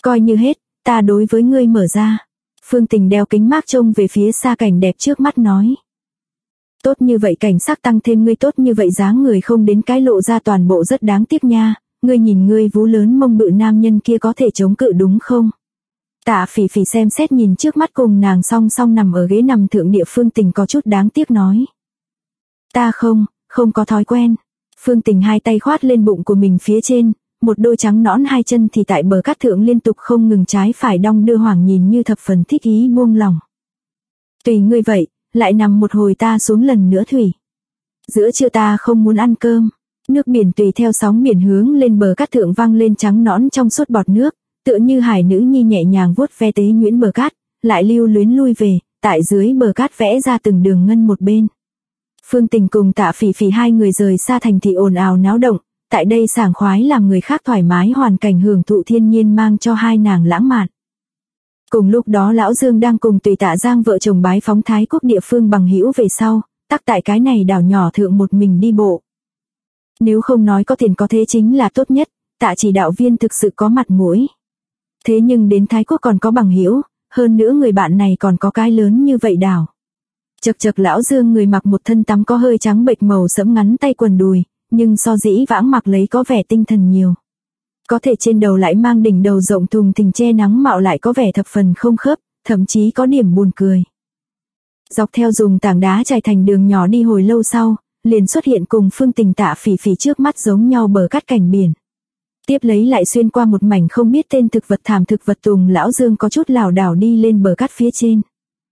Coi như hết, ta đối với ngươi mở ra. Phương Tình đeo kính mát trông về phía xa cảnh đẹp trước mắt nói. Tốt như vậy cảnh sắc tăng thêm ngươi tốt như vậy dáng người không đến cái lộ ra toàn bộ rất đáng tiếc nha, ngươi nhìn ngươi vú lớn mông bự nam nhân kia có thể chống cự đúng không? Tạ Phỉ Phỉ xem xét nhìn trước mắt cùng nàng song song nằm ở ghế nằm thượng địa Phương Tình có chút đáng tiếc nói. Ta không có thói quen. Phương Tình hai tay khoát lên bụng của mình phía trên, một đôi trắng nõn hai chân thì tại bờ cát thượng liên tục không ngừng trái phải đong đưa hoảng nhìn như thập phần thích ý buông lòng. Tùy ngươi vậy, lại nằm một hồi ta xuống lần nữa thủy. Giữa trưa ta không muốn ăn cơm. Nước biển tùy theo sóng biển hướng lên bờ cát thượng văng lên trắng nõn trong suốt bọt nước, tựa như hải nữ nhi nhẹ nhàng vuốt ve tế nhuyễn bờ cát, lại lưu luyến lui về, tại dưới bờ cát vẽ ra từng đường ngân một bên. Phương Tình cùng Tạ Phỉ Phỉ hai người rời xa thành thị ồn ào náo động, tại đây sảng khoái làm người khác thoải mái hoàn cảnh hưởng thụ thiên nhiên mang cho hai nàng lãng mạn. Cùng lúc đó Lão Dương đang cùng Tùy Tạ Giang vợ chồng bái phóng Thái Quốc địa phương bằng hữu về sau, tắc tại cái này đảo nhỏ thượng một mình đi bộ. Nếu không nói có tiền có thế chính là tốt nhất, Tạ chỉ đạo viên thực sự có mặt mũi. Thế nhưng đến Thái Quốc còn có bằng hữu, hơn nữa người bạn này còn có cái lớn như vậy đảo. Chật chật Lão Dương người mặc một thân tắm có hơi trắng bệch màu sẫm ngắn tay quần đùi, nhưng so dĩ vãng mặc lấy có vẻ tinh thần nhiều. Có thể trên đầu lại mang đỉnh đầu rộng thùng thình che nắng mạo lại có vẻ thập phần không khớp, thậm chí có điểm buồn cười. Dọc theo dùng tảng đá trải thành đường nhỏ đi hồi lâu sau, liền xuất hiện cùng Phương Tình Tạ Phỉ Phỉ trước mắt giống nhau bờ cát cảnh biển. Tiếp lấy lại xuyên qua một mảnh không biết tên thực vật thảm thực vật tùng Lão Dương có chút lảo đảo đi lên bờ cát phía trên.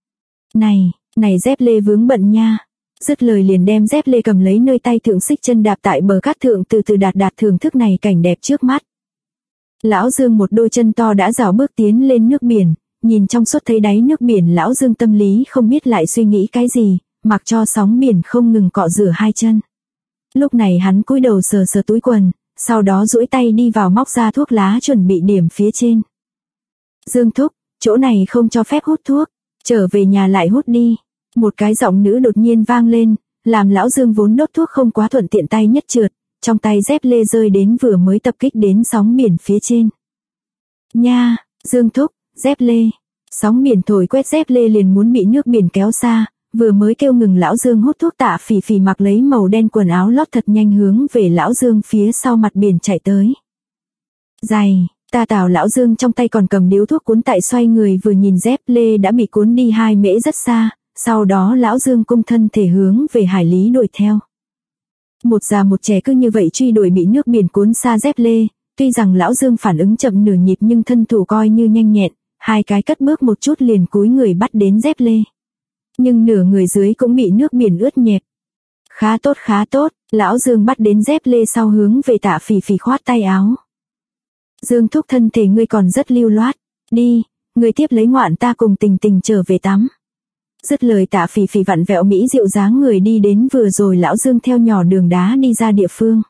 Này dép lê vướng bận nha. Dứt lời liền đem dép lê cầm lấy nơi tay thượng xích chân đạp tại bờ cát thượng từ từ đạt thưởng thức này cảnh đẹp trước mắt. Lão Dương một đôi chân to đã rảo bước tiến lên nước biển, nhìn trong suốt thấy đáy nước biển Lão Dương tâm lý không biết lại suy nghĩ cái gì, mặc cho sóng biển không ngừng cọ rửa hai chân. Lúc này hắn cúi đầu sờ sờ túi quần, sau đó duỗi tay đi vào móc ra thuốc lá chuẩn bị điểm phía trên. Dương thúc, chỗ này không cho phép hút thuốc, trở về nhà lại hút đi. Một cái giọng nữ đột nhiên vang lên, làm Lão Dương vốn đốt thuốc không quá thuận tiện tay nhất trượt, trong tay dép lê rơi đến vừa mới tập kích đến sóng biển phía trên. Nha, Dương thúc, dép lê. Sóng biển thổi quét dép lê liền muốn bị nước biển kéo xa, vừa mới kêu ngừng Lão Dương hút thuốc Tạ Phỉ Phỉ mặc lấy màu đen quần áo lót thật nhanh hướng về Lão Dương phía sau mặt biển chạy tới. Dày, ta tào Lão Dương trong tay còn cầm điếu thuốc cuốn tại xoay người vừa nhìn dép lê đã bị cuốn đi 2 mễ rất xa. Sau đó Lão Dương cung thân thể hướng về hải lý đuổi theo. Một già một trẻ cứ như vậy truy đuổi bị nước biển cuốn xa dép lê, tuy rằng Lão Dương phản ứng chậm nửa nhịp nhưng thân thủ coi như nhanh nhẹn, hai cái cất bước một chút liền cúi người bắt đến dép lê. Nhưng nửa người dưới cũng bị nước biển ướt nhẹp. Khá tốt, Lão Dương bắt đến dép lê sau hướng về Tạ Phỉ Phỉ khoát tay áo. Dương thúc thân thể ngươi còn rất lưu loát, đi, ngươi tiếp lấy ngoạn ta cùng Tình Tình trở về tắm. Dứt lời Tạ Phỉ Phỉ vặn vẹo mỹ diệu dáng người đi đến vừa rồi Lão Dương theo nhỏ đường đá đi ra địa phương.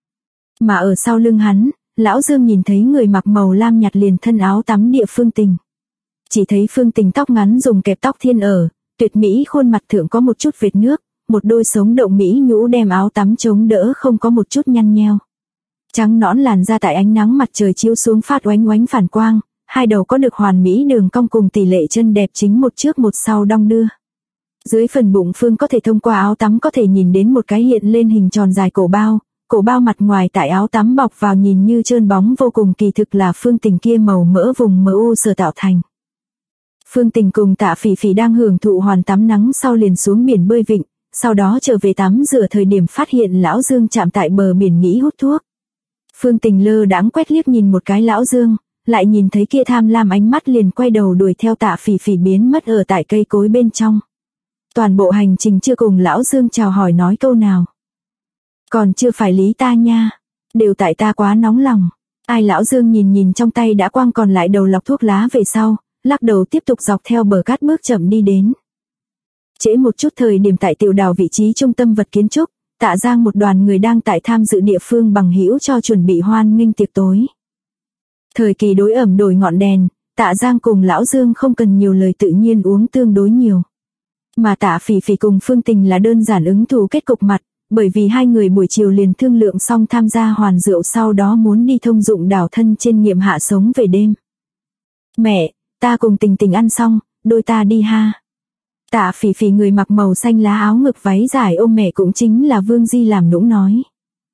Mà ở sau lưng hắn, Lão Dương nhìn thấy người mặc màu lam nhạt liền thân áo tắm địa Phương Tình. Chỉ thấy Phương Tình tóc ngắn dùng kẹp tóc thiên ở, tuyệt mỹ khuôn mặt thượng có một chút vệt nước, một đôi sống động mỹ nhũ đem áo tắm chống đỡ không có một chút nhăn nheo. Trắng nõn làn da tại ánh nắng mặt trời chiếu xuống phát oánh oánh phản quang. Hai đầu có được hoàn mỹ đường cong cùng tỷ lệ chân đẹp chính một trước một sau đong đưa. Dưới phần bụng Phương có thể thông qua áo tắm có thể nhìn đến một cái hiện lên hình tròn dài cổ bao mặt ngoài tại áo tắm bọc vào nhìn như trơn bóng vô cùng kỳ thực là Phương Tình kia màu mỡ vùng mỡ u sở tạo thành. Phương Tình cùng Tạ Phỉ Phỉ đang hưởng thụ hoàn tắm nắng sau liền xuống biển bơi vịnh, sau đó trở về tắm rửa thời điểm phát hiện Lão Dương chạm tại bờ biển nghĩ hút thuốc. Phương Tình lơ đãng quét liếc nhìn một cái Lão Dương. Lại nhìn thấy kia tham lam ánh mắt liền quay đầu đuổi theo Tạ Phỉ Phỉ biến mất ở tại cây cối bên trong. Toàn bộ hành trình chưa cùng Lão Dương chào hỏi nói câu nào. Còn chưa phải lý ta nha. Đều tại ta quá nóng lòng. Ai Lão Dương nhìn trong tay đã quăng còn lại đầu lọc thuốc lá về sau, lắc đầu tiếp tục dọc theo bờ cát bước chậm đi đến. Trễ một chút thời điểm tại tiểu đảo vị trí trung tâm vật kiến trúc, Tạ Giang một đoàn người đang tại tham dự địa phương bằng hữu cho chuẩn bị hoan nghênh tiệc tối. Thời kỳ đối ẩm đổi ngọn đèn, Tạ Giang cùng Lão Dương không cần nhiều lời tự nhiên uống tương đối nhiều. Mà Tạ Phỉ Phỉ cùng Phương Tình là đơn giản ứng thù kết cục mặt, bởi vì hai người buổi chiều liền thương lượng xong tham gia hoàn rượu sau đó muốn đi thông dụng đảo thân trên nghiệm hạ sống về đêm. Mẹ, ta cùng Tình Tình ăn xong, đôi ta đi ha. Tạ Phỉ Phỉ người mặc màu xanh lá áo ngực váy dài ôm mẹ cũng chính là Vương Di làm nũng nói.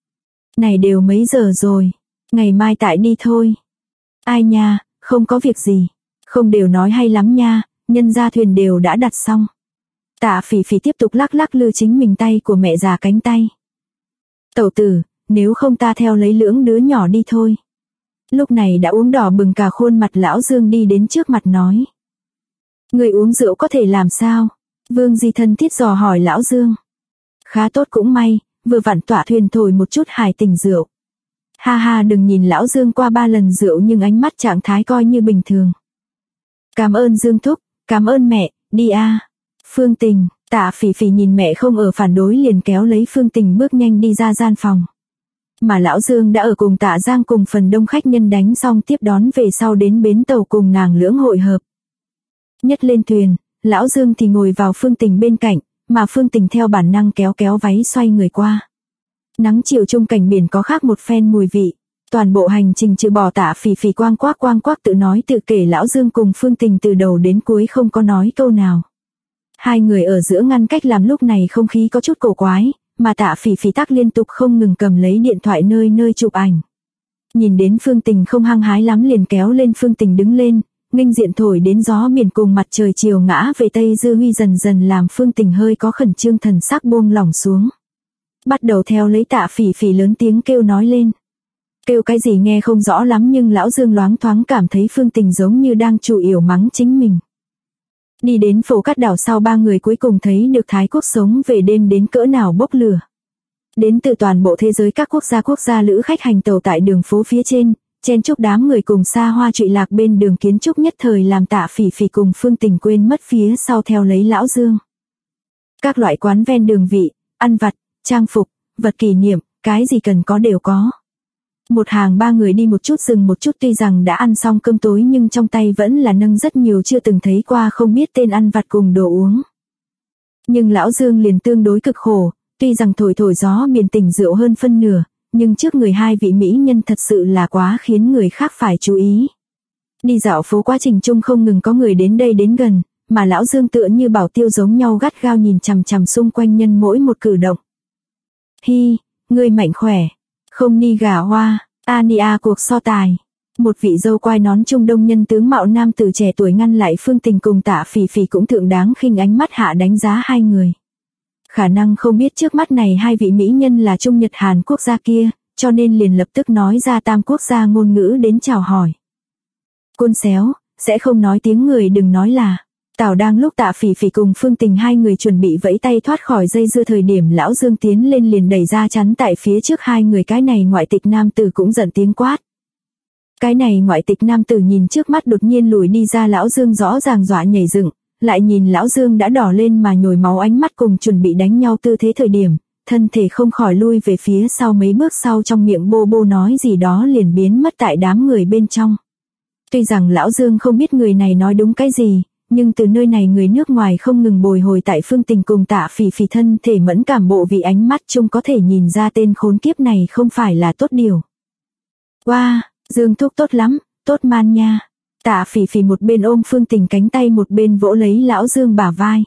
Này đều mấy giờ rồi, ngày mai tại đi thôi. Ai nha, không có việc gì, không đều nói hay lắm nha, nhân ra thuyền đều đã đặt xong. Tạ Phỉ Phỉ tiếp tục lắc lắc lư chính mình tay của mẹ già cánh tay. Tẩu tử, nếu không ta theo lấy lưỡng đứa nhỏ đi thôi. Lúc này đã uống đỏ bừng cả khuôn mặt lão Dương đi đến trước mặt nói. Người uống rượu có thể làm sao? Vương Di thân thiết dò hỏi lão Dương. Khá tốt cũng may, vừa vặn tỏa thuyền thổi một chút hài tình rượu. Ha ha, đừng nhìn lão Dương qua 3 lần rượu nhưng ánh mắt trạng thái coi như bình thường. Cảm ơn Dương thúc, cảm ơn mẹ, đi a. Phương Tình, Tạ Phỉ Phỉ nhìn mẹ không ở phản đối liền kéo lấy Phương Tình bước nhanh đi ra gian phòng. Mà lão Dương đã ở cùng Tạ Giang cùng phần đông khách nhân đánh xong tiếp đón về sau đến bến tàu cùng nàng lưỡng hội hợp. Nhất lên thuyền, lão Dương thì ngồi vào Phương Tình bên cạnh, mà Phương Tình theo bản năng kéo kéo váy xoay người qua. Nắng chiều chung cảnh biển có khác một phen mùi vị. Toàn bộ hành trình trừ bỏ Tạ Phỉ Phỉ quang quác tự nói tự kể, lão Dương cùng Phương Tình từ đầu đến cuối không có nói câu nào. Hai người ở giữa ngăn cách làm lúc này không khí có chút cổ quái, mà Tạ Phỉ Phỉ tắc liên tục không ngừng cầm lấy điện thoại nơi nơi chụp ảnh. Nhìn đến Phương Tình không hăng hái lắm liền kéo lên Phương Tình đứng lên, nghênh diện thổi đến gió biển cùng mặt trời chiều ngã về tây dư huy dần dần làm Phương Tình hơi có khẩn trương thần sắc buông lỏng xuống. Bắt đầu theo lấy Tạ Phỉ Phỉ lớn tiếng kêu nói lên. Kêu cái gì nghe không rõ lắm nhưng lão Dương loáng thoáng cảm thấy Phương Tình giống như đang chủ yếu mắng chính mình. Đi đến Phổ Cát đảo sau 3 người cuối cùng thấy được Thái Quốc sống về đêm đến cỡ nào bốc lửa. Đến từ toàn bộ thế giới các quốc gia lữ khách hành tàu tại đường phố phía trên, chen chúc đám người cùng xa hoa trụy lạc bên đường kiến trúc nhất thời làm Tạ Phỉ Phỉ cùng Phương Tình quên mất phía sau theo lấy lão Dương. Các loại quán ven đường vị, ăn vặt, trang phục, vật kỷ niệm, cái gì cần có đều có. Một hàng 3 người đi một chút dừng một chút, tuy rằng đã ăn xong cơm tối nhưng trong tay vẫn là nâng rất nhiều chưa từng thấy qua không biết tên ăn vặt cùng đồ uống. Nhưng lão Dương liền tương đối cực khổ, tuy rằng thổi gió biển tỉnh rượu hơn phân nửa, nhưng trước người hai vị mỹ nhân thật sự là quá khiến người khác phải chú ý. Đi dạo phố quá trình chung không ngừng có người đến đây đến gần, mà lão Dương tựa như bảo tiêu giống nhau gắt gao nhìn chằm chằm xung quanh nhân mỗi một cử động. Hi, ngươi mạnh khỏe. Không ni gà hoa, Ania cuộc so tài. Một vị dâu quai nón Trung Đông nhân tướng mạo nam tử trẻ tuổi ngăn lại Phương Tình cùng Tạ Phỉ Phỉ cũng thượng đáng khinh ánh mắt hạ đánh giá hai người. Khả năng không biết trước mắt này hai vị mỹ nhân là Trung Nhật Hàn quốc gia kia, cho nên liền lập tức nói ra tam quốc gia ngôn ngữ đến chào hỏi. Côn xéo, sẽ không nói tiếng người đừng nói là. Tào đang lúc Tạ Phỉ Phỉ cùng Phương Tình hai người chuẩn bị vẫy tay thoát khỏi dây dưa thời điểm lão Dương tiến lên liền đẩy ra chắn tại phía trước hai người, cái này ngoại tịch nam tử cũng giận tiếng quát. Cái này ngoại tịch nam tử nhìn trước mắt đột nhiên lùi đi ra lão Dương rõ ràng dọa nhảy dựng, lại nhìn lão Dương đã đỏ lên mà nhồi máu ánh mắt cùng chuẩn bị đánh nhau tư thế thời điểm, thân thể không khỏi lui về phía sau mấy bước, sau trong miệng bô bô nói gì đó liền biến mất tại đám người bên trong. Tuy rằng lão Dương không biết người này nói đúng cái gì, nhưng từ nơi này người nước ngoài không ngừng bồi hồi tại Phương Tình cùng Tạ Phỉ Phỉ thân thể mẫn cảm bộ vì ánh mắt chung có thể nhìn ra tên khốn kiếp này không phải là tốt điều. Wow, Dương thúc tốt lắm, tốt man nha. Tạ Phỉ Phỉ một bên ôm Phương Tình cánh tay một bên vỗ lấy lão Dương bả vai.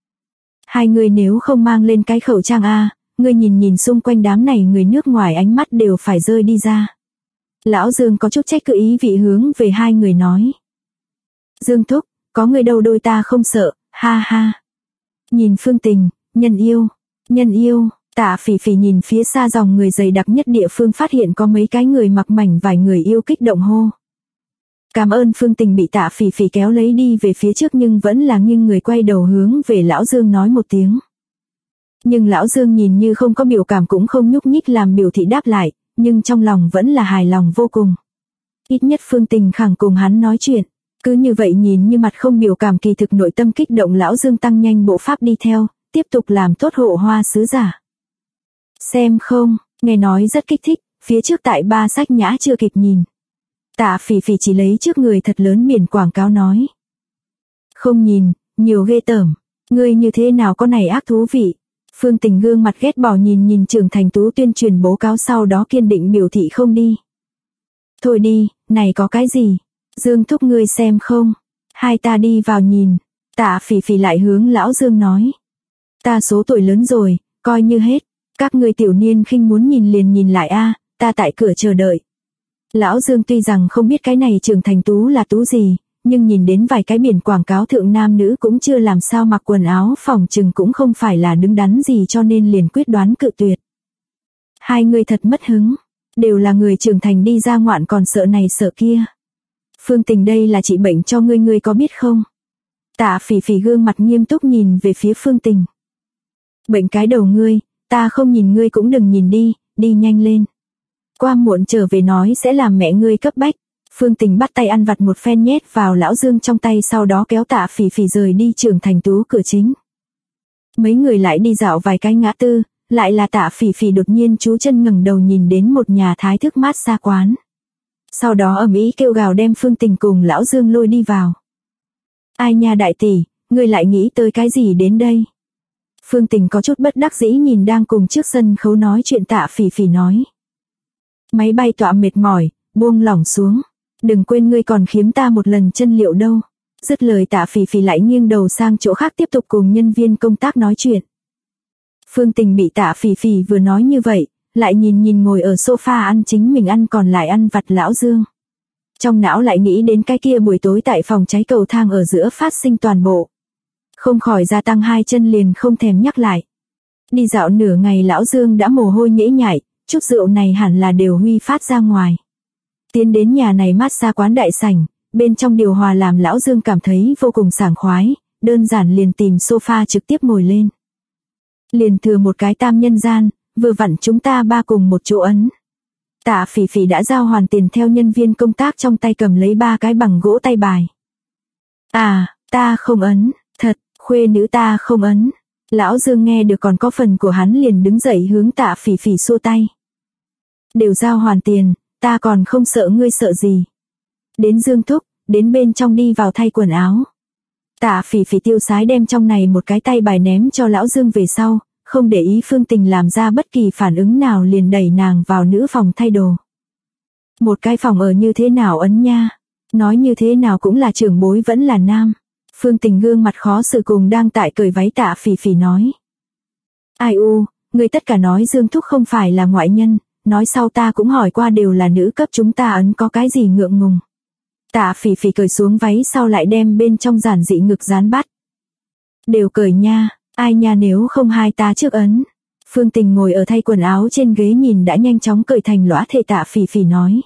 Hai người nếu không mang lên cái khẩu trang a, người nhìn xung quanh đám này người nước ngoài ánh mắt đều phải rơi đi ra. Lão Dương có chút trách cứ ý vị hướng về hai người nói. Dương thúc, có người đâu đôi ta không sợ, ha ha. Nhìn Phương Tình, nhân yêu, Tạ Phỉ Phỉ nhìn phía xa dòng người dày đặc nhất địa phương phát hiện có mấy cái người mặc mảnh vải người yêu kích động hô. Cảm ơn. Phương Tình bị Tạ Phỉ Phỉ kéo lấy đi về phía trước nhưng vẫn là nghiêng người quay đầu hướng về lão Dương nói một tiếng. Nhưng lão Dương nhìn như không có biểu cảm cũng không nhúc nhích làm biểu thị đáp lại, nhưng trong lòng vẫn là hài lòng vô cùng. Ít nhất Phương Tình khẳng cùng hắn nói chuyện. Cứ như vậy nhìn như mặt không biểu cảm kỳ thực nội tâm kích động, lão Dương tăng nhanh bộ pháp đi theo, tiếp tục làm tốt hộ hoa sứ giả. Xem không, nghe nói rất kích thích, phía trước tại ba sách nhã chưa kịp nhìn. Tạ Phỉ Phỉ chỉ lấy trước người thật lớn biển quảng cáo nói. Không nhìn, nhiều ghê tởm, ngươi như thế nào có này ác thú vị. Phương Tình gương mặt ghét bỏ nhìn Trưởng Thành Tú tuyên truyền bố cáo sau đó kiên định biểu thị không đi. Thôi đi, này có cái gì. Dương thúc ngươi xem không? Hai ta đi vào nhìn. Tạ Phỉ Phỉ lại hướng lão Dương nói. Ta số tuổi lớn rồi, coi như hết. Các ngươi tiểu niên khinh muốn nhìn liền nhìn lại a, ta tại cửa chờ đợi. Lão Dương tuy rằng không biết cái này Trường Thành Tú là tú gì, nhưng nhìn đến vài cái biển quảng cáo thượng nam nữ cũng chưa làm sao mặc quần áo, phòng chừng cũng không phải là đứng đắn gì, cho nên liền quyết đoán cự tuyệt. Hai người thật mất hứng, đều là người trưởng thành đi ra ngoạn còn sợ này sợ kia. Phương Tình đây là trị bệnh cho ngươi có biết không? Tạ Phỉ Phỉ gương mặt nghiêm túc nhìn về phía Phương Tình. Bệnh cái đầu ngươi, ta không nhìn ngươi cũng đừng nhìn đi, đi nhanh lên. Qua muộn trở về nói sẽ làm mẹ ngươi cấp bách. Phương Tình bắt tay ăn vặt một phen nhét vào lão Dương trong tay, sau đó kéo Tạ Phỉ Phỉ rời đi Trường Thành Tú cửa chính. Mấy người lại đi dạo vài cái ngã tư, lại là Tạ Phỉ Phỉ đột nhiên chú chân ngẩng đầu nhìn đến một nhà thái thức massage quán. Sau đó ầm ĩ kêu gào đem Phương Tình cùng lão Dương lôi đi vào. Ai nha đại tỷ, ngươi lại nghĩ tới cái gì đến đây? Phương Tình có chút bất đắc dĩ nhìn đang cùng trước sân khấu nói chuyện Tạ Phỉ Phỉ nói. Máy bay tọa mệt mỏi, buông lỏng xuống. Đừng quên ngươi còn khiếm ta một lần chân liệu đâu. Dứt lời Tạ Phỉ Phỉ lại nghiêng đầu sang chỗ khác tiếp tục cùng nhân viên công tác nói chuyện. Phương Tình bị Tạ Phỉ Phỉ vừa nói như vậy, lại nhìn ngồi ở sofa ăn chính mình ăn còn lại ăn vặt lão Dương. Trong não lại nghĩ đến cái kia buổi tối tại phòng cháy cầu thang ở giữa phát sinh toàn bộ. Không khỏi gia tăng hai chân liền không thèm nhắc lại. Đi dạo nửa ngày lão Dương đã mồ hôi nhễ nhại, chút rượu này hẳn là đều huy phát ra ngoài. Tiến đến nhà này massage quán đại sảnh, bên trong điều hòa làm lão Dương cảm thấy vô cùng sảng khoái, đơn giản liền tìm sofa trực tiếp ngồi lên. Liền thừa một cái tam nhân gian, vừa vặn chúng ta ba cùng một chỗ ấn. Tạ Phỉ Phỉ đã giao hoàn tiền theo nhân viên công tác trong tay cầm lấy 3 cái bằng gỗ tay bài. À, ta không ấn, thật, khuê nữ ta không ấn. Lão Dương nghe được còn có phần của hắn liền đứng dậy hướng Tạ Phỉ Phỉ xua tay. Đều giao hoàn tiền, ta còn không sợ ngươi sợ gì. Đến Dương thúc, đến bên trong đi vào thay quần áo. Tạ Phỉ Phỉ tiêu sái đem trong này một cái tay bài ném cho lão Dương về sau, không để ý Phương Tình làm ra bất kỳ phản ứng nào liền đẩy nàng vào nữ phòng thay đồ. Một cái phòng ở như thế nào ấn nha, nói như thế nào cũng là trưởng bối vẫn là nam. Phương Tình gương mặt khó xử cùng đang tại cởi váy Tạ Phỉ Phỉ nói. Ai u, người tất cả nói Dương thúc không phải là ngoại nhân, nói sau ta cũng hỏi qua đều là nữ cấp chúng ta ấn có cái gì ngượng ngùng. Tạ Phỉ Phỉ cởi xuống váy sau lại đem bên trong giản dị ngực dán bắt. Đều cởi nha, ai nha nếu không hai ta trước ấn. Phương Tình ngồi ở thay quần áo trên ghế nhìn đã nhanh chóng cởi thành lõa thể Tạ Phỉ Phỉ nói.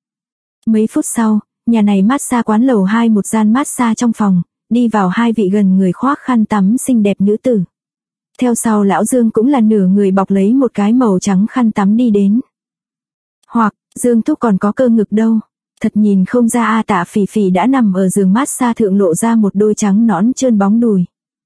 Mấy phút sau, nhà này massage quán lầu 2 một gian massage trong phòng, đi vào hai vị gần người khoác khăn tắm xinh đẹp nữ tử. Theo sau lão Dương cũng là nửa người bọc lấy một cái màu trắng khăn tắm đi đến. Hoặc, Dương thúc còn có cơ ngực đâu. Thật nhìn không ra a. Tạ Phỉ Phỉ đã nằm ở giường massage thượng lộ ra một đôi trắng nõn trơn bóng đùi.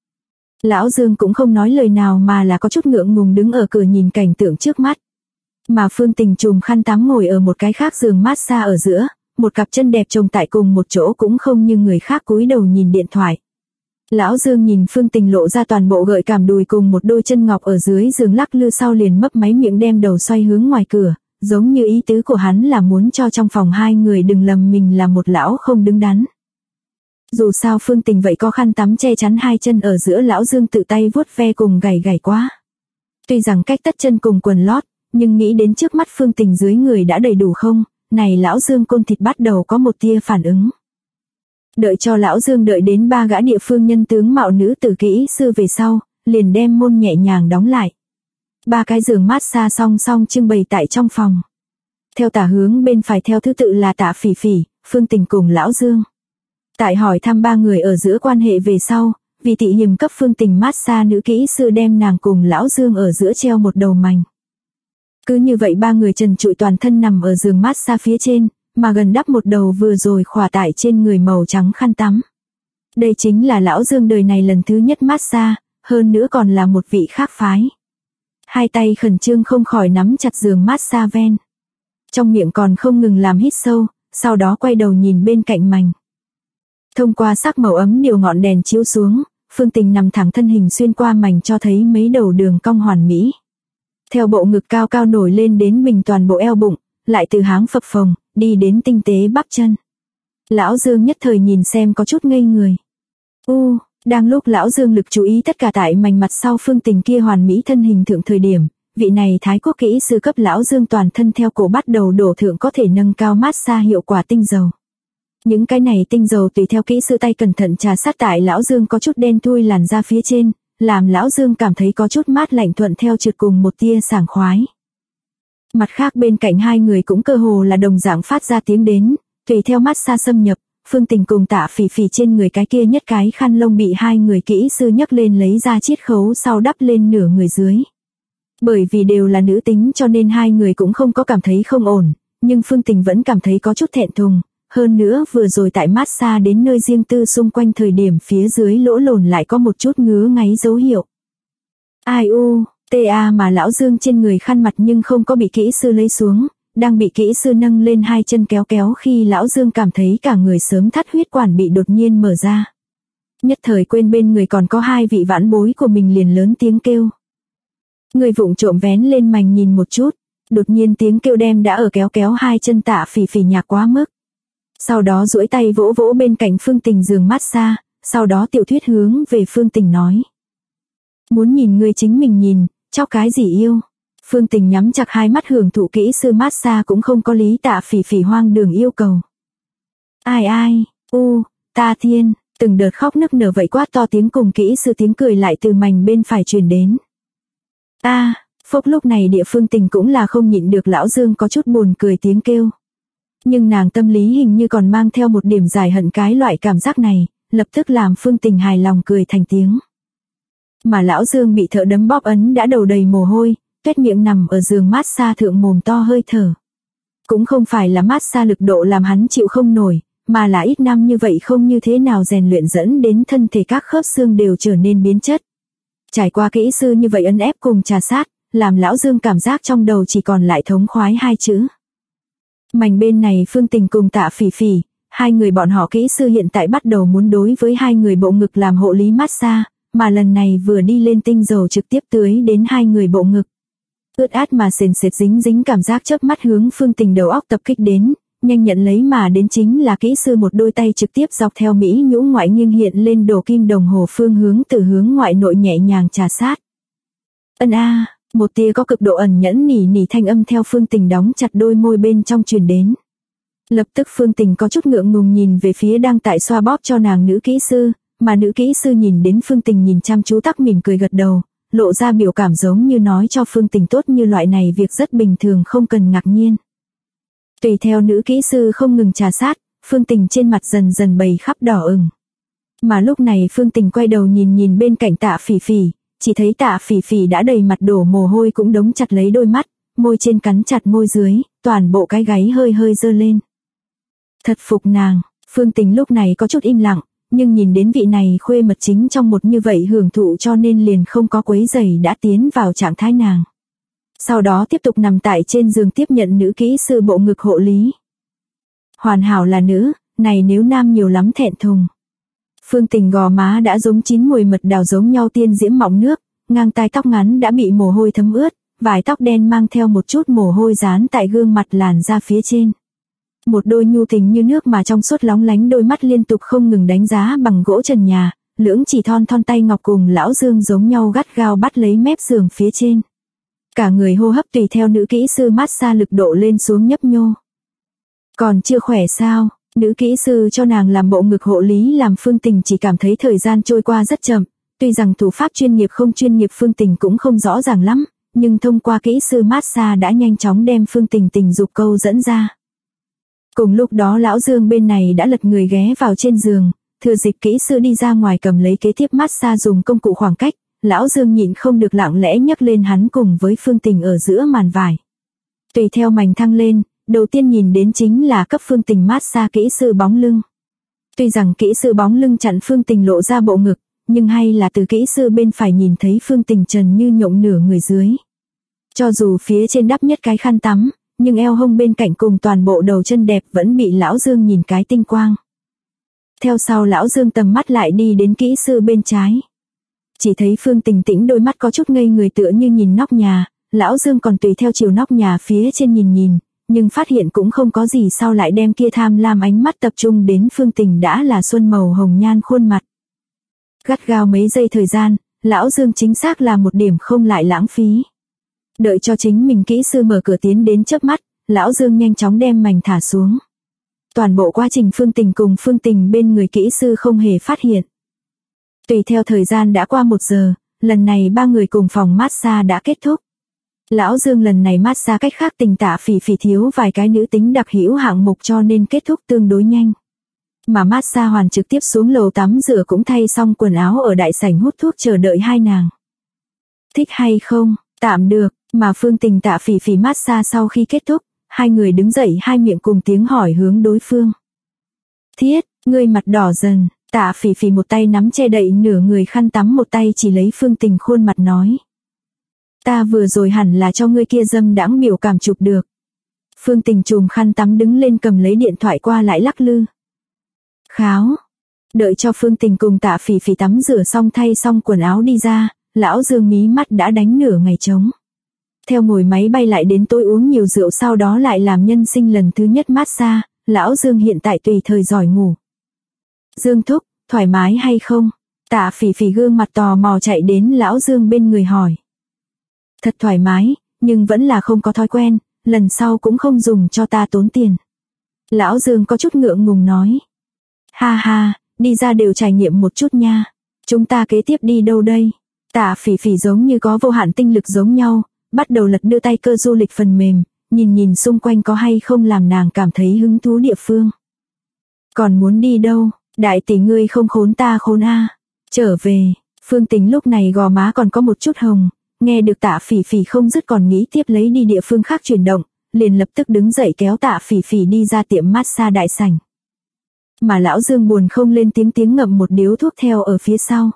Lão Dương cũng không nói lời nào mà là có chút ngượng ngùng đứng ở cửa nhìn cảnh tượng trước mắt. Mà Phương Tình trùm khăn tắm ngồi ở một cái khác giường massage ở giữa, một cặp chân đẹp chồng tại cùng một chỗ cũng không như người khác cúi đầu nhìn điện thoại. Lão Dương nhìn Phương Tình lộ ra toàn bộ gợi cảm đùi cùng một đôi chân ngọc ở dưới giường lắc lư sau liền mấp máy miệng đem đầu xoay hướng ngoài cửa, giống như ý tứ của hắn là muốn cho trong phòng hai người đừng lầm mình là một lão không đứng đắn. Dù sao Phương Tình vậy có khăn tắm che chắn hai chân ở giữa, lão Dương tự tay vuốt ve cùng gảy quá. Tuy rằng cách tất chân cùng quần lót, nhưng nghĩ đến trước mắt Phương Tình dưới người đã đầy đủ không, này lão Dương côn thịt bắt đầu có một tia phản ứng. Đợi cho lão Dương đợi đến 3 gã địa phương nhân tướng mạo nữ tử kỹ sư về sau, liền đem môn nhẹ nhàng đóng lại. 3 cái giường massage song song trưng bày tại trong phòng. Theo tả hướng bên phải theo thứ tự là Tạ Phỉ Phỉ, Phương Tình cùng lão Dương. Tại hỏi thăm 3 người ở giữa quan hệ về sau, vì thị hiểm cấp Phương Tình massage nữ kỹ sư đem nàng cùng lão Dương ở giữa treo một đầu mành. Cứ như vậy 3 người trần trụi toàn thân nằm ở giường massage phía trên, mà gần đắp một đầu vừa rồi khỏa tại trên người màu trắng khăn tắm. Đây chính là lão Dương đời này lần thứ nhất massage, hơn nữa còn là một vị khác phái. Hai tay khẩn trương không khỏi nắm chặt giường massage ven. Trong miệng còn không ngừng làm hít sâu, sau đó quay đầu nhìn bên cạnh mành. Thông qua sắc màu ấm điều ngọn đèn chiếu xuống, Phương Tình nằm thẳng thân hình xuyên qua mành cho thấy mấy đầu đường cong hoàn mỹ. Theo bộ ngực cao cao nổi lên đến bình toàn bộ eo bụng, lại từ háng phập phồng, đi đến tinh tế bắp chân. Lão Dương nhất thời nhìn xem có chút ngây người. Đang lúc Lão Dương lực chú ý tất cả tại mảnh mặt sau Phương Tình kia hoàn mỹ thân hình thượng thời điểm, vị này Thái Quốc kỹ sư cấp Lão Dương toàn thân theo cổ bắt đầu đổ thượng có thể nâng cao massage hiệu quả tinh dầu. Những cái này tinh dầu tùy theo kỹ sư tay cẩn thận trà sát tại Lão Dương có chút đen thui làn da phía trên, làm Lão Dương cảm thấy có chút mát lạnh thuận theo trượt cùng một tia sảng khoái. Mặt khác bên cạnh hai người cũng cơ hồ là đồng dạng phát ra tiếng đến, tùy theo massage xâm nhập, Phương Tình cùng Tạ Phỉ Phỉ trên người cái kia nhất cái khăn lông bị hai người kỹ sư nhấc lên lấy ra chiết khấu sau đắp lên nửa người dưới. Bởi vì đều là nữ tính cho nên hai người cũng không có cảm thấy không ổn, nhưng Phương Tình vẫn cảm thấy có chút thẹn thùng, hơn nữa vừa rồi tại massage đến nơi riêng tư xung quanh thời điểm phía dưới lỗ lồn lại có một chút ngứa ngáy dấu hiệu. Ai mà Lão Dương trên người khăn mặt nhưng không có bị kỹ sư lấy xuống, đang bị kỹ sư nâng lên hai chân kéo kéo khi Lão Dương cảm thấy cả người sớm thắt huyết quản bị đột nhiên mở ra. Nhất thời quên bên người còn có hai vị vãn bối của mình liền lớn tiếng kêu. Người vụng trộm vén lên mành nhìn một chút, đột nhiên tiếng kêu đem đã ở kéo kéo hai chân Tạ Phỉ Phỉ nhạc quá mức. Sau đó duỗi tay vỗ vỗ bên cạnh Phương Tình giường massage, sau đó Tiểu Thuyết hướng về Phương Tình nói. Muốn nhìn người chính mình nhìn, chóc cái gì yêu. Phương Tình nhắm chặt hai mắt hưởng thụ kỹ sư massage cũng không có lý Tạ Phỉ Phỉ hoang đường yêu cầu. Ta thiên, từng đợt khóc nức nở vậy quát to tiếng cùng kỹ sư tiếng cười lại từ mành bên phải truyền đến. Phốc lúc này địa Phương Tình cũng là không nhịn được Lão Dương có chút buồn cười tiếng kêu. Nhưng nàng tâm lý hình như còn mang theo một điểm giải hận cái loại cảm giác này, lập tức làm Phương Tình hài lòng cười thành tiếng. Mà Lão Dương bị thợ đấm bóp ấn đã đầu đầy mồ hôi, tuét miệng nằm ở giường massage thượng mồm to hơi thở. Cũng không phải là massage lực độ làm hắn chịu không nổi, mà là ít năm như vậy không như thế nào rèn luyện dẫn đến thân thể các khớp xương đều trở nên biến chất. Trải qua kỹ sư như vậy ấn ép cùng trà sát, làm Lão Dương cảm giác trong đầu chỉ còn lại thống khoái hai chữ. Mảnh bên này Phương Tình cùng Tạ Phỉ Phỉ, hai người bọn họ kỹ sư hiện tại bắt đầu muốn đối với hai người bộ ngực làm hộ lý massage, mà lần này vừa đi lên tinh dầu trực tiếp tưới đến hai người bộ ngực. Ướt át mà sền sệt dính dính cảm giác chớp mắt hướng Phương Tình đầu óc tập kích đến, nhanh nhận lấy mà đến chính là kỹ sư một đôi tay trực tiếp dọc theo mỹ nhũ ngoại nghiêng hiện lên đồ kim đồng hồ phương hướng từ hướng ngoại nội nhẹ nhàng trà sát. Một tia có cực độ ẩn nhẫn nỉ thanh âm theo Phương Tình đóng chặt đôi môi bên trong truyền đến. Lập tức Phương Tình có chút ngượng ngùng nhìn về phía đang tại xoa bóp cho nàng nữ kỹ sư, mà nữ kỹ sư nhìn đến Phương Tình nhìn chăm chú tắc mỉm cười gật đầu, lộ ra biểu cảm giống như nói cho Phương Tình tốt như loại này việc rất bình thường không cần ngạc nhiên. Tùy theo nữ kỹ sư không ngừng trà sát, Phương Tình trên mặt dần dần bày khắp đỏ ửng. Mà lúc này Phương Tình quay đầu nhìn bên cạnh Tạ Phỉ Phỉ, chỉ thấy Tạ Phỉ Phỉ đã đầy mặt đổ mồ hôi cũng đống chặt lấy đôi mắt, môi trên cắn chặt môi dưới, toàn bộ cái gáy hơi hơi dơ lên. Thật phục nàng, Phương Tình lúc này có chút im lặng, nhưng nhìn đến vị này khuê mật chính trong một như vậy hưởng thụ cho nên liền không có quấy rầy đã tiến vào trạng thái nàng. Sau đó tiếp tục nằm tại trên giường tiếp nhận nữ kỹ sư bộ ngực hộ lý. Hoàn hảo là nữ, này nếu nam nhiều lắm thẹn thùng. Phương Tình gò má đã giống chín mùi mật đào giống nhau tiên diễm mọng nước, ngang tai tóc ngắn đã bị mồ hôi thấm ướt, vài tóc đen mang theo một chút mồ hôi dán tại gương mặt làn da phía trên. Một đôi nhu tình như nước mà trong suốt lóng lánh đôi mắt liên tục không ngừng đánh giá bằng gỗ trần nhà, lưỡng chỉ thon tay ngọc cùng Lão Dương giống nhau gắt gao bắt lấy mép giường phía trên. Cả người hô hấp tùy theo nữ kỹ sư massage lực độ lên xuống nhấp nhô. Còn chưa khỏe sao? Nữ kỹ sư cho nàng làm bộ ngực hộ lý làm Phương Tình chỉ cảm thấy thời gian trôi qua rất chậm, tuy rằng thủ pháp chuyên nghiệp không chuyên nghiệp Phương Tình cũng không rõ ràng lắm, nhưng thông qua kỹ sư massage đã nhanh chóng đem Phương Tình tình dục câu dẫn ra. Cùng lúc đó Lão Dương bên này đã lật người ghé vào trên giường, thừa dịp kỹ sư đi ra ngoài cầm lấy kế tiếp massage dùng công cụ khoảng cách, Lão Dương nhịn không được lặng lẽ nhấc lên hắn cùng với Phương Tình ở giữa màn vải. Tùy theo mảnh thăng lên, đầu tiên nhìn đến chính là cấp Phương Tình massage kỹ sư bóng lưng. Tuy rằng kỹ sư bóng lưng chặn Phương Tình lộ ra bộ ngực, nhưng hay là từ kỹ sư bên phải nhìn thấy Phương Tình trần như nhộng nửa người dưới. Cho dù phía trên đắp nhất cái khăn tắm, nhưng eo hông bên cạnh cùng toàn bộ đầu chân đẹp vẫn bị Lão Dương nhìn cái tinh quang. Theo sau Lão Dương tầm mắt lại đi đến kỹ sư bên trái. Chỉ thấy Phương Tình tĩnh đôi mắt có chút ngây người tựa như nhìn nóc nhà, Lão Dương còn tùy theo chiều nóc nhà phía trên nhìn, nhưng phát hiện cũng không có gì, sau lại đem kia tham lam ánh mắt tập trung đến Phương Tình đã là xuân màu hồng nhan khuôn mặt. Gắt gao mấy giây thời gian, Lão Dương chính xác là một điểm không lại lãng phí. Đợi cho chính mình kỹ sư mở cửa tiến đến chớp mắt, Lão Dương nhanh chóng đem mảnh thả xuống. Toàn bộ quá trình Phương Tình cùng Phương Tình bên người kỹ sư không hề phát hiện. Tùy theo thời gian đã qua 1 giờ, lần này 3 người cùng phòng massage đã kết thúc. Lão Dương lần này massage cách khác Tình Tạ Phỉ Phỉ thiếu vài cái nữ tính đặc hữu hạng mục cho nên kết thúc tương đối nhanh. Mà massage hoàn trực tiếp xuống lầu tắm rửa cũng thay xong quần áo ở đại sảnh hút thuốc chờ đợi hai nàng. Thích hay không? Tạm được, mà Phương Tình Tạ Phỉ Phỉ massage sau khi kết thúc, hai người đứng dậy hai miệng cùng tiếng hỏi hướng đối phương. Thiết, ngươi mặt đỏ dần, Tạ Phỉ Phỉ một tay nắm che đậy nửa người khăn tắm, một tay chỉ lấy Phương Tình khuôn mặt nói. Ta vừa rồi hẳn là cho ngươi kia dâm đãng biểu cảm chụp được. Phương Tình chùm khăn tắm đứng lên cầm lấy điện thoại qua lại lắc lư. Kháo. Đợi cho Phương Tình cùng Tạ Phỉ Phỉ tắm rửa xong thay xong quần áo đi ra, Lão Dương mí mắt đã đánh nửa ngày trống. Theo ngồi máy bay lại đến tôi uống nhiều rượu, sau đó lại làm nhân sinh lần thứ nhất massage, Lão Dương hiện tại tùy thời giỏi ngủ. Dương thúc, thoải mái hay không? Tạ Phỉ Phỉ gương mặt tò mò chạy đến Lão Dương bên người hỏi. Thật thoải mái, nhưng vẫn là không có thói quen, lần sau cũng không dùng cho ta tốn tiền. Lão Dương có chút ngượng ngùng nói. Ha ha, đi ra đều trải nghiệm một chút nha. Chúng ta kế tiếp đi đâu đây? Tạ Phỉ Phỉ giống như có vô hạn tinh lực giống nhau, bắt đầu lật đưa tay cơ du lịch phần mềm, nhìn xung quanh có hay không làm nàng cảm thấy hứng thú địa phương. Còn muốn đi đâu? Đại tỷ ngươi không khốn ta khốn a. Trở về. Phương Tình lúc này gò má còn có một chút hồng, nghe được Tạ Phỉ Phỉ không dứt còn nghĩ tiếp lấy đi địa phương khác chuyển động, liền lập tức đứng dậy kéo Tạ Phỉ Phỉ đi ra tiệm massage đại sảnh. Mà Lão Dương buồn không lên tiếng ngậm một điếu thuốc theo ở phía sau.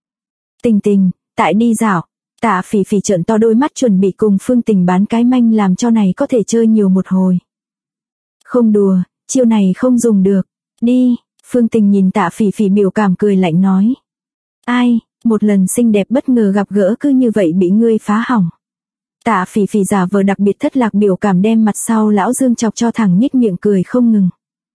Tình, tại đi dạo. Tạ Phỉ Phỉ trợn to đôi mắt chuẩn bị cùng Phương Tình bán cái manh làm cho này có thể chơi nhiều một hồi. Không đùa, chiêu này không dùng được. Đi, Phương Tình nhìn Tạ Phỉ Phỉ biểu cảm cười lạnh nói. Ai, một lần xinh đẹp bất ngờ gặp gỡ cứ như vậy bị ngươi phá hỏng. Tạ Phỉ Phỉ giả vờ đặc biệt thất lạc biểu cảm đem mặt sau Lão Dương chọc cho thẳng nhếch miệng cười không ngừng.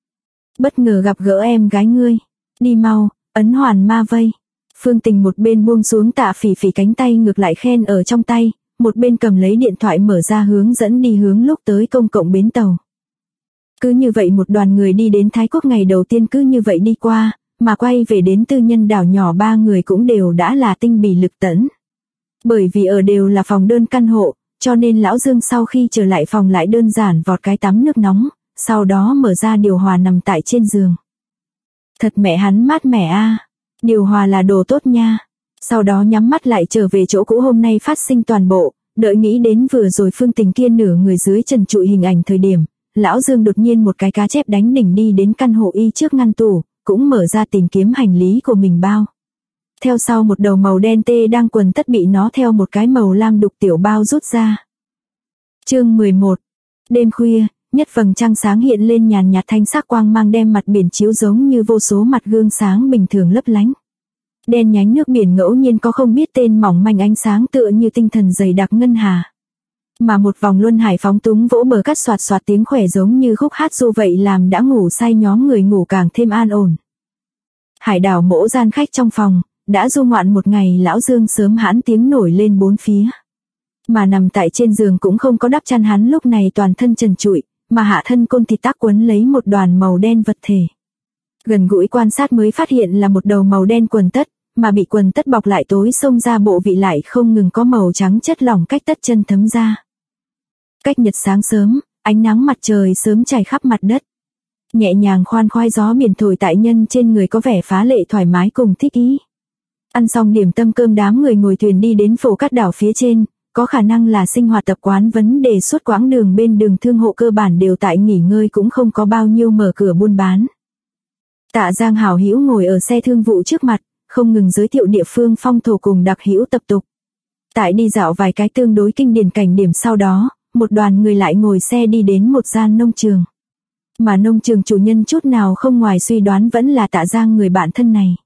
Bất ngờ gặp gỡ em gái ngươi. Đi mau, ấn hoàn ma vây. Phương Tình một bên buông xuống Tạ Phỉ Phỉ cánh tay ngược lại khen ở trong tay, một bên cầm lấy điện thoại mở ra hướng dẫn đi hướng lúc tới công cộng bến tàu. Cứ như vậy một đoàn người đi đến Thái Quốc, ngày đầu tiên cứ như vậy đi qua, mà quay về đến tư nhân đảo nhỏ 3 người cũng đều đã là tinh bì lực tẫn. Bởi vì ở đều là phòng đơn căn hộ, cho nên Lão Dương sau khi trở lại phòng lại đơn giản vọt cái tắm nước nóng, sau đó mở ra điều hòa nằm tại trên giường. Thật mẹ hắn mát mẻ a. Điều hòa là đồ tốt nha. Sau đó nhắm mắt lại trở về chỗ cũ hôm nay phát sinh toàn bộ, đợi nghĩ đến vừa rồi Phương Tình kia nửa người dưới trần trụi hình ảnh thời điểm, Lão Dương đột nhiên một cái cá chép đánh đỉnh đi đến căn hộ y trước ngăn tủ, cũng mở ra tìm kiếm hành lý của mình bao. Theo sau một đầu màu đen tê đang quần tất bị nó theo một cái màu lam đục tiểu bao rút ra. Chương 11. Đêm khuya, nhất vầng trăng sáng hiện lên nhàn nhạt thanh sắc quang mang đem mặt biển chiếu giống như vô số mặt gương sáng bình thường lấp lánh. Đen nhánh nước biển ngẫu nhiên có không biết tên mỏng manh ánh sáng tựa như tinh thần dày đặc ngân hà. Mà một vòng luân hải phóng túng vỗ bờ cắt soạt soạt tiếng khỏe giống như khúc hát du vậy làm đã ngủ say nhóm người ngủ càng thêm an ổn. Hải đảo mỗ gian khách trong phòng, đã du ngoạn một ngày Lão Dương sớm hãn tiếng nổi lên bốn phía. Mà nằm tại trên giường cũng không có đắp chăn, hắn lúc này toàn thân trần trụi, mà hạ thân côn thịt tác quấn lấy một đoàn màu đen vật thể. Gần gũi quan sát mới phát hiện là một đầu màu đen quần tất, mà bị quần tất bọc lại tối xông ra bộ vị lại không ngừng có màu trắng chất lỏng cách tất chân thấm ra. Cách nhật sáng sớm, ánh nắng mặt trời sớm trải khắp mặt đất. Nhẹ nhàng khoan khoái gió biển thổi tại nhân trên người có vẻ phá lệ thoải mái cùng thích ý. Ăn xong điểm tâm cơm đám người ngồi thuyền đi đến phổ Cát đảo phía trên, có khả năng là sinh hoạt tập quán vấn đề suốt quãng đường bên đường thương hộ cơ bản đều tại nghỉ ngơi cũng không có bao nhiêu mở cửa buôn bán. Tạ Giang hảo hữu ngồi ở xe thương vụ trước mặt, không ngừng giới thiệu địa phương phong thổ cùng đặc hữu tập tục. Tại đi dạo vài cái tương đối kinh điển cảnh điểm sau đó, một đoàn người lại ngồi xe đi đến một gian nông trường. Mà nông trường chủ nhân chút nào không ngoài suy đoán vẫn là Tạ Giang người bạn thân này.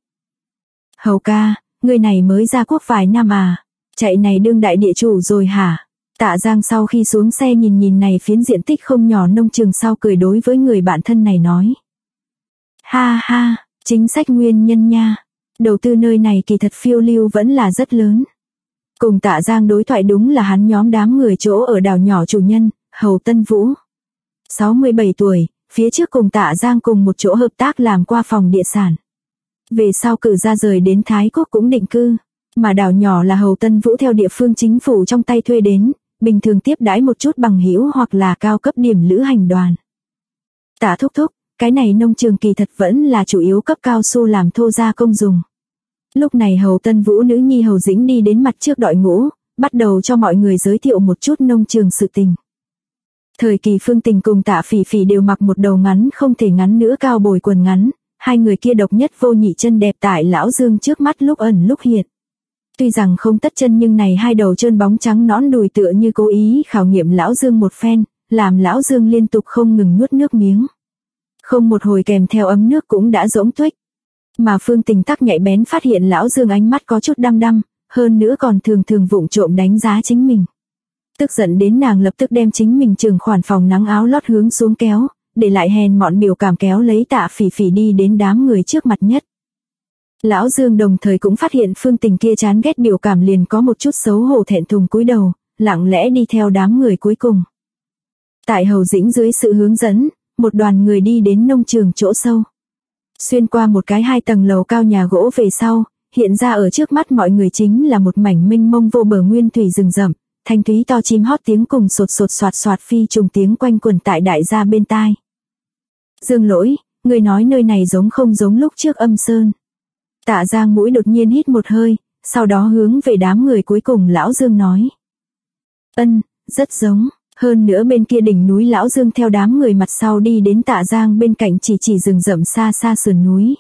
Hầu ca, người này mới ra quốc vài năm à, chạy này đương đại địa chủ rồi hả? Tạ Giang sau khi xuống xe nhìn này phiến diện tích không nhỏ nông trường sau cười đối với người bạn thân này nói. Ha ha, chính sách nguyên nhân nha. Đầu tư nơi này kỳ thật phiêu lưu vẫn là rất lớn. Cùng Tạ Giang đối thoại đúng là hắn nhóm đám người chỗ ở đảo nhỏ chủ nhân, Hầu Tân Vũ. 67 tuổi, phía trước cùng Tạ Giang cùng một chỗ hợp tác làm qua phòng địa sản. Về sau cử ra rời đến Thái Quốc cũng định cư. Mà đảo nhỏ là Hầu Tân Vũ theo địa phương chính phủ trong tay thuê đến, bình thường tiếp đãi một chút bằng hữu hoặc là cao cấp điểm lữ hành đoàn. Tạ thúc thúc, cái này nông trường kỳ thật vẫn là chủ yếu cấp cao su làm thô gia công dùng. Lúc này Hầu Tân Vũ nữ nhi Hầu Dĩnh đi đến mặt trước đội ngũ, bắt đầu cho mọi người giới thiệu một chút nông trường sự tình. Thời kỳ Phương Tình cùng Tạ Phỉ Phỉ đều mặc một đầu ngắn không thể ngắn nữa cao bồi quần ngắn, hai người kia độc nhất vô nhị chân đẹp tại lão Dương trước mắt lúc ẩn lúc hiện. Tuy rằng không tất chân nhưng này hai đầu trơn bóng trắng nõn đùi tựa như cố ý khảo nghiệm lão Dương một phen, làm lão Dương liên tục không ngừng nuốt nước miếng. Không một hồi kèm theo ấm nước cũng đã rỗng tuếch. Mà Phương Tình tắc nhạy bén phát hiện lão Dương ánh mắt có chút đăm đăm, hơn nữa còn thường vụng trộm đánh giá chính mình. Tức giận đến nàng lập tức đem chính mình trường khoản phòng nắng áo lót hướng xuống kéo, để lại hèn mọn biểu cảm kéo lấy Tạ Phỉ Phỉ đi đến đám người trước mặt nhất. Lão Dương đồng thời cũng phát hiện Phương Tình kia chán ghét biểu cảm liền có một chút xấu hổ thẹn thùng cúi đầu, lặng lẽ đi theo đám người cuối cùng. Tại Hầu Dĩnh dưới sự hướng dẫn, một đoàn người đi đến nông trường chỗ sâu. Xuyên qua một cái 2 tầng lầu cao nhà gỗ về sau, hiện ra ở trước mắt mọi người chính là một mảnh mênh mông vô bờ nguyên thủy rừng rậm, thanh thúy to chim hót tiếng cùng sột sột soạt soạt phi trùng tiếng quanh quẩn tại đại gia bên tai. Dương Lỗi, người nói nơi này giống không giống lúc trước Âm Sơn. Tạ Giang mũi đột nhiên hít một hơi, sau đó hướng về đám người cuối cùng lão Dương nói. Rất giống, hơn nữa bên kia đỉnh núi lão Dương theo đám người mặt sau đi đến Tạ Giang bên cạnh chỉ rừng rậm xa xa sườn núi.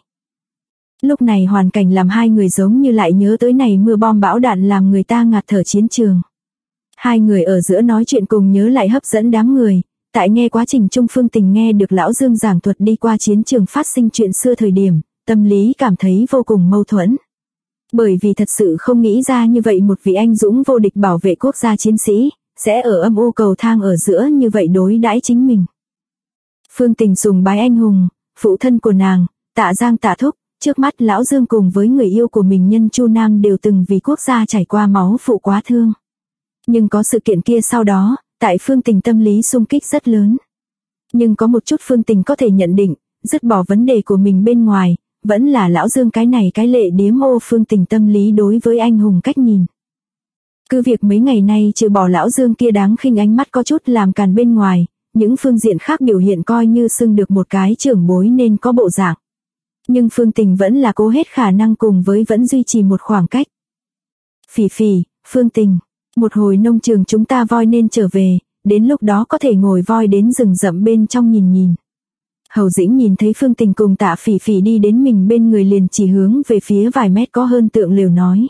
Lúc này hoàn cảnh làm hai người giống như lại nhớ tới này mưa bom bão đạn làm người ta ngạt thở chiến trường. Hai người ở giữa nói chuyện cùng nhớ lại hấp dẫn đám người, tại nghe quá trình Trung Phương Tình nghe được lão Dương giảng thuật đi qua chiến trường phát sinh chuyện xưa thời điểm, tâm lý cảm thấy vô cùng mâu thuẫn. Bởi vì thật sự không nghĩ ra như vậy một vị anh dũng vô địch bảo vệ quốc gia chiến sĩ, sẽ ở âm u cầu thang ở giữa như vậy đối đãi chính mình. Phương Tình sùng bái anh hùng, phụ thân của nàng, Tạ Giang Tạ thúc, trước mắt lão Dương cùng với người yêu của mình Nhân Chu Nam đều từng vì quốc gia trải qua máu phụ quá thương. Nhưng có sự kiện kia sau đó, tại Phương Tình tâm lý xung kích rất lớn. Nhưng có một chút Phương Tình có thể nhận định, dứt bỏ vấn đề của mình bên ngoài, vẫn là lão Dương cái này cái lệ điếm ô Phương Tình tâm lý đối với anh hùng cách nhìn. Cứ việc mấy ngày nay trừ bỏ lão Dương kia đáng khinh ánh mắt có chút làm càn bên ngoài, những phương diện khác biểu hiện coi như xưng được một cái trưởng bối nên có bộ dạng. Nhưng Phương Tình vẫn là cố hết khả năng cùng với vẫn duy trì một khoảng cách. Phỉ Phỉ, Phương Tình, một hồi nông trường chúng ta voi nên trở về, đến lúc đó có thể ngồi voi đến rừng rậm bên trong nhìn. Hầu Dĩnh nhìn thấy Phương Tình cùng Tạ Phỉ Phỉ đi đến mình bên người liền chỉ hướng về phía vài mét có hơn tượng lều nói.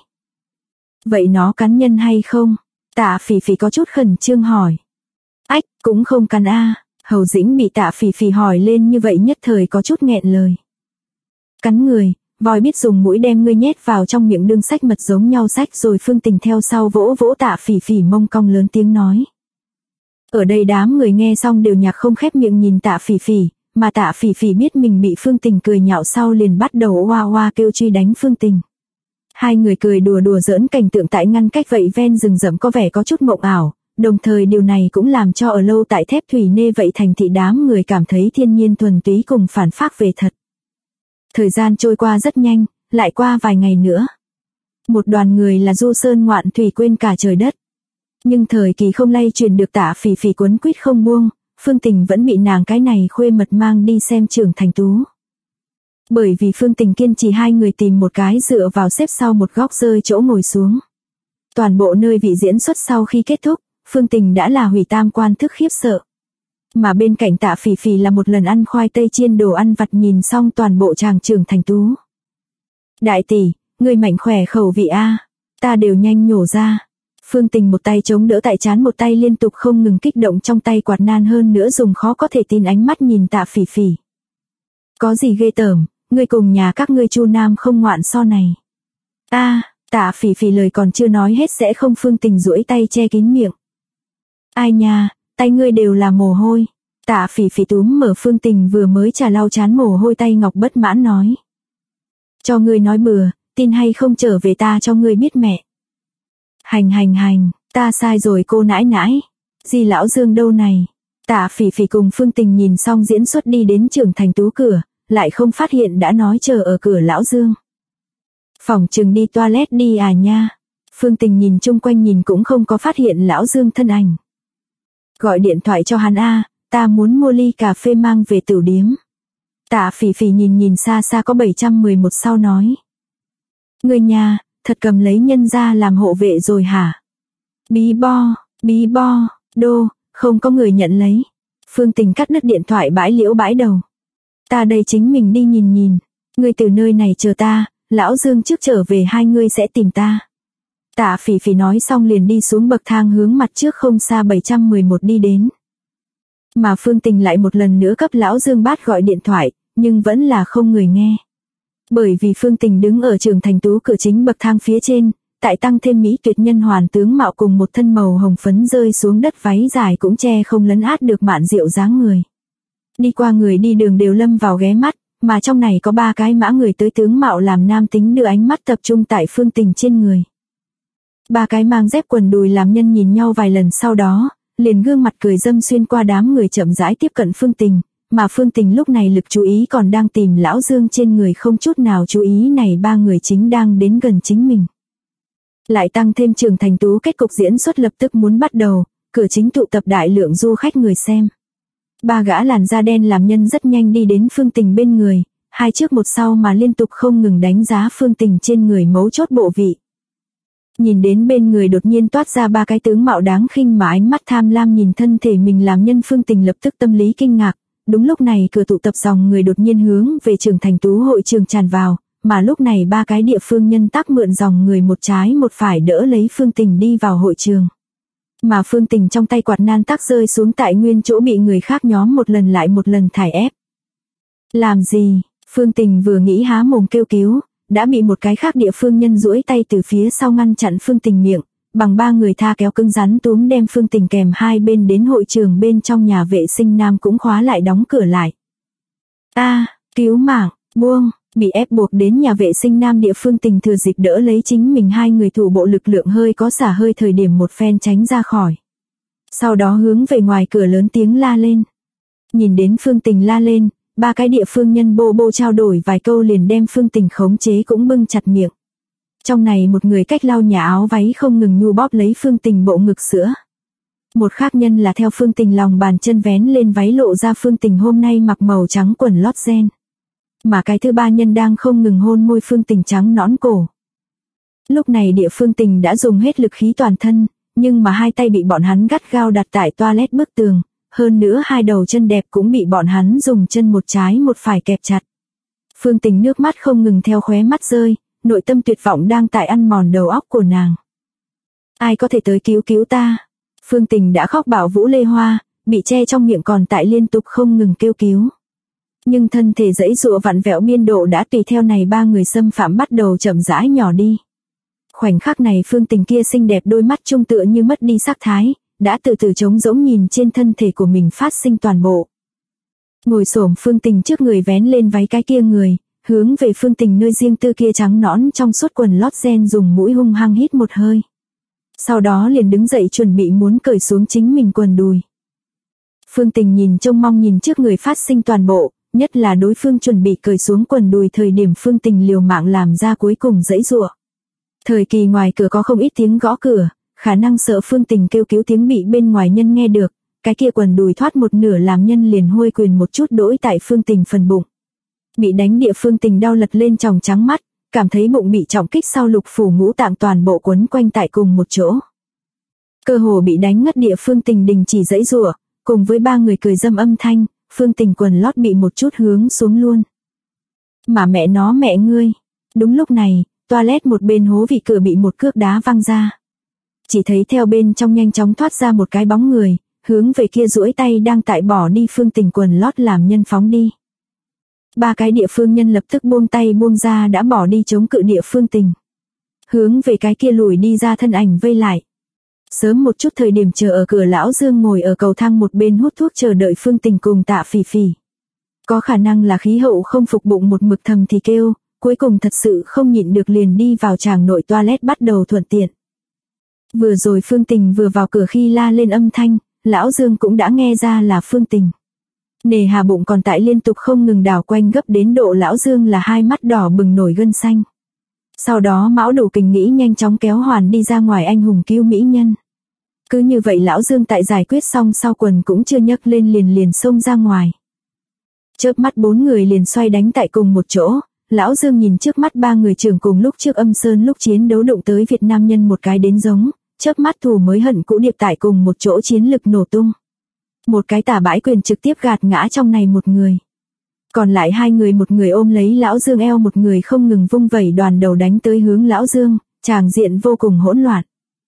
Vậy nó cắn nhân hay không? Tạ Phỉ Phỉ có chút khẩn trương hỏi. Ách, cũng không cắn a. Hầu Dĩnh bị Tạ Phỉ Phỉ hỏi lên như vậy nhất thời có chút nghẹn lời. Cắn người, voi biết dùng mũi đem ngươi nhét vào trong miệng đương sách mật giống nhau sách rồi. Phương Tình theo sau vỗ vỗ Tạ Phỉ Phỉ mông cong lớn tiếng nói. Ở đây đám người nghe xong đều nhạc không khép miệng nhìn Tạ Phỉ Phỉ, mà Tạ Phỉ Phỉ biết mình bị Phương Tình cười nhạo sau liền bắt đầu oa oa kêu truy đánh Phương Tình. Hai người cười đùa giỡn cảnh tượng tại ngăn cách vậy ven rừng rậm có vẻ có chút mộng ảo, đồng thời điều này cũng làm cho ở lâu tại Thép Thủy Nê vậy thành thị đám người cảm thấy thiên nhiên thuần túy cùng phản phác về thật. Thời gian trôi qua rất nhanh, lại qua vài ngày nữa. Một đoàn người là du sơn ngoạn thủy quên cả trời đất. Nhưng thời kỳ không lay truyền được Tạ Phỉ Phỉ quấn quýt không buông, Phương Tình vẫn bị nàng cái này khuê mật mang đi xem Trưởng Thành Tú. Bởi vì Phương Tình kiên trì hai người tìm một cái dựa vào xếp sau một góc rơi chỗ ngồi xuống. Toàn bộ nơi vị diễn xuất sau khi kết thúc, Phương Tình đã là hủy tam quan thức khiếp sợ. Mà bên cạnh Tạ Phỉ Phỉ là một lần ăn khoai tây chiên đồ ăn vặt nhìn xong toàn bộ chàng Trưởng Thành Tú. Đại tỷ, người mạnh khỏe khẩu vị a, ta đều nhanh nhổ ra. Phương Tình một tay chống đỡ tại trán một tay liên tục không ngừng kích động trong tay quạt nan hơn nữa dùng khó có thể tin ánh mắt nhìn Tạ Phỉ Phỉ. Có gì ghê tởm, ngươi cùng nhà các ngươi Chu Nam không ngoạn so này. Tạ Phỉ Phỉ lời còn chưa nói hết sẽ không Phương Tình duỗi tay che kín miệng. Ai nha, tay ngươi đều là mồ hôi. Tạ Phỉ Phỉ túm mở Phương Tình vừa mới trà lau chán mồ hôi tay ngọc bất mãn nói. Cho ngươi nói bừa, tin hay không trở về ta cho ngươi biết mẹ. Hành, ta sai rồi cô nãi nãi. Di lão Dương đâu này? Tạ Phỉ Phỉ cùng Phương Tình nhìn xong diễn xuất đi đến Trưởng Thành Tú cửa, lại không phát hiện đã nói chờ ở cửa lão Dương. Phỏng chừng đi toilet đi à nha. Phương Tình nhìn chung quanh nhìn cũng không có phát hiện lão Dương thân ảnh. Gọi điện thoại cho hắn a, ta muốn mua ly cà phê mang về tửu điếm. Tạ Phỉ Phỉ nhìn xa xa có 711 sau nói. Người nhà, thật cầm lấy nhân ra làm hộ vệ rồi hả? Bí bo, đô, không có người nhận lấy. Phương Tình cắt đứt điện thoại bãi liễu bãi đầu. Ta đây chính mình đi nhìn. Ngươi từ nơi này chờ ta, lão Dương trước trở về hai ngươi sẽ tìm ta. Tạ Phỉ Phỉ nói xong liền đi xuống bậc thang hướng mặt trước không xa 711 đi đến. Mà Phương Tình lại một lần nữa cấp lão Dương Bát gọi điện thoại, nhưng vẫn là không người nghe. Bởi vì Phương Tình đứng ở Trưởng Thành Tú cửa chính bậc thang phía trên, tại tăng thêm mỹ tuyệt nhân hoàn tướng mạo cùng một thân màu hồng phấn rơi xuống đất váy dài cũng che không lấn át được mạn diệu dáng người. Đi qua người đi đường đều lâm vào ghé mắt, mà trong này có 3 cái mã người tới tướng mạo làm nam tính đưa ánh mắt tập trung tại Phương Tình trên người. 3 cái mang dép quần đùi làm nhân nhìn nhau vài lần sau đó, liền gương mặt cười dâm xuyên qua đám người chậm rãi tiếp cận Phương Tình, mà Phương Tình lúc này lực chú ý còn đang tìm lão Dương trên người không chút nào chú ý này 3 người chính đang đến gần chính mình. Lại tăng thêm Trưởng Thành Tú kết cục diễn xuất lập tức muốn bắt đầu, cửa chính tụ tập đại lượng du khách người xem. 3 gã làn da đen làm nhân rất nhanh đi đến Phương Tình bên người, hai trước một sau mà liên tục không ngừng đánh giá Phương Tình trên người mấu chốt bộ vị. Nhìn đến bên người đột nhiên toát ra 3 cái tướng mạo đáng khinh mà ánh mắt tham lam nhìn thân thể mình làm nhân Phương Tình lập tức tâm lý kinh ngạc. Đúng lúc này cửa tụ tập dòng người đột nhiên hướng về Trưởng Thành Tú hội trường tràn vào, mà lúc này 3 cái địa phương nhân tác mượn dòng người một trái một phải đỡ lấy Phương Tình đi vào hội trường. Mà Phương Tình trong tay quạt nan tác rơi xuống tại nguyên chỗ bị người khác nhóm một lần lại một lần thải ép. Làm gì? Phương Tình vừa nghĩ há mồm kêu cứu, đã bị một cái khác địa phương nhân duỗi tay từ phía sau ngăn chặn Phương Tình miệng, bằng 3 người tha kéo cứng rắn túm đem Phương Tình kèm hai bên đến hội trường bên trong nhà vệ sinh nam cũng khóa lại đóng cửa lại. Cứu mạng, buông, bị ép buộc đến nhà vệ sinh nam địa Phương Tình thừa dịp đỡ lấy chính mình hai người thủ bộ lực lượng hơi có xả hơi thời điểm một phen tránh ra khỏi. Sau đó hướng về ngoài cửa lớn tiếng la lên. Nhìn đến Phương Tình la lên, 3 cái địa phương nhân bô trao đổi vài câu liền đem Phương Tình khống chế cũng bưng chặt miệng. Trong này một người cách lau nhà áo váy không ngừng nhu bóp lấy Phương Tình bộ ngực sữa. Một khác nhân là theo Phương Tình lòng bàn chân vén lên váy lộ ra Phương Tình hôm nay mặc màu trắng quần lót ren. Mà cái thứ 3 nhân đang không ngừng hôn môi Phương Tình trắng nõn cổ. Lúc này địa Phương Tình đã dùng hết lực khí toàn thân, nhưng mà hai tay bị bọn hắn gắt gao đặt tại toilet bức tường, hơn nữa hai đầu chân đẹp cũng bị bọn hắn dùng chân một trái một phải kẹp chặt. Phương Tình nước mắt không ngừng theo khóe mắt rơi, nội tâm tuyệt vọng đang tại ăn mòn đầu óc của nàng. Ai có thể tới cứu ta? Phương Tình đã khóc bảo Vũ Lê Hoa, bị che trong miệng còn tại liên tục không ngừng kêu cứu. Nhưng thân thể giãy giụa vặn vẹo biên độ đã tùy theo này 3 người xâm phạm bắt đầu chậm rãi nhỏ đi. Khoảnh khắc này Phương Tình kia xinh đẹp đôi mắt trung tựa như mất đi sắc thái, đã từ từ trống rỗng nhìn trên thân thể của mình phát sinh toàn bộ. Ngồi xổm Phương Tình trước người vén lên váy cái kia người, hướng về Phương Tình nơi riêng tư kia trắng nõn trong suốt quần lót ren dùng mũi hung hăng hít một hơi. Sau đó liền đứng dậy chuẩn bị muốn cởi xuống chính mình quần đùi. Phương Tình nhìn trông mong nhìn trước người phát sinh toàn bộ, nhất là đối phương chuẩn bị cởi xuống quần đùi thời điểm Phương Tình liều mạng làm ra cuối cùng giãy giụa. Thời kỳ ngoài cửa có không ít tiếng gõ cửa, khả năng sợ Phương Tình kêu cứu tiếng bị bên ngoài nhân nghe được, cái kia quần đùi thoát một nửa làm nhân liền hôi quyền một chút đỗi tại Phương Tình phần bụng. Bị đánh địa Phương Tình đau lật lên tròng trắng mắt, cảm thấy bụng bị trọng kích sau lục phủ ngũ tạng toàn bộ quấn quanh tại cùng một chỗ. Cơ hồ bị đánh ngất địa Phương Tình đình chỉ giãy giụa, cùng với 3 người cười dâm âm thanh, Phương Tình quần lót bị một chút hướng xuống luôn. Mà mẹ nó mẹ ngươi. Đúng lúc này, toilet một bên hố vị cửa bị một cước đá văng ra. Chỉ thấy theo bên trong nhanh chóng thoát ra một cái bóng người, hướng về kia duỗi tay đang tại bỏ đi Phương Tình quần lót làm nhân phóng đi. 3 cái địa phương nhân lập tức buông tay buông ra đã bỏ đi chống cự địa Phương Tình. Hướng về cái kia lùi đi ra thân ảnh vây lại. Sớm một chút thời điểm chờ ở cửa, Lão Dương ngồi ở cầu thang một bên hút thuốc chờ đợi Phương Tình cùng Tạ Phỉ Phỉ. Có khả năng là khí hậu không phục bụng một mực thầm thì kêu, cuối cùng thật sự không nhịn được liền đi vào tràng nội toilet bắt đầu thuận tiện. Vừa rồi Phương Tình vừa vào cửa khi la lên âm thanh, Lão Dương cũng đã nghe ra là Phương Tình. Nề hà bụng còn tại liên tục không ngừng đảo quanh gấp đến độ Lão Dương là hai mắt đỏ bừng nổi gân xanh. Sau đó Mão Đủ Kình nghĩ nhanh chóng kéo Hoàn đi ra ngoài anh hùng cứu mỹ nhân. Cứ như vậy Lão Dương tại giải quyết xong sau quần cũng chưa nhấc lên liền xông ra ngoài. Chớp mắt 4 người liền xoay đánh tại cùng một chỗ, Lão Dương nhìn trước mắt 3 người trưởng cùng lúc trước Âm Sơn lúc chiến đấu đụng tới Việt Nam nhân một cái đến giống, chớp mắt thù mới hận cũ điệp tại cùng một chỗ chiến lực nổ tung. Một cái tả bãi quyền trực tiếp gạt ngã trong này một người. Còn lại 2 người, một người ôm lấy Lão Dương eo, một người không ngừng vung vẩy đoàn đầu đánh tới hướng Lão Dương, tràng diện vô cùng hỗn loạn.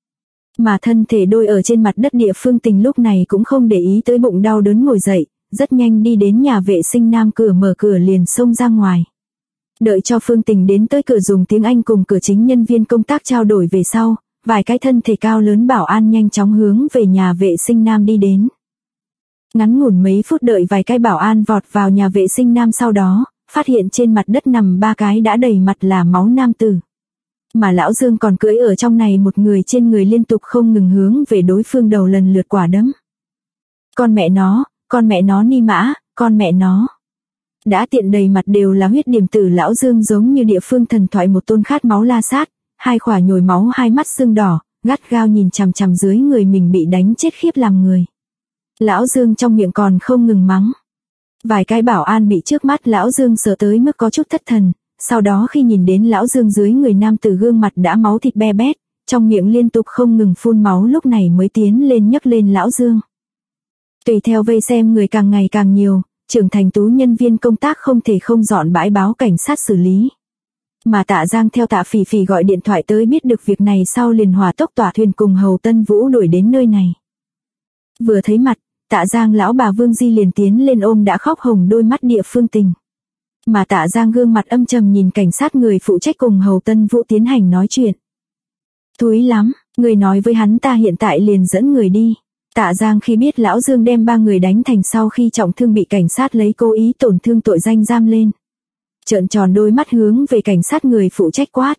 Mà thân thể đôi ở trên mặt đất địa Phương Tình lúc này cũng không để ý tới bụng đau đớn ngồi dậy, rất nhanh đi đến nhà vệ sinh nam cửa mở cửa liền xông ra ngoài. Đợi cho Phương Tình đến tới cửa dùng tiếng Anh cùng cửa chính nhân viên công tác trao đổi về sau, vài cái thân thể cao lớn bảo an nhanh chóng hướng về nhà vệ sinh nam đi đến. Ngắn ngủn mấy phút đợi vài cái bảo an vọt vào nhà vệ sinh nam, sau đó, phát hiện trên mặt đất nằm 3 cái đã đầy mặt là máu nam tử. Mà Lão Dương còn cưỡi ở trong này một người trên người liên tục không ngừng hướng về đối phương đầu lần lượt quả đấm. Con mẹ nó ni mã, con mẹ nó. Đã tiện đầy mặt đều là huyết điểm tử Lão Dương giống như địa phương thần thoại một tôn khát máu la sát, 2 khỏa nhồi máu, 2 mắt sưng đỏ, gắt gao nhìn chằm chằm dưới người mình bị đánh chết khiếp làm người. Lão Dương trong miệng còn không ngừng mắng. Vài cái bảo an bị trước mắt Lão Dương sợ tới mức có chút thất thần, sau đó khi nhìn đến Lão Dương dưới người nam tử gương mặt đã máu thịt be bét, trong miệng liên tục không ngừng phun máu, lúc này mới tiến lên nhấc lên Lão Dương. Tùy theo vây xem người càng ngày càng nhiều, trưởng thành tú nhân viên công tác không thể không dọn bãi báo cảnh sát xử lý. Mà Tạ Giang theo Tạ Phỉ Phỉ gọi điện thoại tới biết được việc này sau liền hỏa tốc tỏa thuyền cùng Hầu Tân Vũ đuổi đến nơi này. Vừa thấy mặt, Tạ Giang lão bà Vương Di liền tiến lên ôm đã khóc hồng đôi mắt địa Phương Tình. Mà Tạ Giang gương mặt âm trầm nhìn cảnh sát người phụ trách cùng Hầu Tân Vũ tiến hành nói chuyện. Thúi lắm, người nói với hắn ta hiện tại liền dẫn người đi. Tạ Giang khi biết Lão Dương đem 3 người đánh thành sau khi trọng thương bị cảnh sát lấy cố ý tổn thương tội danh giam lên. Trợn tròn đôi mắt hướng về cảnh sát người phụ trách quát.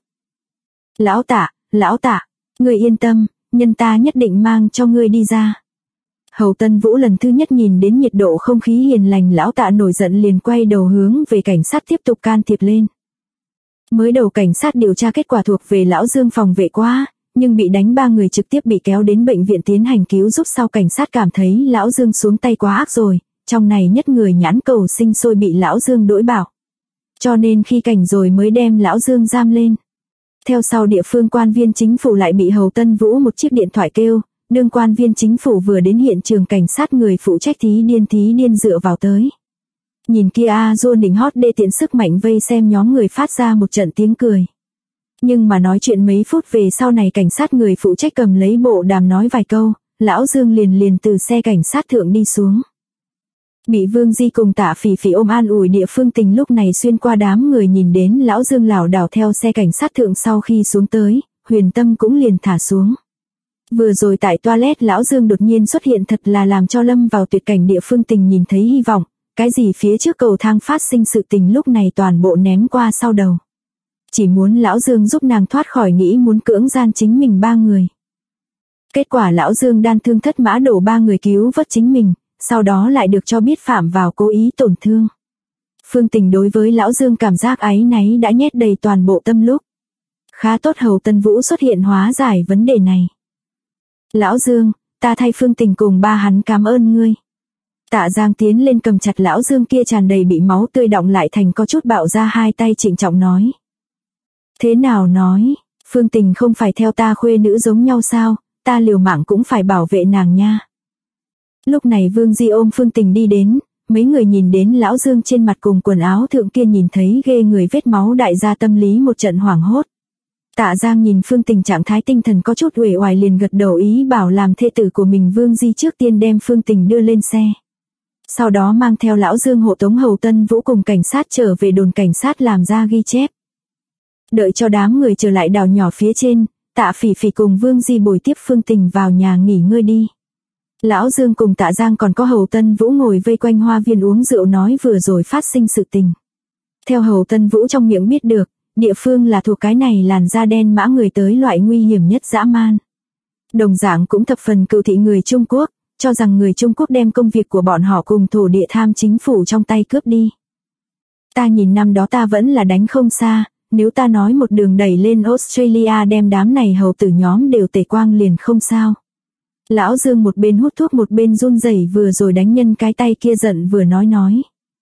Lão Tạ, người yên tâm, nhân ta nhất định mang cho ngươi đi ra. Hầu Tân Vũ lần thứ nhất nhìn đến nhiệt độ không khí hiền lành Lão Tạ nổi giận liền quay đầu hướng về cảnh sát tiếp tục can thiệp lên. Mới đầu cảnh sát điều tra kết quả thuộc về Lão Dương phòng vệ quá, nhưng bị đánh 3 người trực tiếp bị kéo đến bệnh viện tiến hành cứu giúp, sau cảnh sát cảm thấy Lão Dương xuống tay quá ác rồi, trong này nhất người nhãn cầu sinh sôi bị Lão Dương đỗi bảo. Cho nên khi cảnh rồi mới đem Lão Dương giam lên. Theo sau địa phương quan viên chính phủ lại bị Hầu Tân Vũ một chiếc điện thoại kêu, đương quan viên chính phủ vừa đến hiện trường cảnh sát người phụ trách thí điên dựa vào tới. Nhìn kia Azure đỉnh hót đê tiện sức mạnh vây xem nhóm người phát ra một trận tiếng cười. Nhưng mà nói chuyện mấy phút về sau này cảnh sát người phụ trách cầm lấy bộ đàm nói vài câu, Lão Dương liền từ xe cảnh sát thượng đi xuống. Bị Vương Di cùng Tạ Phỉ Phỉ ôm an ủi địa Phương Tình lúc này xuyên qua đám người nhìn đến Lão Dương lảo đảo theo xe cảnh sát thượng, sau khi xuống tới, huyền tâm cũng liền thả xuống. Vừa rồi tại toilet Lão Dương đột nhiên xuất hiện thật là làm cho lâm vào tuyệt cảnh địa Phương Tình nhìn thấy hy vọng, cái gì phía trước cầu thang phát sinh sự tình lúc này toàn bộ ném qua sau đầu. Chỉ muốn Lão Dương giúp nàng thoát khỏi nghĩ muốn cưỡng gian chính mình 3 người. Kết quả Lão Dương đan thương thất mã đổ 3 người cứu vớt chính mình, sau đó lại được cho biết phạm vào cố ý tổn thương. Phương Tình đối với Lão Dương cảm giác áy náy đã nhét đầy toàn bộ tâm lúc. Khá tốt Hầu Tân Vũ xuất hiện hóa giải vấn đề này. Lão Dương, ta thay Phương Tình cùng ba hắn cảm ơn ngươi. Tạ Giang tiến lên cầm chặt Lão Dương kia tràn đầy bị máu tươi đọng lại thành có chút bạo ra hai tay trịnh trọng nói. Thế nào nói, Phương Tình không phải theo ta khuê nữ giống nhau sao, ta liều mạng cũng phải bảo vệ nàng nha. Lúc này Vương Di ôm Phương Tình đi đến, mấy người nhìn đến Lão Dương trên mặt cùng quần áo thượng kia nhìn thấy ghê người vết máu đại gia tâm lý một trận hoảng hốt. Tạ Giang nhìn Phương Tình trạng thái tinh thần có chút uể oải liền gật đầu ý bảo làm thê tử của mình Vương Di trước tiên đem Phương Tình đưa lên xe. Sau đó mang theo Lão Dương hộ tống Hầu Tân Vũ cùng cảnh sát trở về đồn cảnh sát làm ra ghi chép. Đợi cho đám người trở lại đảo nhỏ phía trên, Tạ Phỉ Phỉ cùng Vương Di bồi tiếp Phương Tình vào nhà nghỉ ngơi đi. Lão Dương cùng Tạ Giang còn có Hầu Tân Vũ ngồi vây quanh hoa viên uống rượu nói vừa rồi phát sinh sự tình. Theo Hầu Tân Vũ trong miệng biết được, địa phương là thuộc cái này làn da đen mã người tới loại nguy hiểm nhất dã man. Đồng dạng cũng thập phần cừu thị người Trung Quốc, cho rằng người Trung Quốc đem công việc của bọn họ cùng thổ địa tham chính phủ trong tay cướp đi. Ta nhìn năm đó ta vẫn là đánh không xa, nếu ta nói một đường đẩy lên Australia đem đám này hầu tử nhóm đều tẩy quang liền không sao. Lão Dương một bên hút thuốc một bên run rẩy vừa rồi đánh nhân cái tay kia giận vừa nói.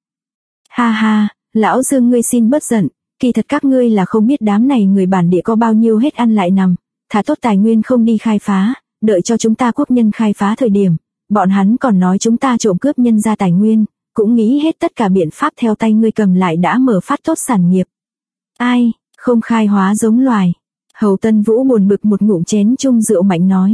Ha ha, Lão Dương ngươi xin bớt giận, kỳ thật các ngươi là không biết đám này người bản địa có bao nhiêu hết ăn lại nằm, thả tốt tài nguyên không đi khai phá, đợi cho chúng ta quốc nhân khai phá thời điểm, bọn hắn còn nói chúng ta trộm cướp nhân ra tài nguyên, cũng nghĩ hết tất cả biện pháp theo tay ngươi cầm lại đã mở phát tốt sản nghiệp. Ai, không khai hóa giống loài. Hầu Tân Vũ buồn bực một ngụm chén chung rượu mạnh nói.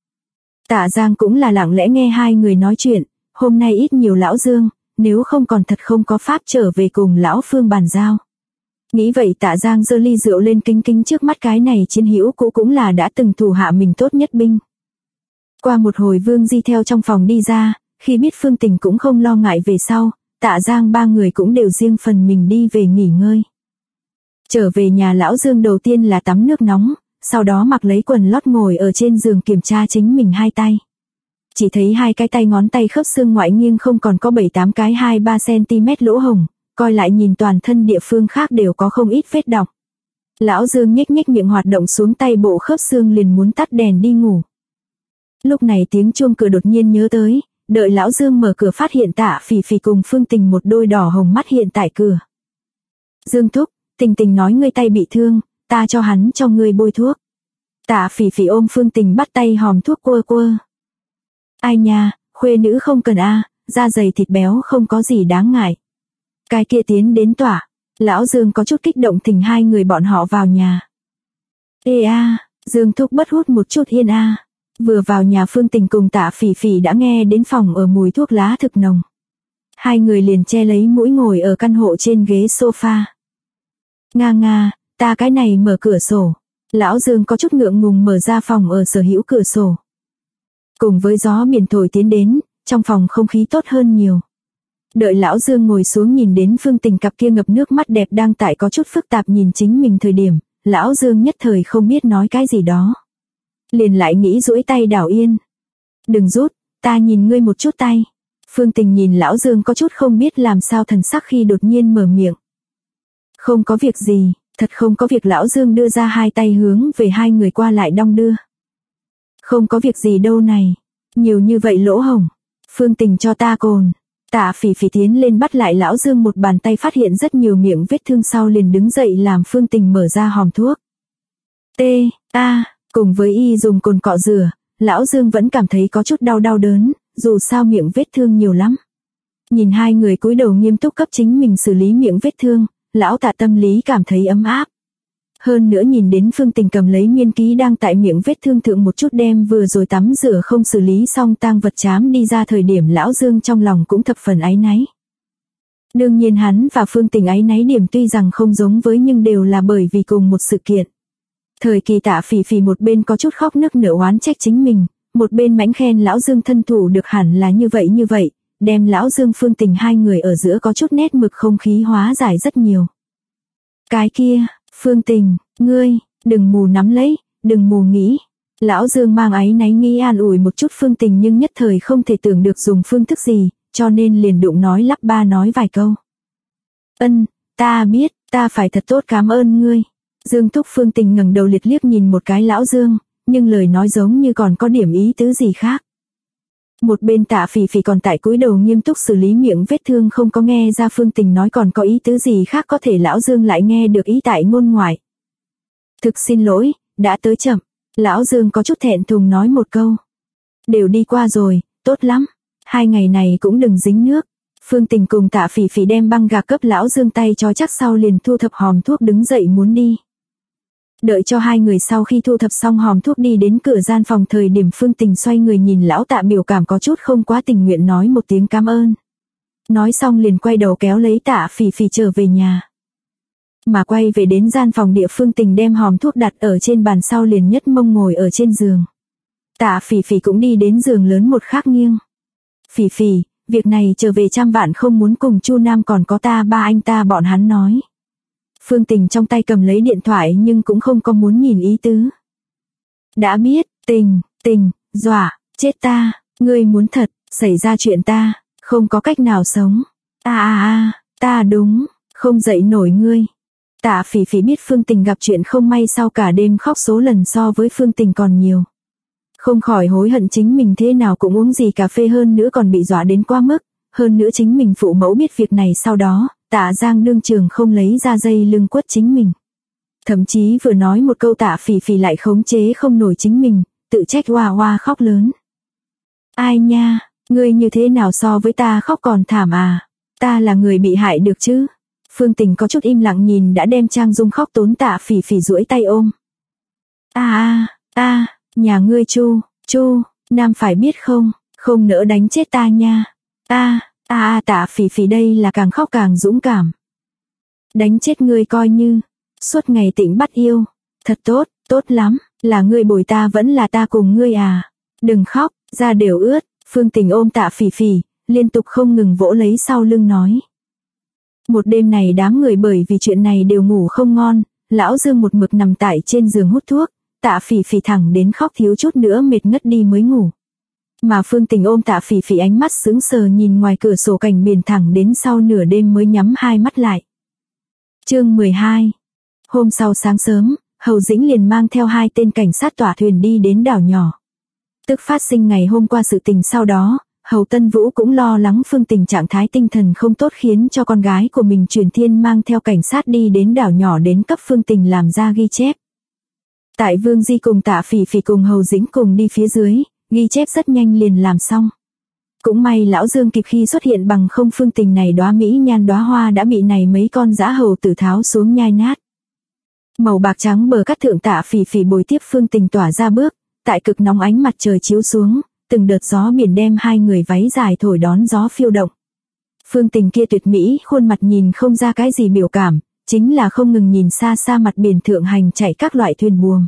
Tạ Giang cũng là lặng lẽ nghe hai người nói chuyện, hôm nay ít nhiều Lão Dương, nếu không còn thật không có pháp trở về cùng Lão Phương bàn giao. Nghĩ vậy Tạ Giang giơ ly rượu lên kính kính trước mắt cái này chiến hữu cũ cũng là đã từng thủ hạ mình tốt nhất binh. Qua một hồi Vương Di theo trong phòng đi ra, khi biết Phương Tình cũng không lo ngại về sau, Tạ Giang ba người cũng đều riêng phần mình đi về nghỉ ngơi. Trở về nhà Lão Dương đầu tiên là tắm nước nóng, sau đó mặc lấy quần lót ngồi ở trên giường kiểm tra chính mình hai tay. Chỉ thấy hai cái tay ngón tay khớp xương ngoại nghiêng không còn có 7-8 cái 2-3 cm lỗ hổng, coi lại nhìn toàn thân địa phương khác đều có không ít vết độc. Lão Dương nhếch nhếch miệng hoạt động xuống tay bộ khớp xương liền muốn tắt đèn đi ngủ. Lúc này tiếng chuông cửa đột nhiên nhớ tới, đợi Lão Dương mở cửa phát hiện Tạ Phỉ Phỉ cùng Phương Tình một đôi đỏ hồng mắt hiện tại cửa. Dương thúc, Tình Tình nói ngươi tay bị thương, ta cho hắn cho ngươi bôi thuốc. Tạ Phỉ Phỉ ôm Phương Tình bắt tay hòm thuốc quơ. Ai nha, khuê nữ không cần a, da dày thịt béo không có gì đáng ngại. Cái kia tiến đến tỏa, Lão Dương có chút kích động thỉnh hai người bọn họ vào nhà. Ê a, Dương thúc bất hút một chút yên a. Vừa vào nhà Phương Tình cùng Tạ Phỉ Phỉ đã nghe đến phòng ở mùi thuốc lá thực nồng. Hai người liền che lấy mũi ngồi ở căn hộ trên ghế sofa. Nga, ta cái này mở cửa sổ. Lão Dương có chút ngượng ngùng mở ra phòng ở sở hữu cửa sổ. Cùng với gió biển thổi tiến đến, trong phòng không khí tốt hơn nhiều. Đợi Lão Dương ngồi xuống nhìn đến Phương Tình cặp kia ngập nước mắt đẹp đang tại có chút phức tạp nhìn chính mình thời điểm, Lão Dương nhất thời không biết nói cái gì đó. Liền lại nghĩ duỗi tay đảo yên. Đừng rút, ta nhìn ngươi một chút tay. Phương Tình nhìn Lão Dương có chút không biết làm sao thần sắc khi đột nhiên mở miệng. Không có việc gì, thật không có việc. Lão Dương đưa ra hai tay hướng về hai người qua lại đong đưa. Không có việc gì đâu này, nhiều như vậy lỗ hổng. Phương Tình cho ta cồn. Tạ Phỉ Phỉ tiến lên bắt lại Lão Dương một bàn tay phát hiện rất nhiều miệng vết thương sau liền đứng dậy làm Phương Tình mở ra hòm thuốc. Cùng với y dùng cồn cọ rửa, Lão Dương vẫn cảm thấy có chút đau đớn, dù sao miệng vết thương nhiều lắm. Nhìn hai người cúi đầu nghiêm túc cấp chính mình xử lý miệng vết thương, Lão Tạ tâm lý cảm thấy ấm áp. Hơn nữa nhìn đến Phương Tình cầm lấy miên ký đang tại miệng vết thương thượng một chút đem vừa rồi tắm rửa không xử lý xong tang vật chám đi ra thời điểm Lão Dương trong lòng cũng thập phần áy náy. Đương nhiên hắn và Phương Tình áy náy điểm tuy rằng không giống với nhưng đều là bởi vì cùng một sự kiện. Thời kỳ Tạ Phỉ Phỉ một bên có chút khóc nức nở oán trách chính mình, một bên mãnh khen Lão Dương thân thủ được hẳn là như vậy, đem Lão Dương Phương Tình hai người ở giữa có chút nét mực không khí hóa giải rất nhiều. Cái kia, Phương Tình, ngươi, đừng mù nắm lấy, đừng mù nghĩ. Lão Dương mang áy náy nghĩ an ủi một chút Phương Tình nhưng nhất thời không thể tưởng được dùng phương thức gì, cho nên liền đụng nói lắp ba nói vài câu. Ta biết, ta phải thật tốt cảm ơn ngươi. Dương thúc. Phương Tình ngẩng đầu liếc nhìn một cái Lão Dương, nhưng lời nói giống như còn có điểm ý tứ gì khác. Một bên Tạ Phỉ Phỉ còn tại cúi đầu nghiêm túc xử lý miệng vết thương không có nghe ra Phương Tình nói còn có ý tứ gì khác, có thể Lão Dương lại nghe được ý tại ngôn ngoại. Thực xin lỗi, đã tới chậm. Lão Dương có chút thẹn thùng nói một câu. Đều đi qua rồi, tốt lắm. 2 ngày này cũng đừng dính nước. Phương Tình cùng Tạ Phỉ Phỉ đem băng gạc cấp Lão Dương tay cho chắc sau liền thu thập hòm thuốc đứng dậy muốn đi. Đợi cho hai người sau khi thu thập xong hòm thuốc đi đến cửa gian phòng thời điểm Phương Tình xoay người nhìn Lão Tạ biểu cảm có chút không quá tình nguyện nói một tiếng cảm ơn. Nói xong liền quay đầu kéo lấy Tạ Phỉ Phỉ trở về nhà. Mà quay về đến gian phòng địa Phương Tình đem hòm thuốc đặt ở trên bàn sau liền nhất mông ngồi ở trên giường. Tạ Phỉ Phỉ cũng đi đến giường lớn một khắc nghiêng. Phỉ Phỉ, việc này trở về trăm vạn không muốn cùng Chu Nam còn có ta ba anh ta bọn hắn nói. Phương Tình trong tay cầm lấy điện thoại nhưng cũng không có muốn nhìn ý tứ. Đã biết, Tình, dọa, chết ta, ngươi muốn thật, xảy ra chuyện ta, không có cách nào sống. Ta đúng, không dậy nổi ngươi. Tạ Phỉ Phỉ biết Phương Tình gặp chuyện không may sau cả đêm khóc số lần so với Phương Tình còn nhiều. Không khỏi hối hận chính mình thế nào cũng uống gì cà phê hơn nữa còn bị dọa đến quá mức, hơn nữa chính mình phụ mẫu biết việc này sau đó, Tạ Giang đương trường không lấy ra dây lưng quất chính mình. Thậm chí vừa nói một câu Tạ Phỉ Phỉ lại khống chế không nổi chính mình, tự trách oa oa khóc lớn. Ai nha, ngươi như thế nào so với ta khóc còn thảm à, ta là người bị hại được chứ. Phương Tình có chút im lặng nhìn đã đem Trang Dung khóc tốn Tạ Phỉ Phỉ duỗi tay ôm. Nhà ngươi Chu Nam phải biết không nỡ đánh chết ta nha. Tạ Phỉ Phỉ đây là càng khóc càng dũng cảm. Đánh chết ngươi coi như, suốt ngày tỉnh bắt yêu, thật tốt lắm, là ngươi bồi ta vẫn là ta cùng ngươi à. Đừng khóc, da đều ướt. Phương Tình ôm Tạ Phỉ Phỉ, liên tục không ngừng vỗ lấy sau lưng nói. Một đêm này đám người bởi vì chuyện này đều ngủ không ngon, lão Dương một mực nằm tại trên giường hút thuốc, Tạ Phỉ Phỉ thẳng đến khóc thiếu chút nữa mệt ngất đi mới ngủ. Mà Phương Tình ôm Tạ Phỉ Phỉ ánh mắt sững sờ nhìn ngoài cửa sổ cảnh biển thẳng đến sau nửa đêm mới nhắm hai mắt lại. Chương 12. Hôm sau sáng sớm, Hầu Dĩnh liền mang theo 2 tên cảnh sát tỏa thuyền đi đến đảo nhỏ. Tức phát sinh ngày hôm qua sự tình sau đó, Hầu Tân Vũ cũng lo lắng Phương Tình trạng thái tinh thần không tốt khiến cho con gái của mình Truyền Thiên mang theo cảnh sát đi đến đảo nhỏ đến cấp Phương Tình làm ra ghi chép. Tại Vương Di cùng Tạ Phỉ Phỉ cùng Hầu Dĩnh cùng đi phía dưới, ghi chép rất nhanh liền làm xong. Cũng may lão Dương kịp khi xuất hiện bằng không Phương Tình này đóa mỹ nhan đóa hoa đã bị này mấy con dã hầu tử tháo xuống nhai nát. Màu bạc trắng bờ cát thượng Tạ Phỉ Phỉ bồi tiếp Phương Tình tỏa ra bước, tại cực nóng ánh mặt trời chiếu xuống, từng đợt gió biển đem 2 người váy dài thổi đón gió phiêu động. Phương Tình kia tuyệt mỹ khuôn mặt nhìn không ra cái gì biểu cảm, chính là không ngừng nhìn xa xa mặt biển thượng hành chạy các loại thuyền buồm.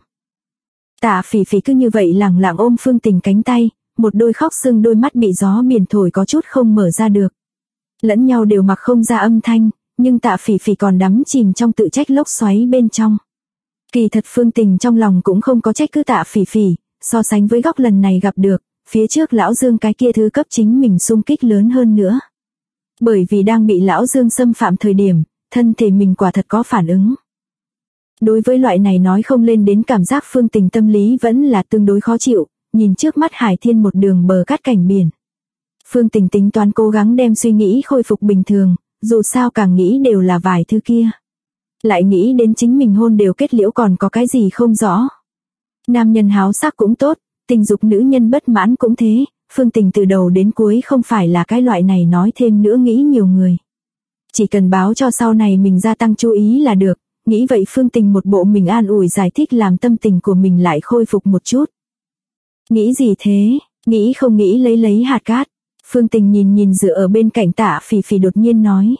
Tạ Phỉ Phỉ cứ như vậy lẳng lặng ôm Phương Tình cánh tay, một đôi khóc sưng đôi mắt bị gió biển thổi có chút không mở ra được. Lẫn nhau đều mặc không ra âm thanh, nhưng Tạ Phỉ Phỉ còn đắm chìm trong tự trách lốc xoáy bên trong. Kỳ thật Phương Tình trong lòng cũng không có trách cứ Tạ Phỉ Phỉ, so sánh với góc lần này gặp được, phía trước lão Dương cái kia thứ cấp chính mình xung kích lớn hơn nữa. Bởi vì đang bị lão Dương xâm phạm thời điểm, thân thể mình quả thật có phản ứng. Đối với loại này nói không lên đến cảm giác Phương Tình tâm lý vẫn là tương đối khó chịu, nhìn trước mắt hải thiên một đường bờ cát cảnh biển. Phương Tình tính toán cố gắng đem suy nghĩ khôi phục bình thường, dù sao càng nghĩ đều là vài thứ kia. Lại nghĩ đến chính mình hôn đều kết liễu còn có cái gì không rõ. Nam nhân háo sắc cũng tốt, tình dục nữ nhân bất mãn cũng thế, Phương Tình từ đầu đến cuối không phải là cái loại này nói thêm nữa nghĩ nhiều người. Chỉ cần báo cho sau này mình gia tăng chú ý là được, nghĩ vậy Phương Tình một bộ mình an ủi giải thích làm tâm tình của mình lại khôi phục một chút. Nghĩ gì thế, nghĩ không nghĩ lấy hạt cát. Phương Tình nhìn dựa ở bên cạnh Tạ Phỉ Phỉ đột nhiên nói.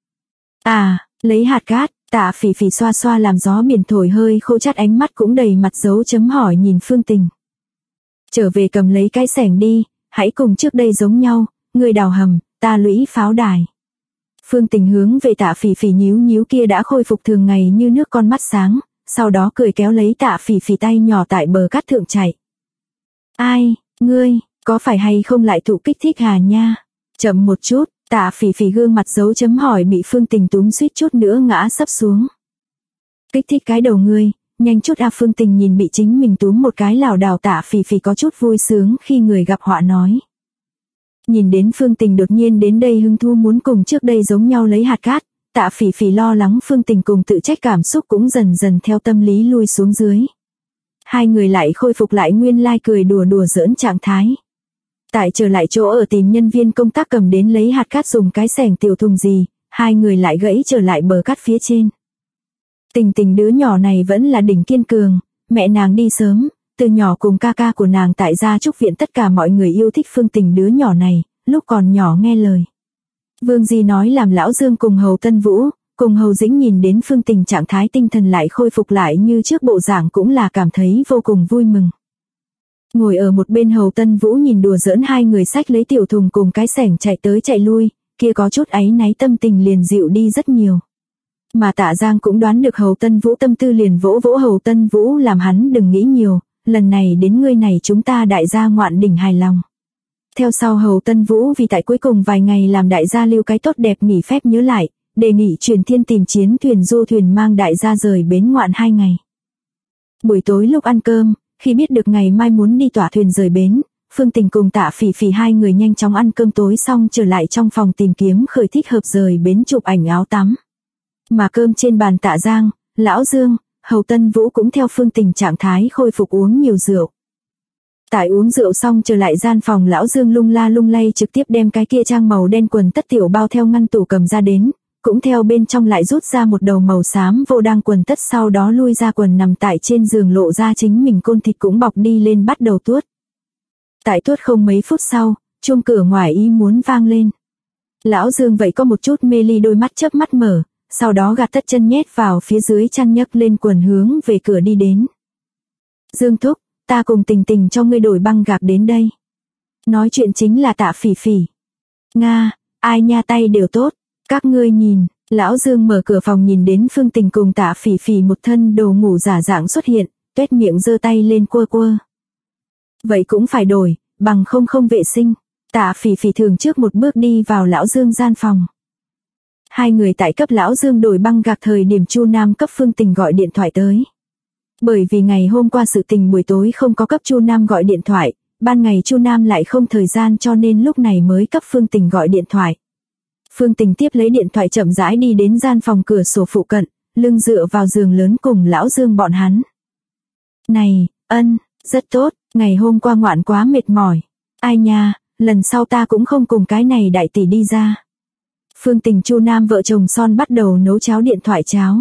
Lấy hạt cát. Tạ Phỉ Phỉ xoa xoa làm gió biển thổi hơi khô chát ánh mắt cũng đầy mặt dấu chấm hỏi nhìn Phương Tình. Trở về cầm lấy cái xẻng đi, hãy cùng trước đây giống nhau, người đào hầm, ta lũy pháo đài. Phương Tình hướng về Tạ Phỉ Phỉ nhíu kia đã khôi phục thường ngày như nước con mắt sáng, sau đó cười kéo lấy Tạ Phỉ Phỉ tay nhỏ tại bờ cát thượng chạy. Ai, ngươi, có phải hay không lại thụ kích thích hà nha? Chậm một chút. Tạ Phỉ Phỉ gương mặt dấu chấm hỏi bị Phương Tình túm suýt chút nữa ngã sấp xuống. Kích thích cái đầu ngươi, nhanh chút Phương Tình nhìn bị chính mình túm một cái lảo đảo Tạ Phỉ Phỉ có chút vui sướng khi người gặp họa nói. Nhìn đến Phương Tình đột nhiên đến đây hứng thú muốn cùng trước đây giống nhau lấy hạt cát, Tạ Phỉ Phỉ lo lắng Phương Tình cùng tự trách cảm xúc cũng dần dần theo tâm lý lui xuống dưới. 2 người lại khôi phục lại nguyên lai cười đùa giỡn trạng thái. Tại trở lại chỗ ở tìm nhân viên công tác cầm đến lấy hạt cát dùng cái xẻng tiểu thùng gì, 2 người lại gãy trở lại bờ cát phía trên. Tình đứa nhỏ này vẫn là đỉnh kiên cường, mẹ nàng đi sớm, từ nhỏ cùng ca ca của nàng tại gia trúc viện tất cả mọi người yêu thích Phương Tình đứa nhỏ này, lúc còn nhỏ nghe lời. Vương Di nói làm lão Dương cùng Hầu Tân Vũ, cùng Hầu Dĩnh nhìn đến Phương Tình trạng thái tinh thần lại khôi phục lại như trước bộ dạng cũng là cảm thấy vô cùng vui mừng. Ngồi ở một bên Hầu Tân Vũ nhìn đùa giỡn hai người xách lấy tiểu thùng cùng cái xẻng chạy tới chạy lui, kia có chút áy náy tâm tình liền dịu đi rất nhiều. Mà Tạ Giang cũng đoán được Hầu Tân Vũ tâm tư liền vỗ vỗ Hầu Tân Vũ làm hắn đừng nghĩ nhiều, lần này đến ngươi này chúng ta đại gia ngoạn đỉnh hài lòng. Theo sau Hầu Tân Vũ vì tại cuối cùng vài ngày làm đại gia lưu cái tốt đẹp nghỉ phép nhớ lại, đề nghị Truyền Thiên tìm chiến thuyền du thuyền mang đại gia rời bến ngoạn 2 ngày. Buổi tối lúc ăn cơm, khi biết được ngày mai muốn đi tỏa thuyền rời bến, Phương Tình cùng Tạ Phỉ Phỉ hai người nhanh chóng ăn cơm tối xong trở lại trong phòng tìm kiếm khởi thích hợp rời bến chụp ảnh áo tắm. Mà cơm trên bàn Tạ Giang, Lão Dương, Hầu Tân Vũ cũng theo Phương Tình trạng thái khôi phục uống nhiều rượu. Tại uống rượu xong trở lại gian phòng Lão Dương lung la lung lay trực tiếp đem cái kia trang màu đen quần tất tiểu bao theo ngăn tủ cầm ra đến, cũng theo bên trong lại rút ra một đầu màu xám vô đang quần tất sau đó lui ra quần nằm tại trên giường lộ ra chính mình côn thịt cũng bọc đi lên bắt đầu tuốt. Tại tuốt không mấy phút sau, chuông cửa ngoài ý muốn vang lên. Lão Dương vậy có một chút mê ly đôi mắt chớp mắt mở, sau đó gạt tất chân nhét vào phía dưới chăn nhấc lên quần hướng về cửa đi đến. Dương thúc, ta cùng Tình Tình cho ngươi đổi băng gạc đến đây. Nói chuyện chính là Tạ Phỉ Phỉ. Nga, ai nha tay đều tốt, các ngươi nhìn, Lão Dương mở cửa phòng nhìn đến Phương Tình cùng Tạ Phỉ Phỉ một thân đồ ngủ giả dạng xuất hiện, tuét miệng giơ tay lên quơ quơ. Vậy cũng phải đổi, bằng không vệ sinh. Tạ Phỉ Phỉ thường trước một bước đi vào Lão Dương gian phòng. Hai người tại cấp Lão Dương đổi băng gạc thời điểm Chu Nam cấp Phương Tình gọi điện thoại tới. Bởi vì ngày hôm qua sự tình buổi tối không có cấp Chu Nam gọi điện thoại, ban ngày Chu Nam lại không thời gian cho nên lúc này mới cấp Phương Tình gọi điện thoại. Phương Tình tiếp lấy điện thoại chậm rãi đi đến gian phòng cửa sổ phụ cận, lưng dựa vào giường lớn cùng Lão Dương bọn hắn. Này, Ân, rất tốt, ngày hôm qua ngoạn quá mệt mỏi. Ai nha, lần sau ta cũng không cùng cái này đại tỷ đi ra. Phương Tình Chu Nam vợ chồng son bắt đầu nấu cháo điện thoại cháo.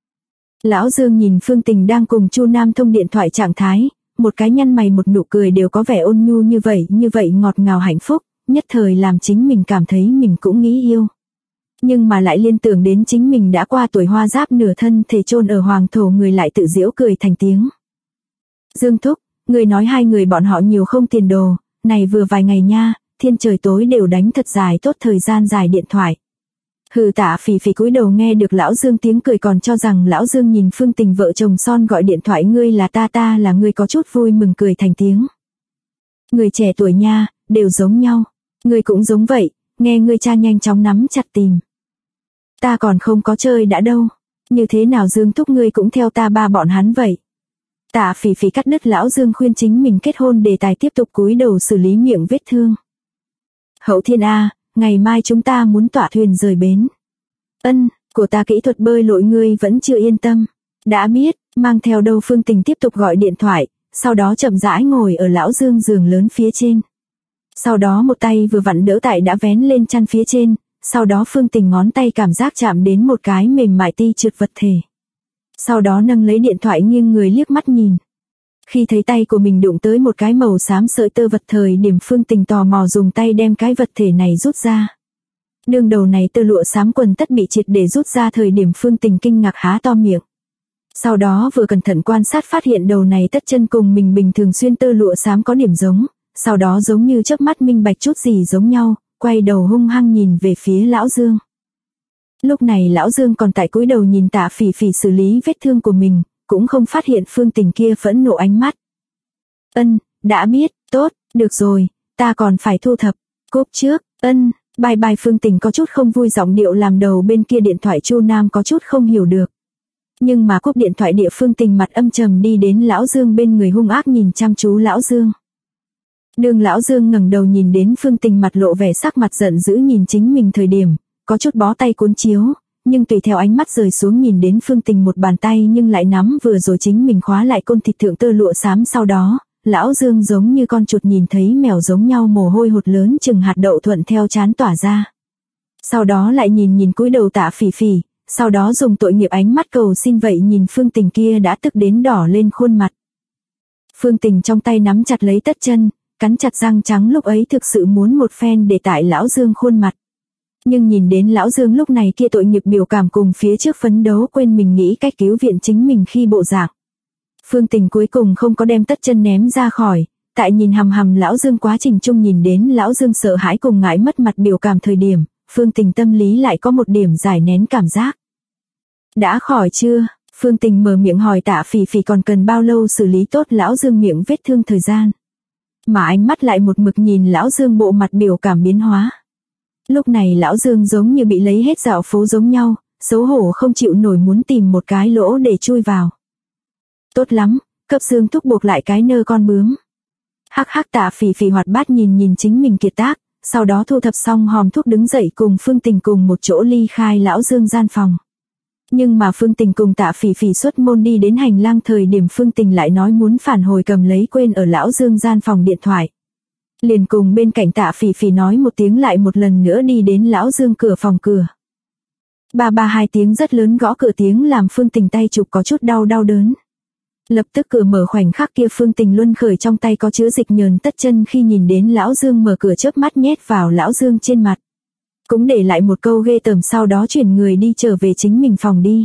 Lão Dương nhìn Phương Tình đang cùng Chu Nam thông điện thoại trạng thái, một cái nhăn mày một nụ cười đều có vẻ ôn nhu như vậy ngọt ngào hạnh phúc, nhất thời làm chính mình cảm thấy mình cũng nghĩ yêu. Nhưng mà lại liên tưởng đến chính mình đã qua tuổi hoa giáp nửa thân thể chôn ở hoàng thổ người lại tự giễu cười thành tiếng. Dương thúc, người nói hai người bọn họ nhiều không tiền đồ, này vừa vài ngày nha, thiên trời tối đều đánh thật dài tốt thời gian dài điện thoại. Hừ Tạ Phỉ Phỉ cúi đầu nghe được Lão Dương tiếng cười còn cho rằng Lão Dương nhìn Phương Tình vợ chồng son gọi điện thoại ngươi là ta là ngươi có chút vui mừng cười thành tiếng. Người trẻ tuổi nha, đều giống nhau. Ngươi cũng giống vậy, nghe ngươi cha nhanh chóng nắm chặt tìm. Ta còn không có chơi đã đâu. Như thế nào Dương thúc ngươi cũng theo ta ba bọn hắn vậy. Tạ Phỉ Phỉ cắt đứt Lão Dương khuyên chính mình kết hôn đề tài tiếp tục cúi đầu xử lý miệng vết thương. Hậu Thiên A, ngày mai chúng ta muốn tỏa thuyền rời bến. Ân, của ta kỹ thuật bơi lội ngươi vẫn chưa yên tâm. Đã biết, mang theo đâu Phương Tình tiếp tục gọi điện thoại, sau đó chậm rãi ngồi ở Lão Dương giường lớn phía trên. Sau đó một tay vừa vặn đỡ tại đã vén lên chăn phía trên, sau đó Phương Tình ngón tay cảm giác chạm đến một cái mềm mại ti trượt vật thể. Sau đó nâng lấy điện thoại nghiêng người liếc mắt nhìn. Khi thấy tay của mình đụng tới một cái màu xám sợi tơ vật thời điểm Phương Tình tò mò dùng tay đem cái vật thể này rút ra. Đương đầu này tơ lụa xám quần tất bị triệt để rút ra thời điểm Phương Tình kinh ngạc há to miệng. Sau đó vừa cẩn thận quan sát phát hiện đầu này tất chân cùng mình bình thường xuyên tơ lụa xám có điểm giống, sau đó giống như chớp mắt minh bạch chút gì giống nhau, quay đầu hung hăng nhìn về phía Lão Dương. Lúc này Lão Dương còn tại cúi đầu nhìn Tạ Phỉ Phỉ xử lý vết thương của mình, cũng không phát hiện Phương Tình kia phẫn nộ ánh mắt. Ân, đã biết, tốt, được rồi, ta còn phải thu thập. Cúp trước, ân, bye bye. Phương Tình có chút không vui giọng điệu làm đầu bên kia điện thoại Chu Nam có chút không hiểu được. Nhưng mà cúp điện thoại địa Phương Tình mặt âm trầm đi đến Lão Dương bên người hung ác nhìn chăm chú Lão Dương. Đường Lão Dương ngẩng đầu nhìn đến Phương Tình mặt lộ vẻ sắc mặt giận dữ nhìn chính mình thời điểm, có chút bó tay cuốn chiếu, nhưng tùy theo ánh mắt rời xuống nhìn đến Phương Tình một bàn tay nhưng lại nắm vừa rồi chính mình khóa lại côn thịt thượng tơ lụa xám sau đó, Lão Dương giống như con chuột nhìn thấy mèo giống nhau mồ hôi hột lớn chừng hạt đậu thuận theo trán tỏa ra. Sau đó lại nhìn cúi đầu Tạ Phỉ Phỉ, sau đó dùng tội nghiệp ánh mắt cầu xin vậy nhìn Phương Tình kia đã tức đến đỏ lên khuôn mặt. Phương Tình trong tay nắm chặt lấy tất chân, cắn chặt răng trắng lúc ấy thực sự muốn một phen để tại Lão Dương khuôn mặt. Nhưng nhìn đến lão Dương lúc này kia tội nghiệp biểu cảm cùng phía trước phấn đấu quên mình nghĩ cách cứu viện chính mình khi bộ dạng. Phương Tình cuối cùng không có đem Tất Chân ném ra khỏi, tại nhìn hằm hằm lão Dương quá trình chung nhìn đến lão Dương sợ hãi cùng ngại mất mặt biểu cảm thời điểm, Phương Tình tâm lý lại có một điểm giải nén cảm giác. Đã khỏi chưa? Phương Tình mở miệng hỏi Tạ Phỉ Phỉ còn cần bao lâu xử lý tốt lão Dương miệng vết thương thời gian. Mà ánh mắt lại một mực nhìn lão Dương bộ mặt biểu cảm biến hóa. Lúc này lão Dương giống như bị lấy hết dạo phố giống nhau, xấu hổ không chịu nổi muốn tìm một cái lỗ để chui vào. Tốt lắm, cấp Dương thúc buộc lại cái nơ con bướm. Hắc hắc Tạ Phỉ Phỉ hoạt bát nhìn chính mình kiệt tác, sau đó thu thập xong hòm thuốc đứng dậy cùng Phương Tình cùng một chỗ ly khai lão Dương gian phòng. Nhưng mà Phương Tình cùng Tạ Phỉ Phỉ xuất môn đi đến hành lang thời điểm Phương Tình lại nói muốn phản hồi cầm lấy quên ở lão Dương gian phòng điện thoại. Liền cùng bên cạnh Tạ Phỉ Phỉ nói một tiếng lại một lần nữa đi đến lão Dương cửa phòng cửa. Ba hai tiếng rất lớn gõ cửa tiếng làm Phương Tình tay chụp có chút đau đớn. Lập tức cửa mở khoảnh khắc kia Phương Tình luân khởi trong tay có chứa dịch nhờn Tất Chân khi nhìn đến lão Dương mở cửa chớp mắt nhét vào lão Dương trên mặt. Cũng để lại một câu ghê tởm sau đó chuyển người đi trở về chính mình phòng đi.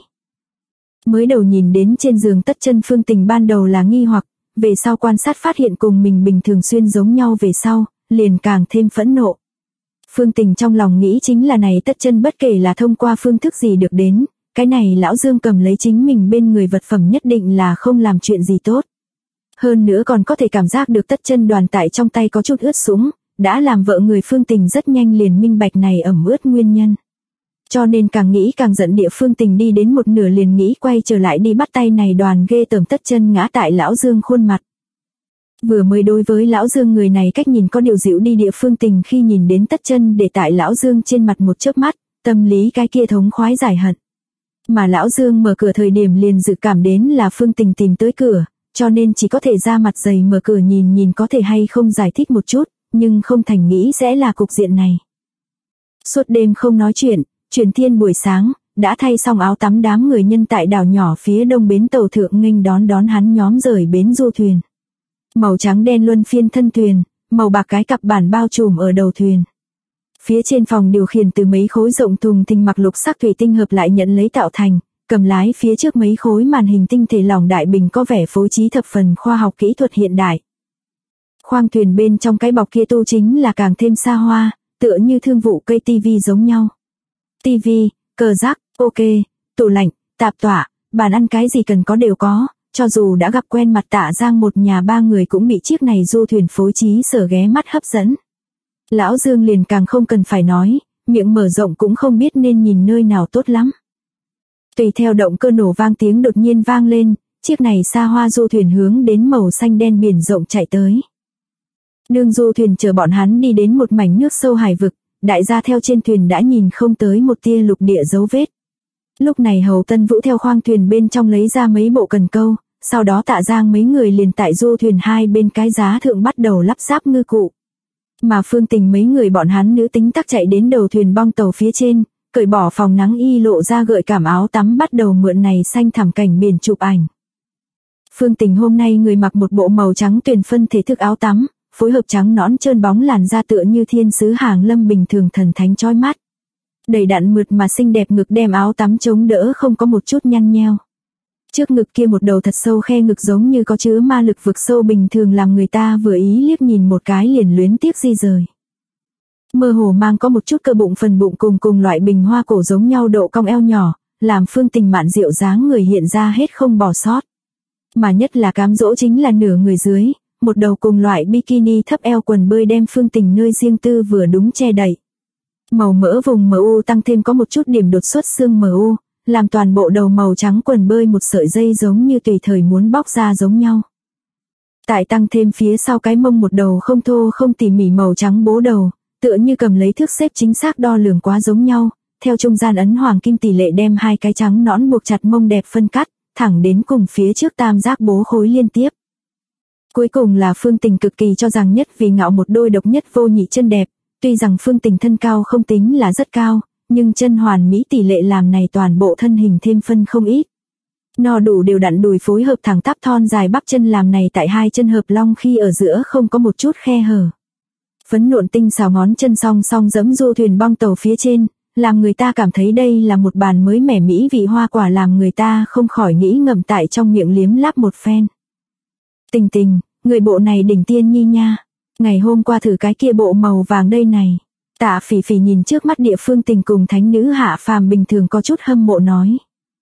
Mới đầu nhìn đến trên giường Tất Chân Phương Tình ban đầu là nghi hoặc, về sau quan sát phát hiện cùng mình bình thường xuyên giống nhau về sau, liền càng thêm phẫn nộ. Phương Tình trong lòng nghĩ chính là này Tất Chân bất kể là thông qua phương thức gì được đến, cái này lão Dương cầm lấy chính mình bên người vật phẩm nhất định là không làm chuyện gì tốt. Hơn nữa còn có thể cảm giác được Tất Chân đoàn tại trong tay có chút ướt sũng, đã làm vợ người Phương Tình rất nhanh liền minh bạch này ẩm ướt nguyên nhân. Cho nên càng nghĩ càng giận địa Phương Tình đi đến một nửa liền nghĩ quay trở lại đi bắt tay này đoàn ghê tởm Tất Chân ngã tại lão Dương khuôn mặt. Vừa mới đối với lão Dương người này cách nhìn có điều dịu đi địa Phương Tình khi nhìn đến Tất Chân để tại lão Dương trên mặt một chớp mắt, tâm lý cái kia thống khoái giải hận. Mà lão Dương mở cửa thời điểm liền dự cảm đến là Phương Tình tìm tới cửa, cho nên chỉ có thể ra mặt dày mở cửa nhìn có thể hay không giải thích một chút, nhưng không thành nghĩ sẽ là cục diện này. Suốt đêm không nói chuyện, chuyển thiên buổi sáng, đã thay xong áo tắm đám người nhân tại đảo nhỏ phía đông bến tàu thượng nghênh đón hắn nhóm rời bến du thuyền. Màu trắng đen luân phiên thân thuyền, màu bạc cái cặp bản bao trùm ở đầu thuyền. Phía trên phòng điều khiển từ mấy khối rộng thùng thình mặc lục sắc thủy tinh hợp lại nhận lấy tạo thành, cầm lái phía trước mấy khối màn hình tinh thể lỏng đại bình có vẻ phối trí thập phần khoa học kỹ thuật hiện đại. Khoang thuyền bên trong cái bọc kia tu chính là càng thêm xa hoa, tựa như thương vụ cây tivi giống nhau. Tivi, cờ giác, ok, tủ lạnh, tạp tọa, bàn ăn cái gì cần có đều có, cho dù đã gặp quen mặt Tạ Giang một nhà ba người cũng bị chiếc này du thuyền phối trí sở ghé mắt hấp dẫn. Lão Dương liền càng không cần phải nói, miệng mở rộng cũng không biết nên nhìn nơi nào tốt lắm. Tùy theo động cơ nổ vang tiếng đột nhiên vang lên, chiếc này xa hoa du thuyền hướng đến màu xanh đen biển rộng chạy tới. Đương du thuyền chờ bọn hắn đi đến một mảnh nước sâu hải vực, đại gia theo trên thuyền đã nhìn không tới một tia lục địa dấu vết. Lúc này Hầu Tân Vũ theo khoang thuyền bên trong lấy ra mấy bộ cần câu, sau đó Tạ Giang mấy người liền tại du thuyền hai bên cái giá thượng bắt đầu lắp ráp ngư cụ. Mà Phương Tình mấy người bọn hắn nữ tính tắc chạy đến đầu thuyền bong tàu phía trên, cởi bỏ phòng nắng y lộ ra gợi cảm áo tắm bắt đầu mượn này xanh thẳm cảnh biển chụp ảnh. Phương Tình hôm nay người mặc một bộ màu trắng tuyền phân thể thức áo tắm, phối hợp trắng nõn trơn bóng làn da tựa như thiên sứ hàng lâm bình thường thần thánh chói mắt. Đầy đặn mượt mà xinh đẹp ngực đem áo tắm chống đỡ không có một chút nhăn nheo. Trước ngực kia một đầu thật sâu khe ngực giống như có chứa ma lực vực sâu bình thường làm người ta vừa ý liếc nhìn một cái liền luyến tiếc di rời. Mơ hồ mang có một chút cơ bụng phần bụng cùng loại bình hoa cổ giống nhau độ cong eo nhỏ, làm Phương Tình mạn diệu dáng người hiện ra hết không bỏ sót. Mà nhất là cám dỗ chính là nửa người dưới, một đầu cùng loại bikini thấp eo quần bơi đem Phương Tình nơi riêng tư vừa đúng che đậy. Màu mỡ vùng MU tăng thêm có một chút điểm đột xuất xương MU, làm toàn bộ đầu màu trắng quần bơi một sợi dây giống như tùy thời muốn bóc ra giống nhau. Tại tăng thêm phía sau cái mông một đầu không thô không tỉ mỉ màu trắng bố đầu, tựa như cầm lấy thước xếp chính xác đo lường quá giống nhau, theo trung gian ấn hoàng kim tỷ lệ đem hai cái trắng nõn buộc chặt mông đẹp phân cắt, thẳng đến cùng phía trước tam giác bố khối liên tiếp. Cuối cùng là Phương Tình cực kỳ cho rằng nhất vì ngạo một đôi độc nhất vô nhị chân đẹp, tuy rằng Phương Tình thân cao không tính là rất cao, nhưng chân hoàn mỹ tỷ lệ làm này toàn bộ thân hình thêm phân không ít. No đủ đều đặn đùi phối hợp thẳng tắp thon dài bắp chân làm này tại hai chân hợp long khi ở giữa không có một chút khe hở. Phấn nộn tinh xào ngón chân song song giẫm du thuyền bong tàu phía trên, làm người ta cảm thấy đây là một bàn mới mẻ mỹ vị hoa quả, làm người ta không khỏi nghĩ ngậm tại trong miệng liếm láp một phen. Tình Tình, người bộ này đỉnh tiên nhi nha. Ngày hôm qua thử cái kia bộ màu vàng đây này. Tạ Phỉ Phỉ nhìn trước mắt địa phương Tình cùng thánh nữ hạ phàm bình thường có chút hâm mộ nói.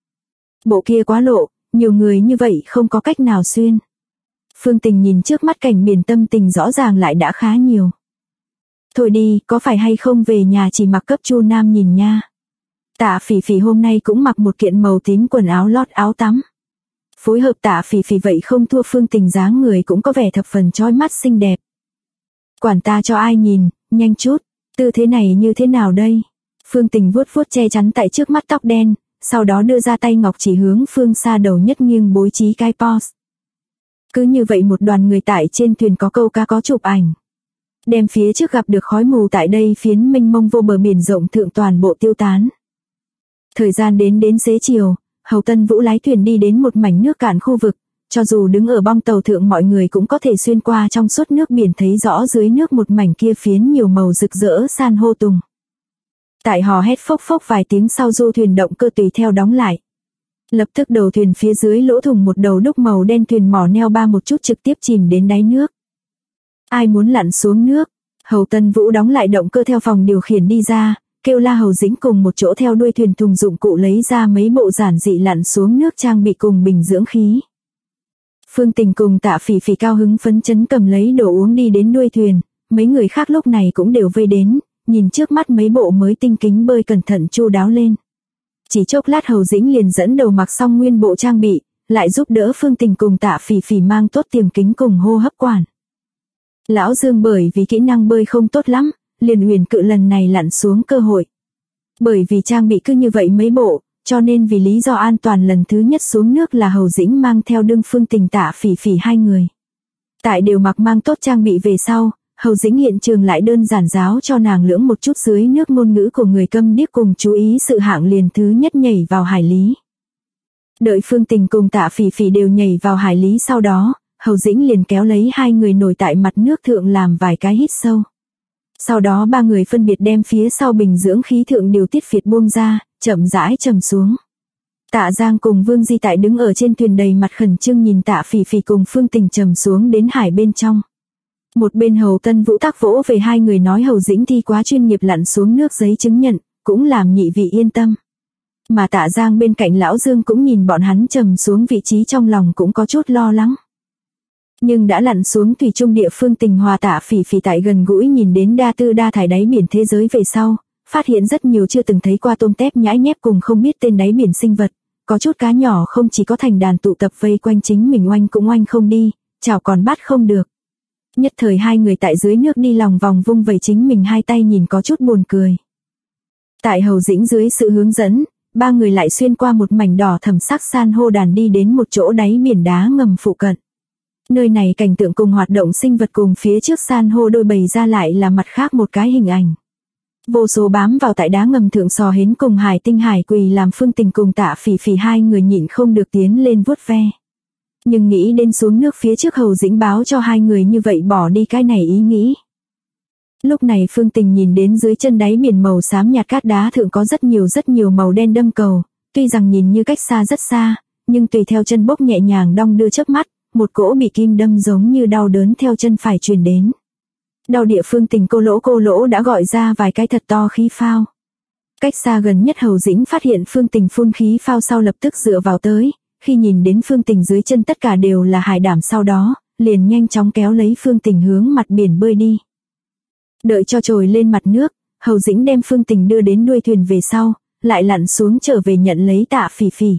Bộ kia quá lộ, nhiều người như vậy không có cách nào xuyên. Phương Tình nhìn trước mắt cảnh biển tâm tình rõ ràng lại đã khá nhiều. Thôi đi, có phải hay không về nhà chỉ mặc cấp Chu Nam nhìn nha. Tạ Phỉ Phỉ hôm nay cũng mặc một kiện màu tím quần áo lót áo tắm. Phối hợp Tạ Phỉ Phỉ vậy không thua Phương Tình, dáng người cũng có vẻ thập phần chói mắt xinh đẹp. Quản ta cho ai nhìn, nhanh chút, tư thế này như thế nào đây? Phương Tình vuốt vuốt che chắn tại trước mắt tóc đen, sau đó đưa ra tay ngọc chỉ hướng phương xa đầu nhất nghiêng bố trí cái pose. Cứ như vậy một đoàn người tại trên thuyền có câu cá có chụp ảnh. Đem phía trước gặp được khói mù tại đây phiến mênh mông vô bờ biển rộng thượng toàn bộ tiêu tán. Thời gian đến xế chiều, Hầu Tân Vũ lái thuyền đi đến một mảnh nước cạn khu vực, cho dù đứng ở bong tàu thượng mọi người cũng có thể xuyên qua trong suốt nước biển thấy rõ dưới nước một mảnh kia phiến nhiều màu rực rỡ san hô tùng. Tại hò hét phốc phốc vài tiếng sau du thuyền động cơ tùy theo đóng lại. Lập tức đầu thuyền phía dưới lỗ thủng một đầu đúc màu đen thuyền mỏ neo ba một chút trực tiếp chìm đến đáy nước. Ai muốn lặn xuống nước? Hầu Tân Vũ đóng lại động cơ theo phòng điều khiển đi ra, kêu la Hầu Dĩnh cùng một chỗ theo đuôi thuyền thùng dụng cụ lấy ra mấy bộ giản dị lặn xuống nước trang bị cùng bình dưỡng khí. Phương Tình cùng Tạ Phỉ Phỉ cao hứng phấn chấn cầm lấy đồ uống đi đến đuôi thuyền, mấy người khác lúc này cũng đều vây đến, nhìn trước mắt mấy bộ mới tinh kính bơi cẩn thận chu đáo lên. Chỉ chốc lát Hầu Dĩnh liền dẫn đầu mặc xong nguyên bộ trang bị, lại giúp đỡ Phương Tình cùng Tạ Phỉ Phỉ mang tốt tiềm kính cùng hô hấp quản. Lão Dương bởi vì kỹ năng bơi không tốt lắm, liền huyền cự lần này lặn xuống cơ hội. Bởi vì trang bị cứ như vậy mấy bộ, cho nên vì lý do an toàn lần thứ nhất xuống nước là Hầu Dĩnh mang theo đương Phương Tình Tạ Phỉ Phỉ hai người. Tại đều mặc mang tốt trang bị về sau, Hầu Dĩnh hiện trường lại đơn giản giáo cho nàng lưỡng một chút dưới nước ngôn ngữ của người câm điếc cùng chú ý sự hạng liền thứ nhất nhảy vào hải lý. Đợi Phương Tình cùng Tạ Phỉ Phỉ đều nhảy vào hải lý sau đó, Hầu Dĩnh liền kéo lấy hai người nổi tại mặt nước thượng làm vài cái hít sâu. Sau đó ba người phân biệt đem phía sau bình dưỡng khí thượng điều tiết phiệt buông ra, chậm rãi trầm xuống. Tạ Giang cùng Vương Di tại đứng ở trên thuyền đầy mặt khẩn trương nhìn Tạ Phỉ Phỉ cùng Phương Tình trầm xuống đến hải bên trong. Một bên Hầu Tân Vũ tác vỗ về hai người nói Hầu Dĩnh thi quá chuyên nghiệp lặn xuống nước giấy chứng nhận, cũng làm nhị vị yên tâm. Mà Tạ Giang bên cạnh Lão Dương cũng nhìn bọn hắn trầm xuống vị trí trong lòng cũng có chút lo lắng. Nhưng đã lặn xuống thủy chung địa Phương Tình hòa Tạ Phỉ Phỉ tại gần gũi nhìn đến đa tư đa thải đáy biển thế giới về sau, phát hiện rất nhiều chưa từng thấy qua tôm tép nhãi nhép cùng không biết tên đáy biển sinh vật, có chút cá nhỏ không chỉ có thành đàn tụ tập vây quanh chính mình oanh cũng oanh không đi, chảo còn bắt không được. Nhất thời hai người tại dưới nước đi lòng vòng vung vẩy chính mình hai tay nhìn có chút buồn cười. Tại Hầu Dĩnh dưới sự hướng dẫn, ba người lại xuyên qua một mảnh đỏ thẫm sắc san hô đàn đi đến một chỗ đáy biển đá ngầm phụ cận. Nơi này cảnh tượng cùng hoạt động sinh vật cùng phía trước san hô đôi bày ra lại là mặt khác một cái hình ảnh. Vô số bám vào tại đá ngầm thượng sò hến cùng hải tinh hải quỳ làm Phương Tình cùng Tạ Phỉ Phỉ hai người nhịn không được tiến lên vuốt ve. Nhưng nghĩ đến xuống nước phía trước Hầu Dĩnh báo cho hai người như vậy bỏ đi cái này ý nghĩ. Lúc này Phương Tình nhìn đến dưới chân đáy biển màu xám nhạt cát đá thượng có rất nhiều màu đen đâm cầu, tuy rằng nhìn như cách xa rất xa, nhưng tùy theo chân bốc nhẹ nhàng đong đưa chớp mắt, một cỗ bị kim đâm giống như đau đớn theo chân phải truyền đến. Đau địa Phương Tình cô lỗ đã gọi ra vài cái thật to khí phao. Cách xa gần nhất Hầu Dĩnh phát hiện Phương Tình phun khí phao sau lập tức dựa vào tới, khi nhìn đến Phương Tình dưới chân tất cả đều là hải đảm sau đó, liền nhanh chóng kéo lấy Phương Tình hướng mặt biển bơi đi. Đợi cho trồi lên mặt nước, Hầu Dĩnh đem Phương Tình đưa đến đuôi thuyền về sau, lại lặn xuống trở về nhận lấy Tạ Phỉ Phỉ.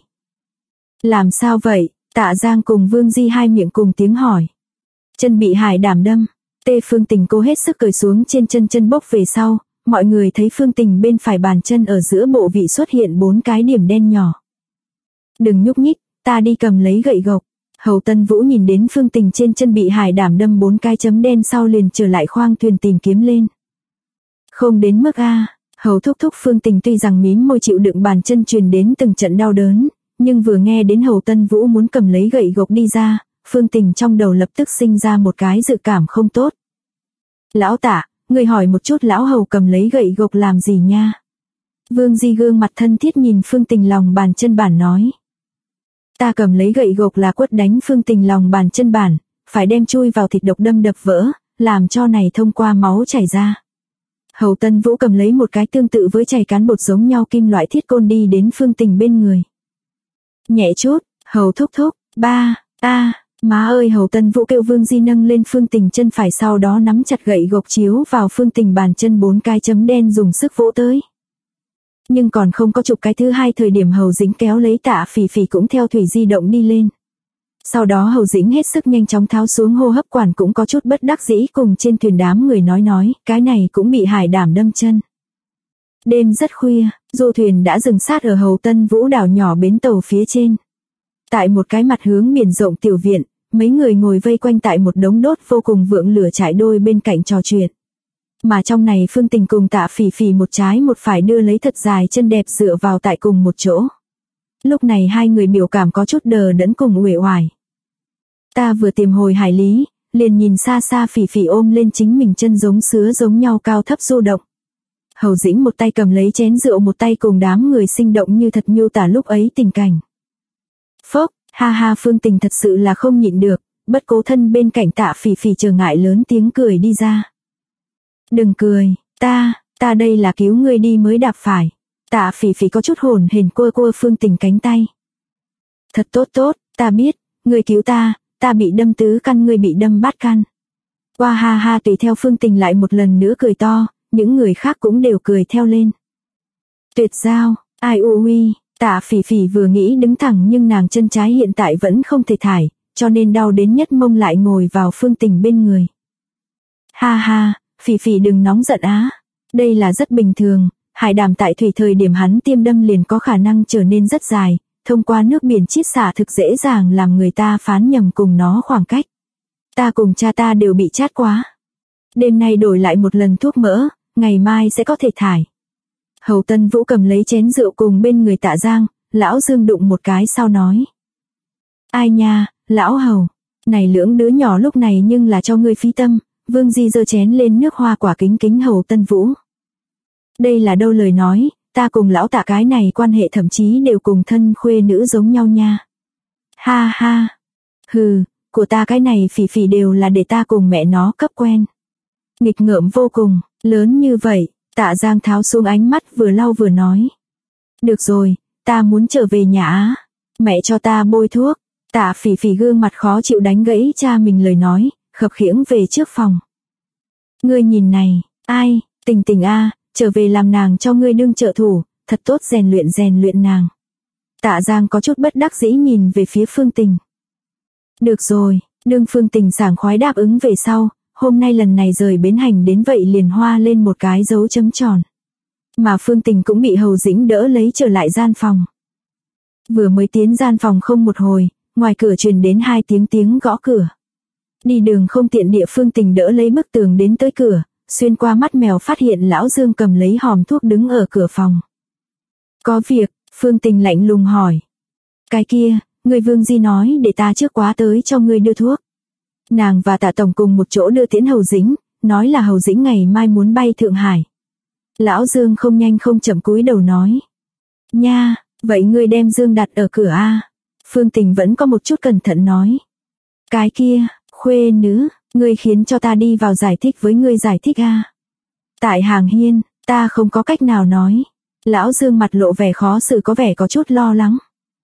Làm sao vậy? Tạ Giang cùng Vương Di hai miệng cùng tiếng hỏi. Chân bị hải đảm đâm. Phương Tình cố hết sức cởi xuống trên chân bốc về sau, mọi người thấy Phương Tình bên phải bàn chân ở giữa bộ vị xuất hiện 4 cái điểm đen nhỏ. Đừng nhúc nhích, ta đi cầm lấy gậy gộc. Hầu Tân Vũ nhìn đến Phương Tình trên chân bị hải đảm đâm 4 cái chấm đen sau liền trở lại khoang thuyền tìm kiếm lên. Không đến mức a. Hầu thúc Phương Tình tuy rằng mím môi chịu đựng bàn chân truyền đến từng trận đau đớn, nhưng vừa nghe đến Hầu Tân Vũ muốn cầm lấy gậy gộc đi ra, Phương Tình trong đầu lập tức sinh ra một cái dự cảm không tốt. Lão Tạ, người hỏi một chút lão hầu cầm lấy gậy gộc làm gì nha. Vương Di gương mặt thân thiết nhìn Phương Tình lòng bàn chân bản nói. Ta cầm lấy gậy gộc là quất đánh Phương Tình lòng bàn chân bản, phải đem chui vào thịt độc đâm đập vỡ, làm cho này thông qua máu chảy ra. Hầu Tân Vũ cầm lấy một cái tương tự với chày cán bột giống nhau kim loại thiết côn đi đến Phương Tình bên người. Nhẹ chút, Hầu thúc thúc, ba, má ơi, Hầu Tân Vũ kêu Vương Di nâng lên Phương Tình chân phải, sau đó nắm chặt gậy gộc chiếu vào Phương Tình bàn chân 4 cái chấm đen dùng sức vỗ tới. Nhưng còn không có chụp cái thứ hai thời điểm Hầu Dĩnh kéo lấy Tạ Phỉ Phỉ cũng theo thủy di động đi lên. Sau đó Hầu Dĩnh hết sức nhanh chóng tháo xuống hô hấp quản, cũng có chút bất đắc dĩ cùng trên thuyền đám người nói, cái này cũng bị hải đảm đâm chân. Đêm rất khuya, du thuyền đã dừng sát ở Hầu Tân Vũ đảo nhỏ bến tàu phía trên. Tại một cái mặt hướng biển rộng tiểu viện, mấy người ngồi vây quanh tại một đống đốt vô cùng vượng lửa trại đôi bên cạnh trò chuyện. Mà trong này Phương Tình cùng Tạ Phỉ Phỉ một trái một phải đưa lấy thật dài chân đẹp dựa vào tại cùng một chỗ. Lúc này hai người biểu cảm có chút đờ đẫn cùng uể oải. Ta vừa tìm hồi hải lý, liền nhìn xa xa Phỉ Phỉ ôm lên chính mình chân giống sứa giống nhau cao thấp du động. Hầu Dĩnh một tay cầm lấy chén rượu, một tay cùng đám người sinh động như thật miêu tả lúc ấy tình cảnh. Phốc, ha ha, Phương Tình thật sự là không nhịn được, bất cố thân bên cạnh Tạ Phỉ Phỉ trở ngại lớn tiếng cười đi ra. Đừng cười, ta đây là cứu ngươi đi mới đạp phải. Tạ Phỉ Phỉ có chút hồn hển cua Phương Tình cánh tay. Thật tốt, ta biết, ngươi cứu ta bị đâm tứ căn, ngươi bị đâm bát căn. Qua ha ha, tùy theo Phương Tình lại một lần nữa cười to, những người khác cũng đều cười theo lên. Tuyệt giao, ai ui, Tạ Phỉ Phỉ vừa nghĩ đứng thẳng nhưng nàng chân trái hiện tại vẫn không thể thải, cho nên đau đến nhất mông lại ngồi vào Phương Tình bên người. Ha ha, Phỉ Phỉ đừng nóng giận á, đây là rất bình thường, hải đảm tại thủy thời điểm hắn tiêm đâm liền có khả năng trở nên rất dài, thông qua nước biển chiết xả thực dễ dàng làm người ta phán nhầm cùng nó khoảng cách. Ta cùng cha ta đều bị chát quá. Đêm nay đổi lại một lần thuốc mỡ, ngày mai sẽ có thể thải. Hầu Tân Vũ cầm lấy chén rượu cùng bên người Tạ Giang, lão Dương đụng một cái sau nói. Ai nha, lão Hầu, này lưỡng đứa nhỏ lúc này nhưng là cho ngươi phí tâm. Vương Di giơ chén lên nước hoa quả kính Hầu Tân Vũ. Đây là đâu lời nói, ta cùng lão Tạ cái này quan hệ thậm chí đều cùng thân khuê nữ giống nhau nha. Ha ha, hừ, của ta cái này Phỉ Phỉ đều là để ta cùng mẹ nó cấp quen. Nghịch ngợm vô cùng, lớn như vậy, Tạ Giang tháo xuống ánh mắt vừa lau vừa nói. Được rồi, ta muốn trở về nhà á, mẹ cho ta bôi thuốc. Tạ Phỉ Phỉ gương mặt khó chịu đánh gãy cha mình lời nói, khập khiễng về trước phòng. Ngươi nhìn này, ai, Tình a, trở về làm nàng cho ngươi đương trợ thủ, thật tốt rèn luyện nàng. Tạ Giang có chút bất đắc dĩ nhìn về phía Phương Tình. Được rồi, đương Phương Tình sảng khoái đáp ứng về sau, hôm nay lần này rời bến hành đến vậy liền hoa lên một cái dấu chấm tròn. Mà Phương Tình cũng bị Hầu Dĩnh đỡ lấy trở lại gian phòng. Vừa mới tiến gian phòng không một hồi, ngoài cửa truyền đến 2 tiếng gõ cửa. Đi đường không tiện địa Phương Tình đỡ lấy bức tường đến tới cửa, xuyên qua mắt mèo phát hiện lão Dương cầm lấy hòm thuốc đứng ở cửa phòng. Có việc, Phương Tình lạnh lùng hỏi. Cái kia, người Vương Di nói để ta trước quá tới cho ngươi đưa thuốc. Nàng và Tạ tổng cùng một chỗ đưa tiễn Hầu Dĩnh, nói là Hầu Dĩnh ngày mai muốn bay Thượng Hải. Lão Dương không nhanh không chậm cúi đầu nói. Nha, vậy ngươi đem Dương đặt ở cửa a? Phương Tình vẫn có một chút cẩn thận nói. Cái kia, khuê nữ, ngươi khiến cho ta đi vào giải thích với ngươi giải thích a. Tại hàng hiên, ta không có cách nào nói. Lão Dương mặt lộ vẻ khó xử, có vẻ có chút lo lắng.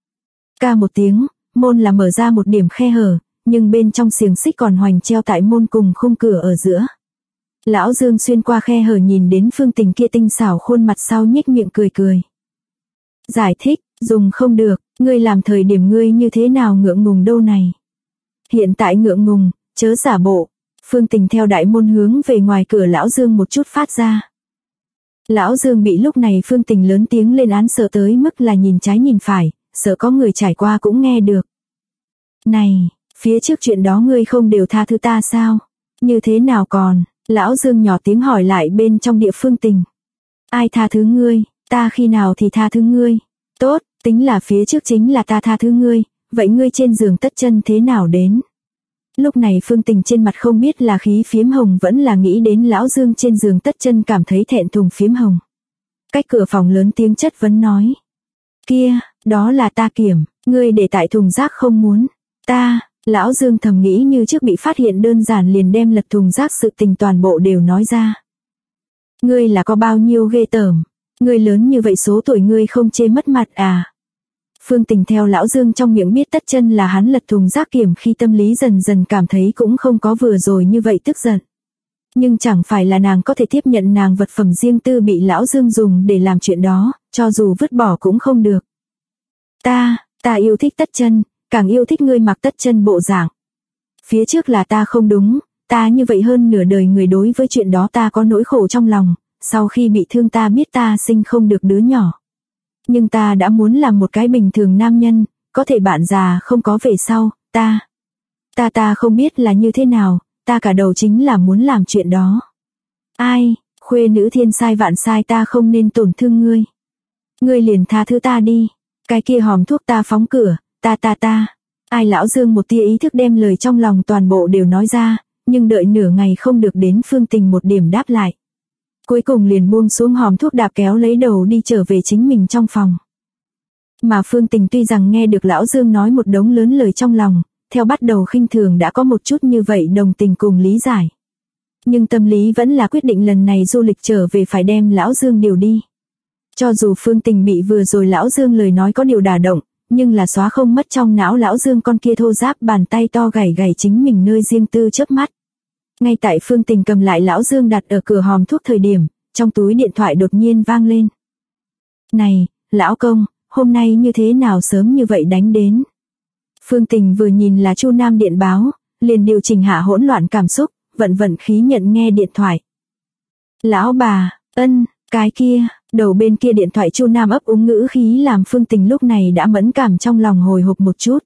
Ca một tiếng, môn là mở ra một điểm khe hở, nhưng bên trong xiềng xích còn hoành treo tại môn cùng khung cửa ở giữa. Lão Dương xuyên qua khe hở nhìn đến Phương Tình kia tinh xảo khuôn mặt sau nhếch miệng cười. Giải thích, dùng không được, ngươi làm thời điểm ngươi như thế nào ngượng ngùng đâu này. Hiện tại ngượng ngùng, chớ giả bộ. Phương Tình theo đại môn hướng về ngoài cửa Lão Dương một chút phát ra. Lão Dương bị lúc này Phương Tình lớn tiếng lên án sợ tới mức là nhìn trái nhìn phải, sợ có người trải qua cũng nghe được. Này, phía trước chuyện đó ngươi không đều tha thứ ta sao? Như thế nào còn? Lão Dương nhỏ tiếng hỏi lại bên trong địa Phương Tình. Ai tha thứ ngươi, ta khi nào thì tha thứ ngươi? Tốt, tính là phía trước chính là ta tha thứ ngươi, vậy ngươi trên giường tất chân thế nào đến? Lúc này Phương Tình trên mặt không biết là khí phiếm hồng vẫn là nghĩ đến lão Dương trên giường Tất Chân cảm thấy thẹn thùng phiếm hồng. Cách cửa phòng lớn tiếng chất vấn nói. Kia, đó là ta kiểm, ngươi để tại thùng rác không muốn. Ta, lão Dương thầm nghĩ như trước bị phát hiện đơn giản liền đem lật thùng rác sự tình toàn bộ đều nói ra. Ngươi là có bao nhiêu ghê tởm, ngươi lớn như vậy số tuổi ngươi không chê mất mặt à. Phương Tình theo lão Dương trong miệng biết Tất Chân là hắn lật thùng rác kiểm khi tâm lý dần dần cảm thấy cũng không có vừa rồi như vậy tức giận. Nhưng chẳng phải là nàng có thể tiếp nhận nàng vật phẩm riêng tư bị lão Dương dùng để làm chuyện đó, cho dù vứt bỏ cũng không được. Ta yêu thích Tất Chân, càng yêu thích ngươi mặc Tất Chân bộ dạng. Phía trước là ta không đúng, ta như vậy hơn nửa đời người đối với chuyện đó ta có nỗi khổ trong lòng, sau khi bị thương ta biết ta sinh không được đứa nhỏ. Nhưng ta đã muốn làm một cái bình thường nam nhân, có thể bạn già không có về sau, ta không biết là như thế nào, ta cả đầu chính là muốn làm chuyện đó. Ai, khuê nữ thiên sai vạn sai ta không nên tổn thương ngươi. Ngươi liền tha thứ ta đi, cái kia hòm thuốc ta phóng cửa, ta. Ai lão Dương một tia ý thức đem lời trong lòng toàn bộ đều nói ra, nhưng đợi nửa ngày không được đến Phương Tình một điểm đáp lại. Cuối cùng liền buông xuống hòm thuốc đạp kéo lấy đầu đi trở về chính mình trong phòng. Mà Phương Tình tuy rằng nghe được lão Dương nói một đống lớn lời trong lòng, theo bắt đầu khinh thường đã có một chút như vậy đồng tình cùng lý giải. Nhưng tâm lý vẫn là quyết định lần này du lịch trở về phải đem lão Dương điều đi. Cho dù Phương Tình bị vừa rồi lão Dương lời nói có điều đả động, nhưng là xóa không mất trong não lão Dương con kia thô ráp bàn tay to gảy gảy chính mình nơi riêng tư chớp mắt. Ngay tại Phương Tình cầm lại lão Dương đặt ở cửa hòm thuốc thời điểm, trong túi điện thoại đột nhiên vang lên. Này, lão công, hôm nay như thế nào sớm như vậy đánh đến? Phương Tình vừa nhìn là Chu Nam điện báo, liền điều chỉnh hạ hỗn loạn cảm xúc, vận khí nhận nghe điện thoại. Lão bà, cái kia, đầu bên kia điện thoại Chu Nam ấp úng ngữ khí làm Phương Tình lúc này đã mẫn cảm trong lòng hồi hộp một chút.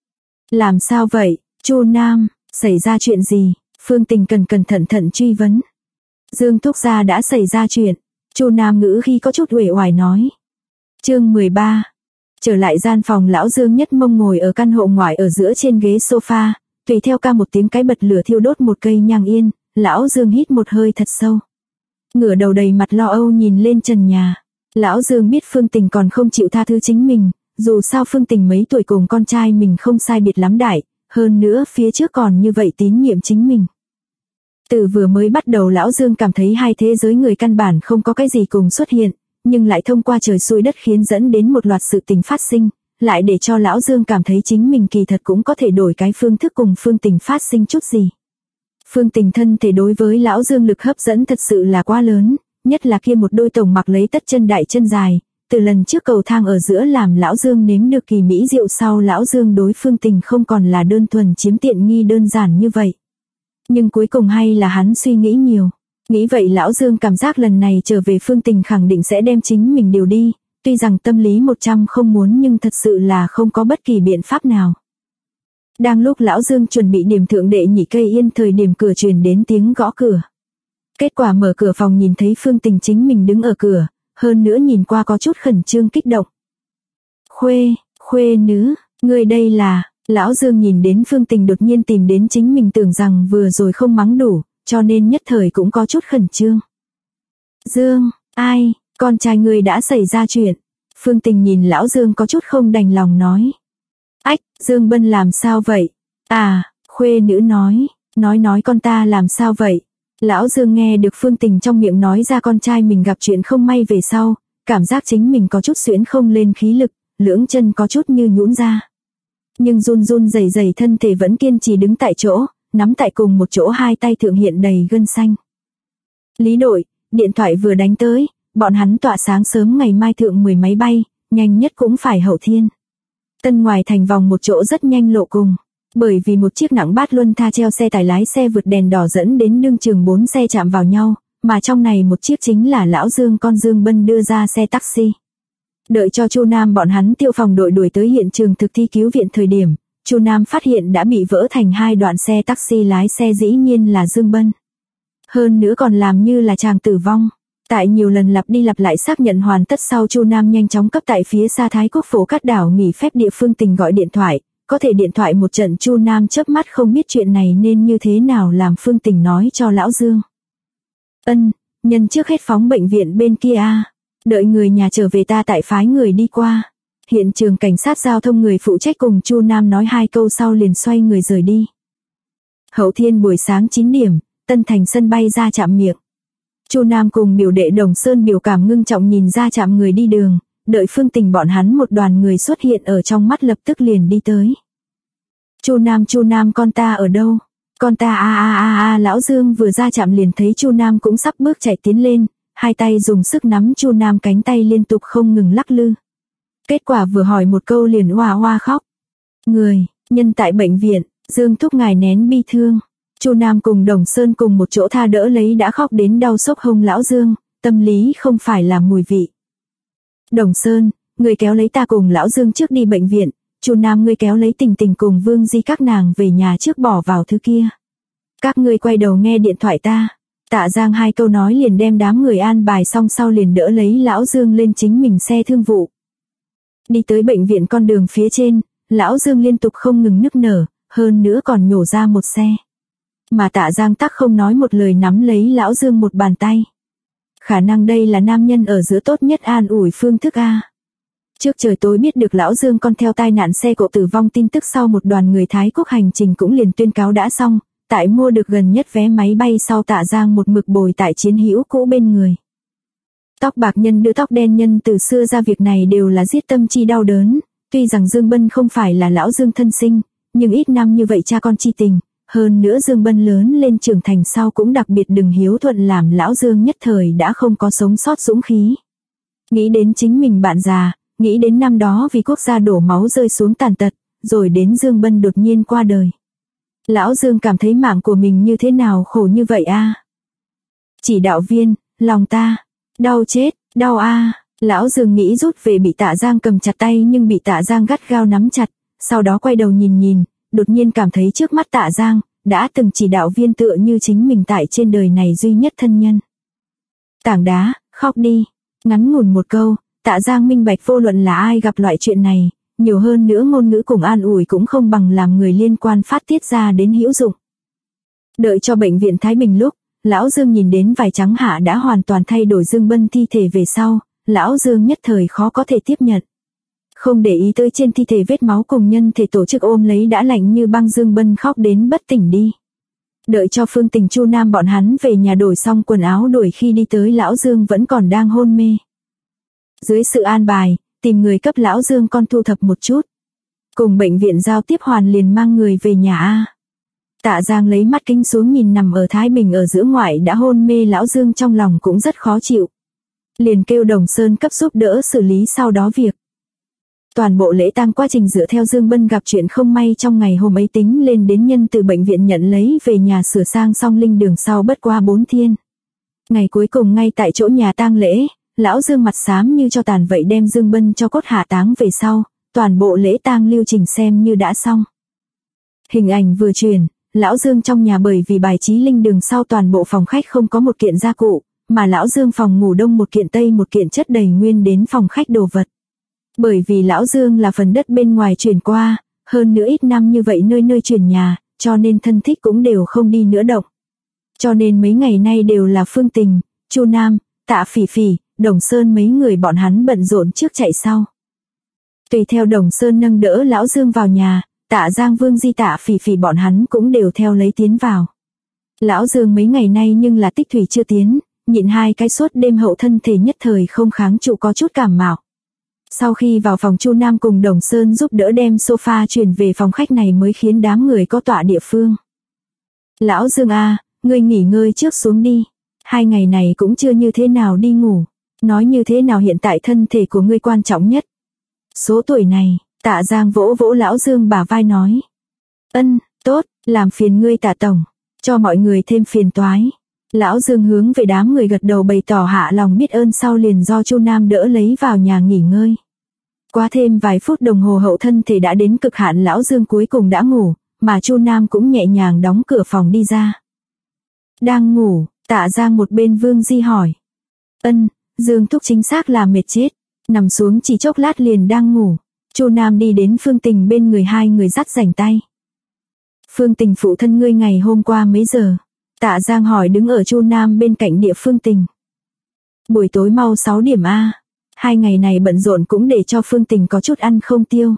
Làm sao vậy, Chu Nam, xảy ra chuyện gì? Phương Tình cẩn thận truy vấn. Dương thúc gia đã xảy ra chuyện, Chu Nam ngữ khi có chút uể oải nói. Chương 13. Trở lại gian phòng lão Dương nhất mông ngồi ở căn hộ ngoại ở giữa trên ghế sofa, tùy theo ca một tiếng cái bật lửa thiêu đốt một cây nhang yên, lão Dương hít một hơi thật sâu. Ngửa đầu đầy mặt lo âu nhìn lên trần nhà. Lão Dương biết Phương Tình còn không chịu tha thứ chính mình, dù sao Phương Tình mấy tuổi cùng con trai mình không sai biệt lắm đại, hơn nữa phía trước còn như vậy tín nhiệm chính mình. Từ vừa mới bắt đầu lão Dương cảm thấy hai thế giới người căn bản không có cái gì cùng xuất hiện, nhưng lại thông qua trời xuôi đất khiến dẫn đến một loạt sự tình phát sinh, lại để cho lão Dương cảm thấy chính mình kỳ thật cũng có thể đổi cái phương thức cùng Phương Tình phát sinh chút gì. Phương Tình thân thể đối với lão Dương lực hấp dẫn thật sự là quá lớn, nhất là kia một đôi tổng mặc lấy Tất Chân đại chân dài, từ lần trước cầu thang ở giữa làm lão Dương nếm được kỳ mỹ rượu sau lão Dương đối Phương Tình không còn là đơn thuần chiếm tiện nghi đơn giản như vậy. Nhưng cuối cùng hay là hắn suy nghĩ nhiều. Nghĩ vậy lão Dương cảm giác lần này trở về Phương Tình khẳng định sẽ đem chính mình điều đi, tuy rằng tâm lý 100 không muốn nhưng thật sự là không có bất kỳ biện pháp nào. Đang lúc lão Dương chuẩn bị điểm thượng đệ nhị cây yên thời điểm cửa truyền đến tiếng gõ cửa. Kết quả mở cửa phòng nhìn thấy Phương Tình chính mình đứng ở cửa, hơn nữa nhìn qua có chút khẩn trương kích động. Khuê nữ, ngươi đây là... Lão Dương nhìn đến Phương Tình đột nhiên tìm đến chính mình tưởng rằng vừa rồi không mắng đủ, cho nên nhất thời cũng có chút khẩn trương. Dương, ai, con trai ngươi đã xảy ra chuyện. Phương Tình nhìn lão Dương có chút không đành lòng nói. Ách, Dương Bân làm sao vậy? À, khuê nữ nói con ta làm sao vậy? Lão Dương nghe được Phương Tình trong miệng nói ra con trai mình gặp chuyện không may về sau, cảm giác chính mình có chút xuyễn không lên khí lực, lưỡng chân có chút như nhũn ra. Nhưng run rẩy thân thể vẫn kiên trì đứng tại chỗ, nắm tại cùng một chỗ hai tay thượng hiện đầy gân xanh. Lý đội, điện thoại vừa đánh tới, bọn hắn tọa sáng sớm ngày mai thượng 10 máy bay, nhanh nhất cũng phải Hậu Thiên. Tân ngoài thành vòng một chỗ rất nhanh lộ cùng, bởi vì một chiếc nặng bát luân tha treo xe tải lái xe vượt đèn đỏ dẫn đến đương trường 4 xe chạm vào nhau, mà trong này một chiếc chính là lão Dương con Dương Bân đưa ra xe taxi. Đợi cho Chu Nam bọn hắn tiêu phòng đội đuổi tới hiện trường thực thi cứu viện thời điểm, Chu Nam phát hiện đã bị vỡ thành hai đoạn xe taxi lái xe dĩ nhiên là Dương Bân. Hơn nữa còn làm như là chàng tử vong. Tại nhiều lần lặp đi lặp lại xác nhận hoàn tất sau Chu Nam nhanh chóng cấp tại phía xa Thái Quốc phố Cát Đảo nghỉ phép địa phương Tình gọi điện thoại, có thể điện thoại một trận. Chu Nam chớp mắt không biết chuyện này nên như thế nào làm. Phương Tình nói cho lão Dương. Ân, nhân trước hết phóng bệnh viện bên kia a. Đợi người nhà trở về ta tại phái người đi qua. Hiện trường cảnh sát giao thông người phụ trách cùng Chu Nam nói 2 câu sau liền xoay người rời đi. Hậu thiên buổi sáng 9 điểm, Tân Thành sân bay ra trạm miệng. Chu Nam cùng biểu đệ Đồng Sơn biểu cảm ngưng trọng nhìn ra trạm người đi đường, đợi Phương Tình bọn hắn một đoàn người xuất hiện ở trong mắt lập tức liền đi tới. Chu Nam con ta ở đâu? Con ta lão Dương vừa ra trạm liền thấy Chu Nam cũng sắp bước chạy tiến lên, hai tay dùng sức nắm Chu Nam cánh tay liên tục không ngừng lắc lư. Kết quả vừa hỏi một câu liền oa oa khóc. Nhân tại bệnh viện, Dương thúc ngài nén bi thương. Chu Nam cùng Đồng Sơn cùng một chỗ tha đỡ lấy đã khóc đến đau xốc hông lão Dương, tâm lý không phải là mùi vị. Đồng Sơn, người kéo lấy ta cùng lão Dương trước đi bệnh viện. Chu Nam ngươi kéo lấy Tình Tình cùng Vương Di các nàng về nhà trước bỏ vào thứ kia. Các ngươi quay đầu nghe điện thoại ta. Tạ Giang 2 câu nói liền đem đám người an bài xong sau liền đỡ lấy lão Dương lên chính mình xe thương vụ. Đi tới bệnh viện con đường phía trên, lão Dương liên tục không ngừng nức nở, hơn nữa còn nhổ ra một xe. Mà Tạ Giang tắc không nói một lời nắm lấy lão Dương một bàn tay. Khả năng đây là nam nhân ở giữa tốt nhất an ủi phương thức a. Trước trời tối biết được lão Dương con theo tai nạn xe cộ tử vong tin tức sau một đoàn người Thái Quốc hành trình cũng liền tuyên cáo đã xong, tại mua được gần nhất vé máy bay sau Tạ Giang một mực bồi tại chiến hữu cũ bên người. Tóc bạc nhân đưa tóc đen nhân từ xưa ra việc này đều là giết tâm chi đau đớn, tuy rằng Dương Bân không phải là lão Dương thân sinh, nhưng ít năm như vậy cha con chi tình, hơn nữa Dương Bân lớn lên trưởng thành sau cũng đặc biệt đừng hiếu thuận làm lão Dương nhất thời đã không có sống sót dũng khí. Nghĩ đến chính mình bạn già, nghĩ đến năm đó vì quốc gia đổ máu rơi xuống tàn tật, rồi đến Dương Bân đột nhiên qua đời. Lão Dương cảm thấy mạng của mình như thế nào khổ như vậy a. Chỉ đạo viên, lòng ta, đau chết, đau a. Lão Dương nghĩ rút về bị Tạ Giang cầm chặt tay nhưng bị Tạ Giang gắt gao nắm chặt, sau đó quay đầu nhìn, đột nhiên cảm thấy trước mắt Tạ Giang, đã từng chỉ đạo viên tựa như chính mình tại trên đời này duy nhất thân nhân. Tảng đá, khóc đi, ngắn ngủn một câu, Tạ Giang minh bạch vô luận là ai gặp loại chuyện này, nhiều hơn nữa ngôn ngữ cùng an ủi cũng không bằng làm người liên quan phát tiết ra đến hữu dụng. Đợi cho bệnh viện Thái Bình lúc, lão Dương nhìn đến vải trắng hạ đã hoàn toàn thay đổi Dương Bân thi thể về sau, lão Dương nhất thời khó có thể tiếp nhận. Không để ý tới trên thi thể vết máu cùng nhân thể tổ chức ôm lấy đã lạnh như băng Dương Bân khóc đến bất tỉnh đi. Đợi cho Phương Tình Chu Nam bọn hắn về nhà đổi xong quần áo đổi khi đi tới lão Dương vẫn còn đang hôn mê. Dưới sự an bài, tìm người cấp lão Dương con thu thập một chút. Cùng bệnh viện giao tiếp hoàn liền mang người về nhà a. Tạ Giang lấy mắt kính xuống nhìn nằm ở Thái Bình ở giữa ngoại đã hôn mê lão Dương trong lòng cũng rất khó chịu. Liền kêu Đồng Sơn cấp giúp đỡ xử lý sau đó việc. Toàn bộ lễ tang quá trình dựa theo Dương Bân gặp chuyện không may trong ngày hôm ấy tính lên đến nhân từ bệnh viện nhận lấy về nhà sửa sang xong linh đường sau bất qua 4 thiên. Ngày cuối cùng ngay tại chỗ nhà tang lễ, lão Dương mặt xám như cho tàn vậy đem Dương Bân cho cốt hạ táng về sau, toàn bộ lễ tang lưu trình xem như đã xong. Hình ảnh vừa truyền, lão Dương trong nhà bởi vì bài trí linh đường sau toàn bộ phòng khách không có một kiện gia cụ, mà lão Dương phòng ngủ đông một kiện tây một kiện chất đầy nguyên đến phòng khách đồ vật. Bởi vì lão Dương là phần đất bên ngoài chuyển qua, hơn nữa ít năm như vậy nơi nơi chuyển nhà, cho nên thân thích cũng đều không đi nữa động. Cho nên mấy ngày nay đều là Phương Tình, Chu Nam, Tạ Phỉ Phỉ, Đồng Sơn mấy người bọn hắn bận rộn trước chạy sau. Tùy theo Đồng Sơn nâng đỡ lão Dương vào nhà, Tạ Giang Vương Di Tạ Phỉ Phỉ bọn hắn cũng đều theo lấy tiến vào. Lão Dương mấy ngày nay nhưng là tích thủy chưa tiến, nhịn 2 cái suốt đêm hậu thân thể nhất thời không kháng trụ có chút cảm mạo. Sau khi vào phòng Chu Nam cùng Đồng Sơn giúp đỡ đem sofa chuyển về phòng khách này mới khiến đám người có tọa địa phương. Lão Dương a, ngươi nghỉ ngơi trước xuống đi. 2 ngày này cũng chưa như thế nào đi ngủ. Nói như thế nào hiện tại thân thể của ngươi quan trọng nhất. Số tuổi này, Tạ Giang vỗ vỗ lão Dương bả vai nói. Ân, tốt, làm phiền ngươi Tạ tổng, cho mọi người thêm phiền toái. Lão Dương hướng về đám người gật đầu bày tỏ hạ lòng biết ơn sau liền do Chu Nam đỡ lấy vào nhà nghỉ ngơi. Qua thêm vài phút đồng hồ hậu thân thể đã đến cực hạn lão Dương cuối cùng đã ngủ, mà Chu Nam cũng nhẹ nhàng đóng cửa phòng đi ra. Đang ngủ, Tạ Giang một bên Vương Di hỏi. Dương thúc chính xác là mệt chết, nằm xuống chỉ chốc lát liền đang ngủ. Chu Nam đi đến Phương Tình bên người, hai người dắt rảnh tay. Phương Tình, phụ thân ngươi ngày hôm qua mấy giờ? Tạ Giang hỏi đứng ở Chu Nam bên cạnh địa Phương Tình. Buổi tối mau 6 điểm a. Hai ngày này bận rộn cũng để cho Phương Tình có chút ăn không tiêu.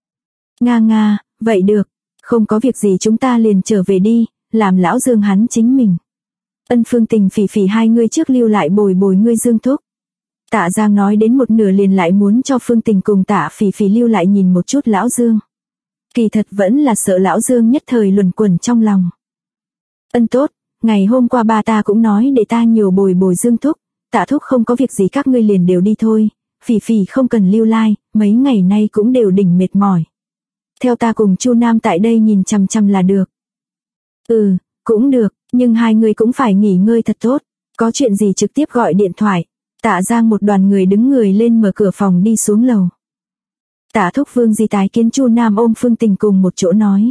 Nga, vậy được, không có việc gì chúng ta liền trở về đi, làm lão Dương hắn chính mình. Ân. Phương Tình, Phỉ Phỉ hai người trước lưu lại bồi ngươi Dương thúc. Tạ Giang nói đến một nửa liền lại muốn cho Phương Tình cùng Tạ Phỉ Phỉ lưu lại nhìn một chút lão Dương. Kỳ thật vẫn là sợ lão Dương nhất thời luẩn quẩn trong lòng. Ân tốt, ngày hôm qua ba ta cũng nói để ta nhiều bồi Dương thúc, Tạ thúc không có việc gì các ngươi liền đều đi thôi, Phỉ Phỉ không cần lưu lai, mấy ngày nay cũng đều đỉnh mệt mỏi. Theo ta cùng Chu Nam tại đây nhìn chằm chằm là được. Cũng được, nhưng hai người cũng phải nghỉ ngơi thật tốt, có chuyện gì trực tiếp gọi điện thoại. Tạ Giang một đoàn người đứng người lên mở cửa phòng đi xuống lầu. Tạ thúc Vương Di tái kiến. Chu Nam ôm Phương Tình cùng một chỗ nói.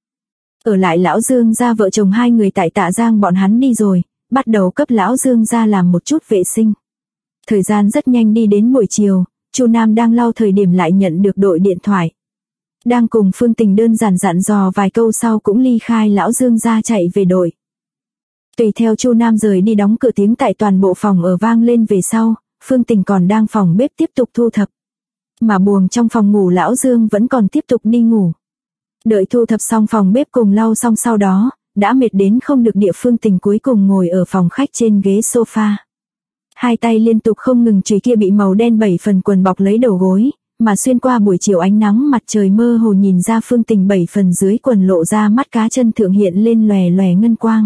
Ở lại lão Dương gia vợ chồng hai người tại Tạ Giang bọn hắn đi rồi, bắt đầu cấp lão Dương gia làm một chút vệ sinh. Thời gian rất nhanh đi đến buổi chiều, Chu Nam đang lau thời điểm lại nhận được đội điện thoại. Đang cùng Phương Tình đơn giản dặn dò vài câu sau cũng ly khai lão Dương gia chạy về đội. Tùy theo Chu Nam rời đi, đóng cửa tiếng tại toàn bộ phòng ở vang lên về sau, Phương Tình còn đang phòng bếp tiếp tục thu thập. Mà buồng trong phòng ngủ lão Dương vẫn còn tiếp tục đi ngủ. Đợi thu thập xong phòng bếp cùng lau xong sau đó, đã mệt đến không được địa Phương Tình cuối cùng ngồi ở phòng khách trên ghế sofa. Hai tay liên tục không ngừng chùy kia bị màu đen 7 phần quần bọc lấy đầu gối, mà xuyên qua buổi chiều ánh nắng mặt trời mơ hồ nhìn ra Phương Tình 7 phần dưới quần lộ ra mắt cá chân thượng hiện lên lòe lòe ngân quang.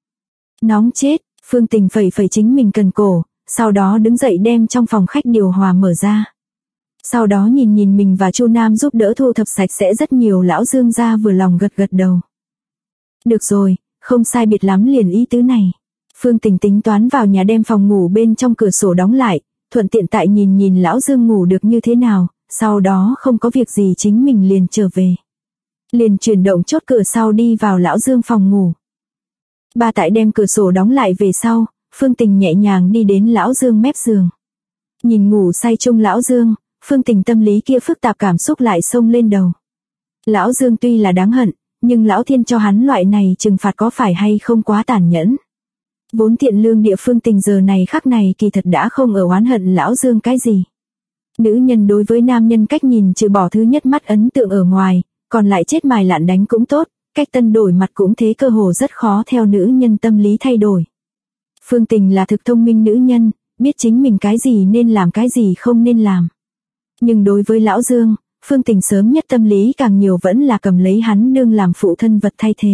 Nóng chết, Phương Tình phẩy chính mình cần cổ, sau đó đứng dậy đem trong phòng khách điều hòa mở ra. Sau đó nhìn mình và Chu Nam giúp đỡ thu thập sạch sẽ rất nhiều, lão Dương gia vừa lòng gật đầu. Được rồi, không sai biệt lắm liền ý tứ này. Phương Tình tính toán vào nhà đem phòng ngủ bên trong cửa sổ đóng lại, thuận tiện tại nhìn lão Dương ngủ được như thế nào, sau đó không có việc gì chính mình liền trở về. Liền chuyển động chốt cửa sau đi vào lão Dương phòng ngủ. Ba tại đem cửa sổ đóng lại về sau, Phương Tình nhẹ nhàng đi đến lão Dương mép giường. Nhìn ngủ say chung lão Dương, Phương Tình tâm lý kia phức tạp cảm xúc lại xông lên đầu. Lão Dương tuy là đáng hận, nhưng lão thiên cho hắn loại này trừng phạt có phải hay không quá tàn nhẫn. Vốn thiện lương địa Phương Tình giờ này khắc này kỳ thật đã không ở oán hận lão Dương cái gì. Nữ nhân đối với nam nhân cách nhìn trừ bỏ thứ nhất mắt ấn tượng ở ngoài, còn lại chết mài lạn đánh cũng tốt, cách tân đổi mặt cũng thế, cơ hồ rất khó theo nữ nhân tâm lý thay đổi. Phương Tình là thực thông minh nữ nhân, biết chính mình cái gì nên làm cái gì không nên làm. Nhưng đối với lão Dương, Phương Tình sớm nhất tâm lý càng nhiều vẫn là cầm lấy hắn đương làm phụ thân vật thay thế.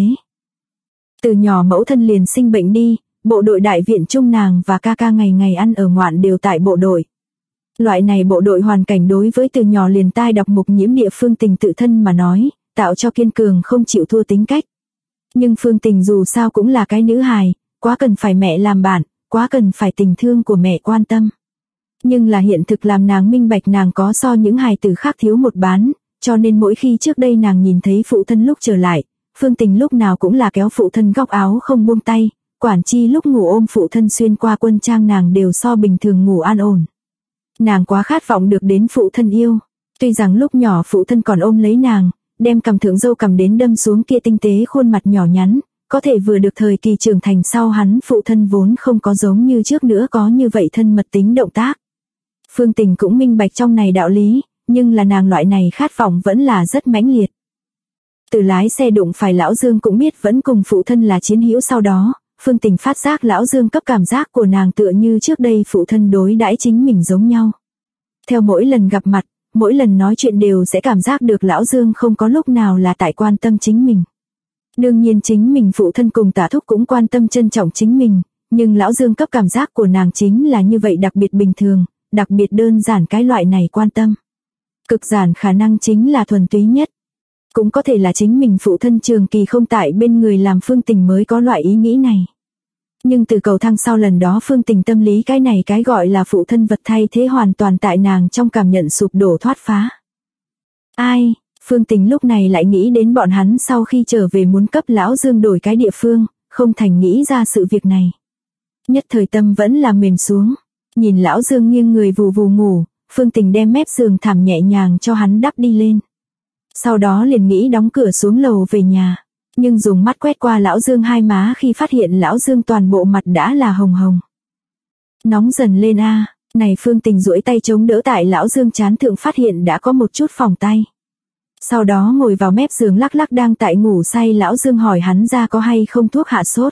Từ nhỏ mẫu thân liền sinh bệnh đi, bộ đội đại viện chung nàng và ca ca ngày ngày ăn ở ngoạn đều tại bộ đội. Loại này bộ đội hoàn cảnh đối với từ nhỏ liền tai đọc mục nhiễm địa Phương Tình tự thân mà nói, tạo cho kiên cường không chịu thua tính cách. Nhưng Phương Tình dù sao cũng là cái nữ hài, quá cần phải mẹ làm bạn, quá cần phải tình thương của mẹ quan tâm. Nhưng là hiện thực làm nàng minh bạch nàng có so những hài tử khác thiếu một bán, cho nên mỗi khi trước đây nàng nhìn thấy phụ thân lúc trở lại, Phương Tình lúc nào cũng là kéo phụ thân góc áo không buông tay, quản chi lúc ngủ ôm phụ thân xuyên qua quân trang nàng đều so bình thường ngủ an ổn. Nàng quá khát vọng được đến phụ thân yêu, tuy rằng lúc nhỏ phụ thân còn ôm lấy nàng, đem cầm thượng râu cầm đến đâm xuống kia tinh tế khuôn mặt nhỏ nhắn, có thể vừa được thời kỳ trưởng thành sau hắn phụ thân vốn không có giống như trước nữa có như vậy thân mật tính động tác. Phương Tình cũng minh bạch trong này đạo lý, nhưng là nàng loại này khát vọng vẫn là rất mãnh liệt. Từ lái xe đụng phải lão Dương cũng biết vẫn cùng phụ thân là chiến hữu, sau đó, Phương Tình phát giác lão Dương cấp cảm giác của nàng tựa như trước đây phụ thân đối đãi chính mình giống nhau. Theo mỗi lần gặp mặt, mỗi lần nói chuyện đều sẽ cảm giác được lão Dương không có lúc nào là tại quan tâm chính mình. Đương nhiên chính mình phụ thân cùng Tả thúc cũng quan tâm trân trọng chính mình, nhưng lão Dương cấp cảm giác của nàng chính là như vậy, đặc biệt bình thường, đặc biệt đơn giản. Cái loại này quan tâm cực giản khả năng chính là thuần túy nhất. Cũng có thể là chính mình phụ thân trường kỳ không tại bên người làm Phương Tình mới có loại ý nghĩ này. Nhưng từ cầu thang sau lần đó Phương Tình tâm lý cái này cái gọi là phụ thân vật thay thế hoàn toàn tại nàng trong cảm nhận sụp đổ thoát phá. Ai, Phương Tình lúc này lại nghĩ đến bọn hắn sau khi trở về muốn cấp lão Dương đổi cái địa phương, không thành nghĩ ra sự việc này. Nhất thời tâm vẫn là mềm xuống, nhìn lão Dương nghiêng người vù vù ngủ, Phương Tình đem mép giường thảm nhẹ nhàng cho hắn đắp đi lên. Sau đó liền nghĩ đóng cửa xuống lầu về nhà. Nhưng dùng mắt quét qua Lão Dương hai má khi phát hiện Lão Dương toàn bộ mặt đã là hồng hồng. Nóng dần lên a. Này Phương Tình duỗi tay chống đỡ tại Lão Dương trán thượng phát hiện đã có một chút phỏng tay. Sau đó ngồi vào mép giường lắc lắc đang tại ngủ say Lão Dương hỏi hắn ra có hay không thuốc hạ sốt.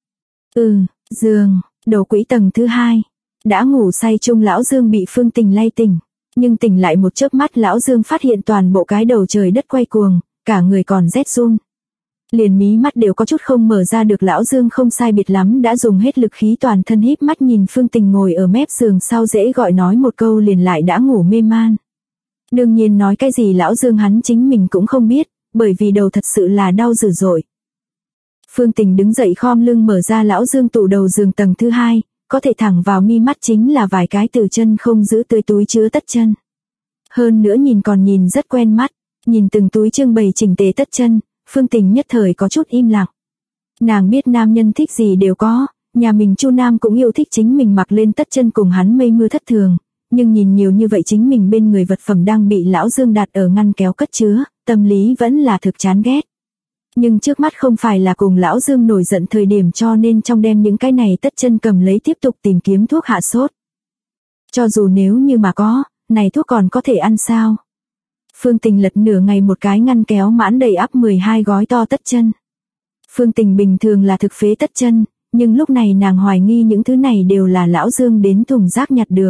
Giường, đầu quỹ tầng thứ 2. Đã ngủ say chung Lão Dương bị Phương Tình lay tỉnh. Nhưng tỉnh lại một chớp mắt Lão Dương phát hiện toàn bộ cái đầu trời đất quay cuồng, cả người còn rét run. Liền mí mắt đều có chút không mở ra được. Lão Dương không sai biệt lắm đã dùng hết lực khí toàn thân híp mắt nhìn Phương Tình ngồi ở mép giường sau dễ gọi nói một câu liền lại đã ngủ mê man. Đương nhiên nói cái gì Lão Dương hắn chính mình cũng không biết, bởi vì đầu thật sự là đau dữ dội. Phương Tình đứng dậy khom lưng mở ra Lão Dương tủ đầu giường tầng thứ 2, có thể thẳng vào mi mắt chính là vài cái từ chân không giữ tươi túi chứa tất chân. Hơn nữa còn nhìn rất quen mắt, nhìn từng túi trưng bày chỉnh tề tất chân, Phương Tình nhất thời có chút im lặng. Nàng biết nam nhân thích gì đều có, nhà mình Chu Nam cũng yêu thích chính mình mặc lên tất chân cùng hắn mây mưa thất thường, nhưng nhìn nhiều như vậy chính mình bên người vật phẩm đang bị Lão Dương đặt ở ngăn kéo cất chứa, tâm lý vẫn là thực chán ghét. Nhưng trước mắt không phải là cùng Lão Dương nổi giận thời điểm cho nên trong đem những cái này tất chân cầm lấy tiếp tục tìm kiếm thuốc hạ sốt. Cho dù nếu như mà có, này thuốc còn có thể ăn sao? Phương Tình lật nửa ngày một cái ngăn kéo mãn đầy ắp 12 gói to tất chân. Phương Tình bình thường là thực phế tất chân, nhưng lúc này nàng hoài nghi những thứ này đều là Lão Dương đến thùng rác nhặt được.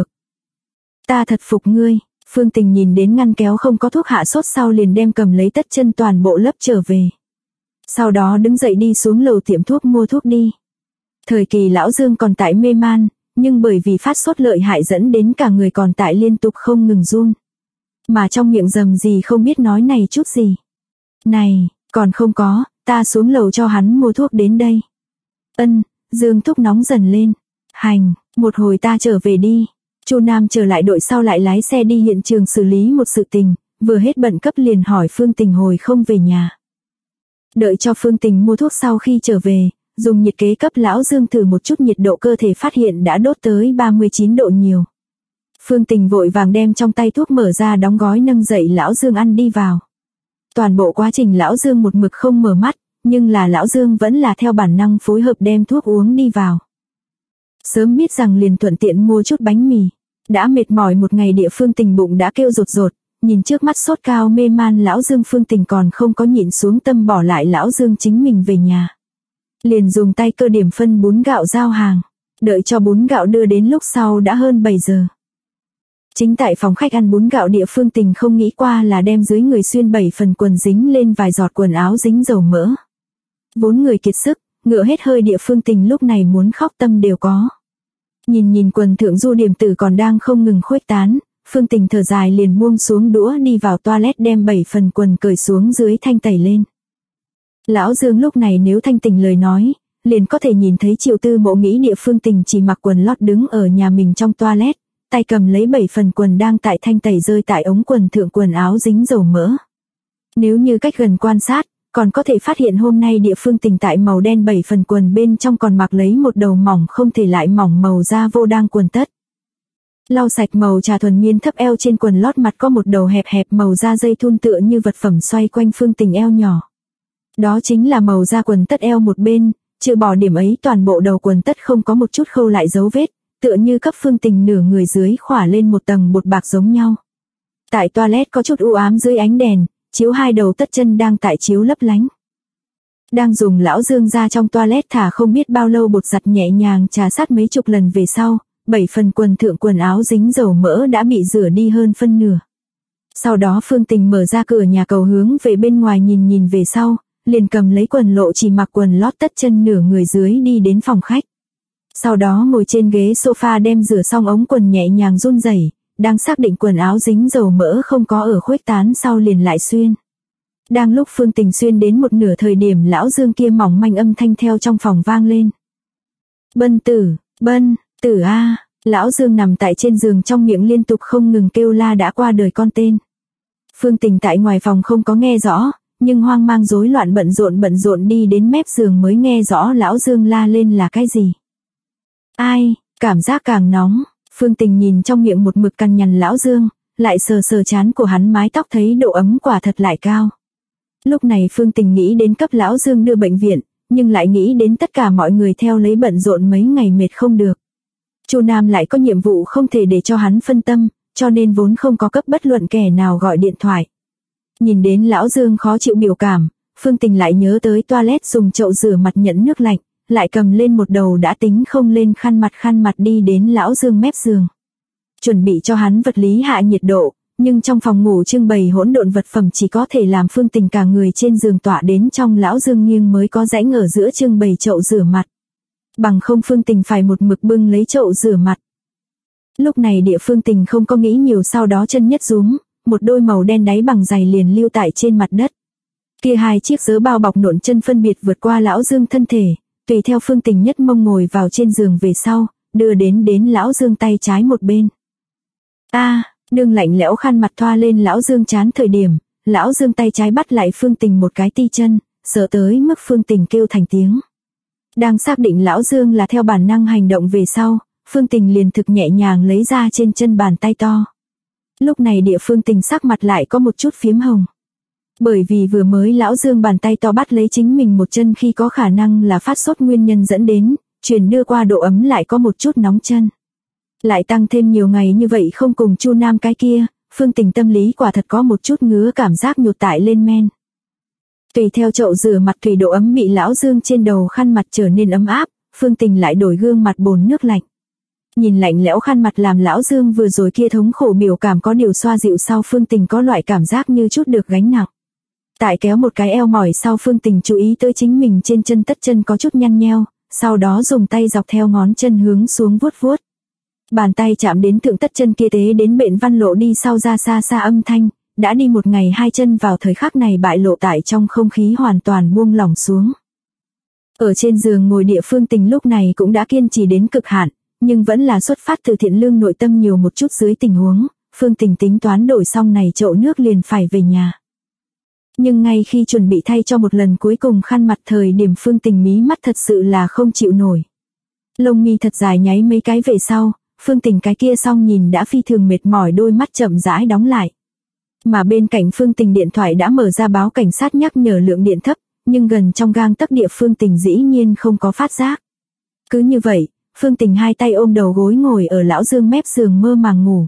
Ta thật phục ngươi. Phương Tình nhìn đến ngăn kéo không có thuốc hạ sốt sau liền đem cầm lấy tất chân toàn bộ lấp trở về. Sau đó đứng dậy đi xuống lầu tiệm thuốc mua thuốc đi. Thời kỳ Lão Dương còn tại mê man, nhưng bởi vì phát sốt lợi hại dẫn đến cả người còn tại liên tục không ngừng run. Mà trong miệng rầm gì không biết nói này chút gì. Này, còn không có, ta xuống lầu cho hắn mua thuốc đến đây. Dương thúc nóng dần lên. Hành, một hồi ta trở về đi. Chu Nam trở lại đội sau lại lái xe đi hiện trường xử lý một sự tình, vừa hết bận cấp liền hỏi Phương Tình hồi không về nhà. Đợi cho Phương Tình mua thuốc sau khi trở về, dùng nhiệt kế cấp Lão Dương thử một chút nhiệt độ cơ thể phát hiện đã đốt tới 39 độ nhiều. Phương Tình vội vàng đem trong tay thuốc mở ra đóng gói nâng dậy Lão Dương ăn đi vào. Toàn bộ quá trình Lão Dương một mực không mở mắt, nhưng là Lão Dương vẫn là theo bản năng phối hợp đem thuốc uống đi vào. Sớm biết rằng liền thuận tiện mua chút bánh mì. Đã mệt mỏi một ngày địa Phương Tình bụng đã kêu rột rột, nhìn trước mắt sốt cao mê man Lão Dương Phương Tình còn không có nhịn xuống tâm bỏ lại Lão Dương chính mình về nhà. Liền dùng tay cơ điểm phân bún gạo giao hàng, đợi cho bún gạo đưa đến lúc sau đã hơn 7 giờ. Chính tại phòng khách ăn bún gạo địa Phương Tình không nghĩ qua là đem dưới người xuyên 7 phần quần dính lên vài giọt quần áo dính dầu mỡ. Vốn người kiệt sức, ngựa hết hơi địa Phương Tình lúc này muốn khóc tâm đều có. Nhìn quần thượng du điểm tử còn đang không ngừng khuếch tán, Phương Tình thở dài liền buông xuống đũa đi vào toilet đem 7 phần quần cởi xuống dưới thanh tẩy lên. Lão Dương lúc này nếu thanh tình lời nói, liền có thể nhìn thấy Triệu Tư Mộ nghĩ địa Phương Tình chỉ mặc quần lót đứng ở nhà mình trong toilet, tay cầm lấy 7 phần quần đang tại thanh tẩy rơi tại ống quần thượng quần áo dính dầu mỡ. Nếu như cách gần quan sát, còn có thể phát hiện hôm nay địa Phương Tình tại màu đen 7 phần quần bên trong còn mặc lấy một đầu mỏng không thể lại mỏng màu da vô đang quần tất. Lau sạch màu trà thuần miên thấp eo trên quần lót mặt có một đầu hẹp hẹp màu da dây thun tựa như vật phẩm xoay quanh Phương Tình eo nhỏ. Đó chính là màu da quần tất eo một bên, trừ bỏ điểm ấy toàn bộ đầu quần tất không có một chút khâu lại dấu vết, tựa như cấp Phương Tình nửa người dưới khỏa lên một tầng bột bạc giống nhau. Tại toilet có chút u ám dưới ánh đèn, chiếu hai đầu tất chân đang tại chiếu lấp lánh. Đang dùng Lão Dương ra trong toilet thả không biết bao lâu bột giặt nhẹ nhàng trà sát mấy chục lần về sau, 7 phần quần thượng quần áo dính dầu mỡ đã bị rửa đi hơn phân nửa. Sau đó Phương Tình mở ra cửa nhà cầu hướng về bên ngoài nhìn về sau, liền cầm lấy quần lộ chỉ mặc quần lót tất chân nửa người dưới đi đến phòng khách. Sau đó ngồi trên ghế sofa đem rửa xong ống quần nhẹ nhàng run rẩy, đang xác định quần áo dính dầu mỡ không có ở khuếch tán sau liền lại xuyên. Đang lúc Phương Tình xuyên đến một nửa thời điểm Lão Dương kia mỏng manh âm thanh theo trong phòng vang lên. Bân tử a. Lão Dương nằm tại trên giường trong miệng liên tục không ngừng kêu la đã qua đời con tên. Phương Tình tại ngoài phòng không có nghe rõ, nhưng hoang mang rối loạn bận rộn đi đến mép giường mới nghe rõ Lão Dương la lên là cái gì. Ai, cảm giác càng nóng, Phương Tình nhìn trong miệng một mực cằn nhằn lão Dương, lại sờ sờ trán của hắn mái tóc thấy độ ấm quả thật lại cao. Lúc này Phương Tình nghĩ đến cấp lão Dương đưa bệnh viện, nhưng lại nghĩ đến tất cả mọi người theo lấy bận rộn mấy ngày mệt không được. Chu Nam lại có nhiệm vụ không thể để cho hắn phân tâm, cho nên vốn không có cấp bất luận kẻ nào gọi điện thoại. Nhìn đến lão Dương khó chịu biểu cảm, Phương Tình lại nhớ tới toilet dùng chậu rửa mặt nhẫn nước lạnh, lại cầm lên một đầu đã tính không lên khăn mặt đi đến lão Dương mép giường. Chuẩn bị cho hắn vật lý hạ nhiệt độ, nhưng trong phòng ngủ trưng bày hỗn độn vật phẩm chỉ có thể làm Phương Tình cả người trên giường tọa đến trong lão Dương nghiêng mới có rãnh ở giữa trưng bày chậu rửa mặt. Bằng không Phương Tình phải một mực bưng lấy chậu rửa mặt. Lúc này địa Phương Tình không có nghĩ nhiều, sau đó chân nhất rúm, một đôi màu đen đáy bằng giày liền lưu tại trên mặt đất. Kia hai chiếc dớ bao bọc nộn chân phân biệt vượt qua lão Dương thân thể, tùy theo Phương Tình nhất mông ngồi vào trên giường về sau, đưa đến lão Dương tay trái một bên. Nương lạnh lẽo khăn mặt thoa lên lão Dương trán thời điểm, lão Dương tay trái bắt lại Phương Tình một cái ti chân, sợ tới mức Phương Tình kêu thành tiếng. Đang xác định lão Dương là theo bản năng hành động về sau, Phương Tình liền thực nhẹ nhàng lấy ra trên chân bàn tay to. Lúc này địa Phương Tình sắc mặt lại có một chút phiếm hồng. Bởi vì vừa mới lão Dương bàn tay to bắt lấy chính mình một chân khi có khả năng là phát sốt nguyên nhân dẫn đến, truyền đưa qua độ ấm lại có một chút nóng chân. Lại tăng thêm nhiều ngày như vậy không cùng Chu Nam cái kia, Phương Tình tâm lý quả thật có một chút ngứa cảm giác nhột tại lên men. Tùy theo chậu rửa mặt thủy độ ấm bị lão Dương trên đầu khăn mặt trở nên ấm áp, Phương Tình lại đổi gương mặt bồn nước lạnh. Nhìn lạnh lẽo khăn mặt làm lão Dương vừa rồi kia thống khổ biểu cảm có điều xoa dịu sau, Phương Tình có loại cảm giác như chút được gánh nặng. Tại kéo một cái eo mỏi sau, Phương Tình chú ý tới chính mình trên chân tất chân có chút nhăn nheo, sau đó dùng tay dọc theo ngón chân hướng xuống vuốt vuốt. Bàn tay chạm đến thượng tất chân kia tế đến bện văn lộ đi sau ra xa âm thanh, đã đi một ngày hai chân vào thời khắc này bại lộ tại trong không khí hoàn toàn buông lỏng xuống. Ở trên giường ngồi địa Phương Tình lúc này cũng đã kiên trì đến cực hạn, nhưng vẫn là xuất phát từ thiện lương nội tâm nhiều một chút dưới tình huống, Phương Tình tính toán đổi xong này chậu nước liền phải về nhà. Nhưng ngay khi chuẩn bị thay cho một lần cuối cùng khăn mặt thời điểm, Phương Tình mí mắt thật sự là không chịu nổi. Lông mi thật dài nháy mấy cái về sau, Phương Tình cái kia xong nhìn đã phi thường mệt mỏi đôi mắt chậm rãi đóng lại. Mà bên cạnh Phương Tình điện thoại đã mở ra báo cảnh sát nhắc nhở lượng điện thấp, nhưng gần trong gang tấc địa Phương Tình dĩ nhiên không có phát giác. Cứ như vậy, Phương Tình hai tay ôm đầu gối ngồi ở lão Dương mép giường mơ màng ngủ.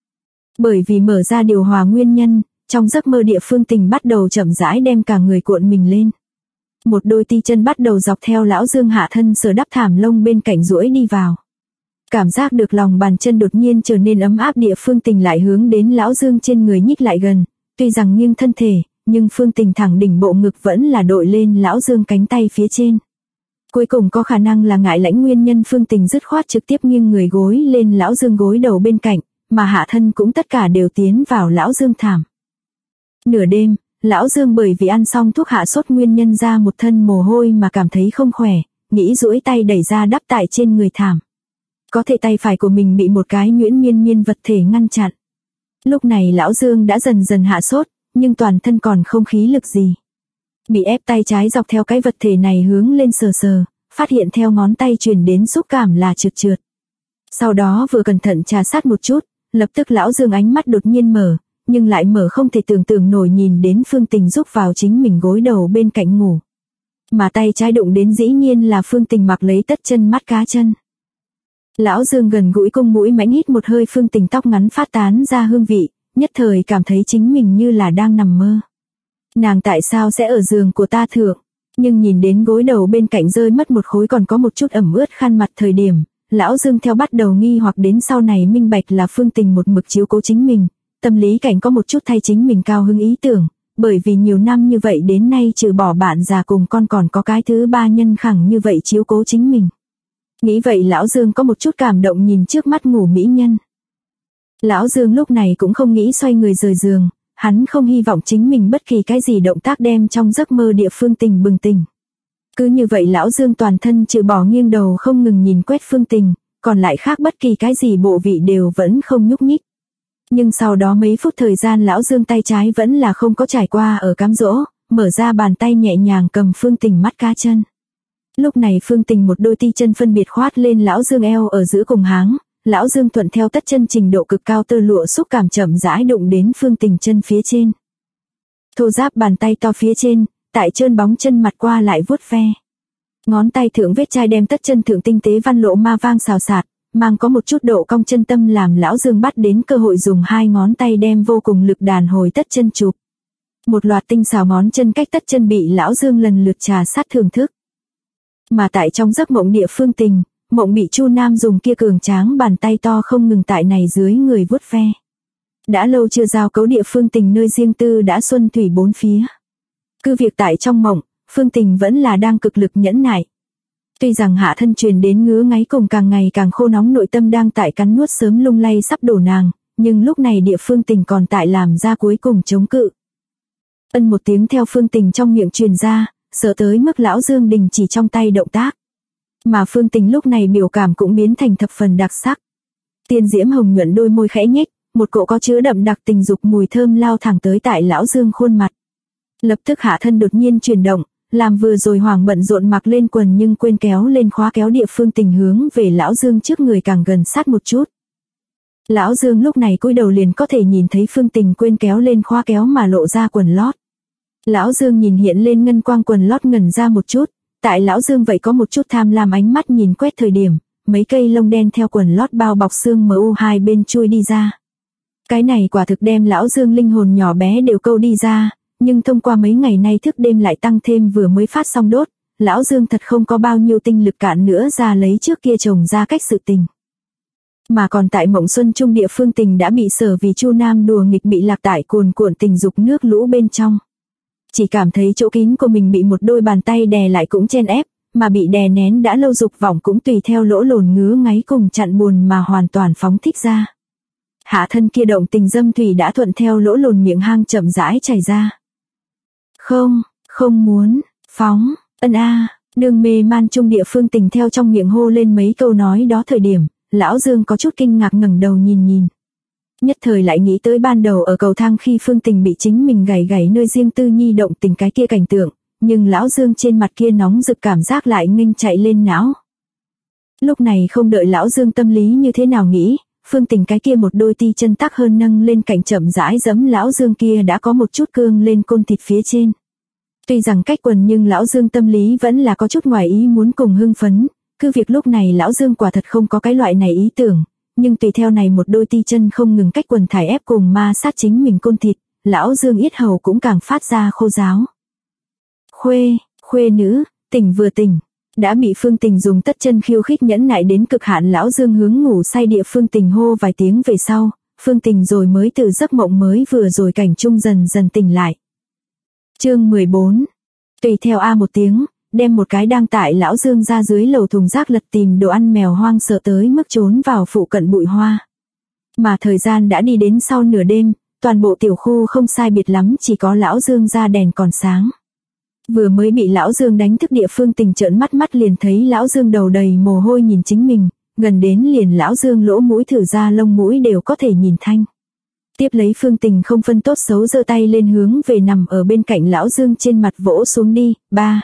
Bởi vì mở ra điều hòa nguyên nhân, trong giấc mơ địa Phương Tình bắt đầu chậm rãi đem cả người cuộn mình lên. Một đôi ti chân bắt đầu dọc theo lão Dương hạ thân sờ đắp thảm lông bên cạnh duỗi đi vào. Cảm giác được lòng bàn chân đột nhiên trở nên ấm áp, địa Phương Tình lại hướng đến lão Dương trên người nhích lại gần, tuy rằng nghiêng thân thể, nhưng Phương Tình thẳng đỉnh bộ ngực vẫn là đội lên lão Dương cánh tay phía trên. Cuối cùng có khả năng là ngại lãnh nguyên nhân, Phương Tình dứt khoát trực tiếp nghiêng người gối lên lão Dương gối đầu bên cạnh, mà hạ thân cũng tất cả đều tiến vào lão Dương thảm. Nửa đêm, lão Dương bởi vì ăn xong thuốc hạ sốt nguyên nhân ra một thân mồ hôi mà cảm thấy không khỏe, nghĩ duỗi tay đẩy ra đắp tại trên người thảm. Có thể tay phải của mình bị một cái nhuyễn miên vật thể ngăn chặn. Lúc này lão Dương đã dần dần hạ sốt, nhưng toàn thân còn không khí lực gì. Bị ép tay trái dọc theo cái vật thể này hướng lên sờ, phát hiện theo ngón tay truyền đến xúc cảm là trượt. Sau đó vừa cẩn thận trà sát một chút, lập tức lão Dương ánh mắt đột nhiên mở, nhưng lại mở không thể tưởng tượng nổi nhìn đến Phương Tình rúc vào chính mình gối đầu bên cạnh ngủ. Mà tay trái đụng đến dĩ nhiên là Phương Tình mặc lấy tất chân mắt cá chân. Lão Dương gần gũi cung mũi mãnh hít một hơi Phương Tình tóc ngắn phát tán ra hương vị, nhất thời cảm thấy chính mình như là đang nằm mơ. Nàng tại sao sẽ ở giường của ta thượng? Nhưng nhìn đến gối đầu bên cạnh rơi mất một khối còn có một chút ẩm ướt khăn mặt thời điểm, lão Dương theo bắt đầu nghi hoặc đến sau này minh bạch là Phương Tình một mực chiếu cố chính mình, tâm lý cảnh có một chút thay chính mình cao hứng ý tưởng, bởi vì nhiều năm như vậy đến nay trừ bỏ bạn già cùng con còn có cái thứ ba nhân khẳng như vậy chiếu cố chính mình. Nghĩ vậy lão Dương có một chút cảm động nhìn trước mắt ngủ mỹ nhân. Lão Dương lúc này cũng không nghĩ xoay người rời giường, hắn không hy vọng chính mình bất kỳ cái gì động tác đem trong giấc mơ địa Phương Tình bừng tỉnh. Cứ như vậy lão Dương toàn thân trừ bỏ nghiêng đầu không ngừng nhìn quét Phương Tình, còn lại khác bất kỳ cái gì bộ vị đều vẫn không nhúc nhích. Nhưng sau đó mấy phút thời gian lão Dương tay trái vẫn là không có trải qua ở cám dỗ, mở ra bàn tay nhẹ nhàng cầm Phương Tình mắt cá chân. Lúc này Phương Tình một đôi ti chân phân biệt khoát lên lão Dương eo ở giữa cùng háng, Lão Dương thuận theo tất chân trình độ cực cao, tơ lụa xúc cảm chậm rãi đụng đến Phương Tình chân phía trên. Thô ráp bàn tay to phía trên, tại trơn bóng chân mặt qua lại vuốt ve. Ngón tay thượng vết chai đem tất chân thượng tinh tế văn lộ ma vang xào xạc, mang có một chút độ cong chân tâm làm Lão Dương bắt đến cơ hội dùng hai ngón tay đem vô cùng lực đàn hồi tất chân chụp. Một loạt tinh xào ngón chân cách tất chân bị Lão Dương lần lượt trà sát thưởng thức. Mà tại trong giấc mộng địa Phương Tình, mộng bị Chu Nam dùng kia cường tráng bàn tay to không ngừng tại này dưới người vuốt ve. Đã lâu chưa giao cấu địa Phương Tình nơi riêng tư đã xuân thủy bốn phía. Cứ việc tại trong mộng, Phương Tình vẫn là đang cực lực nhẫn nại. Tuy rằng hạ thân truyền đến ngứa ngáy cùng càng ngày càng khô nóng nội tâm đang tại cắn nuốt sớm lung lay sắp đổ nàng, nhưng lúc này địa Phương Tình còn tại làm ra cuối cùng chống cự. Ân một tiếng theo Phương Tình trong miệng truyền ra, sợ tới mức Lão Dương đình chỉ trong tay động tác. Mà Phương Tình lúc này biểu cảm cũng biến thành thập phần đặc sắc. Tiên diễm hồng nhuận đôi môi khẽ nhếch, một cỗ có chứa đậm đặc tình dục mùi thơm lao thẳng tới tại Lão Dương khuôn mặt. Lập tức hạ thân đột nhiên chuyển động, làm vừa rồi hoàng bận rộn mặc lên quần nhưng quên kéo lên khóa kéo địa Phương Tình hướng về Lão Dương trước người càng gần sát một chút. Lão Dương lúc này cúi đầu liền có thể nhìn thấy Phương Tình quên kéo lên khóa kéo mà lộ ra quần lót. Lão Dương nhìn hiện lên ngân quang quần lót ngẩn ra một chút, tại Lão Dương vậy có một chút tham lam ánh mắt nhìn quét thời điểm, mấy cây lông đen theo quần lót bao bọc xương MU hai bên chui đi ra. Cái này quả thực đem Lão Dương linh hồn nhỏ bé đều câu đi ra, nhưng thông qua mấy ngày nay thức đêm lại tăng thêm vừa mới phát xong đốt, Lão Dương thật không có bao nhiêu tinh lực cạn nữa ra lấy trước kia chồng ra cách sự tình. Mà còn tại mộng xuân trung địa Phương Tình đã bị sở vì Chu Nam đùa nghịch bị lạc tại cuồn cuộn tình dục nước lũ bên trong. Chỉ cảm thấy chỗ kín của mình bị một đôi bàn tay đè lại cũng chen ép, mà bị đè nén đã lâu dục vọng cũng tùy theo lỗ lồn ngứa ngáy cùng chặn buồn mà hoàn toàn phóng thích ra. Hạ thân kia động tình dâm thủy đã thuận theo lỗ lồn miệng hang chậm rãi chảy ra. Không muốn, phóng, ân a, đường mê man trung địa Phương Tình theo trong miệng hô lên mấy câu nói đó thời điểm, Lão Dương có chút kinh ngạc ngẩng đầu nhìn. Nhất thời lại nghĩ tới ban đầu ở cầu thang khi Phương Tình bị chính mình gảy nơi riêng tư nhi động tình cái kia cảnh tượng, nhưng Lão Dương trên mặt kia nóng rực cảm giác lại nghênh chạy lên não. Lúc này không đợi Lão Dương tâm lý như thế nào nghĩ, Phương Tình cái kia một đôi ti chân tắc hơn nâng lên cạnh chậm rãi giẫm Lão Dương kia đã có một chút cương lên côn thịt phía trên. Tuy rằng cách quần nhưng Lão Dương tâm lý vẫn là có chút ngoài ý muốn cùng hưng phấn, cứ việc lúc này Lão Dương quả thật không có cái loại này ý tưởng, nhưng tùy theo này một đôi ti chân không ngừng cách quần thải ép cùng ma sát chính mình côn thịt, Lão Dương yết hầu cũng càng phát ra khô ráo. Khuê nữ, tỉnh vừa tỉnh, đã bị Phương Tình dùng tất chân khiêu khích nhẫn nại đến cực hạn. Lão Dương hướng ngủ say địa Phương Tình hô vài tiếng về sau, Phương Tình rồi mới từ giấc mộng mới vừa rồi cảnh trung dần dần tỉnh lại. Chương 14. Tùy theo a một tiếng, đem một cái đang tại Lão Dương ra dưới lầu thùng rác lật tìm đồ ăn mèo hoang sợ tới mức trốn vào phụ cận bụi hoa. Mà thời gian đã đi đến sau nửa đêm, toàn bộ tiểu khu không sai biệt lắm chỉ có Lão Dương ra đèn còn sáng. Vừa mới bị Lão Dương đánh thức địa Phương Tình trợn mắt liền thấy Lão Dương đầu đầy mồ hôi nhìn chính mình, gần đến liền Lão Dương lỗ mũi thử ra lông mũi đều có thể nhìn thanh. Tiếp lấy Phương Tình không phân tốt xấu giơ tay lên hướng về nằm ở bên cạnh Lão Dương trên mặt vỗ xuống đi, ba.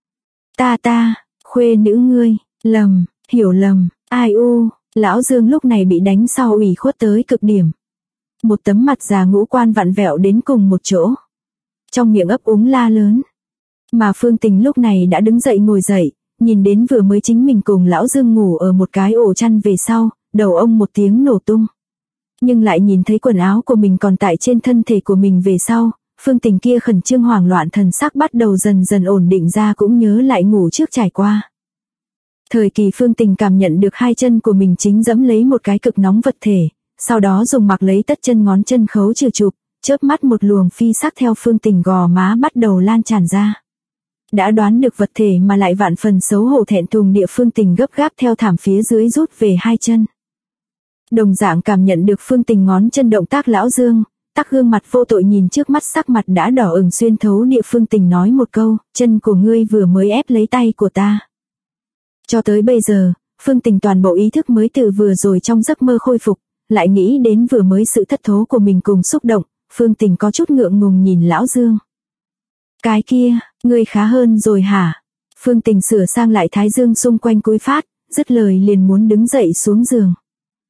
Ta, khuê nữ ngươi, hiểu lầm, ai u, Lão Dương lúc này bị đánh sau ủy khuất tới cực điểm. Một tấm mặt già ngũ quan vặn vẹo đến cùng một chỗ. Trong miệng ấp úng la lớn. Mà Phương Tình lúc này đã đứng dậy ngồi dậy, nhìn đến vừa mới chính mình cùng Lão Dương ngủ ở một cái ổ chăn về sau, đầu ông một tiếng nổ tung. Nhưng lại nhìn thấy quần áo của mình còn tại trên thân thể của mình về sau, Phương Tình kia khẩn trương hoảng loạn thần sắc bắt đầu dần dần ổn định ra cũng nhớ lại ngủ trước trải qua. Thời kỳ Phương Tình cảm nhận được hai chân của mình chính dẫm lấy một cái cực nóng vật thể, sau đó dùng mặc lấy tất chân ngón chân khấu trừ chụp, chớp mắt một luồng phi sắc theo Phương Tình gò má bắt đầu lan tràn ra. Đã đoán được vật thể mà lại vạn phần xấu hổ thẹn thùng địa Phương Tình gấp gáp theo thảm phía dưới rút về hai chân. Đồng dạng cảm nhận được Phương Tình ngón chân động tác Lão Dương, tắc gương mặt vô tội nhìn trước mắt sắc mặt đã đỏ ửng xuyên thấu địa Phương Tình nói một câu, chân của ngươi vừa mới ép lấy tay của ta. Cho tới bây giờ, Phương Tình toàn bộ ý thức mới từ vừa rồi trong giấc mơ khôi phục, lại nghĩ đến vừa mới sự thất thố của mình cùng xúc động, Phương Tình có chút ngượng ngùng nhìn Lão Dương. Cái kia, ngươi khá hơn rồi hả? Phương Tình sửa sang lại thái dương xung quanh cúi phát, dứt lời liền muốn đứng dậy xuống giường.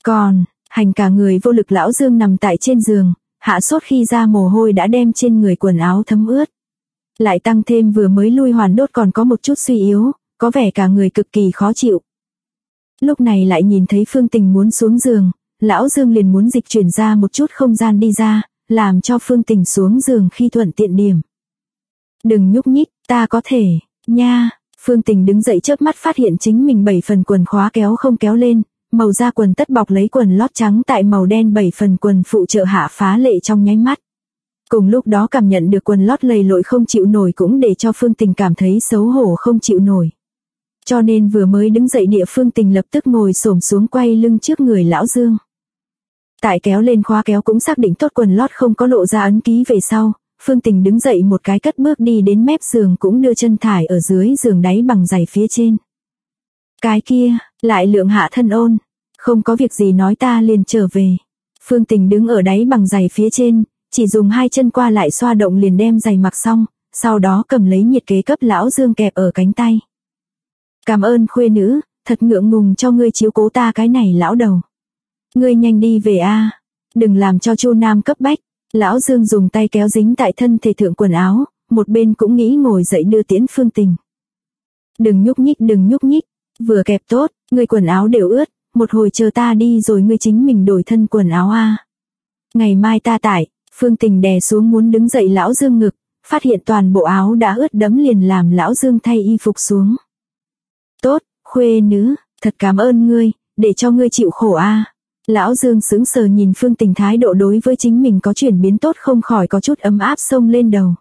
Còn, hành cả người vô lực lão Dương nằm tại trên giường, hạ sốt khi ra mồ hôi đã đem trên người quần áo thấm ướt. Lại tăng thêm vừa mới lui hoàn đốt còn có một chút suy yếu, có vẻ cả người cực kỳ khó chịu. Lúc này lại nhìn thấy Phương Tình muốn xuống giường, lão Dương liền muốn dịch chuyển ra một chút không gian đi ra, làm cho Phương Tình xuống giường khi thuận tiện điểm. Đừng nhúc nhích, ta có thể, nha. Phương Tình đứng dậy chớp mắt phát hiện chính mình 7 phần quần khóa kéo không kéo lên, màu da quần tất bọc lấy quần lót trắng tại màu đen 7 phần quần phụ trợ hạ phá lệ trong nháy mắt. Cùng lúc đó cảm nhận được quần lót lầy lội không chịu nổi cũng để cho Phương Tình cảm thấy xấu hổ không chịu nổi. Cho nên vừa mới đứng dậy địa Phương Tình lập tức ngồi xổm xuống quay lưng trước người lão Dương. Tại kéo lên khóa kéo cũng xác định tốt quần lót không có lộ ra ấn ký về sau, Phương Tình đứng dậy một cái cất bước đi đến mép giường cũng đưa chân thải ở dưới giường đáy bằng giày phía trên. Cái kia, lại lượng hạ thân ôn, không có việc gì nói ta liền trở về. Phương Tình đứng ở đáy bằng giày phía trên, chỉ dùng 2 chân qua lại xoa động liền đem giày mặc xong, sau đó cầm lấy nhiệt kế cấp lão Dương kẹp ở cánh tay. Cảm ơn khuê nữ, thật ngượng ngùng cho ngươi chiếu cố ta cái này lão đầu. Ngươi nhanh đi về a, đừng làm cho Chu Nam cấp bách. Lão Dương dùng tay kéo dính tại thân thể thượng quần áo, một bên cũng nghĩ ngồi dậy đưa tiễn Phương Tình. Đừng nhúc nhích, vừa kẹp tốt, ngươi quần áo đều ướt, một hồi chờ ta đi rồi ngươi chính mình đổi thân quần áo a. Ngày mai ta tải. Phương Tình đè xuống muốn đứng dậy lão Dương ngực, phát hiện toàn bộ áo đã ướt đẫm liền làm lão Dương thay y phục xuống. Tốt, khuê nữ, thật cảm ơn ngươi, để cho ngươi chịu khổ a. Lão Dương sững sờ nhìn Phương Tình thái độ đối với chính mình có chuyển biến tốt không khỏi có chút ấm áp xông lên đầu.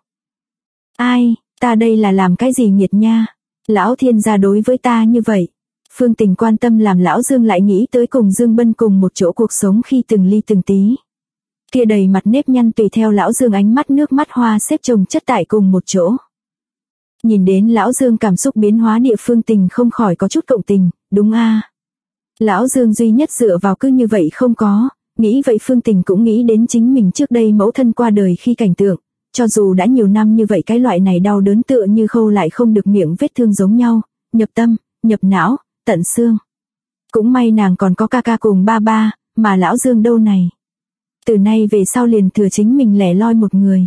Ai, ta đây là làm cái gì nghiệt nha, lão thiên gia đối với ta như vậy. Phương Tình quan tâm làm lão Dương lại nghĩ tới cùng Dương Bân cùng một chỗ cuộc sống khi từng ly từng tí. Kia đầy mặt nếp nhăn tùy theo lão Dương ánh mắt nước mắt hoa xếp chồng chất tại cùng một chỗ. Nhìn đến lão Dương cảm xúc biến hóa địa Phương Tình không khỏi có chút cộng tình, đúng a. Lão Dương duy nhất dựa vào cứ như vậy không có, nghĩ vậy Phương Tình cũng nghĩ đến chính mình trước đây mẫu thân qua đời khi cảnh tượng, cho dù đã nhiều năm như vậy cái loại này đau đớn tựa như khâu lại không được miệng vết thương giống nhau, nhập tâm, nhập não, tận xương. Cũng may nàng còn có ca ca cùng ba ba, mà lão Dương đâu này. Từ nay về sau liền thừa chính mình lẻ loi một người.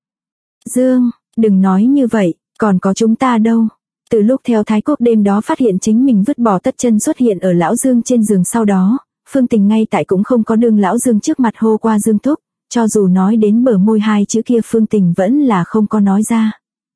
Dương, đừng nói như vậy, còn có chúng ta đâu. Từ lúc theo Thái Quốc đêm đó phát hiện chính mình vứt bỏ tất chân xuất hiện ở lão Dương trên giường sau đó, Phương Tình ngay tại cũng không có đương lão Dương trước mặt hô qua Dương thúc, cho dù nói đến bờ môi 2 chữ kia Phương Tình vẫn là không có nói ra.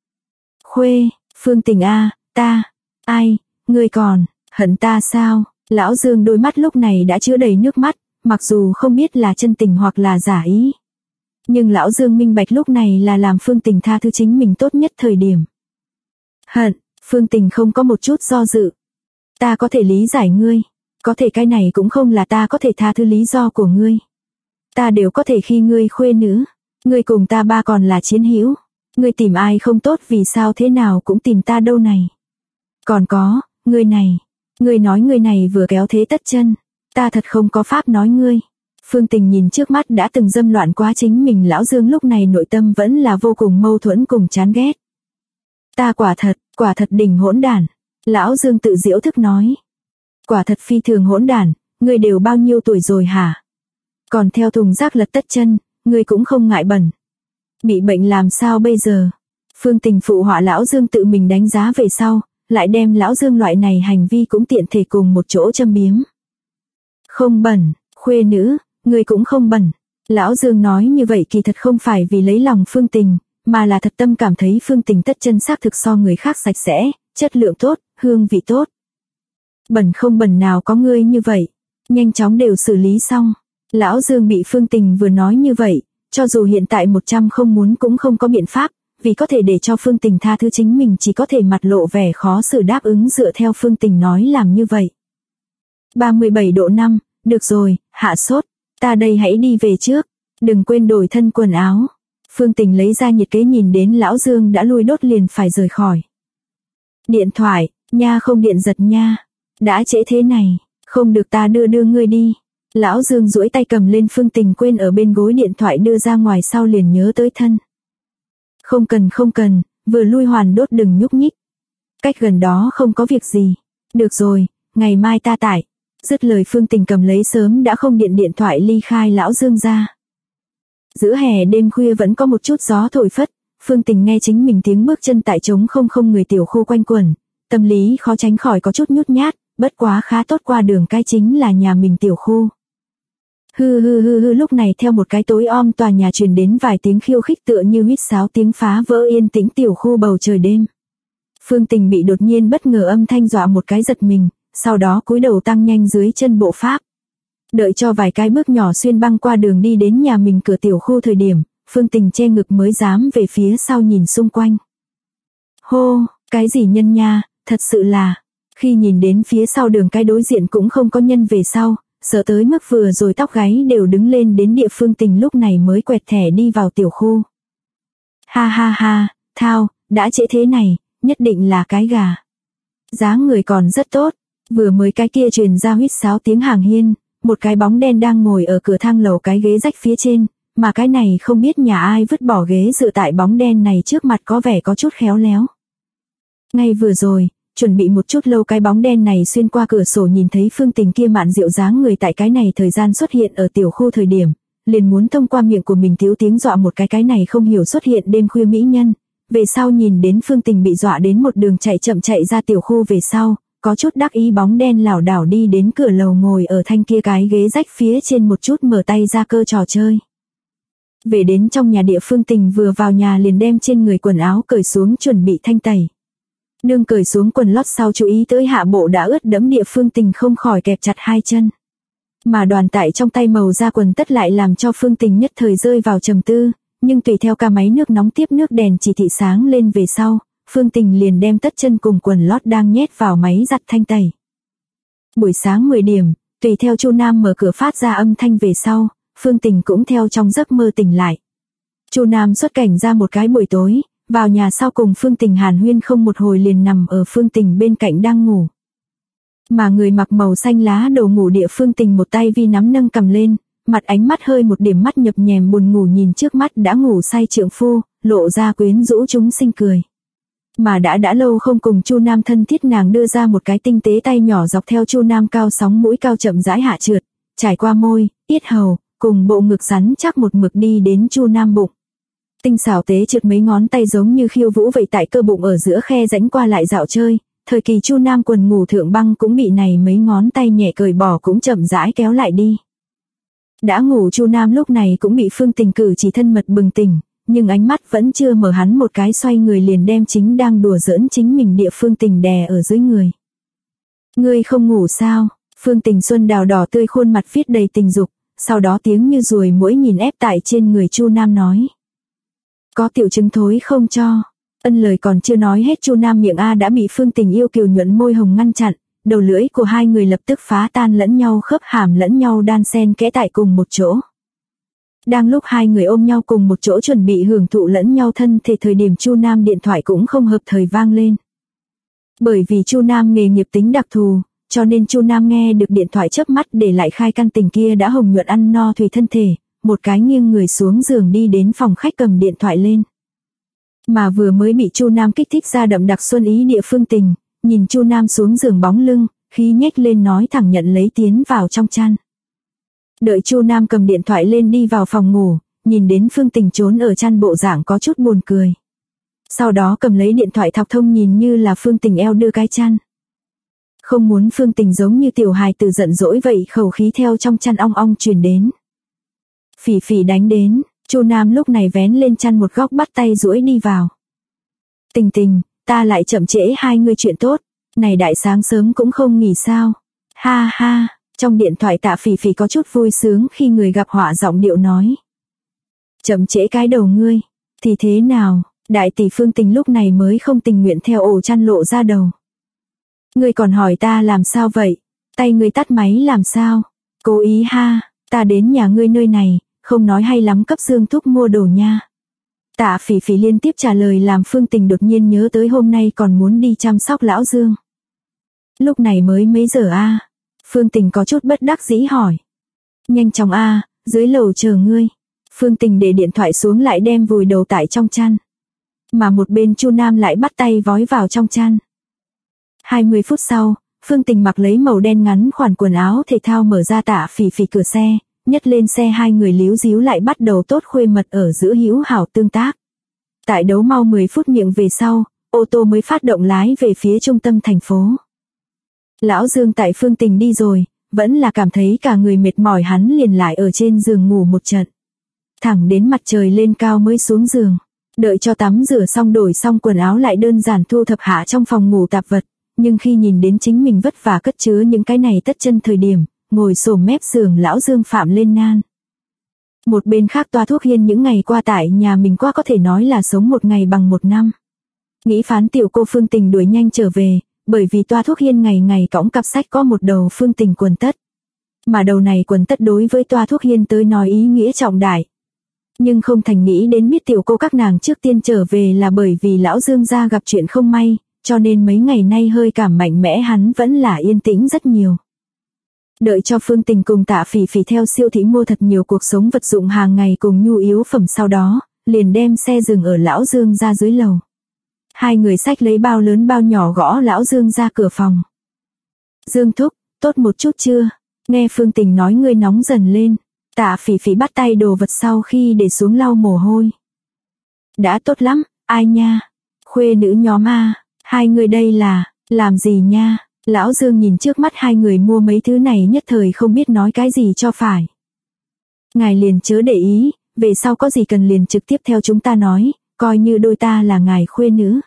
Khuê, Phương Tình a, ta, ai, ngươi còn, hận ta sao? Lão Dương đôi mắt lúc này đã chứa đầy nước mắt, mặc dù không biết là chân tình hoặc là giả ý. Nhưng lão Dương minh bạch lúc này là làm Phương Tình tha thứ chính mình tốt nhất thời điểm. Hận, Phương Tình không có một chút do dự. Ta có thể lý giải ngươi, có thể cái này cũng không là ta có thể tha thứ lý do của ngươi. Ta đều có thể khi ngươi khuê nữ, ngươi cùng ta ba còn là chiến hữu, ngươi tìm ai không tốt vì sao thế nào cũng tìm ta đâu này. Còn có, ngươi này, ngươi nói ngươi này vừa kéo thế tất chân, ta thật không có pháp nói ngươi. Phương Tình nhìn trước mắt đã từng dâm loạn quá chính mình lão Dương lúc này nội tâm vẫn là vô cùng mâu thuẫn cùng chán ghét. Ta quả thật đỉnh hỗn đản. Lão Dương tự giễu thức nói. Quả thật phi thường hỗn đản, ngươi đều bao nhiêu tuổi rồi hả? Còn theo thùng rác lật tất chân, ngươi cũng không ngại bẩn. Bị bệnh làm sao bây giờ? Phương Tình phụ họa lão Dương tự mình đánh giá về sau, lại đem lão Dương loại này hành vi cũng tiện thể cùng một chỗ châm biếm. Không bẩn, khuê nữ, ngươi cũng không bẩn. Lão Dương nói như vậy kỳ thật không phải vì lấy lòng Phương Tình, mà là thật tâm cảm thấy Phương Tình tất chân xác thực so người khác sạch sẽ, chất lượng tốt, hương vị tốt. Bẩn không bẩn nào có ngươi như vậy, nhanh chóng đều xử lý xong. Lão Dương bị Phương Tình vừa nói như vậy, cho dù hiện tại 100 không muốn cũng không có biện pháp, vì có thể để cho Phương Tình tha thứ chính mình chỉ có thể mặt lộ vẻ khó xử đáp ứng dựa theo Phương Tình nói làm như vậy. 37 độ 5, được rồi, hạ sốt, ta đây hãy đi về trước, đừng quên đổi thân quần áo. Phương Tình lấy ra nhiệt kế nhìn đến lão Dương đã lui đốt liền phải rời khỏi. Điện thoại, nha không điện giật nha, đã trễ thế này, không được ta đưa ngươi đi. Lão Dương duỗi tay cầm lên Phương Tình quên ở bên gối điện thoại đưa ra ngoài sau liền nhớ tới thân. Không cần, vừa lui hoàn đốt đừng nhúc nhích. Cách gần đó không có việc gì. Được rồi, ngày mai ta tải. Dứt lời Phương Tình cầm lấy sớm đã không điện thoại ly khai lão Dương ra. Giữa hè đêm khuya vẫn có một chút gió thổi phất, Phương Tình nghe chính mình tiếng bước chân tại trống không người tiểu khu quanh quẩn, tâm lý khó tránh khỏi có chút nhút nhát, bất quá khá tốt qua đường cái chính là nhà mình tiểu khu. Hư lúc này theo một cái tối om tòa nhà truyền đến vài tiếng khiêu khích tựa như huýt sáo tiếng phá vỡ yên tĩnh tiểu khu bầu trời đêm. Phương Tình bị đột nhiên bất ngờ âm thanh dọa một cái giật mình, sau đó cúi đầu tăng nhanh dưới chân bộ pháp. Đợi cho vài cái bước nhỏ xuyên băng qua đường đi đến nhà mình cửa tiểu khu thời điểm, Phương Tình che ngực mới dám về phía sau nhìn xung quanh. Hô, cái gì nhân nha, thật sự là, khi nhìn đến phía sau đường cái đối diện cũng không có nhân về sau, sợ tới mức vừa rồi tóc gáy đều đứng lên đến địa Phương Tình lúc này mới quẹt thẻ đi vào tiểu khu. Ha, thao, đã trễ thế này, nhất định là cái gà. Dáng người còn rất tốt, vừa mới cái kia truyền ra huýt sáo tiếng hàng hiên, một cái bóng đen đang ngồi ở cửa thang lầu cái ghế rách phía trên, mà cái này không biết nhà ai vứt bỏ ghế dựa tại bóng đen này trước mặt có vẻ có chút khéo léo. Ngay vừa rồi, chuẩn bị một chút lâu cái bóng đen này xuyên qua cửa sổ nhìn thấy Phương Tình kia mạn diệu dáng người tại cái này thời gian xuất hiện ở tiểu khu thời điểm, liền muốn thông qua miệng của mình thiếu tiếng dọa một cái này không hiểu xuất hiện đêm khuya mỹ nhân. Về sau nhìn đến Phương Tình bị dọa đến một đường chạy chậm chạy ra tiểu khu về sau, có chút đắc ý bóng đen lảo đảo đi đến cửa lầu ngồi ở thanh kia cái ghế rách phía trên một chút mở tay ra cơ trò chơi. Về đến trong nhà địa Phương Tình vừa vào nhà liền đem trên người quần áo cởi xuống chuẩn bị thanh tẩy. Đương cởi xuống quần lót sau chú ý tới hạ bộ đã ướt đẫm địa Phương Tình không khỏi kẹp chặt hai chân. Mà đoàn tải trong tay màu da quần tất lại làm cho Phương Tình nhất thời rơi vào trầm tư, nhưng tùy theo ca máy nước nóng tiếp nước đèn chỉ thị sáng lên về sau, Phương Tình liền đem tất chân cùng quần lót đang nhét vào máy giặt thanh tẩy. Buổi sáng 10 điểm, tùy theo Chu Nam mở cửa phát ra âm thanh về sau, Phương Tình cũng theo trong giấc mơ tỉnh lại. Chu Nam xuất cảnh ra một cái buổi tối, vào nhà sau cùng Phương Tình hàn huyên không một hồi liền nằm ở Phương Tình bên cạnh đang ngủ. Mà người mặc màu xanh lá đồ ngủ địa Phương Tình một tay vi nắm nâng cầm lên, mặt ánh mắt hơi một điểm mắt nhập nhèm buồn ngủ nhìn trước mắt đã ngủ say trượng phu, lộ ra quyến rũ chúng sinh cười. Mà đã lâu không cùng Chu Nam thân thiết nàng đưa ra một cái tinh tế tay nhỏ dọc theo Chu Nam cao sóng mũi cao chậm rãi hạ trượt, trải qua môi, yết hầu, cùng bộ ngực rắn chắc một mực đi đến Chu Nam bụng. Tinh xảo tế trượt mấy ngón tay giống như khiêu vũ vậy tại cơ bụng ở giữa khe rãnh qua lại dạo chơi, thời kỳ Chu Nam quần ngủ thượng băng cũng bị này mấy ngón tay nhẹ cởi bỏ cũng chậm rãi kéo lại đi. Đã ngủ Chu Nam lúc này cũng bị Phương Tình cử chỉ thân mật bừng tỉnh, nhưng ánh mắt vẫn chưa mở hắn một cái xoay người liền đem chính đang đùa giỡn chính mình địa Phương Tình đè ở dưới người. Ngươi không ngủ sao? Phương Tình xuân đào đỏ tươi khuôn mặt viết đầy tình dục, sau đó tiếng như ruồi muỗi nhìn ép tại trên người Chu Nam nói. Có tiểu chứng thối không cho? Ân lời còn chưa nói hết Chu Nam miệng A đã bị Phương Tình yêu kiều nhuận môi hồng ngăn chặn, đầu lưỡi của hai người lập tức phá tan lẫn nhau khớp hàm lẫn nhau đan xen kẽ tại cùng một chỗ. Đang lúc hai người ôm nhau cùng một chỗ chuẩn bị hưởng thụ lẫn nhau thân thể thời điểm Chu Nam điện thoại cũng không hợp thời vang lên. Bởi vì Chu Nam nghề nghiệp tính đặc thù, cho nên Chu Nam nghe được điện thoại chớp mắt để lại khai căn tình kia đã hồng nhuận ăn no thủy thân thể, một cái nghiêng người xuống giường đi đến phòng khách cầm điện thoại lên. Mà vừa mới bị Chu Nam kích thích ra đậm đặc xuân ý địa Phương Tình, nhìn Chu Nam xuống giường bóng lưng, khí nhếch lên nói thẳng nhận lấy tiến vào trong chăn. Đợi Chu Nam cầm điện thoại lên đi vào phòng ngủ, nhìn đến Phương Tình trốn ở chăn bộ dạng có chút buồn cười. Sau đó cầm lấy điện thoại thọc thông nhìn như là Phương Tình eo đưa cái chăn. Không muốn Phương Tình giống như tiểu hài tử giận dỗi vậy khẩu khí theo trong chăn ong ong truyền đến. Phỉ phỉ đánh đến, Chu Nam lúc này vén lên chăn một góc bắt tay duỗi đi vào. Tình Tình, ta lại chậm trễ hai người chuyện tốt, này đại sáng sớm cũng không nghỉ sao. Ha ha, trong điện thoại Tạ Phỉ Phỉ có chút vui sướng khi người gặp họa giọng điệu nói. Chậm trễ cái đầu ngươi, thì thế nào, đại tỷ Phương Tình lúc này mới không tình nguyện theo ổ chăn lộ ra đầu. Ngươi còn hỏi ta làm sao vậy, tay ngươi tắt máy làm sao, cố ý ha, ta đến nhà ngươi nơi này, không nói hay lắm cấp Dương Thúc mua đồ nha. Tạ Phỉ Phỉ liên tiếp trả lời làm Phương Tình đột nhiên nhớ tới hôm nay còn muốn đi chăm sóc lão Dương. Lúc này mới mấy giờ a? Phương Tình có chút bất đắc dĩ hỏi. Nhanh chóng a, dưới lầu chờ ngươi. Phương Tình để điện thoại xuống lại đem vùi đầu tại trong chăn. Mà một bên Chu Nam lại bắt tay vói vào trong chăn. 20 phút sau, Phương Tình mặc lấy màu đen ngắn khoản quần áo thể thao mở ra Tạ Phỉ Phỉ cửa xe, nhất lên xe hai người líu díu lại bắt đầu tốt khuê mật ở giữa hữu hảo tương tác. Tại đấu mau 10 phút miệng về sau, ô tô mới phát động lái về phía trung tâm thành phố. Lão Dương tại Phương Tình đi rồi, vẫn là cảm thấy cả người mệt mỏi, hắn liền lại ở trên giường ngủ một trận. Thẳng đến mặt trời lên cao mới xuống giường. Đợi cho tắm rửa xong đổi xong quần áo lại đơn giản thu thập hạ trong phòng ngủ tạp vật. Nhưng khi nhìn đến chính mình vất vả cất chứa những cái này tất chân thời điểm, ngồi xổm mép giường lão Dương phạm lên nan. Một bên khác Toa Thuốc Hiên những ngày qua tại nhà mình qua có thể nói là sống một ngày bằng một năm. Nghĩ phán tiểu cô Phương Tình đuổi nhanh trở về, bởi vì Toa Thuốc Hiên ngày ngày cõng cặp sách có một đầu Phương Tình quần tất. Mà đầu này quần tất đối với Toa Thuốc Hiên tới nói ý nghĩa trọng đại. Nhưng không thành nghĩ đến biết tiểu cô các nàng trước tiên trở về là bởi vì lão Dương gia gặp chuyện không may, cho nên mấy ngày nay hơi cảm mạnh mẽ hắn vẫn là yên tĩnh rất nhiều. Đợi cho Phương Tình cùng Tạ Phỉ Phỉ theo siêu thị mua thật nhiều cuộc sống vật dụng hàng ngày cùng nhu yếu phẩm, sau đó liền đem xe dừng ở lão Dương gia dưới lầu. Hai người xách lấy bao lớn bao nhỏ gõ lão Dương ra cửa phòng. Dương thúc, tốt một chút chưa? Nghe Phương Tình nói ngươi nóng dần lên. Tạ Phỉ Phỉ bắt tay đồ vật sau khi để xuống lau mồ hôi. Đã tốt lắm, ai nha? Khuê nữ nhóm a, hai người đây là, làm gì nha? Lão Dương nhìn trước mắt hai người mua mấy thứ này nhất thời không biết nói cái gì cho phải. Ngài liền chớ để ý, về sau có gì cần liền trực tiếp theo chúng ta nói, coi như đôi ta là ngài khuê nữ.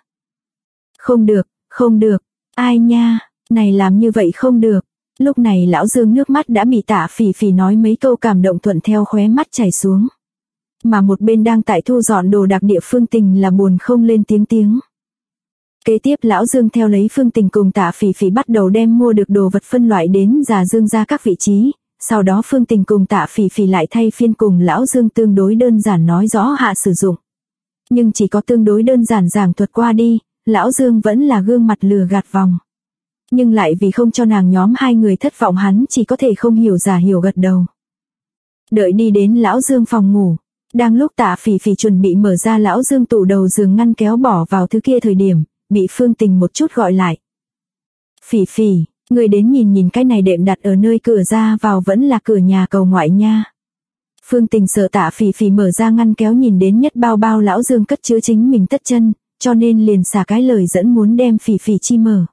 Không được, ai nha, này làm như vậy không được. Lúc này lão Dương nước mắt đã bị Tạ Phỉ Phỉ nói mấy câu cảm động thuận theo khóe mắt chảy xuống. Mà một bên đang tại thu dọn đồ đạc địa Phương Tình là buồn không lên tiếng. Kế tiếp lão Dương theo lấy Phương Tình cùng Tạ Phỉ Phỉ bắt đầu đem mua được đồ vật phân loại đến Già Dương ra các vị trí, sau đó Phương Tình cùng Tạ Phỉ Phỉ lại thay phiên cùng lão Dương tương đối đơn giản nói rõ hạ sử dụng. Nhưng chỉ có tương đối đơn giản giảng thuật qua đi, lão Dương vẫn là gương mặt lừa gạt vòng. Nhưng lại vì không cho nàng nhóm hai người thất vọng hắn chỉ có thể không hiểu giả hiểu gật đầu. Đợi đi đến lão Dương phòng ngủ, đang lúc Tạ Phỉ Phỉ chuẩn bị mở ra lão Dương tủ đầu giường ngăn kéo bỏ vào thứ kia thời điểm, bị Phương Tình một chút gọi lại. Phỉ Phỉ, người đến nhìn cái này đệm đặt ở nơi cửa ra vào vẫn là cửa nhà cầu ngoại nha. Phương Tình sợ Tạ Phỉ Phỉ mở ra ngăn kéo nhìn đến nhất bao lão Dương cất chứa chính mình tất chân, cho nên liền xả cái lời dẫn muốn đem Phỉ Phỉ chi mở.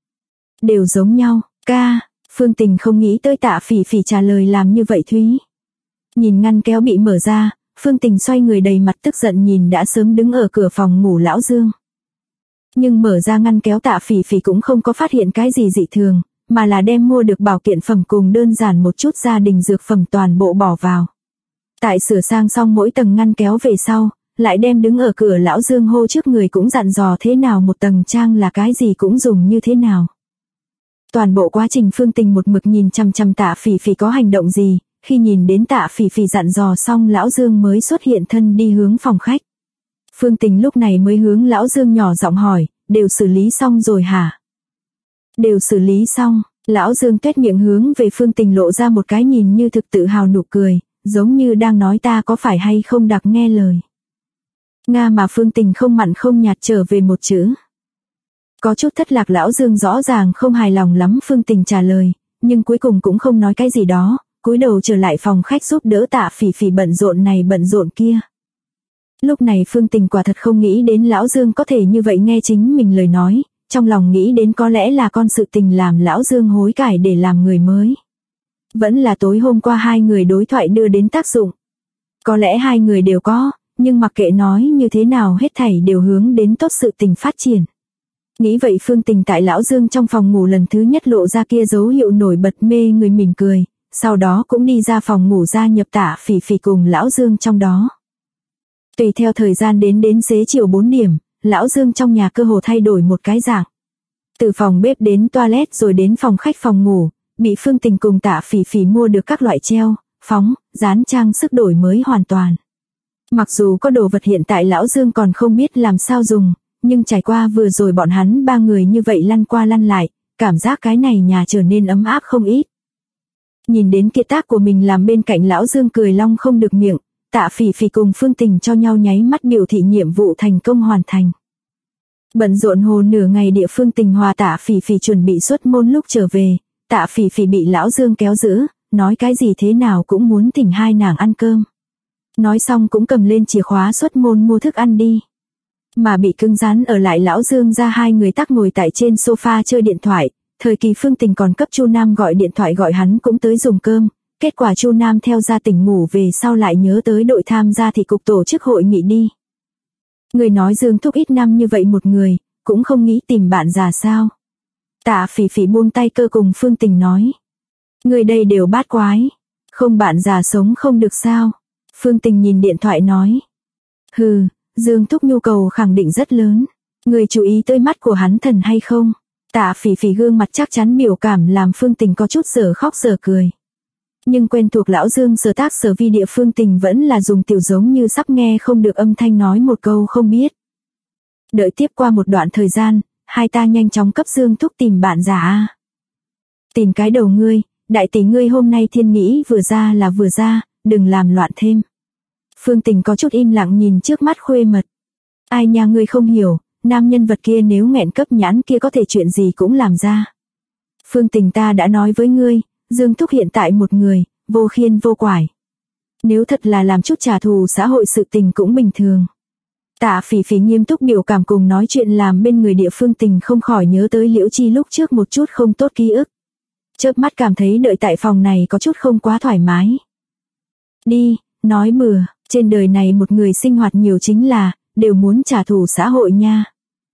Đều giống nhau, ca. Phương Tình không nghĩ tới Tạ Phỉ Phỉ trả lời làm như vậy Thúy. Nhìn ngăn kéo bị mở ra, Phương Tình xoay người đầy mặt tức giận nhìn đã sớm đứng ở cửa phòng ngủ lão Dương. Nhưng mở ra ngăn kéo Tạ Phỉ Phỉ cũng không có phát hiện cái gì dị thường, mà là đem mua được bảo kiện phẩm cùng đơn giản một chút gia đình dược phẩm toàn bộ bỏ vào. Tại sửa sang xong mỗi tầng ngăn kéo về sau, lại đem đứng ở cửa lão Dương hô trước người cũng dặn dò thế nào một tầng trang là cái gì cũng dùng như thế nào. Toàn bộ quá trình Phương Tình một mực nhìn chằm chằm Tạ Phỉ Phỉ có hành động gì, khi nhìn đến Tạ Phỉ Phỉ dặn dò xong lão Dương mới xuất hiện thân đi hướng phòng khách. Phương Tình lúc này mới hướng lão Dương nhỏ giọng hỏi, đều xử lý xong rồi hả? Đều xử lý xong, lão Dương tuét miệng hướng về Phương Tình lộ ra một cái nhìn như thực tự hào nụ cười, giống như đang nói ta có phải hay không đặc nghe lời. Nga mà Phương Tình không mặn không nhạt trở về một chữ. Có chút thất lạc lão Dương rõ ràng không hài lòng lắm Phương Tình trả lời, nhưng cuối cùng cũng không nói cái gì đó, cúi đầu trở lại phòng khách giúp đỡ Tạ Phỉ Phỉ bận rộn này bận rộn kia. Lúc này Phương Tình quả thật không nghĩ đến lão Dương có thể như vậy nghe chính mình lời nói, trong lòng nghĩ đến có lẽ là con sự tình làm lão Dương hối cải để làm người mới. Vẫn là tối hôm qua hai người đối thoại đưa đến tác dụng. Có lẽ hai người đều có, nhưng mặc kệ nói như thế nào hết thảy đều hướng đến tốt sự tình phát triển. Nghĩ vậy Phương Tình tại lão Dương trong phòng ngủ lần thứ nhất lộ ra kia dấu hiệu nổi bật mê người mỉm cười, sau đó cũng đi ra phòng ngủ gia nhập Tạ Phỉ Phỉ cùng lão Dương trong đó. Tùy theo thời gian đến xế chiều 4 điểm, lão Dương trong nhà cơ hồ thay đổi một cái dạng. Từ phòng bếp đến toilet rồi đến phòng khách phòng ngủ, bị Phương Tình cùng Tạ Phỉ Phỉ mua được các loại treo, phóng, dán trang sức đổi mới hoàn toàn. Mặc dù có đồ vật hiện tại lão Dương còn không biết làm sao dùng, nhưng trải qua vừa rồi bọn hắn ba người như vậy lăn qua lăn lại, cảm giác cái này nhà trở nên ấm áp không ít. Nhìn đến kiệt tác của mình làm bên cạnh lão Dương cười long không được miệng, Tạ Phỉ Phỉ cùng Phương Tình cho nhau nháy mắt biểu thị nhiệm vụ thành công hoàn thành. Bận rộn hồ nửa ngày địa Phương Tình hòa Tạ Phỉ Phỉ chuẩn bị xuất môn lúc trở về, Tạ Phỉ Phỉ bị lão Dương kéo giữ, nói cái gì thế nào cũng muốn thỉnh hai nàng ăn cơm. Nói xong cũng cầm lên chìa khóa xuất môn mua thức ăn đi. Mà bị cứng rắn ở lại lão Dương ra hai người tắc ngồi tại trên sofa chơi điện thoại, thời kỳ Phương Tình còn cấp Chu Nam gọi điện thoại gọi hắn cũng tới dùng cơm, kết quả Chu Nam theo ra tỉnh ngủ về sau lại nhớ tới đội tham gia thị cục tổ chức hội nghị đi. Người nói Dương Thúc ít năm như vậy một người, cũng không nghĩ tìm bạn già sao. Tạ Phỉ Phỉ buông tay cơ cùng Phương Tình nói. Người đây đều bát quái, không bạn già sống không được sao. Phương Tình nhìn điện thoại nói. Hừ, Dương Thúc nhu cầu khẳng định rất lớn. Người chú ý tới mắt của hắn thần hay không? Tạ Phỉ Phỉ gương mặt chắc chắn biểu cảm làm Phương Tình có chút dở khóc dở cười. Nhưng quen thuộc lão Dương sở tác sở vi địa Phương Tình vẫn là dùng tiểu giống như sắp nghe không được âm thanh nói một câu không biết. Đợi tiếp qua một đoạn thời gian, hai ta nhanh chóng cấp Dương Thúc tìm bạn già. Tìm cái đầu ngươi, đại tỷ ngươi hôm nay thiên nghĩ vừa ra là vừa ra, đừng làm loạn thêm. Phương Tình có chút im lặng nhìn trước mắt khuê mật. Ai nha ngươi không hiểu, nam nhân vật kia nếu nghẹn cấp nhãn kia có thể chuyện gì cũng làm ra. Phương Tình ta đã nói với ngươi, Dương Thúc hiện tại một người, vô khiên vô quải. Nếu thật là làm chút trả thù xã hội sự tình cũng bình thường. Tạ Phỉ Phỉ nghiêm túc biểu cảm cùng nói chuyện làm bên người địa Phương Tình không khỏi nhớ tới Liễu Chi lúc trước một chút không tốt ký ức. Chớp mắt cảm thấy đợi tại phòng này có chút không quá thoải mái. Đi, nói bừa, trên đời này một người sinh hoạt nhiều chính là, đều muốn trả thù xã hội nha.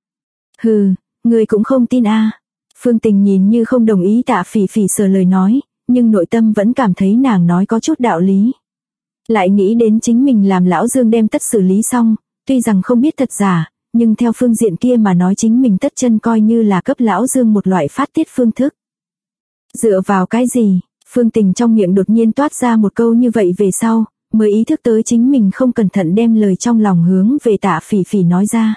Hừ, người cũng không tin a. Phương Tình nhìn như không đồng ý Tạ Phỉ Phỉ sờ lời nói, nhưng nội tâm vẫn cảm thấy nàng nói có chút đạo lý. Lại nghĩ đến chính mình làm lão Dương đem tất xử lý xong, tuy rằng không biết thật giả, nhưng theo phương diện kia mà nói chính mình tất chân coi như là cấp lão Dương một loại phát tiết phương thức. Dựa vào cái gì? Phương Tình trong miệng đột nhiên toát ra một câu như vậy về sau, mới ý thức tới chính mình không cẩn thận đem lời trong lòng hướng về Tạ Phỉ Phỉ nói ra.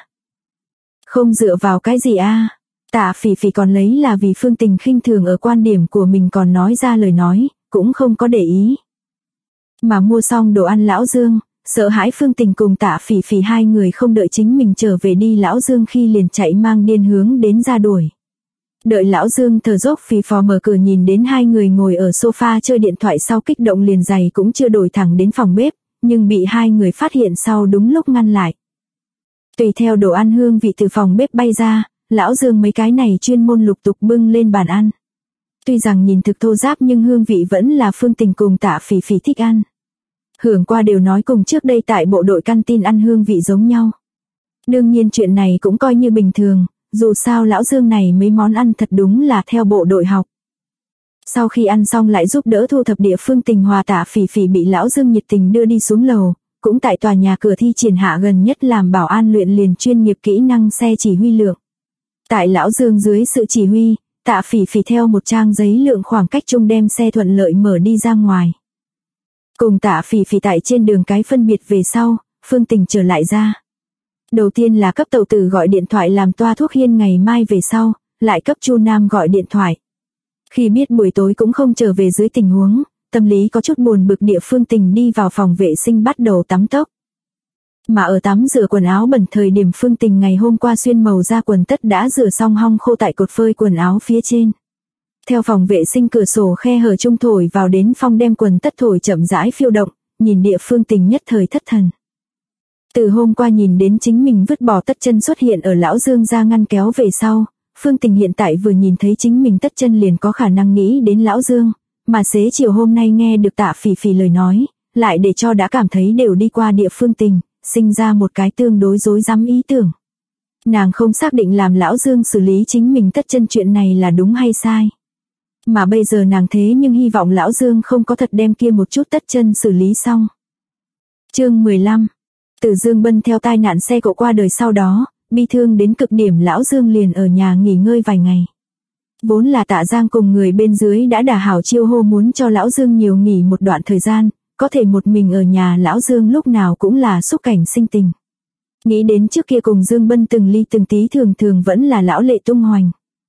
Không dựa vào cái gì a? Tạ Phỉ Phỉ còn lấy là vì Phương Tình khinh thường ở quan điểm của mình còn nói ra lời nói, cũng không có để ý. Mà mua xong đồ ăn lão Dương, sợ hãi Phương Tình cùng Tạ Phỉ Phỉ hai người không đợi chính mình trở về đi lão Dương khi liền chạy mang điên hướng đến ra đuổi. Đợi lão Dương thở dốc phì phò mở cửa nhìn đến hai người ngồi ở sofa chơi điện thoại sau kích động liền giày cũng chưa đổi thẳng đến phòng bếp, nhưng bị hai người phát hiện sau đúng lúc ngăn lại. Tùy theo đồ ăn hương vị từ phòng bếp bay ra, lão Dương mấy cái này chuyên môn lục tục bưng lên bàn ăn. Tuy rằng nhìn thực thô ráp nhưng hương vị vẫn là Phương Tình cùng Tạ Phỉ Phỉ thích ăn. Hưởng qua đều nói cùng trước đây tại bộ đội căn tin ăn hương vị giống nhau. Đương nhiên chuyện này cũng coi như bình thường, dù sao lão Dương này mấy món ăn thật đúng là theo bộ đội học. Sau khi ăn xong lại giúp đỡ thu thập địa Phương Tình hòa Tạ Phỉ Phỉ bị lão Dương nhiệt tình đưa đi xuống lầu, cũng tại tòa nhà cửa thi triển hạ gần nhất làm bảo an luyện liền chuyên nghiệp kỹ năng xe chỉ huy lượng. Tại lão Dương dưới sự chỉ huy, Tạ Phỉ Phỉ theo một trang giấy lượng khoảng cách chung đem xe thuận lợi mở đi ra ngoài. Cùng Tạ Phỉ Phỉ tại trên đường cái phân biệt về sau, Phương Tình trở lại ra. Đầu tiên là cấp tàu tử gọi điện thoại làm toa thuốc hiên ngày mai về sau, lại cấp Chu Nam gọi điện thoại. Khi biết buổi tối cũng không trở về dưới tình huống, tâm lý có chút buồn bực địa Phương Tình đi vào phòng vệ sinh bắt đầu tắm tóc. Mà ở tắm rửa quần áo bẩn thời điểm Phương Tình ngày hôm qua xuyên màu da quần tất đã rửa xong hong khô tại cột phơi quần áo phía trên. Theo phòng vệ sinh cửa sổ khe hở trung thổi vào đến phong đem quần tất thổi chậm rãi phiêu động, nhìn địa Phương Tình nhất thời thất thần. Từ hôm qua nhìn đến chính mình vứt bỏ tất chân xuất hiện ở lão Dương ra ngăn kéo về sau, Phương Tình hiện tại vừa nhìn thấy chính mình tất chân liền có khả năng nghĩ đến lão Dương, mà xế chiều hôm nay nghe được Tạ Phỉ Phỉ lời nói, lại để cho đã cảm thấy đều đi qua địa Phương Tình, sinh ra một cái tương đối rối rắm ý tưởng. Nàng không xác định làm lão Dương xử lý chính mình tất chân chuyện này là đúng hay sai. Mà bây giờ nàng thế nhưng hy vọng lão Dương không có thật đem kia một chút tất chân xử lý xong. Chương 15. Từ Dương Bân theo tai nạn xe cộ qua đời sau đó, bi thương đến cực điểm lão Dương liền ở nhà nghỉ ngơi vài ngày. Vốn là Tạ Giang cùng người bên dưới đã đả hảo chiêu hô muốn cho lão Dương nhiều nghỉ một đoạn thời gian, có thể một mình ở nhà lão Dương lúc nào cũng là xúc cảnh sinh tình. Nghĩ đến trước kia cùng Dương Bân từng ly từng tí thường thường vẫn là lão lệ tung hoành.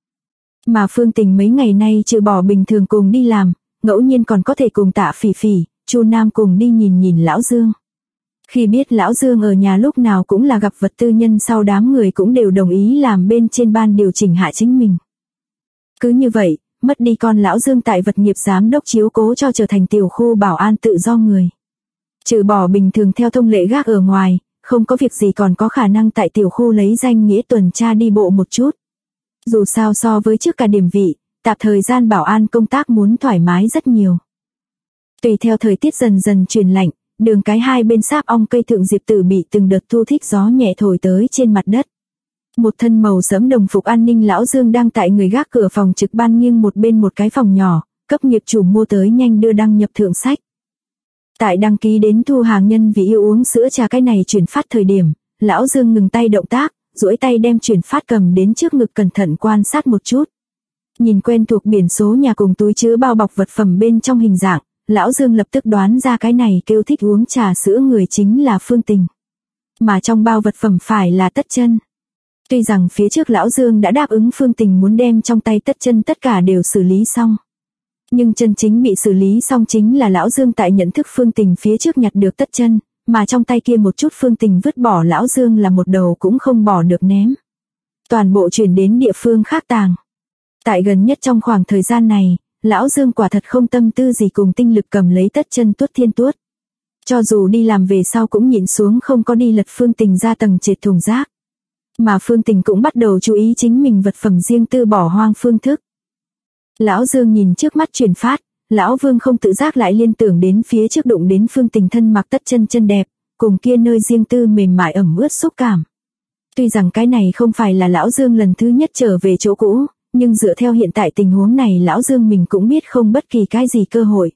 Mà Phương Tình mấy ngày nay trừ bỏ bình thường cùng đi làm, ngẫu nhiên còn có thể cùng Tạ Phỉ Phỉ, Chu Nam cùng đi nhìn nhìn lão Dương. Khi biết lão Dương ở nhà lúc nào cũng là gặp vật tư nhân sau đám người cũng đều đồng ý làm bên trên ban điều chỉnh hạ chính mình. Cứ như vậy, mất đi con lão Dương tại vật nghiệp giám đốc chiếu cố cho trở thành tiểu khu bảo an tự do người. Trừ bỏ bình thường theo thông lệ gác ở ngoài, không có việc gì còn có khả năng tại tiểu khu lấy danh nghĩa tuần tra đi bộ một chút. Dù sao so với trước cả điểm vị, tạp thời gian bảo an công tác muốn thoải mái rất nhiều. Tùy theo thời tiết dần dần chuyển lạnh, đường cái hai bên sáp ong cây thượng diệp tử bị từng đợt thu thích gió nhẹ thổi tới trên mặt đất. Một thân màu sẫm đồng phục an ninh lão Dương đang tại người gác cửa phòng trực ban nghiêng một bên một cái phòng nhỏ, cấp nghiệp chủ mua tới nhanh đưa đăng nhập thượng sách. Tại đăng ký đến thu hàng nhân vì yêu uống sữa trà cái này chuyển phát thời điểm, lão Dương ngừng tay động tác, duỗi tay đem chuyển phát cầm đến trước ngực cẩn thận quan sát một chút. Nhìn quen thuộc biển số nhà cùng túi chứa bao bọc vật phẩm bên trong hình dạng, lão Dương lập tức đoán ra cái này kêu thích uống trà sữa người chính là Phương Tình. Mà trong bao vật phẩm phải là Tất Chân. Tuy rằng phía trước lão Dương đã đáp ứng Phương Tình muốn đem trong tay Tất Chân tất cả đều xử lý xong. Nhưng chân chính bị xử lý xong chính là lão Dương tại nhận thức Phương Tình phía trước nhặt được Tất Chân, mà trong tay kia một chút Phương Tình vứt bỏ lão Dương là một đầu cũng không bỏ được ném. Toàn bộ chuyển đến địa phương khác tàng. Tại gần nhất trong khoảng thời gian này, lão Dương quả thật không tâm tư gì cùng tinh lực cầm lấy Tất Chân tuốt thiên tuốt. Cho dù đi làm về sau cũng nhịn xuống không có đi lật Phương Tình ra tầng trệt thùng rác. Mà Phương Tình cũng bắt đầu chú ý chính mình vật phẩm riêng tư bỏ hoang phương thức. Lão Dương nhìn trước mắt chuyển phát, lão Vương không tự giác lại liên tưởng đến phía trước đụng đến Phương Tình thân mặc Tất Chân chân đẹp, cùng kia nơi riêng tư mềm mại ẩm ướt xúc cảm. Tuy rằng cái này không phải là lão Dương lần thứ nhất trở về chỗ cũ, nhưng dựa theo hiện tại tình huống này lão Dương mình cũng biết không bất kỳ cái gì cơ hội.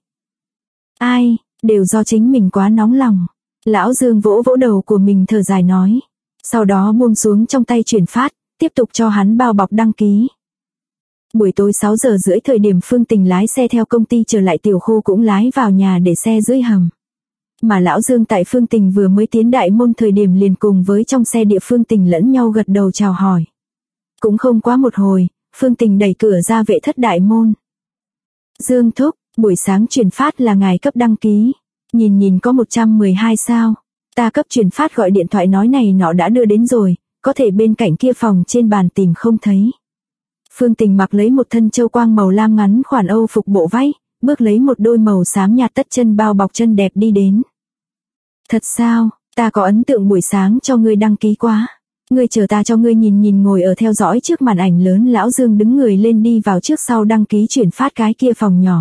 Ai, đều do chính mình quá nóng lòng. Lão Dương vỗ vỗ đầu của mình thở dài nói. Sau đó buông xuống trong tay chuyển phát, tiếp tục cho hắn bao bọc đăng ký. Buổi tối 6 giờ rưỡi thời điểm Phương Tình lái xe theo công ty trở lại tiểu khu cũng lái vào nhà để xe dưới hầm. Mà lão Dương tại Phương Tình vừa mới tiến đại môn thời điểm liền cùng với trong xe địa Phương Tình lẫn nhau gật đầu chào hỏi. Cũng không quá một hồi, Phương Tình đẩy cửa ra vệ thất đại môn. Dương thúc, buổi sáng chuyển phát là ngài cấp đăng ký. Nhìn có 112 sao. Ta cấp chuyển phát gọi điện thoại nói này nọ đã đưa đến rồi, có thể bên cạnh kia phòng trên bàn tìm không thấy. Phương Tình mặc lấy một thân châu quang màu lam ngắn khoản Âu phục bộ váy, bước lấy một đôi màu xám nhạt Tất Chân bao bọc chân đẹp đi đến. Thật sao, ta có ấn tượng buổi sáng cho ngươi đăng ký quá. Ngươi chờ ta cho ngươi nhìn ngồi ở theo dõi trước màn ảnh lớn lão Dương đứng người lên đi vào trước sau đăng ký chuyển phát cái kia phòng nhỏ.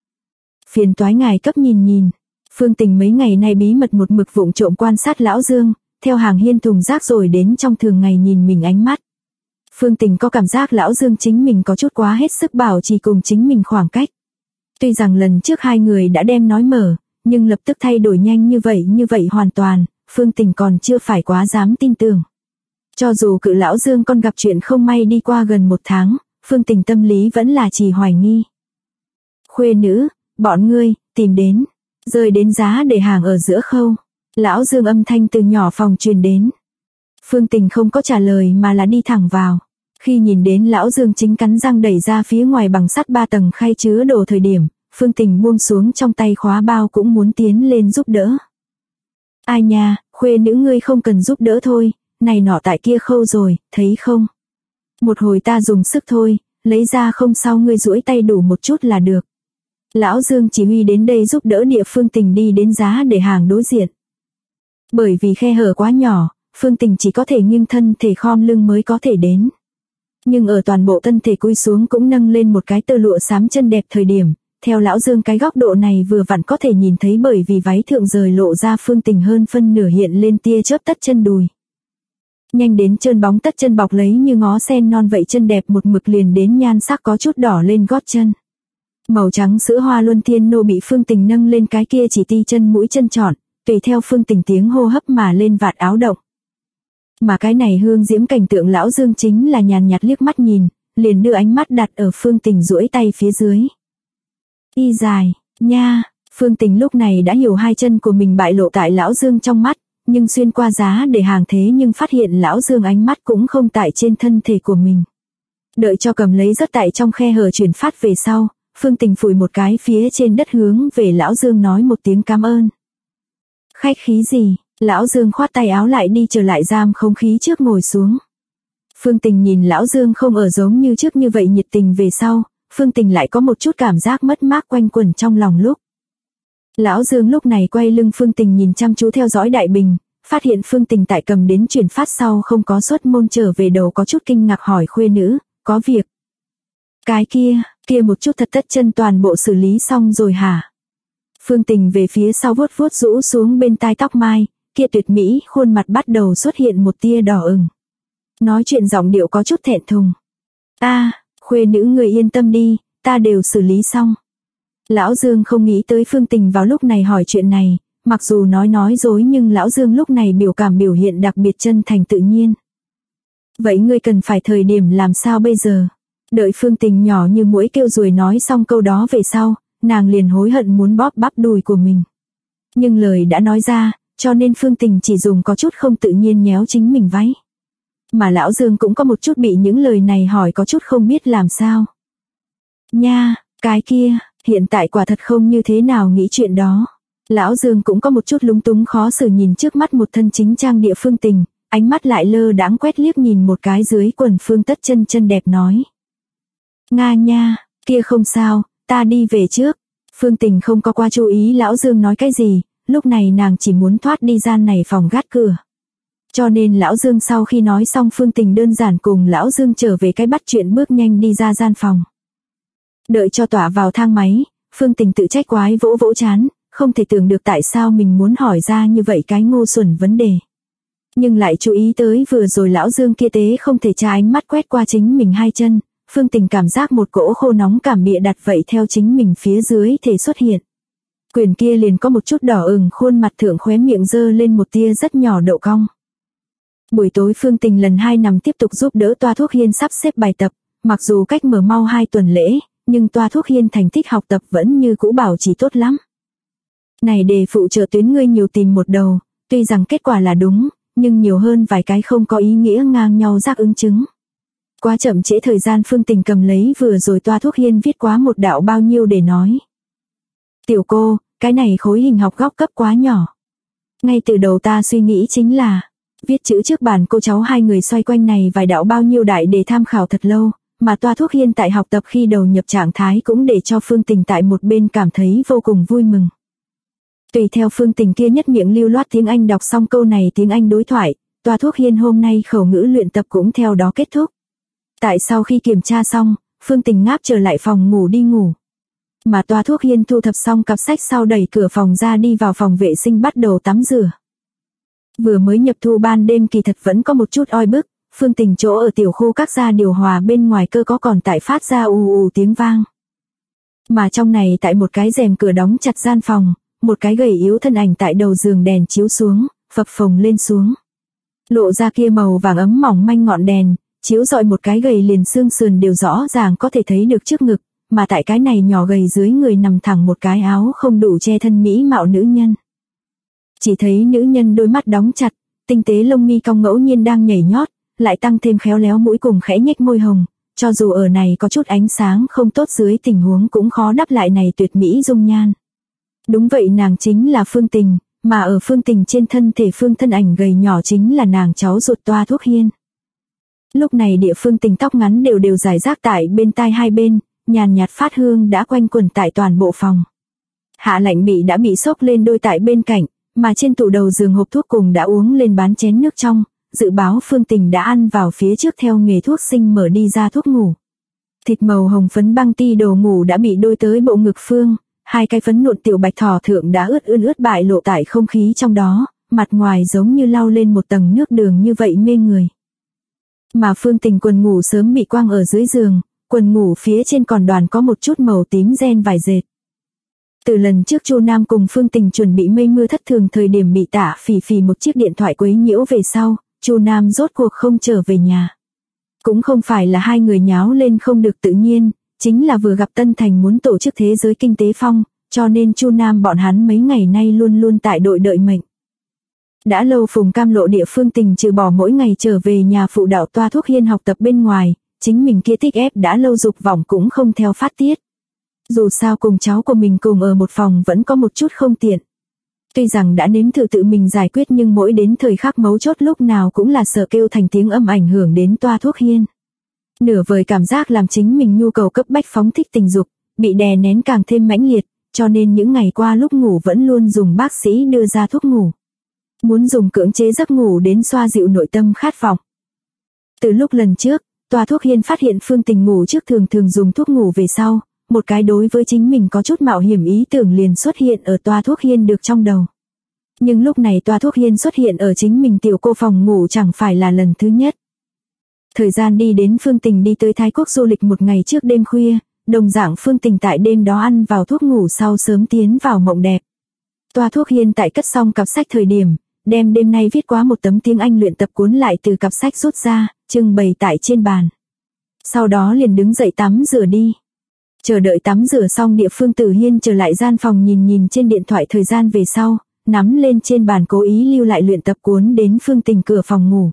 Phiền toái ngài cấp nhìn. Phương Tình mấy ngày nay bí mật một mực vụng trộm quan sát lão Dương, theo hàng hiên thùng rác rồi đến trong thường ngày nhìn mình ánh mắt. Phương Tình có cảm giác lão Dương chính mình có chút quá hết sức bảo trì cùng chính mình khoảng cách. Tuy rằng lần trước hai người đã đem nói mở, nhưng lập tức thay đổi nhanh như vậy hoàn toàn, Phương Tình còn chưa phải quá dám tin tưởng. Cho dù cự lão Dương con gặp chuyện không may đi qua gần 1 tháng, Phương Tình tâm lý vẫn là chỉ hoài nghi. Khuê nữ, bọn ngươi, tìm đến, rơi đến giá để hàng ở giữa khâu. Lão Dương âm thanh từ nhỏ phòng truyền đến. Phương Tình không có trả lời mà là đi thẳng vào. Khi nhìn đến lão Dương chính cắn răng đẩy ra phía ngoài bằng sắt 3 tầng khay chứa đồ thời điểm, Phương Tình buông xuống trong tay khóa bao cũng muốn tiến lên giúp đỡ. Ai nha, khuê nữ ngươi không cần giúp đỡ thôi, này nọ tại kia khâu rồi, thấy không? Một hồi ta dùng sức thôi, lấy ra không sao ngươi duỗi tay đủ một chút là được. Lão Dương chỉ huy đến đây giúp đỡ địa Phương Tình đi đến giá để hàng đối diện. Bởi vì khe hở quá nhỏ, Phương Tình chỉ có thể nghiêng thân thể khom lưng mới có thể đến. Nhưng ở toàn bộ thân thể cúi xuống cũng nâng lên một cái tơ lụa xám chân đẹp thời điểm, theo lão Dương cái góc độ này vừa vặn có thể nhìn thấy bởi vì váy thượng rời lộ ra Phương Tình hơn phân nửa hiện lên tia chớp Tất Chân đùi. Nhanh đến trơn bóng Tất Chân bọc lấy như ngó sen non vậy chân đẹp một mực liền đến nhan sắc có chút đỏ lên gót chân. Màu trắng sữa hoa luân thiên nô bị Phương Tình nâng lên cái kia chỉ ti chân mũi chân trọn, tùy theo Phương Tình tiếng hô hấp mà lên vạt áo động. Mà cái này hương diễm cảnh tượng lão Dương chính là nhàn nhạt liếc mắt nhìn, liền đưa ánh mắt đặt ở Phương Tình duỗi tay phía dưới. Y dài, nha, Phương Tình lúc này đã hiểu hai chân của mình bại lộ tại lão Dương trong mắt, nhưng xuyên qua giá để hàng thế nhưng phát hiện lão Dương ánh mắt cũng không tại trên thân thể của mình. Đợi cho cầm lấy rất tại trong khe hở chuyển phát về sau, Phương Tình phủi một cái phía trên đất hướng về lão Dương nói một tiếng cảm ơn. Khách khí gì, Lão Dương khoát tay áo lại đi trở lại giam không khí trước ngồi xuống. Phương Tình nhìn Lão Dương không ở giống như trước như vậy nhiệt tình về sau, Phương Tình lại có một chút cảm giác mất mát quanh quẩn trong lòng lúc. Lão Dương lúc này quay lưng Phương Tình nhìn chăm chú theo dõi Đại Bình, phát hiện Phương Tình tại cầm đến chuyển phát sau không có xuất môn trở về đầu có chút kinh ngạc hỏi khuê nữ, có việc. Cái kia một chút thật tất chân toàn bộ xử lý xong rồi hả? Phương Tình về phía sau vuốt vuốt rũ xuống bên tai tóc mai, kia tuyệt mỹ khuôn mặt bắt đầu xuất hiện một tia đỏ ửng. Nói chuyện giọng điệu có chút thẹn thùng. Khuê nữ người yên tâm đi, ta đều xử lý xong. Lão Dương không nghĩ tới Phương Tình vào lúc này hỏi chuyện này, mặc dù nói dối nhưng Lão Dương lúc này biểu hiện đặc biệt chân thành tự nhiên. Vậy ngươi cần phải thời điểm làm sao bây giờ? Đợi Phương Tình nhỏ như muỗi kêu ruồi nói xong câu đó về sau, nàng liền hối hận muốn bóp bắp đùi của mình. Nhưng lời đã nói ra, cho nên Phương Tình chỉ dùng có chút không tự nhiên nhéo chính mình váy. Mà Lão Dương cũng có một chút bị những lời này hỏi có chút không biết làm sao. Nha, cái kia, hiện tại quả thật không như thế nào nghĩ chuyện đó. Lão Dương cũng có một chút lúng túng khó xử nhìn trước mắt một thân chính trang địa Phương Tình, ánh mắt lại lơ đãng quét liếc nhìn một cái dưới quần Phương Tất chân đẹp nói. Nga nha, kia không sao, ta đi về trước. Phương Tình không có qua chú ý Lão Dương nói cái gì, lúc này nàng chỉ muốn thoát đi gian này phòng gác cửa. Cho nên Lão Dương sau khi nói xong Phương Tình đơn giản cùng Lão Dương trở về cái bắt chuyện bước nhanh đi ra gian phòng. Đợi cho tỏa vào thang máy, Phương Tình tự trách quái vỗ vỗ chán, không thể tưởng được tại sao mình muốn hỏi ra như vậy cái ngu xuẩn vấn đề. Nhưng lại chú ý tới vừa rồi Lão Dương kia tế không thể tra ánh mắt quét qua chính mình hai chân, Phương Tình cảm giác một cỗ khô nóng cảm bịa đặt vậy theo chính mình phía dưới thể xuất hiện. Quyền kia liền có một chút đỏ ửng khuôn mặt thượng khóe miệng dơ lên một tia rất nhỏ đậu cong. Buổi tối Phương Tình lần 2 nằm tiếp tục giúp đỡ Toa Thuốc Hiên sắp xếp bài tập, mặc dù cách mở mau 2 tuần lễ, nhưng Toa Thuốc Hiên thành tích học tập vẫn như cũ bảo trì tốt lắm. Này đề phụ trợ tuyến ngươi nhiều tìm một đầu, tuy rằng kết quả là đúng, nhưng nhiều hơn vài cái không có ý nghĩa ngang nhau giác ứng chứng. Quá chậm trễ thời gian Phương Tình cầm lấy vừa rồi Toa Thuốc Hiên viết quá một đạo bao nhiêu để nói. Tiểu cô, cái này khối hình học góc cấp quá nhỏ. Ngay từ đầu ta suy nghĩ chính là, viết chữ trước bàn cô cháu hai người xoay quanh này vài đạo bao nhiêu đại để tham khảo thật lâu, mà Toa Thuốc Hiên tại học tập khi đầu nhập trạng thái cũng để cho Phương Tình tại một bên cảm thấy vô cùng vui mừng. Tùy theo Phương Tình kia nhất miệng lưu loát tiếng Anh đọc xong câu này tiếng Anh đối thoại, Toa Thuốc Hiên hôm nay khẩu ngữ luyện tập cũng theo đó kết thúc. Tại sau khi kiểm tra xong, Phương Tình ngáp trở lại phòng ngủ đi ngủ. Mà Toa Thuốc Hiên thu thập xong cặp sách sau đẩy cửa phòng ra đi vào phòng vệ sinh bắt đầu tắm rửa. Vừa mới nhập thu ban đêm kỳ thật vẫn có một chút oi bức, Phương Tình chỗ ở tiểu khu các gia điều hòa bên ngoài cơ có còn tại phát ra ù tiếng vang. Mà trong này tại một cái rèm cửa đóng chặt gian phòng, một cái gầy yếu thân ảnh tại đầu giường đèn chiếu xuống, phập phồng lên xuống. Lộ ra kia màu vàng ấm mỏng manh ngọn đèn, chiếu rọi một cái gầy liền xương sườn đều rõ ràng có thể thấy được trước ngực, mà tại cái này nhỏ gầy dưới người nằm thẳng một cái áo không đủ che thân mỹ mạo nữ nhân. Chỉ thấy nữ nhân đôi mắt đóng chặt, tinh tế lông mi cong ngẫu nhiên đang nhảy nhót, lại tăng thêm khéo léo mũi cùng khẽ nhếch môi hồng, cho dù ở này có chút ánh sáng không tốt dưới tình huống cũng khó đắp lại này tuyệt mỹ dung nhan. Đúng vậy nàng chính là Phương Tình, mà ở Phương Tình trên thân thể Phương thân ảnh gầy nhỏ chính là nàng cháu ruột Toa Thuốc Hiên. Lúc này địa Phương Tình tóc ngắn đều rải rác tại bên tai hai bên, nhàn nhạt phát hương đã quanh quẩn tại toàn bộ phòng. Hạ Lạnh bị đã bị xốc lên đôi tại bên cạnh, mà trên tủ đầu giường hộp thuốc cùng đã uống lên bán chén nước trong, dự báo Phương Tình đã ăn vào phía trước theo nghề thuốc sinh mở đi ra thuốc ngủ. Thịt màu hồng phấn băng ti đồ ngủ đã bị đôi tới bộ ngực Phương, hai cái phấn nộn tiểu bạch thỏ thượng đã ướt bại lộ tại không khí trong đó, mặt ngoài giống như lau lên một tầng nước đường như vậy mê người. Mà Phương Tình quần ngủ sớm bị quăng ở dưới giường, quần ngủ phía trên còn đoàn có một chút màu tím ren vải dệt. Từ lần trước Chu Nam cùng Phương Tình chuẩn bị mây mưa thất thường thời điểm bị Tả Phỉ Phỉ một chiếc điện thoại quấy nhiễu về sau, Chu Nam rốt cuộc không trở về nhà. Cũng không phải là hai người nháo lên không được tự nhiên, chính là vừa gặp Tân Thành muốn tổ chức Thế giới Kinh tế Phong, cho nên Chu Nam bọn hắn mấy ngày nay luôn luôn tại đội đợi mệnh. Đã lâu Phùng Cam Lộ địa Phương Tình trừ bỏ mỗi ngày trở về nhà phụ đạo Toa Thuốc Hiên học tập bên ngoài, chính mình kia thích ép đã lâu dục vọng cũng không theo phát tiết. Dù sao cùng cháu của mình cùng ở một phòng vẫn có một chút không tiện. Tuy rằng đã nếm thử tự mình giải quyết nhưng mỗi đến thời khắc mấu chốt lúc nào cũng là sợ kêu thành tiếng âm ảnh hưởng đến Toa Thuốc Hiên. Nửa vời cảm giác làm chính mình nhu cầu cấp bách phóng thích tình dục, bị đè nén càng thêm mãnh liệt, cho nên những ngày qua lúc ngủ vẫn luôn dùng bác sĩ đưa ra thuốc ngủ. Muốn dùng cưỡng chế giấc ngủ đến xoa dịu nội tâm khát vọng. Từ lúc lần trước, Toa Thuốc Hiên phát hiện Phương Tình ngủ trước thường dùng thuốc ngủ về sau, một cái đối với chính mình có chút mạo hiểm ý tưởng liền xuất hiện ở Toa Thuốc Hiên được trong đầu. Nhưng lúc này Toa Thuốc Hiên xuất hiện ở chính mình tiểu cô phòng ngủ chẳng phải là lần thứ nhất. Thời gian đi đến Phương Tình đi tới Thái Quốc du lịch một ngày trước đêm khuya, đồng dạng Phương Tình tại đêm đó ăn vào thuốc ngủ sau sớm tiến vào mộng đẹp. Toa Thuốc Hiên tại cất xong cặp sách thời điểm, đem đêm nay viết quá một tấm tiếng Anh luyện tập cuốn lại từ cặp sách rút ra, trưng bày tại trên bàn. Sau đó liền đứng dậy tắm rửa đi. Chờ đợi tắm rửa xong địa Phương Tử Hiên trở lại gian phòng nhìn trên điện thoại thời gian về sau, nắm lên trên bàn cố ý lưu lại luyện tập cuốn đến Phương Tình cửa phòng ngủ.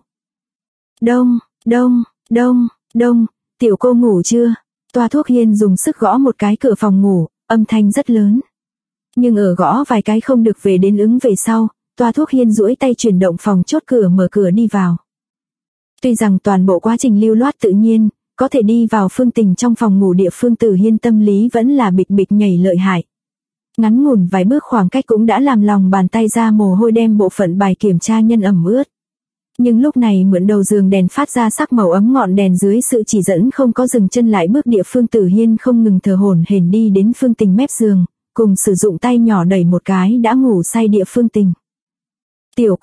Đông, đông, đông, đông, tiểu cô ngủ chưa? Toa Thuốc Hiên dùng sức gõ một cái cửa phòng ngủ, âm thanh rất lớn. Nhưng ở gõ vài cái không được về đến ứng về sau, Toa Thuốc Hiên duỗi tay chuyển động phòng chốt cửa mở cửa đi vào. Tuy rằng toàn bộ quá trình lưu loát tự nhiên, có thể đi vào Phương Tình trong phòng ngủ địa Phương Tử Hiên tâm lý vẫn là bịch bịch nhảy lợi hại. Ngắn ngủn vài bước khoảng cách cũng đã làm lòng bàn tay ra mồ hôi đem bộ phận bài kiểm tra nhân ẩm ướt. Nhưng lúc này mượn đầu giường đèn phát ra sắc màu ấm ngọn đèn dưới sự chỉ dẫn không có dừng chân lại bước địa Phương Tử Hiên không ngừng thở hổn hển đi đến Phương Tình mép giường, cùng sử dụng tay nhỏ đẩy một cái đã ngủ say địa Phương Tình. Tiểu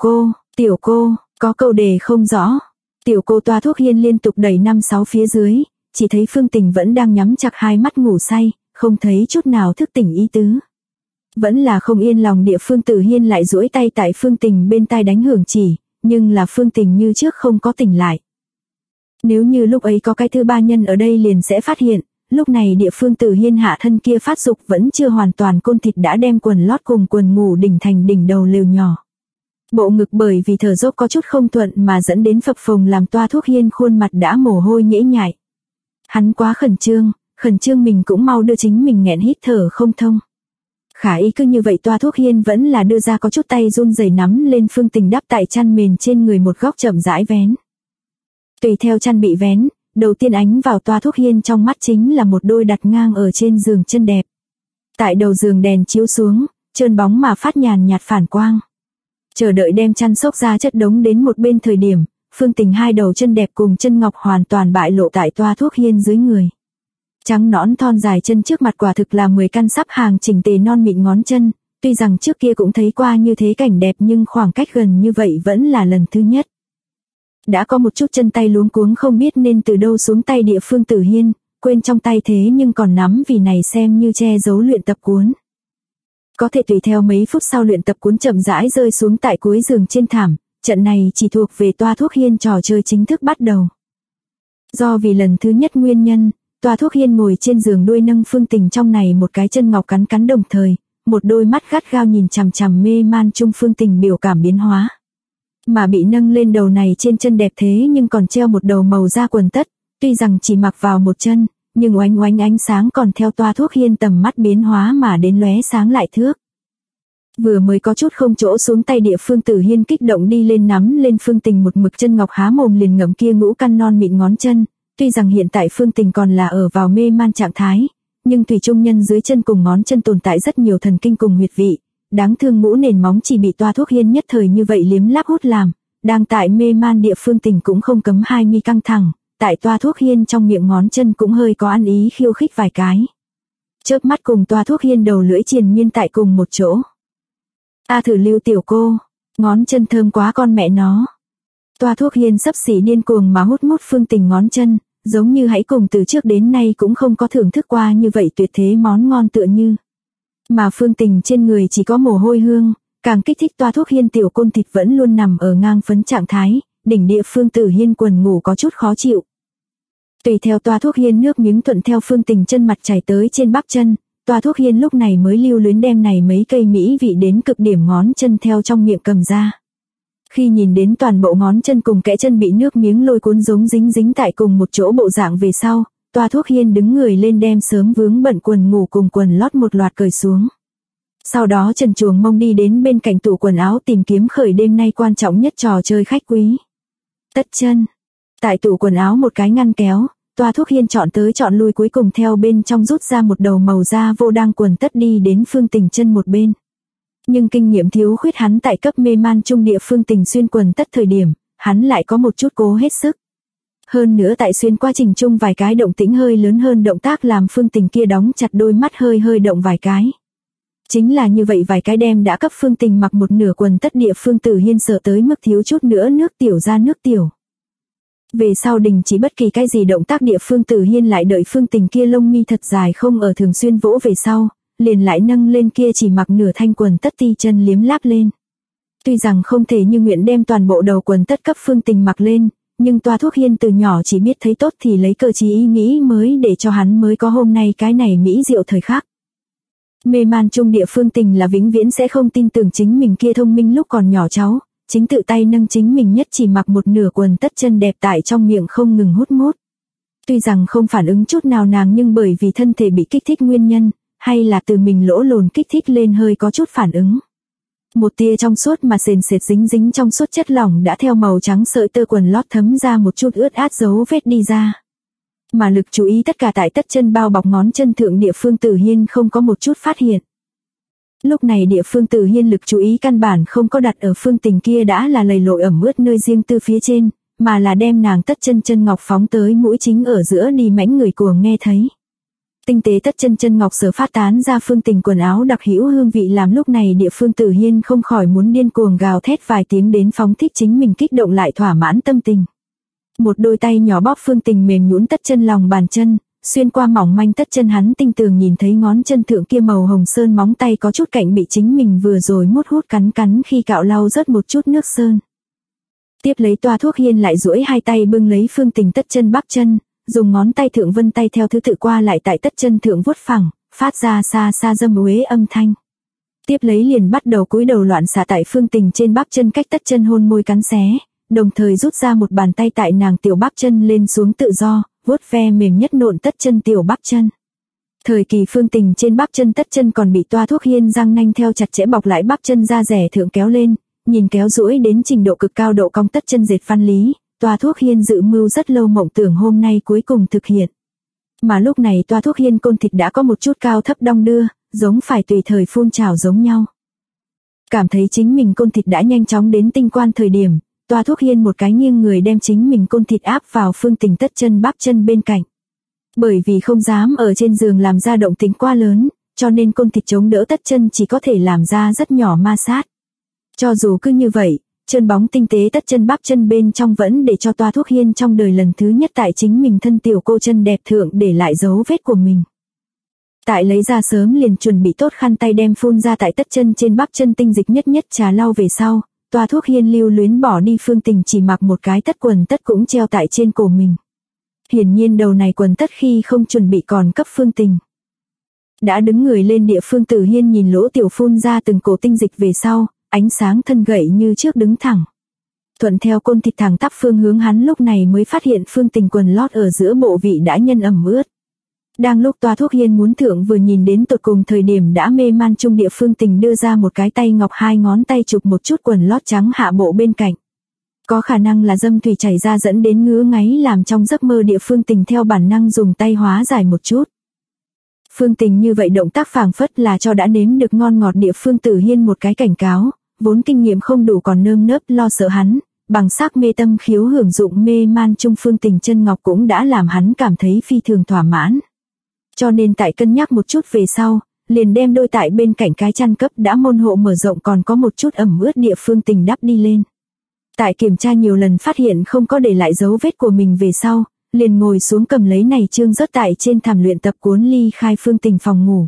cô, có câu đề không rõ. Tiểu cô Toa Thuốc Hiên liên tục đẩy 5-6 phía dưới, chỉ thấy Phương Tình vẫn đang nhắm chặt hai mắt ngủ say, không thấy chút nào thức tỉnh ý tứ. Vẫn là không yên lòng địa Phương Tử Hiên lại duỗi tay tại Phương Tình bên tai đánh hưởng chỉ, nhưng là Phương Tình như trước không có tỉnh lại. Nếu như lúc ấy có cái thứ ba nhân ở đây liền sẽ phát hiện, lúc này địa Phương Tử Hiên hạ thân kia phát dục vẫn chưa hoàn toàn côn thịt đã đem quần lót cùng quần ngủ đỉnh thành đỉnh đầu lều nhỏ. Bộ ngực bởi vì thở dốc có chút không thuận mà dẫn đến phập phồng làm Toa Thuốc Hiên khuôn mặt đã mồ hôi nhễ nhại. Hắn quá khẩn trương mình cũng mau đưa chính mình nghẹn hít thở không thông. Khả ý cứ như vậy Toa Thuốc Hiên vẫn là đưa ra có chút tay run rẩy nắm lên Phương Tình đắp tại chăn mền trên người một góc chậm rãi vén. Tùy theo chăn bị vén, đầu tiên ánh vào Toa Thuốc Hiên trong mắt chính là một đôi đặt ngang ở trên giường chân đẹp. Tại đầu giường đèn chiếu xuống, trơn bóng mà phát nhàn nhạt phản quang. Chờ đợi đem chăn xốc ra chất đống đến một bên thời điểm, Phương Tình hai đầu chân đẹp cùng chân ngọc hoàn toàn bại lộ tại Toa Thuốc Hiên dưới người. Trắng nõn thon dài chân trước mặt quả thực là 10 căn sắp hàng chỉnh tề non mịn ngón chân, tuy rằng trước kia cũng thấy qua như thế cảnh đẹp nhưng khoảng cách gần như vậy vẫn là lần thứ nhất. Đã có một chút chân tay luống cuống không biết nên từ đâu xuống tay địa Phương Tử Hiên, quên trong tay thế nhưng còn nắm vì này xem như che giấu luyện tập cuốn. Có thể tùy theo mấy phút sau luyện tập cuốn chậm rãi rơi xuống tại cuối giường trên thảm, trận này chỉ thuộc về Toa Thuốc Hiên trò chơi chính thức bắt đầu. Do vì lần thứ nhất nguyên nhân, Toa Thuốc Hiên ngồi trên giường đuôi nâng Phương Tình trong này một cái chân ngọc cắn đồng thời, một đôi mắt gắt gao nhìn chằm chằm mê man chung Phương Tình biểu cảm biến hóa. Mà bị nâng lên đầu này trên chân đẹp thế nhưng còn treo một đầu màu da quần tất, tuy rằng chỉ mặc vào một chân, nhưng oánh oánh ánh sáng còn theo Toa Thuốc Hiên tầm mắt biến hóa mà đến lóe sáng lại thước. Vừa mới có chút không chỗ xuống tay địa Phương Tử Hiên kích động đi lên nắm lên Phương Tình một mực chân ngọc há mồm liền ngậm kia ngũ căn non mịn ngón chân, tuy rằng hiện tại Phương Tình còn là ở vào mê man trạng thái, nhưng thủy chung nhân dưới chân cùng ngón chân tồn tại rất nhiều thần kinh cùng huyệt vị, đáng thương ngũ nền móng chỉ bị Toa Thuốc Hiên nhất thời như vậy liếm láp hút làm, đang tại mê man địa Phương Tình cũng không cấm hai mi căng thẳng. Tại Toa Thuốc Hiên trong miệng ngón chân cũng hơi có ăn ý khiêu khích vài cái. Chớp mắt cùng Toa Thuốc Hiên đầu lưỡi triền miên tại cùng một chỗ. Thử lưu tiểu cô, ngón chân thơm quá con mẹ nó. Toa Thuốc Hiên xấp xỉ điên cuồng mà hút Phương Tình ngón chân, giống như hãy cùng từ trước đến nay cũng không có thưởng thức qua như vậy tuyệt thế món ngon tựa như. Mà Phương Tình trên người chỉ có mồ hôi hương, càng kích thích Toa Thuốc Hiên tiểu côn thịt vẫn luôn nằm ở ngang phấn trạng thái, đỉnh địa Phương Tử Hiên quần ngủ có chút khó chịu. Tùy theo Toa Thuốc Hiên nước miếng thuận theo Phương Tình chân mặt chảy tới trên bắp chân, Toa Thuốc Hiên lúc này mới lưu luyến đem này mấy cây mỹ vị đến cực điểm ngón chân theo trong miệng cầm ra. Khi nhìn đến toàn bộ ngón chân cùng kẽ chân bị nước miếng lôi cuốn giống dính tại cùng một chỗ bộ dạng về sau, Toa Thuốc Hiên đứng người lên đem sớm vướng bận quần ngủ cùng quần lót một loạt cởi xuống. Sau đó trần truồng mông đi đến bên cạnh tủ quần áo tìm kiếm khởi đêm nay quan trọng nhất trò chơi khách quý. Tất chân. Tại tủ quần áo một cái ngăn kéo, Toa Thuốc Hiên chọn tới chọn lui cuối cùng theo bên trong rút ra một đầu màu da vô đang quần tất đi đến Phương Tình chân một bên. Nhưng kinh nghiệm thiếu khuyết hắn tại cấp mê man trung địa Phương Tình xuyên quần tất thời điểm, hắn lại có một chút cố hết sức. Hơn nữa tại xuyên quá trình chung vài cái động tĩnh hơi lớn hơn động tác làm Phương Tình kia đóng chặt đôi mắt hơi hơi động vài cái. Chính là như vậy vài cái đem đã cấp Phương Tình mặc một nửa quần tất địa Phương Tử Hiên sợ tới mức thiếu chút nữa nước tiểu ra nước tiểu. Về sau đình chỉ bất kỳ cái gì động tác địa Phương Tử Hiên lại đợi Phương Tình kia lông mi thật dài không ở thường xuyên vỗ về sau, liền lại nâng lên kia chỉ mặc nửa thanh quần tất ti chân liếm láp lên. Tuy rằng không thể như nguyện đem toàn bộ đầu quần tất cấp Phương Tình mặc lên, nhưng Toa Thuốc Hiên từ nhỏ chỉ biết thấy tốt thì lấy cơ chí ý nghĩ mới để cho hắn mới có hôm nay cái này mỹ diệu thời khắc. Mê man trung địa Phương Tình là vĩnh viễn sẽ không tin tưởng chính mình kia thông minh lúc còn nhỏ cháu, chính tự tay nâng chính mình nhất chỉ mặc một nửa quần tất chân đẹp tại trong miệng không ngừng hút mút. Tuy rằng không phản ứng chút nào nàng nhưng bởi vì thân thể bị kích thích nguyên nhân, hay là từ mình lỗ lồn kích thích lên hơi có chút phản ứng. Một tia trong suốt mà sền sệt dính dính trong suốt chất lỏng đã theo màu trắng sợi tơ quần lót thấm ra một chút ướt át dấu vết đi ra. Mà lực chú ý tất cả tại tất chân bao bọc ngón chân thượng địa Phương Tử Hiên không có một chút phát hiện. Lúc này địa Phương Tử Hiên lực chú ý căn bản không có đặt ở Phương Tình kia đã là lầy lội ẩm ướt nơi riêng tư phía trên, mà là đem nàng tất chân chân ngọc phóng tới mũi chính ở giữa đi mãnh người cuồng nghe thấy. Tinh tế tất chân chân ngọc sở phát tán ra Phương Tình quần áo đặc hữu hương vị làm lúc này địa Phương Tử Hiên không khỏi muốn điên cuồng gào thét vài tiếng đến phóng thích chính mình kích động lại thỏa mãn tâm tình. Một đôi tay nhỏ bóp Phương Tình mềm nhũn tất chân lòng bàn chân, xuyên qua mỏng manh tất chân hắn tinh tường nhìn thấy ngón chân thượng kia màu hồng sơn móng tay có chút cạnh bị chính mình vừa rồi mút hút cắn cắn khi cạo lau rớt một chút nước sơn. Tiếp lấy Toa Thuốc Hiên lại duỗi hai tay bưng lấy Phương Tình tất chân bắp chân, dùng ngón tay thượng vân tay theo thứ tự qua lại tại tất chân thượng vuốt phẳng, phát ra xa xa dâm uế âm thanh. Tiếp lấy liền bắt đầu cúi đầu loạn xạ tại Phương Tình trên bắp chân cách tất chân hôn môi cắn xé, đồng thời rút ra một bàn tay tại nàng tiểu bắp chân lên xuống tự do, vuốt ve mềm nhất nộn tất chân tiểu bắp chân. Thời kỳ Phương Tình trên bắp chân tất chân còn bị Toa Thuốc Hiên răng nanh theo chặt chẽ bọc lại bắp chân ra rẻ thượng kéo lên, nhìn kéo duỗi đến trình độ cực cao độ cong tất chân dệt văn lý, Toa Thuốc Hiên dự mưu rất lâu mộng tưởng hôm nay cuối cùng thực hiện. Mà lúc này Toa Thuốc Hiên côn thịt đã có một chút cao thấp đong đưa, giống phải tùy thời phun trào giống nhau. Cảm thấy chính mình côn thịt đã nhanh chóng đến tinh quan thời điểm, Toa Thuốc Hiên một cái nghiêng người đem chính mình côn thịt áp vào Phương Tình tất chân bắp chân bên cạnh. Bởi vì không dám ở trên giường làm ra động tĩnh quá lớn, cho nên côn thịt chống đỡ tất chân chỉ có thể làm ra rất nhỏ ma sát. Cho dù cứ như vậy, chân bóng tinh tế tất chân bắp chân bên trong vẫn để cho Toa Thuốc Hiên trong đời lần thứ nhất tại chính mình thân tiểu cô chân đẹp thượng để lại dấu vết của mình. Tại lấy ra sớm liền chuẩn bị tốt khăn tay đem phun ra tại tất chân trên bắp chân tinh dịch nhất nhất trà lau về sau, Toa Thuốc Hiên lưu luyến bỏ đi Phương Tình chỉ mặc một cái tất quần tất cũng treo tại trên cổ mình. Hiển nhiên đầu này quần tất khi không chuẩn bị còn cấp Phương Tình. Đã đứng người lên địa Phương Tử Hiên nhìn lỗ tiểu phun ra từng cổ tinh dịch về sau, ánh sáng thân gậy như trước đứng thẳng. Thuận theo côn thịt thẳng tắp phương hướng hắn lúc này mới phát hiện Phương Tình quần lót ở giữa bộ vị đã nhân ẩm ướt. Đang lúc Toa Thuốc Hiên muốn thượng vừa nhìn đến tột cùng thời điểm đã mê man trung địa Phương Tình đưa ra một cái tay ngọc hai ngón tay chụp một chút quần lót trắng hạ bộ bên cạnh. Có khả năng là dâm thủy chảy ra dẫn đến ngứa ngáy làm trong giấc mơ địa Phương Tình theo bản năng dùng tay hóa giải một chút. Phương Tình như vậy động tác phảng phất là cho đã nếm được ngon ngọt địa Phương Tử Hiên một cái cảnh cáo, vốn kinh nghiệm không đủ còn nơm nớp lo sợ hắn, bằng sắc mê tâm khiếu hưởng dụng mê man trung Phương Tình chân ngọc cũng đã làm hắn cảm thấy phi thường thỏa mãn. Cho nên tại cân nhắc một chút về sau, liền đem đôi tại bên cạnh cái chăn cấp đã môn hộ mở rộng còn có một chút ẩm ướt địa Phương Tình đắp đi lên. Tại kiểm tra nhiều lần phát hiện không có để lại dấu vết của mình về sau, liền ngồi xuống cầm lấy này chương rớt tại trên thảm luyện tập cuốn ly khai Phương Tình phòng ngủ.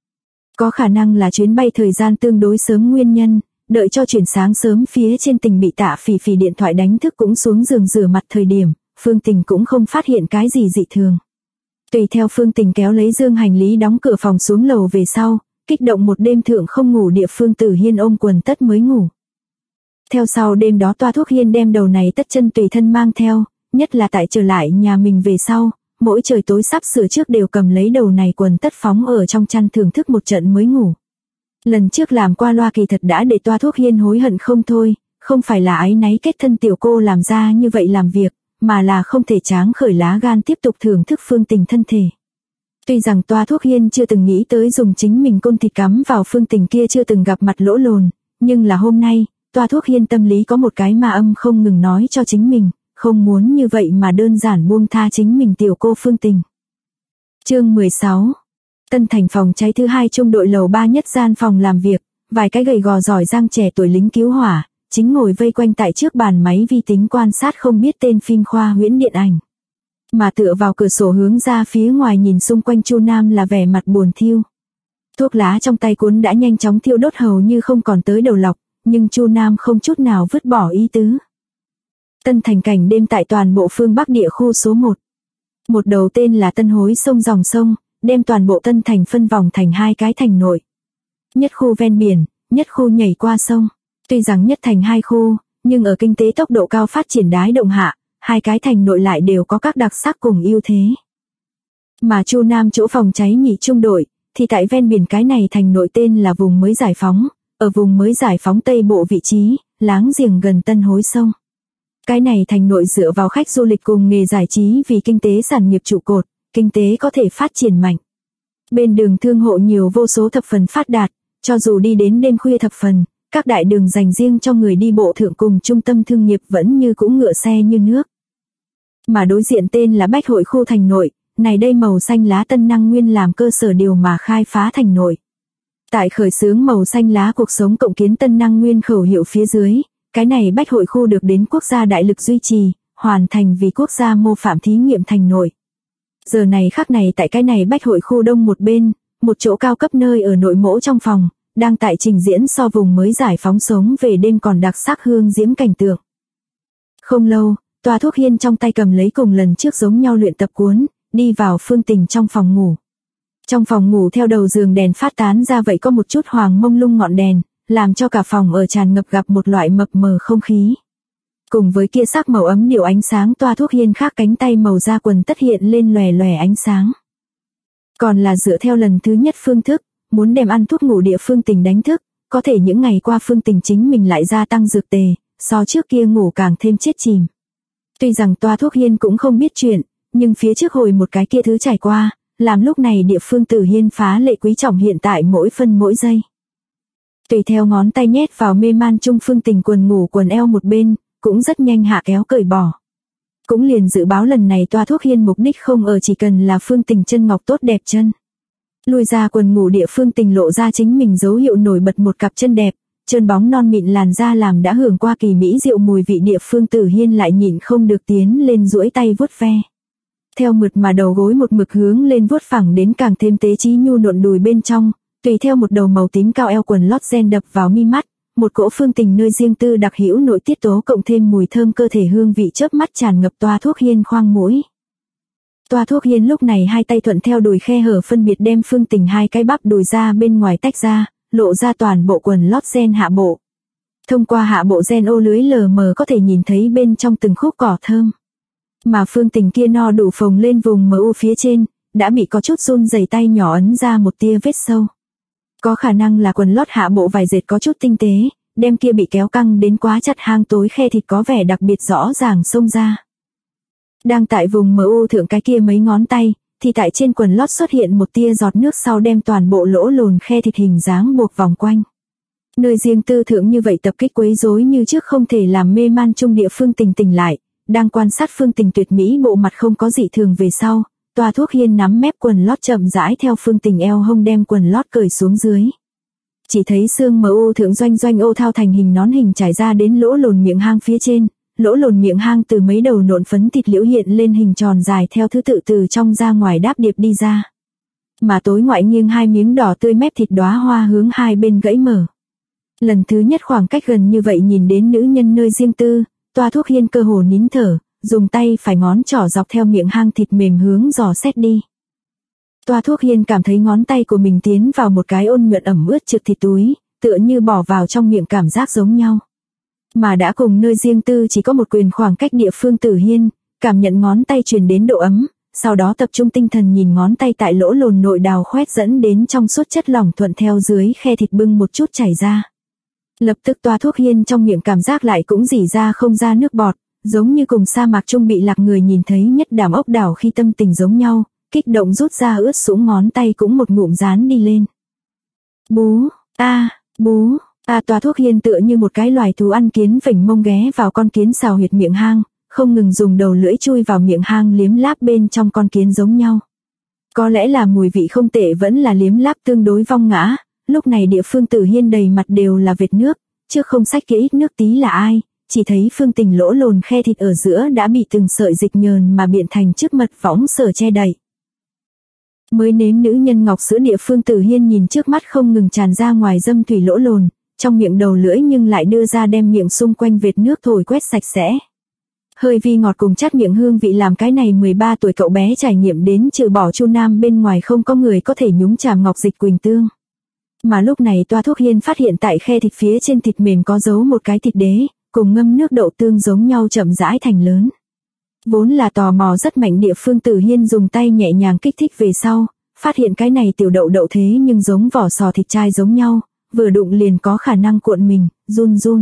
Có khả năng là chuyến bay thời gian tương đối sớm nguyên nhân, đợi cho chuyển sáng sớm phía trên Tình bị Tạ Phỉ Phỉ điện thoại đánh thức cũng xuống giường rửa mặt thời điểm, Phương Tình cũng không phát hiện cái gì dị thường. Tùy theo Phương Tình kéo lấy dương hành lý đóng cửa phòng xuống lầu về sau, kích động một đêm thượng không ngủ địa Phương Tử Hiên ôm quần tất mới ngủ. Theo sau đêm đó Toa Thuốc Hiên đem đầu này tất chân tùy thân mang theo, nhất là tại trở lại nhà mình về sau, mỗi trời tối sắp sửa trước đều cầm lấy đầu này quần tất phóng ở trong chăn thưởng thức một trận mới ngủ. Lần trước làm qua loa kỳ thật đã để Toa Thuốc Hiên hối hận không thôi, không phải là áy náy kết thân tiểu cô làm ra như vậy làm việc, mà là không thể tráng khởi lá gan tiếp tục thưởng thức Phương Tình thân thể. Tuy rằng Toa Thuốc Hiên chưa từng nghĩ tới dùng chính mình côn thịt cắm vào Phương Tình kia chưa từng gặp mặt lỗ lồn, nhưng là hôm nay, Toa Thuốc Hiên tâm lý có một cái ma âm không ngừng nói cho chính mình, không muốn như vậy mà đơn giản buông tha chính mình tiểu cô Phương Tình. Chương 16. Tân Thành phòng cháy thứ 2 trung đội lầu 3 nhất gian phòng làm việc, vài cái gầy gò giỏi giang trẻ tuổi lính cứu hỏa, chính ngồi vây quanh tại trước bàn máy vi tính quan sát không biết tên phim khoa huyễn điện ảnh. Mà tựa vào cửa sổ hướng ra phía ngoài nhìn xung quanh Chu Nam là vẻ mặt buồn thiêu. Thuốc lá trong tay cuốn đã nhanh chóng thiêu đốt hầu như không còn tới đầu lọc, nhưng Chu Nam không chút nào vứt bỏ ý tứ. Tân Thành cảnh đêm tại toàn bộ phương Bắc địa khu số 1. Một đầu tên là Tân Hối sông dòng sông, đem toàn bộ Tân Thành phân vòng thành 2 cái thành nội. Nhất khu ven biển, nhất khu nhảy qua sông. Tuy rằng nhất thành 2 khu, nhưng ở kinh tế tốc độ cao phát triển đái động hạ, 2 cái thành nội lại đều có các đặc sắc cùng ưu thế. Mà Chu Nam chỗ phòng cháy nhị trung đội, thì tại ven biển cái này thành nội tên là vùng mới giải phóng, ở vùng mới giải phóng tây bộ vị trí, láng giềng gần Tân Hối sông. Cái này thành nội dựa vào khách du lịch cùng nghề giải trí vì kinh tế sản nghiệp trụ cột, kinh tế có thể phát triển mạnh. Bên đường thương hộ nhiều vô số thập phần phát đạt, cho dù đi đến đêm khuya thập phần, các đại đường dành riêng cho người đi bộ thượng cùng trung tâm thương nghiệp vẫn như cũng ngựa xe như nước. Mà đối diện tên là Bách Hội khu thành nội, này đây màu xanh lá Tân Năng Nguyên làm cơ sở điều mà khai phá thành nội. Tại khởi xướng màu xanh lá cuộc sống cộng kiến Tân Năng Nguyên khẩu hiệu phía dưới, cái này Bách Hội khu được đến quốc gia đại lực duy trì, hoàn thành vì quốc gia mô phạm thí nghiệm thành nội. Giờ này khắc này tại cái này Bách Hội khu đông một bên, một chỗ cao cấp nơi ở nội mỗ trong phòng, đang tại trình diễn so vùng mới giải phóng sống về đêm còn đặc sắc hương diễm cảnh tượng. Không lâu, Toa Thuốc Hiên trong tay cầm lấy cùng lần trước giống nhau luyện tập cuốn, đi vào Phương Tình trong phòng ngủ. Trong phòng ngủ theo đầu giường đèn phát tán ra vậy có một chút hoàng mông lung ngọn đèn, làm cho cả phòng ở tràn ngập gặp một loại mập mờ không khí. Cùng với kia sắc màu ấm điệu ánh sáng Toa Thuốc Hiên khác cánh tay màu da quần tất hiện lên lòe lòe ánh sáng. Còn là dựa theo lần thứ nhất phương thức, muốn đem ăn thuốc ngủ địa Phương Tình đánh thức, có thể những ngày qua Phương Tình chính mình lại gia tăng dược tề, so trước kia ngủ càng thêm chết chìm. Tuy rằng Toa Thuốc Hiên cũng không biết chuyện, nhưng phía trước hồi một cái kia thứ trải qua, làm lúc này địa Phương Tử Hiên phá lệ quý trọng hiện tại mỗi phân mỗi giây. Tùy theo ngón tay nhét vào mê man chung Phương Tình quần ngủ quần eo một bên, cũng rất nhanh hạ kéo cởi bỏ. Cũng liền dự báo lần này Toa Thuốc Hiên mục đích không ở chỉ cần là Phương Tình chân ngọc tốt đẹp chân. Lùi ra quần ngủ địa Phương Tình lộ ra chính mình dấu hiệu nổi bật một cặp chân đẹp, trơn bóng non mịn làn da làm đã hưởng qua kỳ mỹ diệu mùi vị địa Phương Tử Hiên lại nhịn không được tiến lên duỗi tay vuốt ve. Theo mượt mà đầu gối một mực hướng lên vuốt phẳng đến càng thêm tế trí nhu nộn đùi bên trong, tùy theo một đầu màu tím cao eo quần lót ren đập vào mi mắt, một cỗ Phương Tình nơi riêng tư đặc hữu nội tiết tố cộng thêm mùi thơm cơ thể hương vị chớp mắt tràn ngập Toa Thuốc Hiên khoang mũi. Toa Thuốc Hiên lúc này hai tay thuận theo đùi khe hở phân biệt đem Phương Tình hai cái bắp đùi ra bên ngoài tách ra, lộ ra toàn bộ quần lót ren hạ bộ. Thông qua hạ bộ ren ô lưới lờ mờ có thể nhìn thấy bên trong từng khúc cỏ thơm. Mà Phương Tình kia no đủ phồng lên vùng MU phía trên, đã bị có chút run rẩy tay nhỏ ấn ra một tia vết sâu. Có khả năng là quần lót hạ bộ vải dệt có chút tinh tế, đem kia bị kéo căng đến quá chặt hang tối khe thịt có vẻ đặc biệt rõ ràng xông ra. Đang tại vùng MU thượng cái kia mấy ngón tay, thì tại trên quần lót xuất hiện một tia giọt nước sau đem toàn bộ lỗ lồn khe thịt hình dáng buộc vòng quanh. Nơi riêng tư thượng như vậy tập kích quấy rối như trước không thể làm mê man chung địa Phương Tình tỉnh lại, đang quan sát Phương Tình tuyệt mỹ bộ mặt không có dị thường về sau, Toa Thuốc Hiên nắm mép quần lót chậm rãi theo Phương Tình eo hông đem quần lót cởi xuống dưới. Chỉ thấy xương MU thượng doanh doanh ô thao thành hình nón hình trải ra đến lỗ lồn miệng hang phía trên, lỗ lồn miệng hang từ mấy đầu nộn phấn thịt liễu hiện lên hình tròn dài theo thứ tự từ trong ra ngoài đáp điệp đi ra. Mà tối ngoại nghiêng hai miếng đỏ tươi mép thịt đóa hoa hướng hai bên gãy mở. Lần thứ nhất khoảng cách gần như vậy nhìn đến nữ nhân nơi riêng tư, Toa Thuốc Hiên cơ hồ nín thở, dùng tay phải ngón trỏ dọc theo miệng hang thịt mềm hướng dò xét đi. Toa Thuốc Hiên cảm thấy ngón tay của mình tiến vào một cái ôn nhuận ẩm ướt trực thịt túi, tựa như bỏ vào trong miệng cảm giác giống nhau. Mà đã cùng nơi riêng tư chỉ có một quyền khoảng cách địa Phương Tử Hiên, cảm nhận ngón tay truyền đến độ ấm, sau đó tập trung tinh thần nhìn ngón tay tại lỗ lồn nội đào khoét dẫn đến trong suốt chất lỏng thuận theo dưới khe thịt bưng một chút chảy ra. Lập tức toa thuốc hiên trong miệng cảm giác lại cũng rỉ ra không ra nước bọt, giống như cùng sa mạc trung bị lạc người nhìn thấy nhất đàm ốc đảo khi tâm tình giống nhau, kích động rút ra ướt sũng ngón tay cũng một ngụm dán đi lên. Bú, bú, toa thuốc hiên tựa như một cái loài thú ăn kiến phình mông ghé vào con kiến xào huyệt miệng hang, không ngừng dùng đầu lưỡi chui vào miệng hang liếm láp bên trong con kiến giống nhau. Có lẽ là mùi vị không tệ vẫn là liếm láp tương đối vong ngã, lúc này địa phương Tử Hiên đầy mặt đều là vệt nước, trước không xách kia ít nước tí là ai, chỉ thấy Phương Tình lỗ lồn khe thịt ở giữa đã bị từng sợi dịch nhờn mà biện thành chiếc mật võng sở che đậy. Mới nếm nữ nhân ngọc sữa địa phương Tử Hiên nhìn trước mắt không ngừng tràn ra ngoài dâm thủy lỗ lồn, trong miệng đầu lưỡi nhưng lại đưa ra đem miệng xung quanh vệt nước thổi quét sạch sẽ. Hơi vi ngọt cùng chát miệng hương vị làm cái này 13 tuổi cậu bé trải nghiệm đến trừ bỏ Chu Nam bên ngoài không có người có thể nhúng chàm ngọc dịch quỳnh tương. Mà lúc này toa thuốc hiên phát hiện tại khe thịt phía trên thịt mềm có giấu một cái thịt đế, cùng ngâm nước đậu tương giống nhau chậm rãi thành lớn. Vốn là tò mò rất mạnh địa phương Tử Hiên dùng tay nhẹ nhàng kích thích về sau, phát hiện cái này tiểu đậu đậu thế nhưng giống vỏ sò thịt chai giống nhau, vừa đụng liền có khả năng cuộn mình, run run.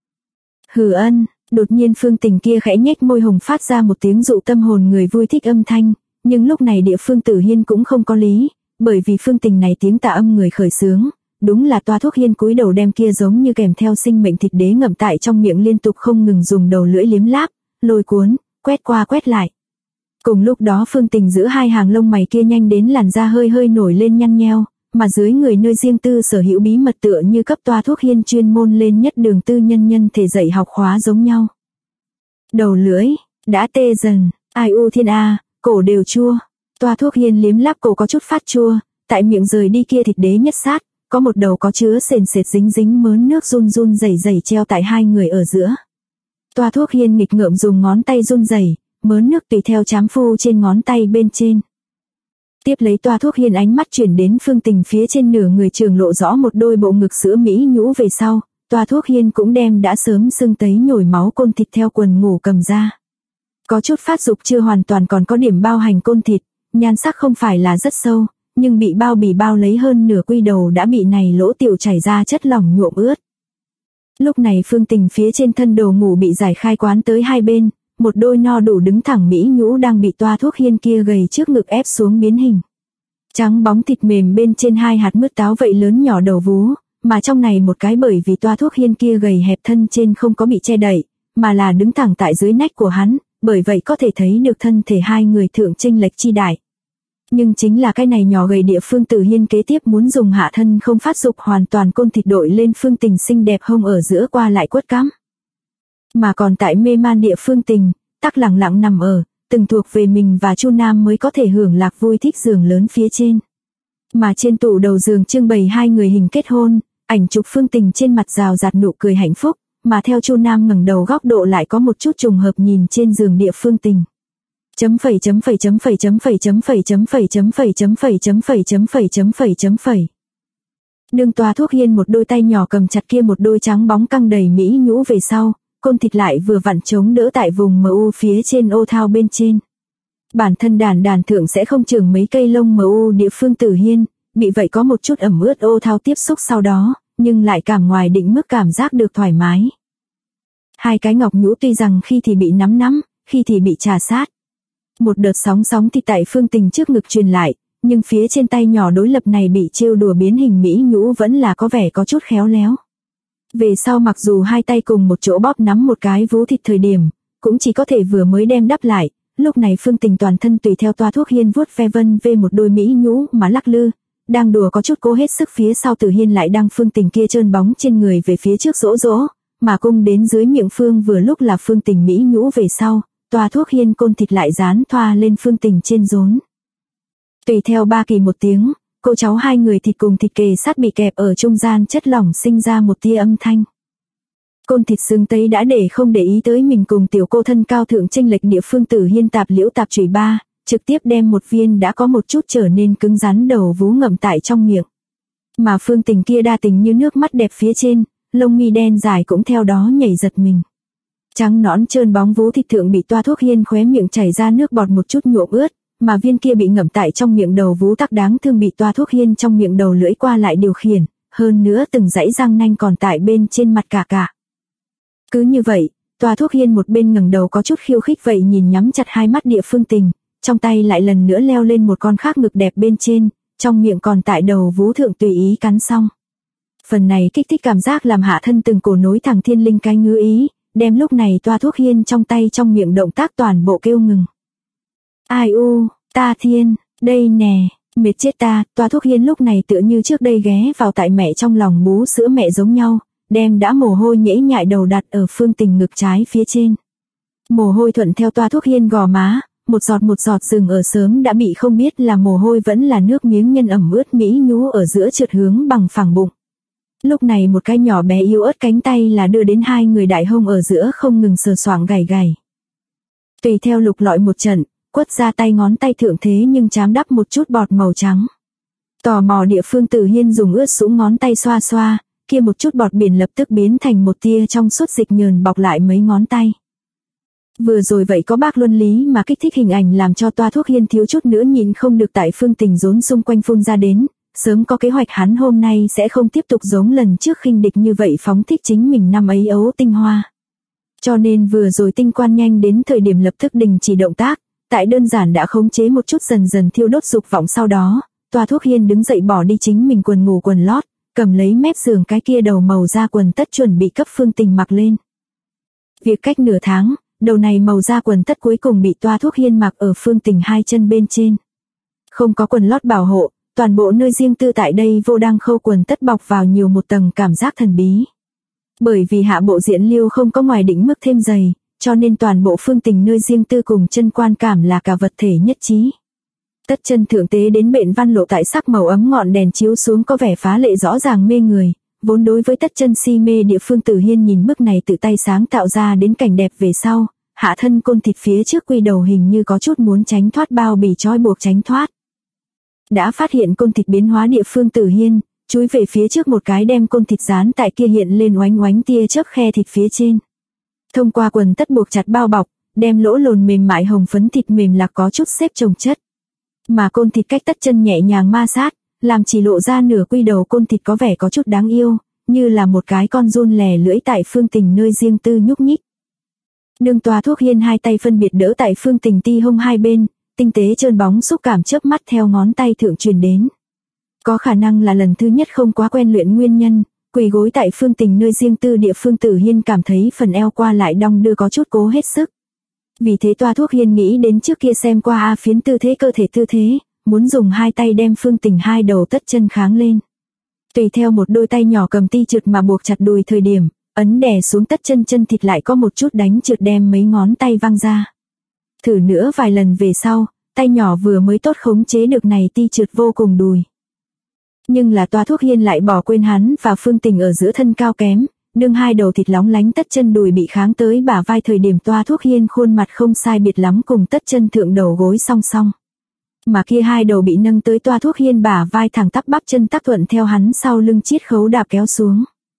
Hừ ân, đột nhiên Phương Tình kia khẽ nhếch môi hồng phát ra một tiếng dụ tâm hồn người vui thích âm thanh, nhưng lúc này địa phương Tử Hiên cũng không có lý, bởi vì Phương Tình này tiếng tà âm người khởi xướng, đúng là toa thuốc hiên cúi đầu đem kia giống như kèm theo sinh mệnh thịt đế ngậm tại trong miệng liên tục không ngừng dùng đầu lưỡi liếm láp, lôi cuốn, quét qua quét lại. Cùng lúc đó Phương Tình giữ hai hàng lông mày kia nhanh đến làn da hơi hơi nổi lên nhăn nheo, mà dưới người nơi riêng tư sở hữu bí mật tựa như cấp toa thuốc hiên chuyên môn lên nhất đường tư nhân thể dạy học khóa giống nhau. Đầu lưỡi, đã tê dần, ai u thiên a, cổ đều chua. Toa thuốc hiên liếm láp cổ có chút phát chua, tại miệng rời đi kia thịt đế nhất sát, có một đầu có chứa sền sệt dính dính mớn nước run run rẩy rẩy treo tại hai người ở giữa. Toa thuốc hiên nghịch ngợm dùng ngón tay run rẩy, mớn nước tùy theo chám phu trên ngón tay bên trên. Tiếp lấy toa thuốc hiên ánh mắt chuyển đến Phương Tình phía trên nửa người trường lộ rõ một đôi bộ ngực sữa mỹ nhũ về sau, toa thuốc hiên cũng đem đã sớm sưng tấy nhồi máu côn thịt theo quần ngủ cầm ra. Có chút phát dục chưa hoàn toàn còn có điểm bao hành côn thịt, nhan sắc không phải là rất sâu, nhưng bị bao lấy hơn nửa quy đầu đã bị này lỗ tiểu chảy ra chất lỏng nhuộm ướt. Lúc này Phương Tình phía trên thân đồ ngủ bị giải khai quán tới hai bên, một đôi no đủ đứng thẳng mỹ nhũ đang bị toa thuốc hiên kia gầy trước ngực ép xuống biến hình. Trắng bóng thịt mềm bên trên hai hạt mứt táo vậy lớn nhỏ đầu vú, mà trong này một cái bởi vì toa thuốc hiên kia gầy hẹp thân trên không có bị che đậy, mà là đứng thẳng tại dưới nách của hắn, bởi vậy có thể thấy được thân thể hai người thượng chênh lệch chi đại. Nhưng chính là cái này nhỏ gầy địa phương Tử Hiên kế tiếp muốn dùng hạ thân không phát dục hoàn toàn côn thịt đội lên Phương Tình xinh đẹp hông ở giữa qua lại quất cắm. Mà còn tại mê man địa phương Tình, tắc lặng lặng nằm ở, từng thuộc về mình và Chu Nam mới có thể hưởng lạc vui thích giường lớn phía trên. Mà trên tủ đầu giường trưng bày hai người hình kết hôn, ảnh chụp Phương Tình trên mặt rào rạt nụ cười hạnh phúc, mà theo Chu Nam ngẩng đầu góc độ lại có một chút trùng hợp nhìn trên giường địa phương Tình. Chấm phẩy. Đương toa thuốc hiên một đôi tay nhỏ cầm chặt kia một đôi trắng bóng căng đầy mỹ nhũ về sau, côn thịt lại vừa vặn chống đỡ tại vùng MU phía trên ô thao bên trên. Bản thân đàn thượng sẽ không chừng mấy cây lông MU địa phương Tử Hiên, bị vậy có một chút ẩm ướt ô thao tiếp xúc sau đó, nhưng lại cảm ngoài định mức cảm giác được thoải mái. Hai cái ngọc nhũ tuy rằng khi thì bị nắm, khi thì bị trà sát. Một đợt sóng thì tại Phương Tình trước ngực truyền lại, nhưng phía trên tay nhỏ đối lập này bị trêu đùa biến hình mỹ nhũ vẫn là có vẻ có chút khéo léo. Về sau mặc dù hai tay cùng một chỗ bóp nắm một cái vú thịt thời điểm, cũng chỉ có thể vừa mới đem đắp lại, lúc này Phương Tình toàn thân tùy theo toa thuốc hiên vuốt ve vân về một đôi mỹ nhũ mà lắc lư, đang đùa có chút cố hết sức phía sau Tử Hiên lại đang Phương Tình kia trơn bóng trên người về phía trước dỗ, mà cung đến dưới miệng Phương vừa lúc là Phương Tình mỹ nhũ về sau, toa thuốc hiên côn thịt lại dán thoa lên Phương Tình trên rốn. Tùy theo ba kỳ một tiếng, cô cháu hai người thịt cùng thịt kề sát bị kẹp ở trung gian chất lỏng sinh ra một tia âm thanh. Côn thịt sưng tấy đã để không để ý tới mình cùng tiểu cô thân cao thượng chênh lệch địa phương Tử Hiên tạp liễu tạp chùy ba, trực tiếp đem một viên đã có một chút trở nên cứng rắn đầu vú ngậm tại trong miệng. Mà Phương Tình kia đa tình như nước mắt đẹp phía trên, lông mi đen dài cũng theo đó nhảy giật mình. Trắng nõn trơn bóng vú thịt thượng bị toa thuốc hiên khóe miệng chảy ra nước bọt một chút nhuộm ướt, mà viên kia bị ngậm tại trong miệng đầu vú tắc đáng thương bị Toa Thuốc Hiên trong miệng đầu lưỡi qua lại điều khiển, hơn nữa từng dãy răng nanh còn tại bên trên mặt cả. Cứ như vậy, Toa Thuốc Hiên một bên ngẩng đầu có chút khiêu khích vậy nhìn nhắm chặt hai mắt Địa Phương Tình, trong tay lại lần nữa leo lên một con khác ngực đẹp bên trên, trong miệng còn tại đầu vú thượng tùy ý cắn xong. Phần này kích thích cảm giác làm hạ thân từng cổ nối thẳng thiên linh cái ngứa ý, đem lúc này Toa Thuốc Hiên trong tay trong miệng động tác toàn bộ kêu ngừng. Ai u, ta thiên, đây nè, mệt chết ta. Toa Thuốc Hiên lúc này tựa như trước đây ghé vào tại mẹ trong lòng bú sữa mẹ giống nhau, đem đã mồ hôi nhễ nhại đầu đặt ở Phương Tình ngực trái phía trên. Mồ hôi thuận theo Toa Thuốc Hiên gò má, một giọt dừng ở sớm đã bị không biết là mồ hôi vẫn là nước miếng nhân ẩm ướt mỹ nhú ở giữa trượt hướng bằng phẳng bụng. Lúc này một cái nhỏ bé yếu ớt cánh tay là đưa đến hai người đại hông ở giữa không ngừng sờ soạng gảy. Tùy theo lục lọi một trận, quất ra tay ngón tay thượng thế nhưng chám đắp một chút bọt màu trắng. Tò mò Địa Phương Tử Hiên dùng ướt sũng ngón tay xoa xoa, kia một chút bọt biển lập tức biến thành một tia trong suốt dịch nhờn bọc lại mấy ngón tay. Vừa rồi vậy có bác luân lý mà kích thích hình ảnh làm cho Toa Thuốc Hiên thiếu chút nữa nhìn không được tại Phương Tình rốn xung quanh phun ra đến, sớm có kế hoạch hắn hôm nay sẽ không tiếp tục giống lần trước khinh địch như vậy phóng thích chính mình năm ấy ấu tinh hoa. Cho nên vừa rồi tinh quan nhanh đến thời điểm lập tức đình chỉ động tác, tại đơn giản đã khống chế một chút dần dần thiêu đốt dục vọng sau đó, Toa Thuốc Hiên đứng dậy bỏ đi chính mình quần ngủ quần lót, cầm lấy mép giường cái kia đầu màu da quần tất chuẩn bị cấp Phương Tình mặc lên. Việc cách nửa tháng, đầu này màu da quần tất cuối cùng bị Toa Thuốc Hiên mặc ở Phương Tình hai chân bên trên. Không có quần lót bảo hộ, toàn bộ nơi riêng tư tại đây vô đang khâu quần tất bọc vào nhiều một tầng cảm giác thần bí. Bởi vì hạ bộ diện liêu không có ngoài đỉnh mức thêm dày, cho nên toàn bộ Phương Tình nơi riêng tư cùng chân quan cảm là cả vật thể nhất trí. Tất chân thượng tế đến bện văn lộ tại sắc màu ấm ngọn đèn chiếu xuống có vẻ phá lệ rõ ràng mê người, vốn đối với tất chân si mê Địa Phương Tử Hiên nhìn bức này tự tay sáng tạo ra đến cảnh đẹp về sau, hạ thân côn thịt phía trước quy đầu hình như có chút muốn tránh thoát bao bì trói buộc tránh thoát. Đã phát hiện côn thịt biến hóa Địa Phương Tử Hiên, chúi về phía trước một cái đem côn thịt dán tại kia hiện lên oánh oánh tia chớp khe thịt phía trên. Thông qua quần tất buộc chặt bao bọc, đem lỗ lồn mềm mại hồng phấn thịt mềm lạc có chút xếp chồng chất. Mà côn thịt cách tất chân nhẹ nhàng ma sát, làm chỉ lộ ra nửa quy đầu côn thịt có vẻ có chút đáng yêu, như là một cái con giun lè lưỡi tại Phương Tình nơi riêng tư nhúc nhích. Nương Toa Thuốc Hiên hai tay phân biệt đỡ tại Phương Tình ti hông hai bên, tinh tế trơn bóng xúc cảm chớp mắt theo ngón tay thượng truyền đến. Có khả năng là lần thứ nhất không quá quen luyện nguyên nhân, quỳ gối tại Phương Tình nơi riêng tư Địa Phương Tử Hiên cảm thấy phần eo qua lại đong đưa có chút cố hết sức. Vì thế Toa Thuốc Hiên nghĩ đến trước kia xem qua A Phiến tư thế cơ thể tư thế, muốn dùng hai tay đem Phương Tình hai đầu tất chân kháng lên. Tùy theo một đôi tay nhỏ cầm ti trượt mà buộc chặt đùi thời điểm, ấn đè xuống tất chân chân thịt lại có một chút đánh trượt đem mấy ngón tay văng ra. Thử nữa vài lần về sau, tay nhỏ vừa mới tốt khống chế được này ti trượt vô cùng đùi. Nhưng là Toa Thuốc Hiên lại bỏ quên hắn và Phương Tình ở giữa thân cao kém, đương hai đầu thịt lóng lánh tất chân đùi bị kháng tới bả vai thời điểm Toa Thuốc Hiên khuôn mặt không sai biệt lắm cùng tất chân thượng đầu gối song song. Mà kia hai đầu bị nâng tới Toa Thuốc Hiên bả vai thẳng tắp bắp chân tắc thuận theo hắn sau lưng chiết khấu đạp kéo xuống.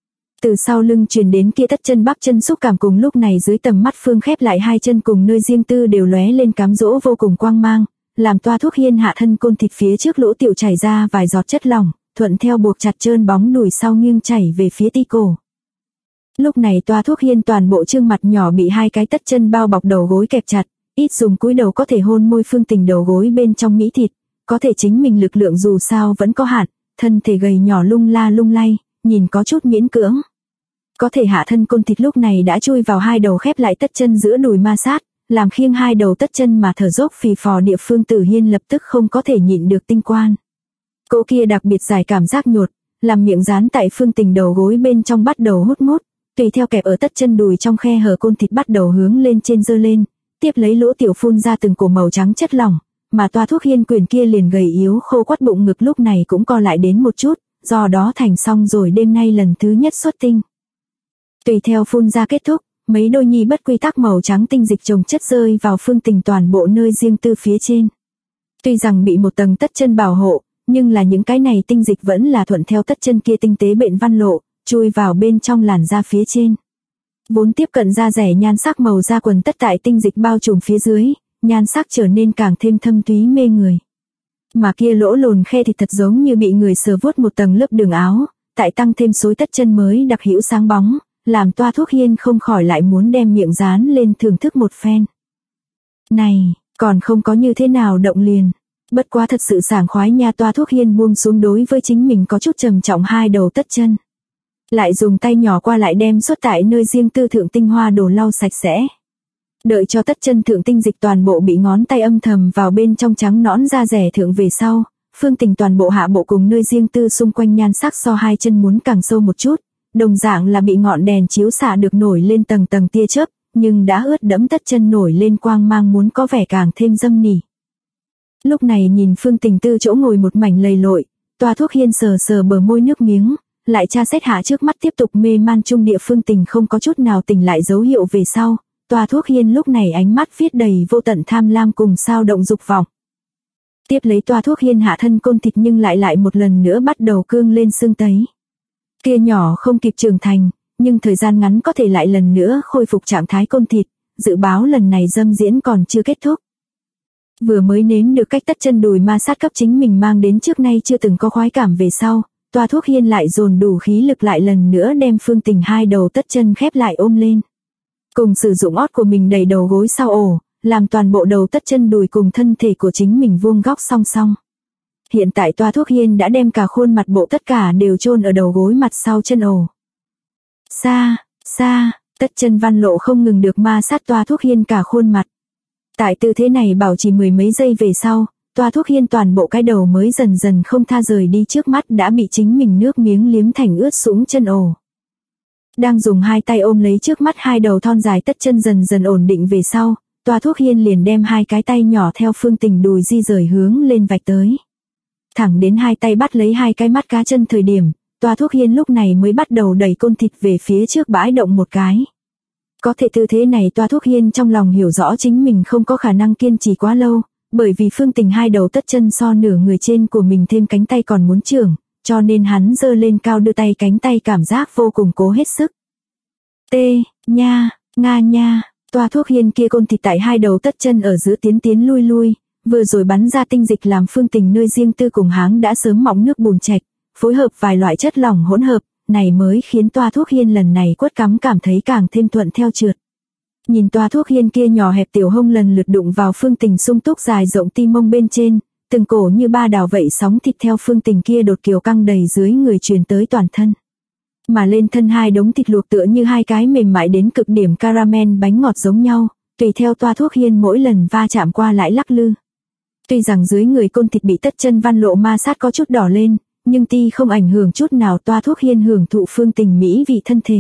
Từ sau lưng truyền đến kia tất chân bắp chân xúc cảm cùng lúc này dưới tầm mắt Phương khép lại hai chân cùng nơi riêng tư đều lóe lên cám dỗ vô cùng quang mang, làm Toa Thuốc Hiên hạ thân côn thịt phía trước lỗ tiểu chảy ra vài giọt chất lỏng, thuận theo buộc chặt trơn bóng đùi sau nghiêng chảy về phía ti cổ. Lúc này Toa Thuốc Hiên toàn bộ trương mặt nhỏ bị hai cái tất chân bao bọc đầu gối kẹp chặt, ít dùng cúi đầu có thể hôn môi Phương Tình đầu gối bên trong mỹ thịt, có thể chính mình lực lượng dù sao vẫn có hạn, thân thể gầy nhỏ lung la lung lay, nhìn có chút miễn cưỡng. Có thể hạ thân côn thịt lúc này đã chui vào hai đầu khép lại tất chân giữa đùi ma sát, làm khiêng hai đầu tất chân mà thở dốc phì phò Địa Phương Tử Hiên lập tức không có thể nhịn được tinh quan. Cỗ kia đặc biệt giải cảm giác nhột, làm miệng dán tại Phương Tình đầu gối bên trong bắt đầu hút mút, tùy theo kẹp ở tất chân đùi trong khe hở côn thịt bắt đầu hướng lên trên dơ lên, tiếp lấy lỗ tiểu phun ra từng cổ màu trắng chất lỏng, mà Toa Thuốc Hiên quyền kia liền gầy yếu khô quắt bụng ngực lúc này cũng co lại đến một chút, do đó thành xong rồi đêm nay lần thứ nhất xuất tinh. Tùy theo phun ra kết thúc, mấy đôi nhi bất quy tắc màu trắng tinh dịch chồng chất rơi vào Phương Tình toàn bộ nơi riêng tư phía trên. Tuy rằng bị một tầng tất chân bảo hộ, nhưng là những cái này tinh dịch vẫn là thuận theo tất chân kia tinh tế bện văn lộ, chui vào bên trong làn da phía trên. Vốn tiếp cận da rẻ nhan sắc màu da quần tất tại tinh dịch bao trùm phía dưới, nhan sắc trở nên càng thêm thâm thúy mê người. Mà kia lỗ lồn khe thì thật giống như bị người sờ vuốt một tầng lớp đường áo, tại tăng thêm xối tất chân mới đặc hữu sáng bóng, làm Toa Thuốc Hiên không khỏi lại muốn đem miệng dán lên thưởng thức một phen. Này, còn không có như thế nào động liền. Bất quá thật sự sảng khoái nha. Toa Thuốc Hiên buông xuống đối với chính mình có chút trầm trọng hai đầu tất chân. Lại dùng tay nhỏ qua lại đem xuất tại nơi riêng tư thượng tinh hoa đồ lau sạch sẽ. Đợi cho tất chân thượng tinh dịch toàn bộ bị ngón tay âm thầm vào bên trong trắng nõn da rẻ thượng về sau, Phương Tình toàn bộ hạ bộ cùng nơi riêng tư xung quanh nhan sắc so hai chân muốn càng sâu một chút, đồng dạng là bị ngọn đèn chiếu xạ được nổi lên tầng tầng tia chớp, nhưng đã ướt đẫm tất chân nổi lên quang mang muốn có vẻ càng thêm dâm nỉ. Lúc này nhìn Phương Tình tư chỗ ngồi một mảnh lầy lội, Toa Thuốc Hiên sờ sờ bờ môi nước miếng, lại tra xét hạ trước mắt tiếp tục mê man chung địa Phương Tình không có chút nào tỉnh lại dấu hiệu về sau. Toa Thuốc Hiên lúc này ánh mắt viết đầy vô tận tham lam cùng sao động dục vọng. Tiếp lấy Toa Thuốc Hiên hạ thân côn thịt nhưng lại một lần nữa bắt đầu cương lên xương tấy. Kia nhỏ không kịp trưởng thành, nhưng thời gian ngắn có thể lại lần nữa khôi phục trạng thái côn thịt, dự báo lần này dâm diễn còn chưa kết thúc. Vừa mới nếm được cách tất chân đùi ma sát cấp chính mình mang đến trước nay chưa từng có khoái cảm về sau, Toa Thuốc Hiên lại dồn đủ khí lực lại lần nữa đem Phương Tình hai đầu tất chân khép lại ôm lên. Cùng sử dụng ót của mình đẩy đầu gối sau ổ, làm toàn bộ đầu tất chân đùi cùng thân thể của chính mình vuông góc song song. Hiện tại Toa Thuốc Hiên đã đem cả khuôn mặt bộ tất cả đều chôn ở đầu gối mặt sau chân ổ. Xa, tất chân văn lộ không ngừng được ma sát Toa Thuốc Hiên cả khuôn mặt. Tại tư thế này bảo trì mười mấy giây về sau, Toa Thuốc Hiên toàn bộ cái đầu mới dần dần không tha rời đi trước mắt đã bị chính mình nước miếng liếm thành ướt sũng chân ổ. Đang dùng hai tay ôm lấy trước mắt hai đầu thon dài tất chân dần dần ổn định về sau, Toa Thuốc Hiên liền đem hai cái tay nhỏ theo Phương Tình đùi di rời hướng lên vạch tới. Thẳng đến hai tay bắt lấy hai cái mắt cá chân thời điểm, Toa Thuốc Hiên lúc này mới bắt đầu đẩy côn thịt về phía trước bãi động một cái. Có thể tư thế này Toa Thuốc Hiên trong lòng hiểu rõ chính mình không có khả năng kiên trì quá lâu, bởi vì Phương Tình hai đầu tất chân so nửa người trên của mình thêm cánh tay còn muốn trưởng, cho nên hắn giơ lên cao đưa tay cánh tay cảm giác vô cùng cố hết sức. Nha, Toa Thuốc Hiên kia côn thịt tại hai đầu tất chân ở giữa tiến lui, vừa rồi bắn ra tinh dịch làm Phương Tình nơi riêng tư cùng háng đã sớm mọng nước bùn trạch, phối hợp vài loại chất lỏng hỗn hợp, này mới khiến Toa Thuốc Hiên lần này quất cắm cảm thấy càng thêm thuận theo trượt. Nhìn Toa Thuốc Hiên kia nhỏ hẹp tiểu hông lần lượt đụng vào Phương Tình sung túc dài rộng ti mông bên trên, từng cổ như ba đào vậy sóng thịt theo Phương Tình kia đột kiều căng đầy dưới người truyền tới toàn thân. Mà lên thân hai đống thịt luộc tựa như hai cái mềm mại đến cực điểm caramel bánh ngọt giống nhau, tùy theo Toa Thuốc Hiên mỗi lần va chạm qua lại lắc lư. Tuy rằng dưới người côn thịt bị tất chân văn lộ ma sát có chút đỏ lên, nhưng ti không ảnh hưởng chút nào Toa Thuốc Hiên hưởng thụ Phương Tình mỹ vị thân thể.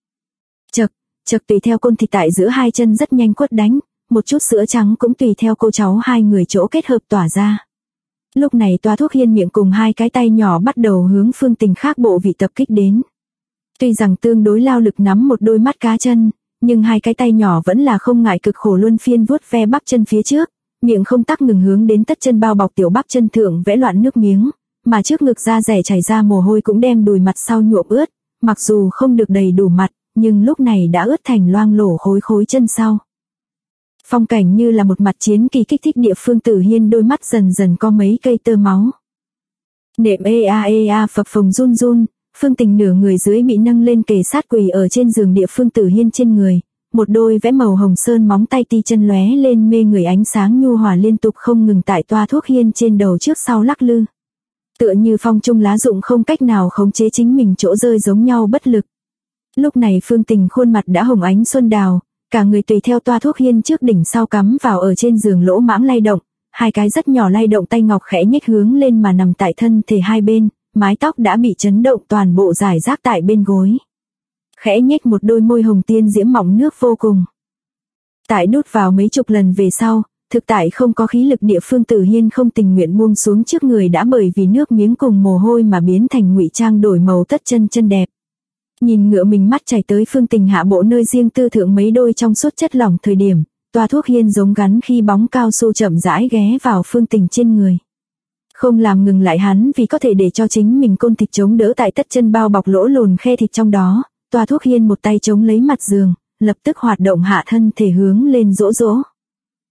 Chật tùy theo côn thịt tại giữa hai chân rất nhanh quất đánh, một chút sữa trắng cũng tùy theo cô cháu hai người chỗ kết hợp tỏa ra. Lúc này Toa Thuốc Hiên miệng cùng hai cái tay nhỏ bắt đầu hướng Phương Tình khác bộ vị tập kích đến. Tuy rằng tương đối lao lực nắm một đôi mắt cá chân, nhưng hai cái tay nhỏ vẫn là không ngại cực khổ luân phiên vuốt ve bắp chân phía trước, miệng không tắc ngừng hướng đến tất chân bao bọc tiểu bắp chân thượng vẽ loạn nước miếng, mà trước ngực da rẻ chảy ra mồ hôi cũng đem đùi mặt sau nhuộm ướt, mặc dù không được đầy đủ mặt, nhưng lúc này đã ướt thành loang lổ khối chân sau. Phong cảnh như là một mặt chiến kỳ kích thích địa Phương Tử Hiên đôi mắt dần dần có mấy cây tơ máu. Nệm ea phập phồng run, Phương Tình nửa người dưới bị nâng lên kề sát quỳ ở trên giường địa Phương Tử Hiên trên người, một đôi vẽ màu hồng sơn móng tay ti chân lóe lên mê người ánh sáng nhu hòa liên tục không ngừng tại Toa Thuốc Hiên trên đầu trước sau lắc lư. Tựa như phong trung lá rụng không cách nào khống chế chính mình chỗ rơi giống nhau bất lực. Lúc này Phương Tình khuôn mặt đã hồng ánh xuân đào, cả người tùy theo Toa Thuốc Hiên trước đỉnh sau cắm vào ở trên giường lỗ mãng lay động, hai cái rất nhỏ lay động tay ngọc khẽ nhếch hướng lên mà nằm tại thân thể hai bên, mái tóc đã bị chấn động toàn bộ rải rác tại bên gối. Khẽ nhếch một đôi môi hồng tiên diễm mọng nước vô cùng. Tại đút vào mấy chục lần về sau, thực tại không có khí lực địa Phương Tử Hiên không tình nguyện buông xuống trước người đã bởi vì nước miếng cùng mồ hôi mà biến thành ngụy trang đổi màu tất chân đẹp. Nhìn ngựa mình mắt chảy tới Phương Tình hạ bộ nơi riêng tư thượng mấy đôi trong suốt chất lỏng thời điểm, Toa Thuốc Hiên giống gắn khi bóng cao su chậm rãi ghé vào Phương Tình trên người. Không làm ngừng lại hắn vì có thể để cho chính mình côn thịt chống đỡ tại tất chân bao bọc lỗ lồn khe thịt trong đó, Toa Thuốc Hiên một tay chống lấy mặt giường, lập tức hoạt động hạ thân thể hướng lên dỗ.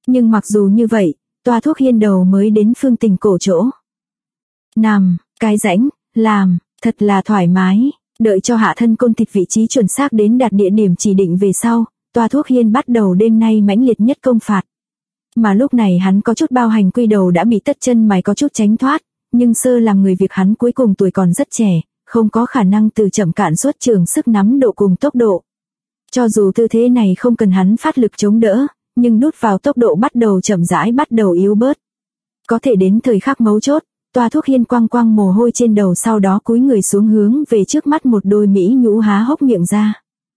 Nhưng mặc dù như vậy, toa thuốc hiên đầu mới đến Phương Tình cổ chỗ. Nằm, cái rãnh, làm, thật là thoải mái, đợi cho hạ thân côn thịt vị trí chuẩn xác đến đạt địa điểm chỉ định về sau, toa thuốc hiên bắt đầu đêm nay mãnh liệt nhất công phạt. Mà lúc này hắn có chút bao hành quy đầu đã bị tất chân mày có chút tránh thoát, nhưng sơ làm người việc hắn cuối cùng tuổi còn rất trẻ, không có khả năng từ chậm cạn suốt trường sức nắm độ cùng tốc độ. Cho dù tư thế này không cần hắn phát lực chống đỡ, nhưng đút vào tốc độ bắt đầu chậm rãi bắt đầu yếu bớt. Có thể đến thời khắc mấu chốt, toa thuốc hiên quăng quăng mồ hôi trên đầu sau đó cúi người xuống hướng về trước mắt một đôi mỹ nhũ há hốc miệng ra.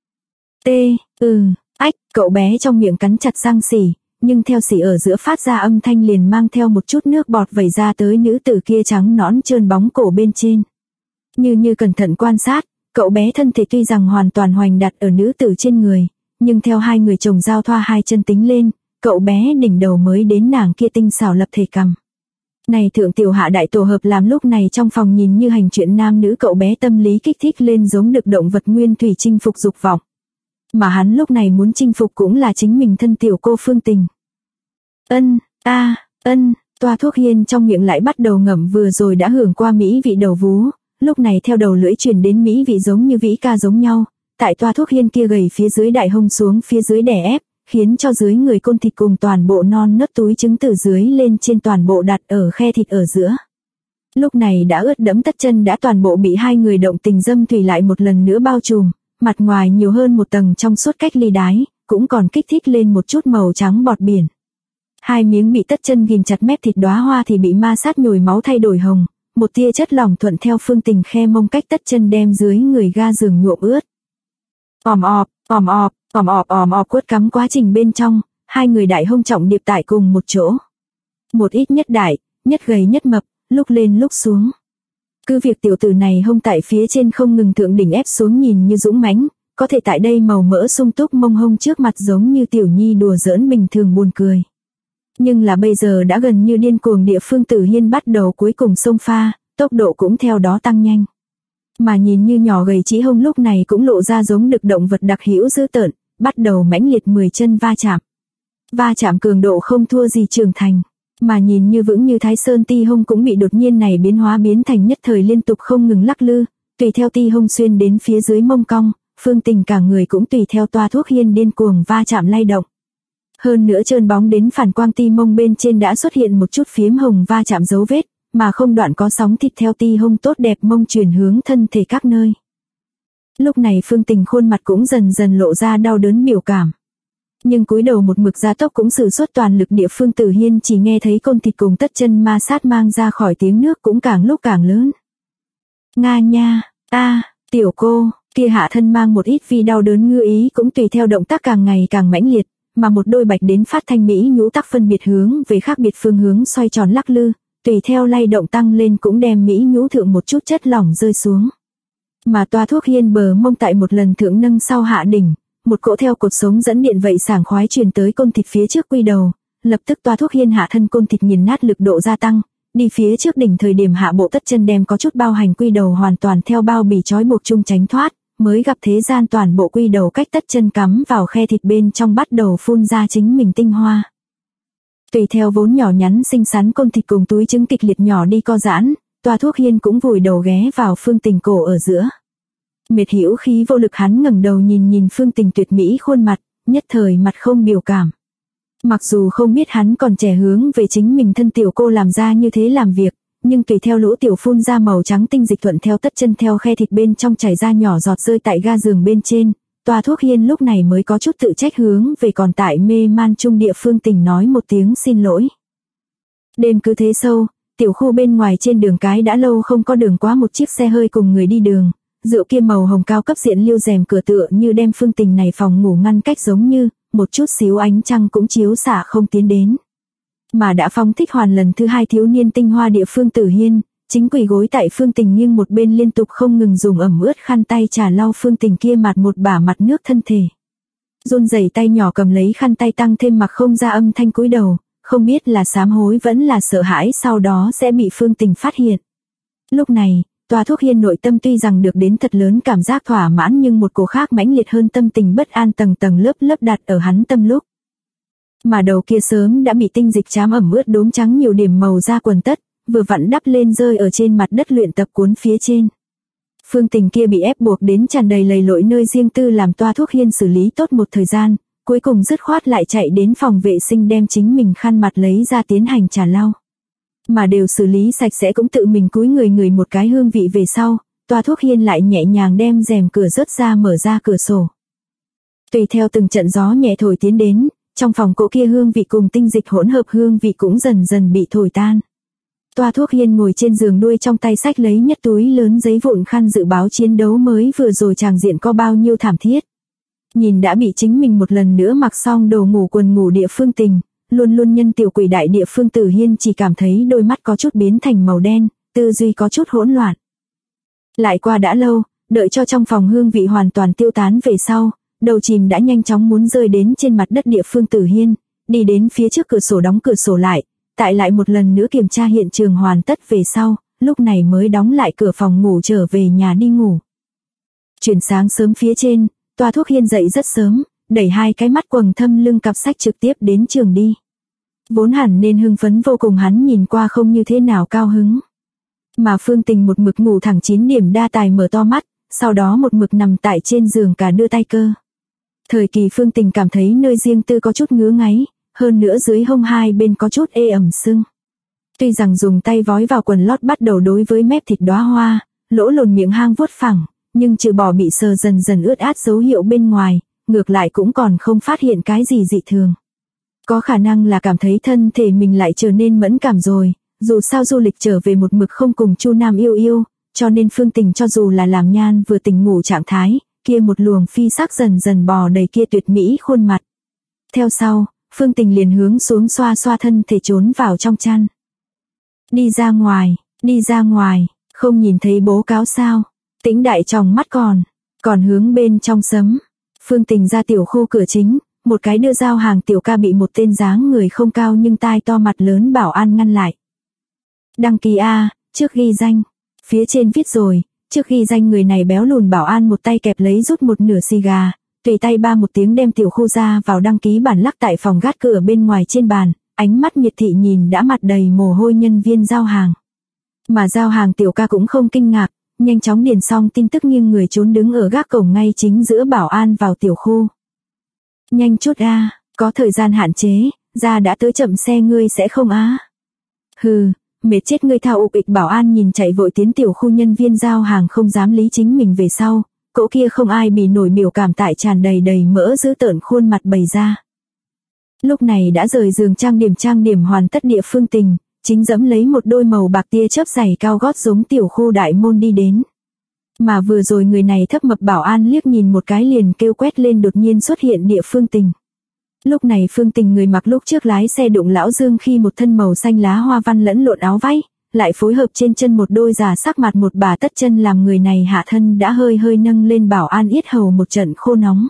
Ách, cậu bé trong miệng cắn chặt răng xỉ, nhưng theo xỉ ở giữa phát ra âm thanh liền mang theo một chút nước bọt vẩy ra tới nữ tử kia trắng nõn trơn bóng cổ bên trên. Như cẩn thận quan sát, cậu bé thân thể tuy rằng hoàn toàn hoành đặt ở nữ tử trên người, nhưng theo hai người chồng giao thoa hai chân tính lên, cậu bé đỉnh đầu mới đến nàng kia tinh xảo lập thể cằm. Này thượng tiểu hạ đại tổ hợp làm lúc này trong phòng nhìn như hành chuyện nam nữ, cậu bé tâm lý kích thích lên giống được động vật nguyên thủy chinh phục dục vọng. Mà hắn lúc này muốn chinh phục cũng là chính mình thân tiểu cô Phương Tình. Toa thuốc hiên trong miệng lại bắt đầu ngậm vừa rồi đã hưởng qua mỹ vị đầu vú, lúc này theo đầu lưỡi truyền đến mỹ vị giống như vĩ ca giống nhau, tại toa thuốc hiên kia gầy phía dưới đại hông xuống phía dưới đè ép, khiến cho dưới người côn thịt cùng toàn bộ non nớt túi trứng từ dưới lên trên toàn bộ đặt ở khe thịt ở giữa. Lúc này đã ướt đẫm tất chân đã toàn bộ bị hai người động tình dâm thủy lại một lần nữa bao trùm, mặt ngoài nhiều hơn một tầng trong suốt cách ly đái, cũng còn kích thích lên một chút màu trắng bọt biển. Hai miếng bị tất chân ghim chặt mép thịt đóa hoa thì bị ma sát nhồi máu thay đổi hồng, một tia chất lỏng thuận theo Phương Tình khe mông cách tất chân đem dưới người ga giường nhuộm ướt. Ỏm ọp quất cắm quá trình bên trong, hai người đại hông trọng điệp tại cùng một chỗ. Một ít nhất đại, nhất gầy nhất mập, lúc lên lúc xuống. Cứ việc tiểu tử này hông tại phía trên không ngừng thượng đỉnh ép xuống nhìn như dũng mãnh, có thể tại đây màu mỡ sung túc mông hông trước mặt giống như tiểu nhi đùa giỡn bình thường buồn cười. Nhưng là bây giờ đã gần như điên cuồng địa Phương Tử Hiên bắt đầu cuối cùng xông pha, tốc độ cũng theo đó tăng nhanh. Mà nhìn như nhỏ gầy chỉ hông lúc này cũng lộ ra giống được động vật đặc hữu dữ tợn, bắt đầu mãnh liệt 10 chân va chạm. Va chạm cường độ không thua gì trưởng thành, mà nhìn như vững như Thái Sơn ti hông cũng bị đột nhiên này biến hóa biến thành nhất thời liên tục không ngừng lắc lư, tùy theo ti hông xuyên đến phía dưới mông cong, Phương Tình cả người cũng tùy theo toa thuốc hiên điên cuồng va chạm lay động. Hơn nữa trơn bóng đến phản quang ti mông bên trên đã xuất hiện một chút phiếm hồng va chạm dấu vết, mà không đoạn có sóng thịt theo ti hông tốt đẹp mông chuyển hướng thân thể các nơi. Lúc này Phương Tình khuôn mặt cũng dần dần lộ ra đau đớn biểu cảm. Nhưng cúi đầu một mực gia tốc cũng sử xuất toàn lực địa Phương Tử Hiên chỉ nghe thấy côn thịt cùng tất chân ma sát mang ra khỏi tiếng nước cũng càng lúc càng lớn. Nga nha, tiểu cô, kia hạ thân mang một ít vi đau đớn ngư ý cũng tùy theo động tác càng ngày càng mãnh liệt, mà một đôi bạch đến phát thanh mỹ nhũ tắc phân biệt hướng về khác biệt phương hướng xoay tròn lắc lư, tùy theo lay động tăng lên cũng đem mỹ nhũ thượng một chút chất lỏng rơi xuống. Mà toa thuốc hiên bờ mông tại một lần thượng nâng sau hạ đỉnh, một cỗ theo cột sống dẫn điện vậy sảng khoái truyền tới côn thịt phía trước quy đầu, lập tức toa thuốc hiên hạ thân côn thịt nghiền nát lực độ gia tăng, đi phía trước đỉnh thời điểm hạ bộ tất chân đem có chút bao hành quy đầu hoàn toàn theo bao bì trói buộc chung tránh thoát, mới gặp thế gian toàn bộ quy đầu cách tất chân cắm vào khe thịt bên trong bắt đầu phun ra chính mình tinh hoa. Tùy theo vốn nhỏ nhắn xinh xắn côn thịt cùng túi trứng kịch liệt nhỏ đi co giãn, toa thuốc hiên cũng vùi đầu ghé vào Phương Tình cổ ở giữa. Mệt hữu khí vô lực hắn ngẩng đầu nhìn Phương Tình tuyệt mỹ khuôn mặt, nhất thời mặt không biểu cảm. Mặc dù không biết hắn còn trẻ hướng về chính mình thân tiểu cô làm ra như thế làm việc, nhưng tùy theo lỗ tiểu phun ra màu trắng tinh dịch thuận theo tất chân theo khe thịt bên trong chảy ra nhỏ giọt rơi tại ga giường bên trên, toa thuốc hiên lúc này mới có chút tự trách hướng về còn tại mê man trung địa Phương Tình nói một tiếng xin lỗi. Đêm cứ thế sâu, tiểu khu bên ngoài trên đường cái đã lâu không có đường quá một chiếc xe hơi cùng người đi đường, rượu kia màu hồng cao cấp diện liêu rèm cửa tựa như đem Phương Tình này phòng ngủ ngăn cách giống như, một chút xíu ánh trăng cũng chiếu xả không tiến đến. Mà đã phóng thích hoàn lần thứ hai thiếu niên tinh hoa địa Phương Tử Hiên, chính quỳ gối tại Phương Tình nghiêng một bên liên tục không ngừng dùng ẩm ướt khăn tay trà lau Phương Tình kia mặt một bả mặt nước thân thể. Run rẩy tay nhỏ cầm lấy khăn tay tăng thêm mặc không ra âm thanh cúi đầu, không biết là sám hối vẫn là sợ hãi sau đó sẽ bị Phương Tình phát hiện. Lúc này, toa thuốc hiên nội tâm tuy rằng được đến thật lớn cảm giác thỏa mãn nhưng một cổ khác mãnh liệt hơn tâm tình bất an tầng tầng lớp lớp đặt ở hắn tâm lúc. Mà đầu kia sớm đã bị tinh dịch chám ẩm ướt đốm trắng nhiều điểm màu da quần tất, vừa vặn đắp lên rơi ở trên mặt đất luyện tập cuốn phía trên. Phương Tình kia bị ép buộc đến tràn đầy lầy lội nơi riêng tư làm Toa Thuốc Hiên xử lý tốt một thời gian, cuối cùng dứt khoát lại chạy đến phòng vệ sinh đem chính mình khăn mặt lấy ra tiến hành trà lau. Mà đều xử lý sạch sẽ cũng tự mình cúi người ngửi một cái hương vị về sau, Toa Thuốc Hiên lại nhẹ nhàng đem rèm cửa rớt ra mở ra cửa sổ. Tùy theo từng trận gió nhẹ thổi tiến đến, trong phòng cỗ kia hương vị cùng tinh dịch hỗn hợp hương vị cũng dần dần bị thổi tan. Toa Thuốc Hiên ngồi trên giường đuôi trong tay sách lấy nhất túi lớn giấy vụn khăn dự báo chiến đấu mới vừa rồi tràng diện có bao nhiêu thảm thiết. Nhìn đã bị chính mình một lần nữa mặc xong đồ ngủ quần ngủ địa Phương Tình, luôn luôn nhân tiểu quỷ đại địa Phương Tử Hiên chỉ cảm thấy đôi mắt có chút biến thành màu đen, tư duy có chút hỗn loạn. Lại qua đã lâu, đợi cho trong phòng hương vị hoàn toàn tiêu tán về sau, đầu chìm đã nhanh chóng muốn rơi đến trên mặt đất địa Phương Tử Hiên, đi đến phía trước cửa sổ đóng cửa sổ lại, tại lại một lần nữa kiểm tra hiện trường hoàn tất về sau, lúc này mới đóng lại cửa phòng ngủ trở về nhà đi ngủ. Chuyển sáng sớm phía trên, Toa Thuốc Hiên dậy rất sớm, đẩy hai cái mắt quầng thâm lưng cặp sách trực tiếp đến trường đi. Vốn hẳn nên hưng phấn vô cùng hắn nhìn qua không như thế nào cao hứng. Mà Phương Tình một mực ngủ thẳng 9 điểm đa tài mở to mắt, sau đó một mực nằm tại trên giường cả đưa tay cơ. Thời kỳ Phương Tình cảm thấy nơi riêng tư có chút ngứa ngáy, hơn nữa dưới hông hai bên có chút ê ẩm sưng. Tuy rằng dùng tay vói vào quần lót bắt đầu đối với mép thịt đóa hoa, lỗ lồn miệng hang vuốt phẳng, nhưng trừ bỏ bị sờ dần dần ướt át dấu hiệu bên ngoài, ngược lại cũng còn không phát hiện cái gì dị thường. Có khả năng là cảm thấy thân thể mình lại trở nên mẫn cảm rồi, dù sao du lịch trở về một mực không cùng Chu Nam yêu yêu, cho nên Phương Tình cho dù là làm nhan vừa tỉnh ngủ trạng thái, kia một luồng phi sắc dần dần bò đầy kia tuyệt mỹ khuôn mặt. Theo sau, Phương Tình liền hướng xuống xoa xoa thân thể trốn vào trong chăn. Đi ra ngoài, không nhìn thấy bố cáo sao, Tĩnh Đại trong mắt còn hướng bên trong sấm. Phương Tình ra tiểu khu cửa chính, một cái đưa giao hàng tiểu ca bị một tên dáng người không cao nhưng tai to mặt lớn bảo an ngăn lại. Đăng ký A, trước ghi danh. Phía trên viết rồi, trước ghi danh người này béo lùn bảo an một tay kẹp lấy rút một nửa xì gà, tùy tay ba một tiếng đem tiểu khu ra vào đăng ký bản lắc tại phòng gác cửa bên ngoài trên bàn, ánh mắt miệt thị nhìn đã mặt đầy mồ hôi nhân viên giao hàng. Mà giao hàng tiểu ca cũng không kinh ngạc, nhanh chóng điền xong tin tức nghiêng người trốn đứng ở gác cổng ngay chính giữa bảo an vào tiểu khu. Nhanh chút a, có thời gian hạn chế, ra đã tới chậm xe ngươi sẽ không á. Hừ, mệt chết ngươi thao ục ịch bảo an nhìn chạy vội tiến tiểu khu nhân viên giao hàng không dám lý chính mình về sau, cỗ kia không ai bị nổi biểu cảm tại tràn đầy mỡ giữ tợn khuôn mặt bày ra. Lúc này đã rời giường trang điểm hoàn tất địa Phương Tình, chính dẫm lấy một đôi màu bạc tia chớp giày cao gót giống tiểu khu đại môn đi đến. Mà vừa rồi người này thấp mập bảo an liếc nhìn một cái liền kêu quét lên đột nhiên xuất hiện địa Phương Tình. Lúc này Phương Tình người mặc lúc trước lái xe đụng lão Dương khi một thân màu xanh lá hoa văn lẫn lộn áo váy, lại phối hợp trên chân một đôi già sắc mặt một bà tất chân làm người này hạ thân đã hơi nâng lên bảo an yết hầu một trận khô nóng.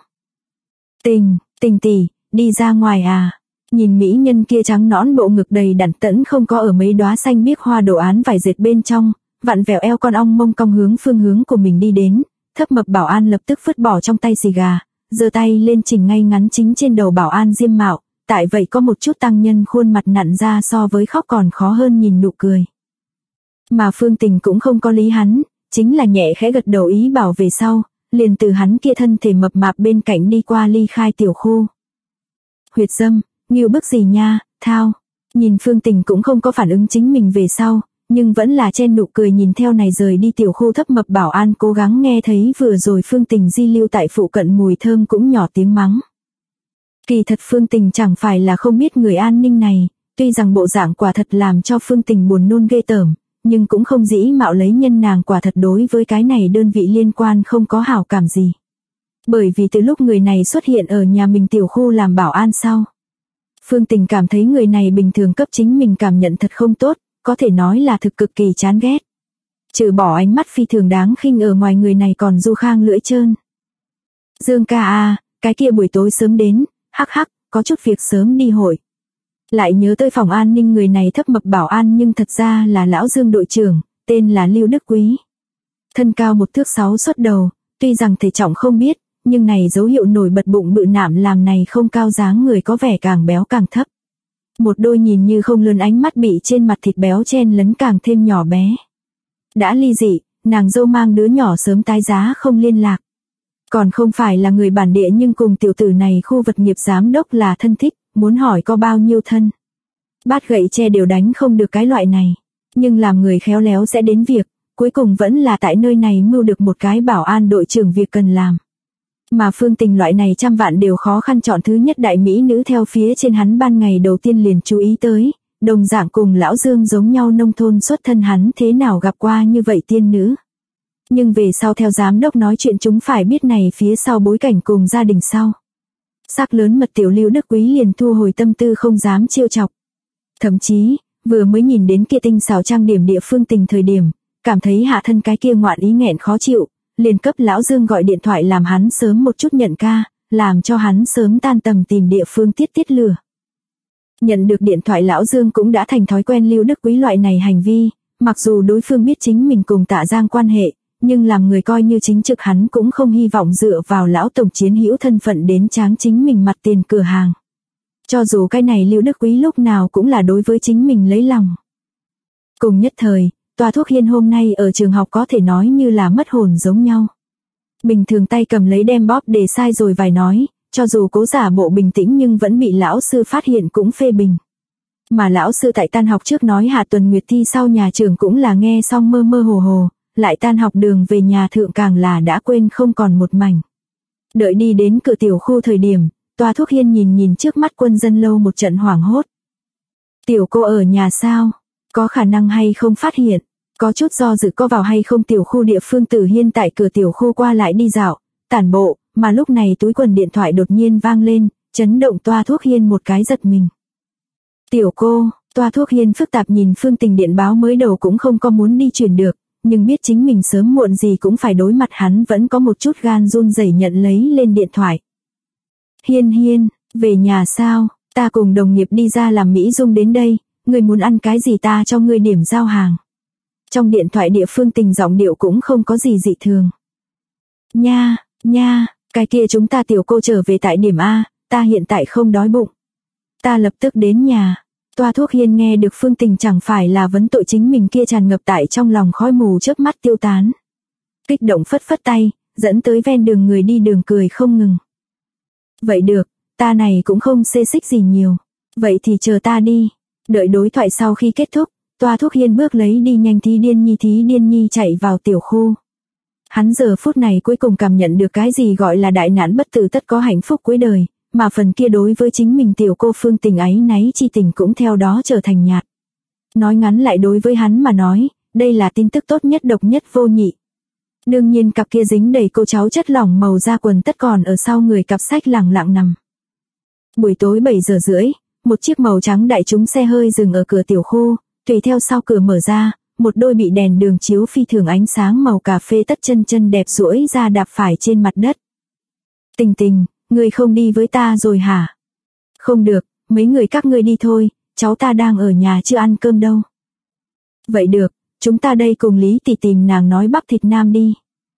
Tình tỷ, đi ra ngoài à? Nhìn mỹ nhân kia trắng nõn bộ ngực đầy đặn tẫn không có ở mấy đóa xanh biếc hoa đồ án vải dệt bên trong, vặn vẹo eo con ong mông cong hướng phương hướng của mình đi đến, thấp mập bảo an lập tức vứt bỏ trong tay xì gà, giơ tay lên chỉnh ngay ngắn chính trên đầu bảo an diêm mạo, tại vậy có một chút tăng nhân khuôn mặt nặn ra so với khóc còn khó hơn nhìn nụ cười. Mà Phương Tình cũng không có lý hắn, chính là nhẹ khẽ gật đầu ý bảo về sau, liền từ hắn kia thân thể mập mạp bên cạnh đi qua ly khai tiểu khu. Huyệt dâm, nghiêu bức gì nha, thao. Nhìn Phương Tình cũng không có phản ứng chính mình về sau, nhưng vẫn là chen nụ cười nhìn theo này rời đi tiểu khu thấp mập bảo an cố gắng nghe thấy vừa rồi Phương Tình di lưu tại phụ cận mùi thơm cũng nhỏ tiếng mắng. Kỳ thật Phương Tình chẳng phải là không biết người an ninh này, tuy rằng bộ dạng quả thật làm cho Phương Tình buồn nôn ghê tởm, nhưng cũng không dĩ mạo lấy nhân nàng quả thật đối với cái này đơn vị liên quan không có hảo cảm gì. Bởi vì từ lúc người này xuất hiện ở nhà mình tiểu khu làm bảo an sau, Phương Tình cảm thấy người này bình thường cấp chính mình cảm nhận thật không tốt, có thể nói là thực cực kỳ chán ghét. Trừ bỏ ánh mắt phi thường đáng khinh ở ngoài người này còn du khang lưỡi trơn. Dương ca à, cái kia buổi tối sớm đến, hắc hắc, có chút việc sớm đi hội. Lại nhớ tới phòng an ninh người này thấp mập bảo an nhưng thật ra là lão Dương đội trưởng, tên là Lưu Đức Quý. Thân cao 1 thước 6 xuất đầu, tuy rằng thể trọng không biết, nhưng này dấu hiệu nổi bật bụng bự nạm làm này không cao dáng người có vẻ càng béo càng thấp. Một đôi nhìn như không lớn ánh mắt bị trên mặt thịt béo chen lấn càng thêm nhỏ bé. Đã ly dị, nàng dâu mang đứa nhỏ sớm tái giá không liên lạc. Còn không phải là người bản địa nhưng cùng tiểu tử này khu vật nghiệp giám đốc là thân thích, muốn hỏi có bao nhiêu thân. Bát gậy tre đều đánh không được cái loại này. Nhưng làm người khéo léo sẽ đến việc, cuối cùng vẫn là tại nơi này mưu được một cái bảo an đội trưởng việc cần làm. Mà Phương Tình loại này trăm vạn đều khó khăn chọn thứ nhất đại mỹ nữ theo phía trên hắn ban ngày đầu tiên liền chú ý tới, đồng dạng cùng lão Dương giống nhau nông thôn xuất thân hắn thế nào gặp qua như vậy tiên nữ. Nhưng về sau theo giám đốc nói chuyện chúng phải biết này phía sau bối cảnh cùng gia đình sau. Sắc lớn mật tiểu Lưu Đức Quý liền thu hồi tâm tư không dám trêu chọc. Thậm chí, vừa mới nhìn đến kia tinh xảo trang điểm địa Phương Tình thời điểm, cảm thấy hạ thân cái kia ngoạn ý nghẹn khó chịu, liền cấp lão Dương gọi điện thoại làm hắn sớm một chút nhận ca, làm cho hắn sớm tan tầm tìm địa phương tiết lửa. Nhận được điện thoại lão Dương cũng đã thành thói quen Lưu Đức Quý loại này hành vi, mặc dù đối phương biết chính mình cùng Tạ Giang quan hệ, nhưng làm người coi như chính trực hắn cũng không hy vọng dựa vào lão tổng chiến hữu thân phận đến tráng chính mình mặt tiền cửa hàng. Cho dù cái này Lưu Đức Quý lúc nào cũng là đối với chính mình lấy lòng. Cùng nhất thời, Toa Thuốc Hiên hôm nay ở trường học có thể nói như là mất hồn giống nhau. Bình thường tay cầm lấy đem bóp để sai rồi vài nói, cho dù cố giả bộ bình tĩnh nhưng vẫn bị lão sư phát hiện cũng phê bình. Mà lão sư tại tan học trước nói hạ tuần nguyệt thi sau nhà trường cũng là nghe xong mơ mơ hồ hồ, lại tan học đường về nhà thượng càng là đã quên không còn một mảnh. Đợi đi đến cửa tiểu khu thời điểm, Toa Thuốc Hiên nhìn trước mắt Quân Dân Lâu một trận hoảng hốt. Tiểu cô ở nhà sao? Có khả năng hay không phát hiện? Có chút do dự có vào hay không tiểu khu địa phương Tử Hiên tại cửa tiểu khu qua lại đi dạo, tản bộ, mà lúc này túi quần điện thoại đột nhiên vang lên, chấn động Toa Thuốc Hiên một cái giật mình. Tiểu cô, Toa Thuốc Hiên phức tạp nhìn Phương Tình điện báo mới đầu cũng không có muốn đi chuyển được, nhưng biết chính mình sớm muộn gì cũng phải đối mặt hắn vẫn có một chút gan run rẩy nhận lấy lên điện thoại. Hiên, về nhà sao, ta cùng đồng nghiệp đi ra làm Mỹ Dung đến đây, ngươi muốn ăn cái gì ta cho ngươi điểm giao hàng. Trong điện thoại địa Phương Tình giọng điệu cũng không có gì dị thường. Nha, cái kia chúng ta tiểu cô trở về tại điểm A, ta hiện tại không đói bụng. Ta lập tức đến nhà. Toa Thuốc Hiên nghe được Phương Tình chẳng phải là vấn tội chính mình kia tràn ngập tại trong lòng khói mù chớp mắt tiêu tán. Kích động phất tay, dẫn tới ven đường người đi đường cười không ngừng. Vậy được, ta này cũng không xê xích gì nhiều. Vậy thì chờ ta đi. Đợi đối thoại sau khi kết thúc, Toa Thuốc Hiên bước lấy đi nhanh Thí Điên Nhi chạy vào tiểu khu. Hắn giờ phút này cuối cùng cảm nhận được cái gì gọi là đại nạn bất tử tất có hạnh phúc cuối đời, mà phần kia đối với chính mình tiểu cô Phương Tình áy náy chi tình cũng theo đó trở thành nhạt. Nói ngắn lại đối với hắn mà nói, đây là tin tức tốt nhất độc nhất vô nhị. Đương nhiên cặp kia dính đầy cô cháu chất lỏng màu da quần tất còn ở sau người cặp sách lẳng lặng nằm. Buổi tối 7 giờ rưỡi, một chiếc màu trắng đại chúng xe hơi dừng ở cửa tiểu khu, tùy theo sau cửa mở ra, một đôi bị đèn đường chiếu phi thường ánh sáng màu cà phê tất chân đẹp duỗi ra đạp phải trên mặt đất. Tình, ngươi không đi với ta rồi hả? Không được, mấy người các ngươi đi thôi, cháu ta đang ở nhà chưa ăn cơm đâu. Vậy được, chúng ta đây cùng Lý tỷ tìm nàng nói bắp thịt nam đi.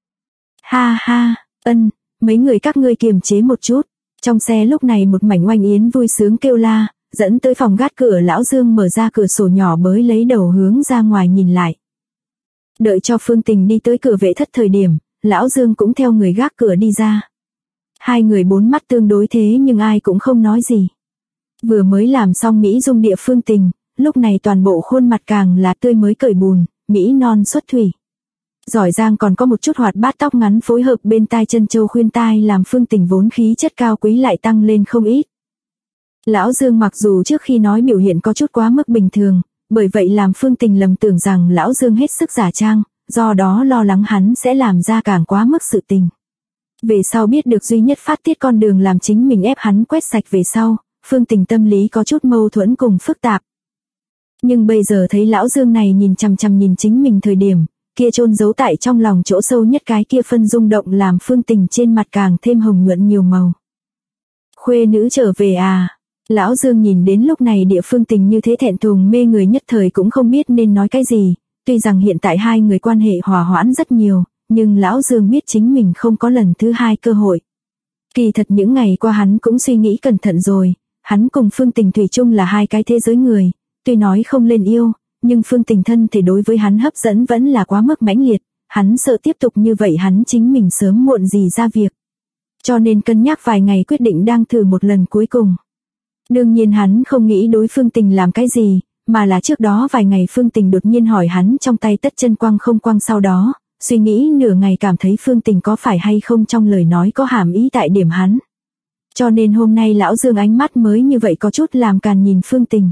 Ha, mấy người các ngươi kiềm chế một chút. Trong xe lúc này một mảnh oanh yến vui sướng kêu la, dẫn tới phòng gác cửa lão Dương mở ra cửa sổ nhỏ bới lấy đầu hướng ra ngoài nhìn lại. Đợi cho Phương Tình đi tới cửa vệ thất thời điểm, lão Dương cũng theo người gác cửa đi ra. Hai người bốn mắt tương đối thế nhưng ai cũng không nói gì. Vừa mới làm xong Mỹ Dung địa Phương Tình, lúc này toàn bộ khuôn mặt càng là tươi mới cởi bùn, Mỹ non xuất thủy. Giỏi giang còn có một chút hoạt bát tóc ngắn phối hợp bên tai chân châu khuyên tai làm Phương Tình vốn khí chất cao quý lại tăng lên không ít. Lão Dương mặc dù trước khi nói biểu hiện có chút quá mức bình thường, bởi vậy làm Phương Tình lầm tưởng rằng Lão Dương hết sức giả trang, do đó lo lắng hắn sẽ làm ra càng quá mức sự tình. Về sau biết được duy nhất phát tiết con đường làm chính mình ép hắn quét sạch về sau, Phương Tình tâm lý có chút mâu thuẫn cùng phức tạp. Nhưng bây giờ thấy Lão Dương này nhìn chằm chằm nhìn chính mình thời điểm, kia chôn giấu tại trong lòng chỗ sâu nhất cái kia phân rung động làm Phương Tình trên mặt càng thêm hồng nhuận nhiều màu. Khuê nữ trở về à? Lão Dương nhìn đến lúc này địa Phương Tình như thế thẹn thùng mê người nhất thời cũng không biết nên nói cái gì, tuy rằng hiện tại hai người quan hệ hòa hoãn rất nhiều, nhưng Lão Dương biết chính mình không có lần thứ hai cơ hội. Kỳ thật những ngày qua hắn cũng suy nghĩ cẩn thận rồi, hắn cùng Phương Tình thủy chung là hai cái thế giới người, tuy nói không lên yêu, nhưng Phương Tình thân thể đối với hắn hấp dẫn vẫn là quá mức mãnh liệt, hắn sợ tiếp tục như vậy hắn chính mình sớm muộn gì ra việc. Cho nên cân nhắc vài ngày quyết định đang thử một lần cuối cùng. Đương nhiên hắn không nghĩ đối Phương Tình làm cái gì, mà là trước đó vài ngày Phương Tình đột nhiên hỏi hắn trong tay tất chân quăng không quăng, sau đó, suy nghĩ nửa ngày cảm thấy Phương Tình có phải hay không trong lời nói có hàm ý tại điểm hắn. Cho nên hôm nay lão Dương ánh mắt mới như vậy có chút làm càn nhìn Phương Tình.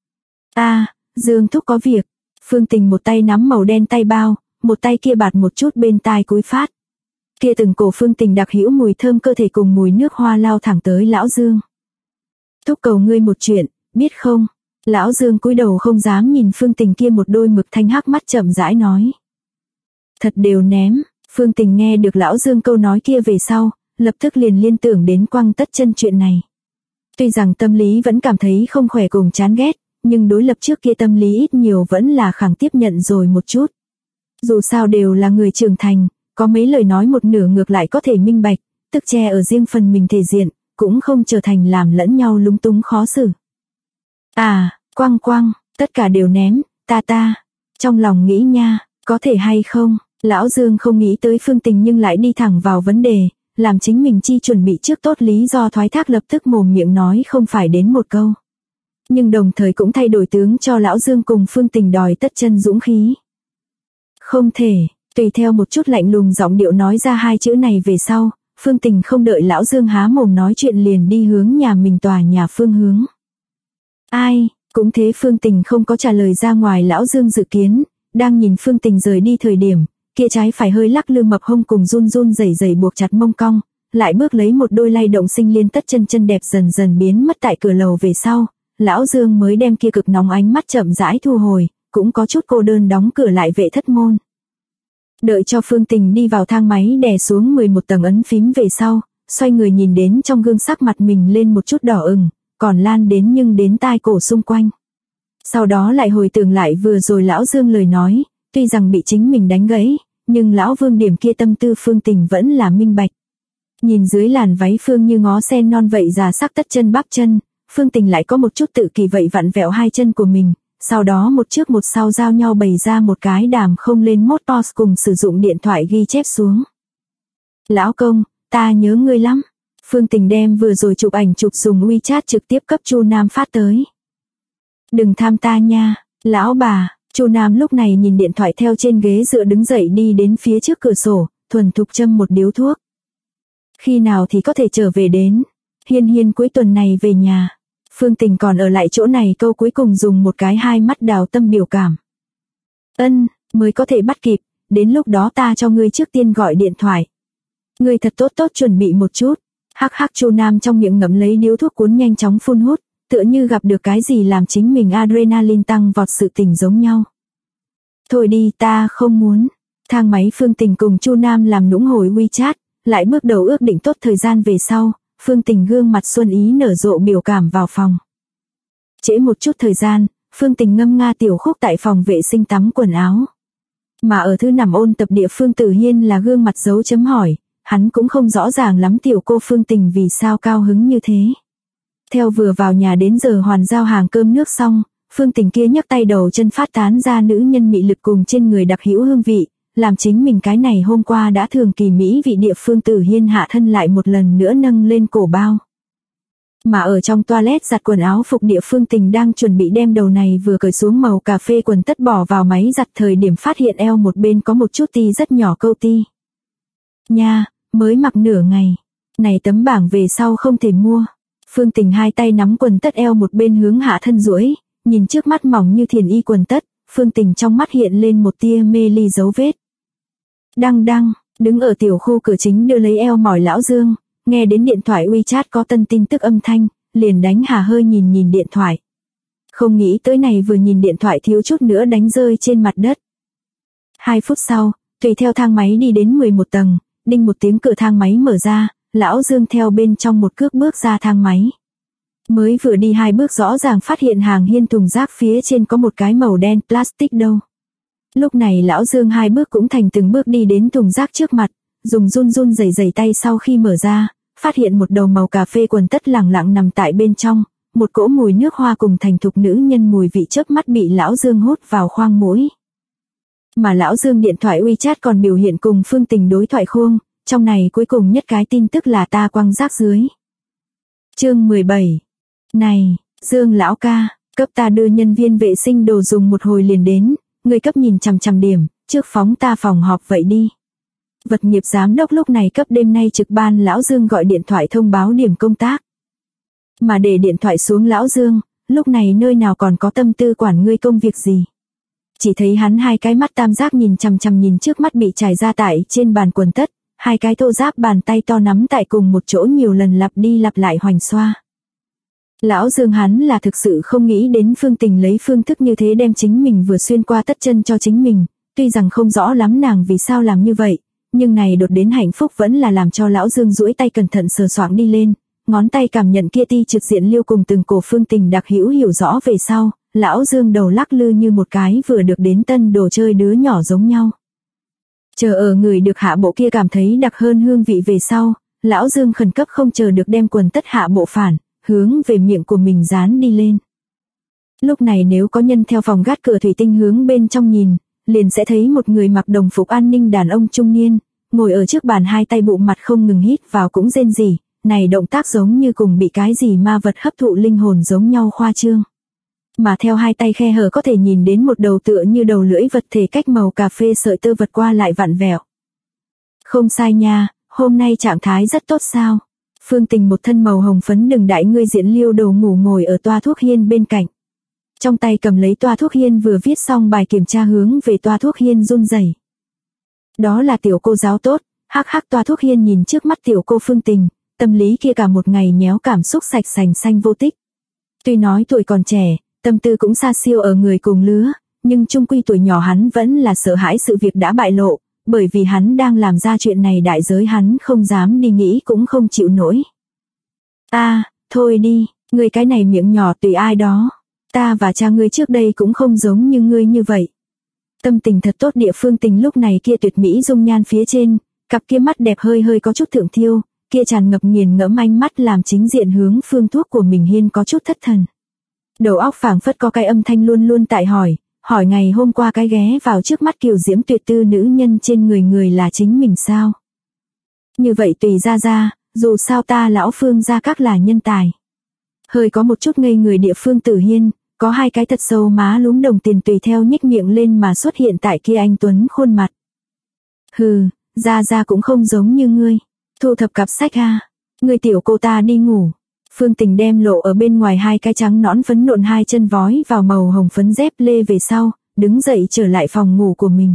Dương thúc có việc. Phương Tình một tay nắm màu đen tay bao, một tay kia bạt một chút bên tai cúi phát. Kia từng cổ Phương Tình đặc hữu mùi thơm cơ thể cùng mùi nước hoa lao thẳng tới lão Dương. Thúc cầu ngươi một chuyện, biết không? Lão Dương cúi đầu không dám nhìn Phương Tình kia một đôi mực thanh hắc mắt, chậm rãi nói. Thật đều ném. Phương Tình nghe được lão Dương câu nói kia về sau, lập tức liền liên tưởng đến quăng tất chân chuyện này. Tuy rằng tâm lý vẫn cảm thấy không khỏe cùng chán ghét, nhưng đối lập trước kia tâm lý ít nhiều vẫn là khẳng tiếp nhận rồi một chút. Dù sao đều là người trưởng thành, có mấy lời nói một nửa ngược lại có thể minh bạch, tức che ở riêng phần mình thể diện, cũng không trở thành làm lẫn nhau lúng túng khó xử. Quăng, tất cả đều ném, ta. Trong lòng nghĩ nha, có thể hay không? Lão Dương không nghĩ tới Phương Tình nhưng lại đi thẳng vào vấn đề, làm chính mình chi chuẩn bị trước tốt lý do thoái thác lập tức mồm miệng nói không phải đến một câu. Nhưng đồng thời cũng thay đổi tướng cho lão Dương cùng Phương Tình đòi tất chân dũng khí. Không thể, tùy theo một chút lạnh lùng giọng điệu nói ra hai chữ này về sau, Phương Tình không đợi lão Dương há mồm nói chuyện liền đi hướng nhà mình tòa nhà phương hướng. Cũng thế Phương Tình không có trả lời ra ngoài lão Dương dự kiến, đang nhìn Phương Tình rời đi thời điểm, kia trái phải hơi lắc lư mập hông cùng run run rẩy rẩy buộc chặt mông cong, lại bước lấy một đôi lay động sinh liên tất chân đẹp dần dần biến mất tại cửa lầu về sau, lão Dương mới đem kia cực nóng ánh mắt chậm rãi thu hồi, cũng có chút cô đơn đóng cửa lại vệ thất môn. Đợi cho Phương Tình đi vào thang máy đè xuống 11 tầng ấn phím về sau, xoay người nhìn đến trong gương sắc mặt mình lên một chút đỏ ửng, còn lan đến nhưng đến tai cổ xung quanh. Sau đó lại hồi tưởng lại vừa rồi lão Dương lời nói, tuy rằng bị chính mình đánh gãy, nhưng lão Vương điểm kia tâm tư Phương Tình vẫn là minh bạch. Nhìn dưới làn váy Phương như ngó sen non vậy già sắc tất chân bắp chân, Phương Tình lại có một chút tự kỳ vậy vặn vẹo hai chân của mình, sau đó một trước một sau giao nhau bày ra một cái đàm không lên mốt pause cùng sử dụng điện thoại ghi chép xuống. Lão công, ta nhớ ngươi lắm. Phương Tình đem vừa rồi chụp ảnh chụp dùng WeChat trực tiếp cấp Chu Nam phát tới. Đừng tham ta nha, lão bà. Chu Nam lúc này nhìn điện thoại theo trên ghế dựa đứng dậy đi đến phía trước cửa sổ, thuần thục châm một điếu thuốc. Khi nào thì có thể trở về đến? Hiên cuối tuần này về nhà. Phương Tình còn ở lại chỗ này câu cuối cùng dùng một cái hai mắt đào tâm biểu cảm. Mới có thể bắt kịp, đến lúc đó ta cho ngươi trước tiên gọi điện thoại. Ngươi thật tốt chuẩn bị một chút. Hắc Chu Nam trong miệng ngậm lấy điếu thuốc cuốn nhanh chóng phun hút, tựa như gặp được cái gì làm chính mình adrenaline tăng vọt sự tình giống nhau. Thôi đi, ta không muốn. Thang máy Phương Tình cùng Chu Nam làm nũng hồi WeChat, lại bước đầu ước định tốt thời gian về sau, Phương Tình gương mặt xuân ý nở rộ biểu cảm vào phòng. Trễ một chút thời gian, Phương Tình ngâm nga tiểu khúc tại phòng vệ sinh tắm quần áo. Mà ở thư nằm ôn tập địa Phương Tử Hiên là gương mặt dấu chấm hỏi, hắn cũng không rõ ràng lắm tiểu cô Phương Tình vì sao cao hứng như thế. Theo vừa vào nhà đến giờ hoàn giao hàng cơm nước xong, Phương Tình kia nhấc tay đầu chân phát tán ra nữ nhân mị lực cùng trên người đặc hữu hương vị, làm chính mình cái này hôm qua đã thường kỳ mỹ vị địa Phương Tử Hiên hạ thân lại một lần nữa nâng lên cổ bao. Mà ở trong toilet giặt quần áo phục địa Phương Tình đang chuẩn bị đem đầu này vừa cởi xuống màu cà phê quần tất bỏ vào máy giặt thời điểm phát hiện eo một bên có một chút ti rất nhỏ câu ti. Nha, mới mặc nửa ngày. Này tấm bảng về sau không thể mua. Phương Tình hai tay nắm quần tất eo một bên hướng hạ thân duỗi, nhìn trước mắt mỏng như thiền y quần tất, Phương Tình trong mắt hiện lên một tia mê ly dấu vết. Đăng, đứng ở tiểu khu cửa chính đưa lấy eo mỏi lão Dương, nghe đến điện thoại WeChat có tân tin tức âm thanh, liền đánh hà hơi nhìn điện thoại. Không nghĩ tới này vừa nhìn điện thoại thiếu chút nữa đánh rơi trên mặt đất. 2 phút sau, tùy theo thang máy đi đến 11 tầng, đinh một tiếng cửa thang máy mở ra, lão Dương theo bên trong một cước bước ra thang máy. Mới vừa đi 2 bước rõ ràng phát hiện hàng hiên thùng rác phía trên có một cái màu đen plastic đâu. Lúc này lão Dương 2 bước cũng thành từng bước đi đến thùng rác trước mặt, dùng run rẩy tay sau khi mở ra, phát hiện một đầu màu cà phê quần tất lẳng lặng nằm tại bên trong, một cỗ mùi nước hoa cùng thành thục nữ nhân mùi vị chớp mắt bị lão Dương hút vào khoang mũi. Mà lão Dương điện thoại WeChat còn biểu hiện cùng Phương Tình đối thoại khuông, trong này cuối cùng nhất cái tin tức là ta quăng rác dưới. Chương 17. Này, Dương lão ca, cấp ta đưa nhân viên vệ sinh đồ dùng một hồi liền đến, người cấp nhìn chằm chằm điểm, trước phóng ta phòng họp vậy đi. Vật nghiệp giám đốc lúc này cấp đêm nay trực ban lão Dương gọi điện thoại thông báo điểm công tác. Mà để điện thoại xuống lão Dương, lúc này nơi nào còn có tâm tư quản ngươi công việc gì. Chỉ thấy hắn hai cái mắt tam giác nhìn chằm chằm nhìn trước mắt bị trải ra tại trên bàn quần tất, hai cái thô ráp bàn tay to nắm tại cùng một chỗ nhiều lần lặp đi lặp lại hoành xoa. Lão Dương hắn là thực sự không nghĩ đến Phương Tình lấy phương thức như thế đem chính mình vừa xuyên qua tất chân cho chính mình, tuy rằng không rõ lắm nàng vì sao làm như vậy, nhưng này đột đến hạnh phúc vẫn là làm cho lão Dương duỗi tay cẩn thận sờ soạng đi lên, ngón tay cảm nhận kia ti trực diện liêu cùng từng cổ Phương Tình đặc hữu hiểu rõ về sau, lão Dương đầu lắc lư như một cái vừa được đến tân đồ chơi đứa nhỏ giống nhau. Chờ ở người được hạ bộ kia cảm thấy đặc hơn hương vị về sau, lão Dương khẩn cấp không chờ được đem quần tất hạ bộ phản, hướng về miệng của mình dán đi lên. Lúc này nếu có nhân theo phòng gác cửa thủy tinh hướng bên trong nhìn, liền sẽ thấy một người mặc đồng phục an ninh đàn ông trung niên, ngồi ở trước bàn hai tay bụng mặt không ngừng hít vào cũng rên rỉ, này động tác giống như cùng bị cái gì ma vật hấp thụ linh hồn giống nhau khoa trương. Mà theo hai tay khe hở có thể nhìn đến một đầu tựa như đầu lưỡi vật thể cách màu cà phê sợi tơ vật qua lại vặn vẹo. Không sai nha, hôm nay trạng thái rất tốt sao. Phương Tình một thân màu hồng phấn đừng đại ngươi diễn liêu đầu ngủ ngồi ở toa thuốc hiên bên cạnh. Trong tay cầm lấy toa thuốc hiên vừa viết xong bài kiểm tra hướng về toa thuốc hiên run rẩy. Đó là tiểu cô giáo tốt, hắc hắc toa thuốc hiên nhìn trước mắt tiểu cô Phương Tình, tâm lý kia cả một ngày nhéo cảm xúc sạch sành xanh vô tích. Tuy nói tuổi còn trẻ, tâm tư cũng xa siêu ở người cùng lứa, nhưng chung quy tuổi nhỏ hắn vẫn là sợ hãi sự việc đã bại lộ, bởi vì hắn đang làm ra chuyện này đại giới hắn không dám đi nghĩ cũng không chịu nổi. Thôi đi, ngươi cái này miệng nhỏ tùy ai đó. Ta và cha ngươi trước đây cũng không giống như ngươi như vậy. Tâm tình thật tốt địa Phương Tình lúc này kia tuyệt mỹ dung nhan phía trên, cặp kia mắt đẹp hơi hơi có chút thượng thiêu, kia tràn ngập nghiền ngẫm ánh mắt làm chính diện hướng phương thuốc của mình hiên có chút thất thần. Đầu óc phảng phất có cái âm thanh luôn luôn tại hỏi ngày hôm qua cái ghé vào trước mắt kiều diễm tuyệt tư nữ nhân trên người là chính mình sao? Như vậy tùy ra, dù sao ta lão Phương gia các là nhân tài. Hơi có một chút ngây người địa Phương Tử Hiên, có hai cái thật sâu má lúm đồng tiền tùy theo nhếch miệng lên mà xuất hiện tại kia anh tuấn khuôn mặt. Hừ, ra cũng không giống như ngươi. Thu thập cặp sách ha, ngươi tiểu cô ta đi ngủ. Phương Tình đem lộ ở bên ngoài hai cái trắng nõn phấn nộn hai chân vói vào màu hồng phấn dép lê về sau, đứng dậy trở lại phòng ngủ của mình.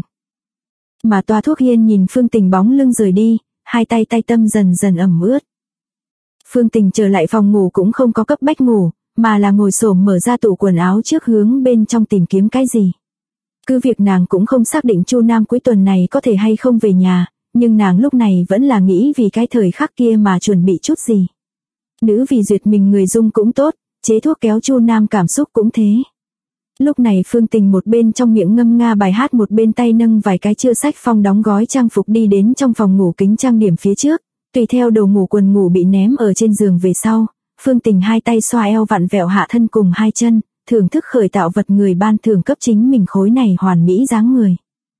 Mà toa thuốc hiên nhìn Phương Tình bóng lưng rời đi, hai tay tâm dần dần ẩm ướt. Phương Tình trở lại phòng ngủ cũng không có cấp bách ngủ, mà là ngồi xổm mở ra tủ quần áo trước hướng bên trong tìm kiếm cái gì. Cứ việc nàng cũng không xác định Chu Nam cuối tuần này có thể hay không về nhà, nhưng nàng lúc này vẫn là nghĩ vì cái thời khắc kia mà chuẩn bị chút gì. Nữ vì duyệt mình người dung cũng tốt, chế thuốc kéo Chu Nam cảm xúc cũng thế. Lúc này Phương Tình một bên trong miệng ngâm nga bài hát một bên tay nâng vài cái chưa sách phong đóng gói trang phục đi đến trong phòng ngủ kính trang điểm phía trước, tùy theo đầu ngủ quần ngủ bị ném ở trên giường về sau, Phương Tình hai tay xoa eo vặn vẹo hạ thân cùng hai chân, thưởng thức khởi tạo vật người ban thưởng cấp chính mình khối này hoàn mỹ dáng người.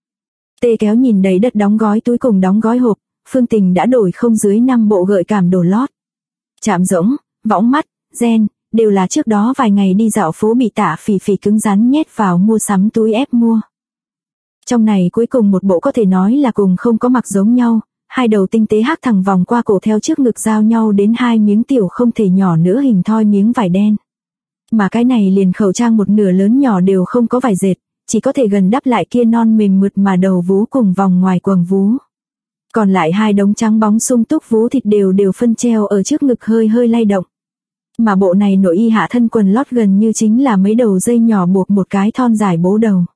Tê kéo nhìn đầy đất đóng gói túi cùng đóng gói hộp, Phương Tình đã đổi không dưới 5 bộ gợi cảm đồ lót. Chạm rỗng, võng mắt, gen, đều là trước đó vài ngày đi dạo phố bị Tạ Phỉ Phỉ cứng rắn nhét vào mua sắm túi ép mua. Trong này cuối cùng một bộ có thể nói là cùng không có mặc giống nhau, hai đầu tinh tế hắc thẳng vòng qua cổ theo trước ngực giao nhau đến hai miếng tiểu không thể nhỏ nữa hình thoi miếng vải đen. Mà cái này liền khẩu trang một nửa lớn nhỏ đều không có vải dệt, chỉ có thể gần đắp lại kia non mềm mượt mà đầu vú cùng vòng ngoài quầng vú. Còn lại hai đống trắng bóng sung túc vú thịt đều phân treo ở trước ngực hơi hơi lay động. Mà bộ này nội y hạ thân quần lót gần như chính là mấy đầu dây nhỏ buộc một cái thon dài bố đầu.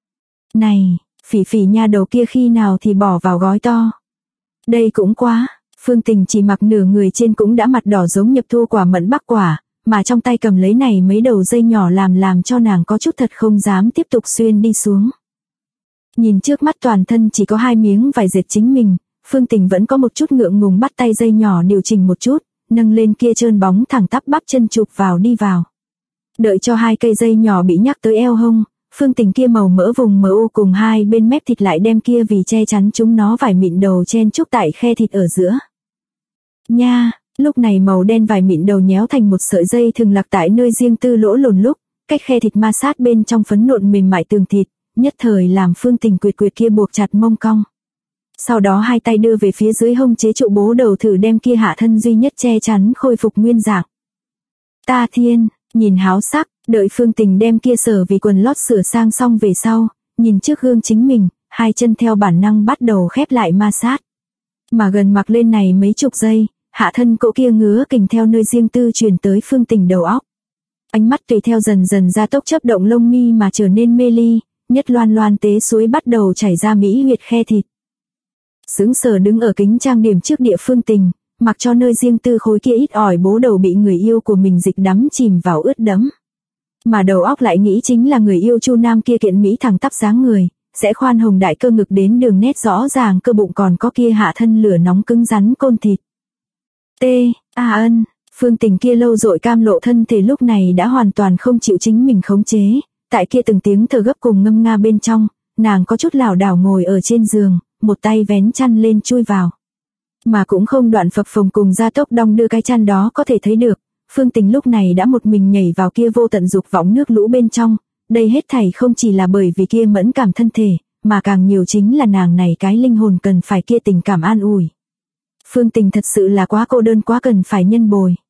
Này, Phỉ Phỉ nha đầu kia khi nào thì bỏ vào gói to. Đây cũng quá, Phương Tình chỉ mặc nửa người trên cũng đã mặt đỏ giống nhập thu quả mận bắc quả, mà trong tay cầm lấy này mấy đầu dây nhỏ làm cho nàng có chút thật không dám tiếp tục xuyên đi xuống. Nhìn trước mắt toàn thân chỉ có hai miếng vải dệt chính mình, Phương Tình vẫn có một chút ngượng ngùng bắt tay dây nhỏ điều chỉnh một chút, nâng lên kia trơn bóng thẳng tắp bắp chân chụp vào đi vào. Đợi cho 2 cây dây nhỏ bị nhắc tới eo hông, Phương Tình kia màu mỡ vùng mỡ u cùng 2 bên mép thịt lại đem kia vì che chắn chúng nó vải mịn đầu chen chúc tại khe thịt ở giữa. Nha, lúc này màu đen vải mịn đầu nhéo thành một sợi dây thường lạc tại nơi riêng tư lỗ lồn lúc, cách khe thịt ma sát bên trong phấn nộn mềm mại tường thịt, nhất thời làm Phương Tình quyệt kia buộc chặt mông cong. Sau đó 2 tay đưa về phía dưới hông chế trụ bố đầu thử đem kia hạ thân duy nhất che chắn khôi phục nguyên dạng. Ta thiên, nhìn háo sắc, đợi Phương Tình đem kia sở vì quần lót sửa sang xong về sau, nhìn trước gương chính mình, 2 chân theo bản năng bắt đầu khép lại ma sát. Mà gần mặc lên này mấy chục giây, hạ thân cỗ kia ngứa kình theo nơi riêng tư truyền tới Phương Tình đầu óc. Ánh mắt tùy theo dần dần ra tốc chớp động lông mi mà trở nên mê ly, nhất loan loan tế suối bắt đầu chảy ra mỹ huyệt khe thịt. Sững sờ đứng ở kính trang điểm trước địa Phương Tình, mặc cho nơi riêng tư khối kia ít ỏi bố đầu bị người yêu của mình dịch đắm chìm vào ướt đẫm. Mà đầu óc lại nghĩ chính là người yêu Chu Nam kia kiện mỹ thẳng tắp dáng người, sẽ khoan hồng đại cơ ngực đến đường nét rõ ràng cơ bụng còn có kia hạ thân lửa nóng cứng rắn côn thịt. Phương Tình kia lâu dội cam lộ thân thể lúc này đã hoàn toàn không chịu chính mình khống chế, tại kia từng tiếng thở gấp cùng ngâm nga bên trong, nàng có chút lảo đảo ngồi ở trên giường, một tay vén chăn lên chui vào. Mà cũng không đoạn phập phồng cùng gia tốc đong đưa cái chăn đó có thể thấy được, Phương Tình lúc này đã một mình nhảy vào kia vô tận dục vọng nước lũ bên trong, đây hết thảy không chỉ là bởi vì kia mẫn cảm thân thể, mà càng nhiều chính là nàng này cái linh hồn cần phải kia tình cảm an ủi. Phương Tình thật sự là quá cô đơn quá cần phải nhân bồi.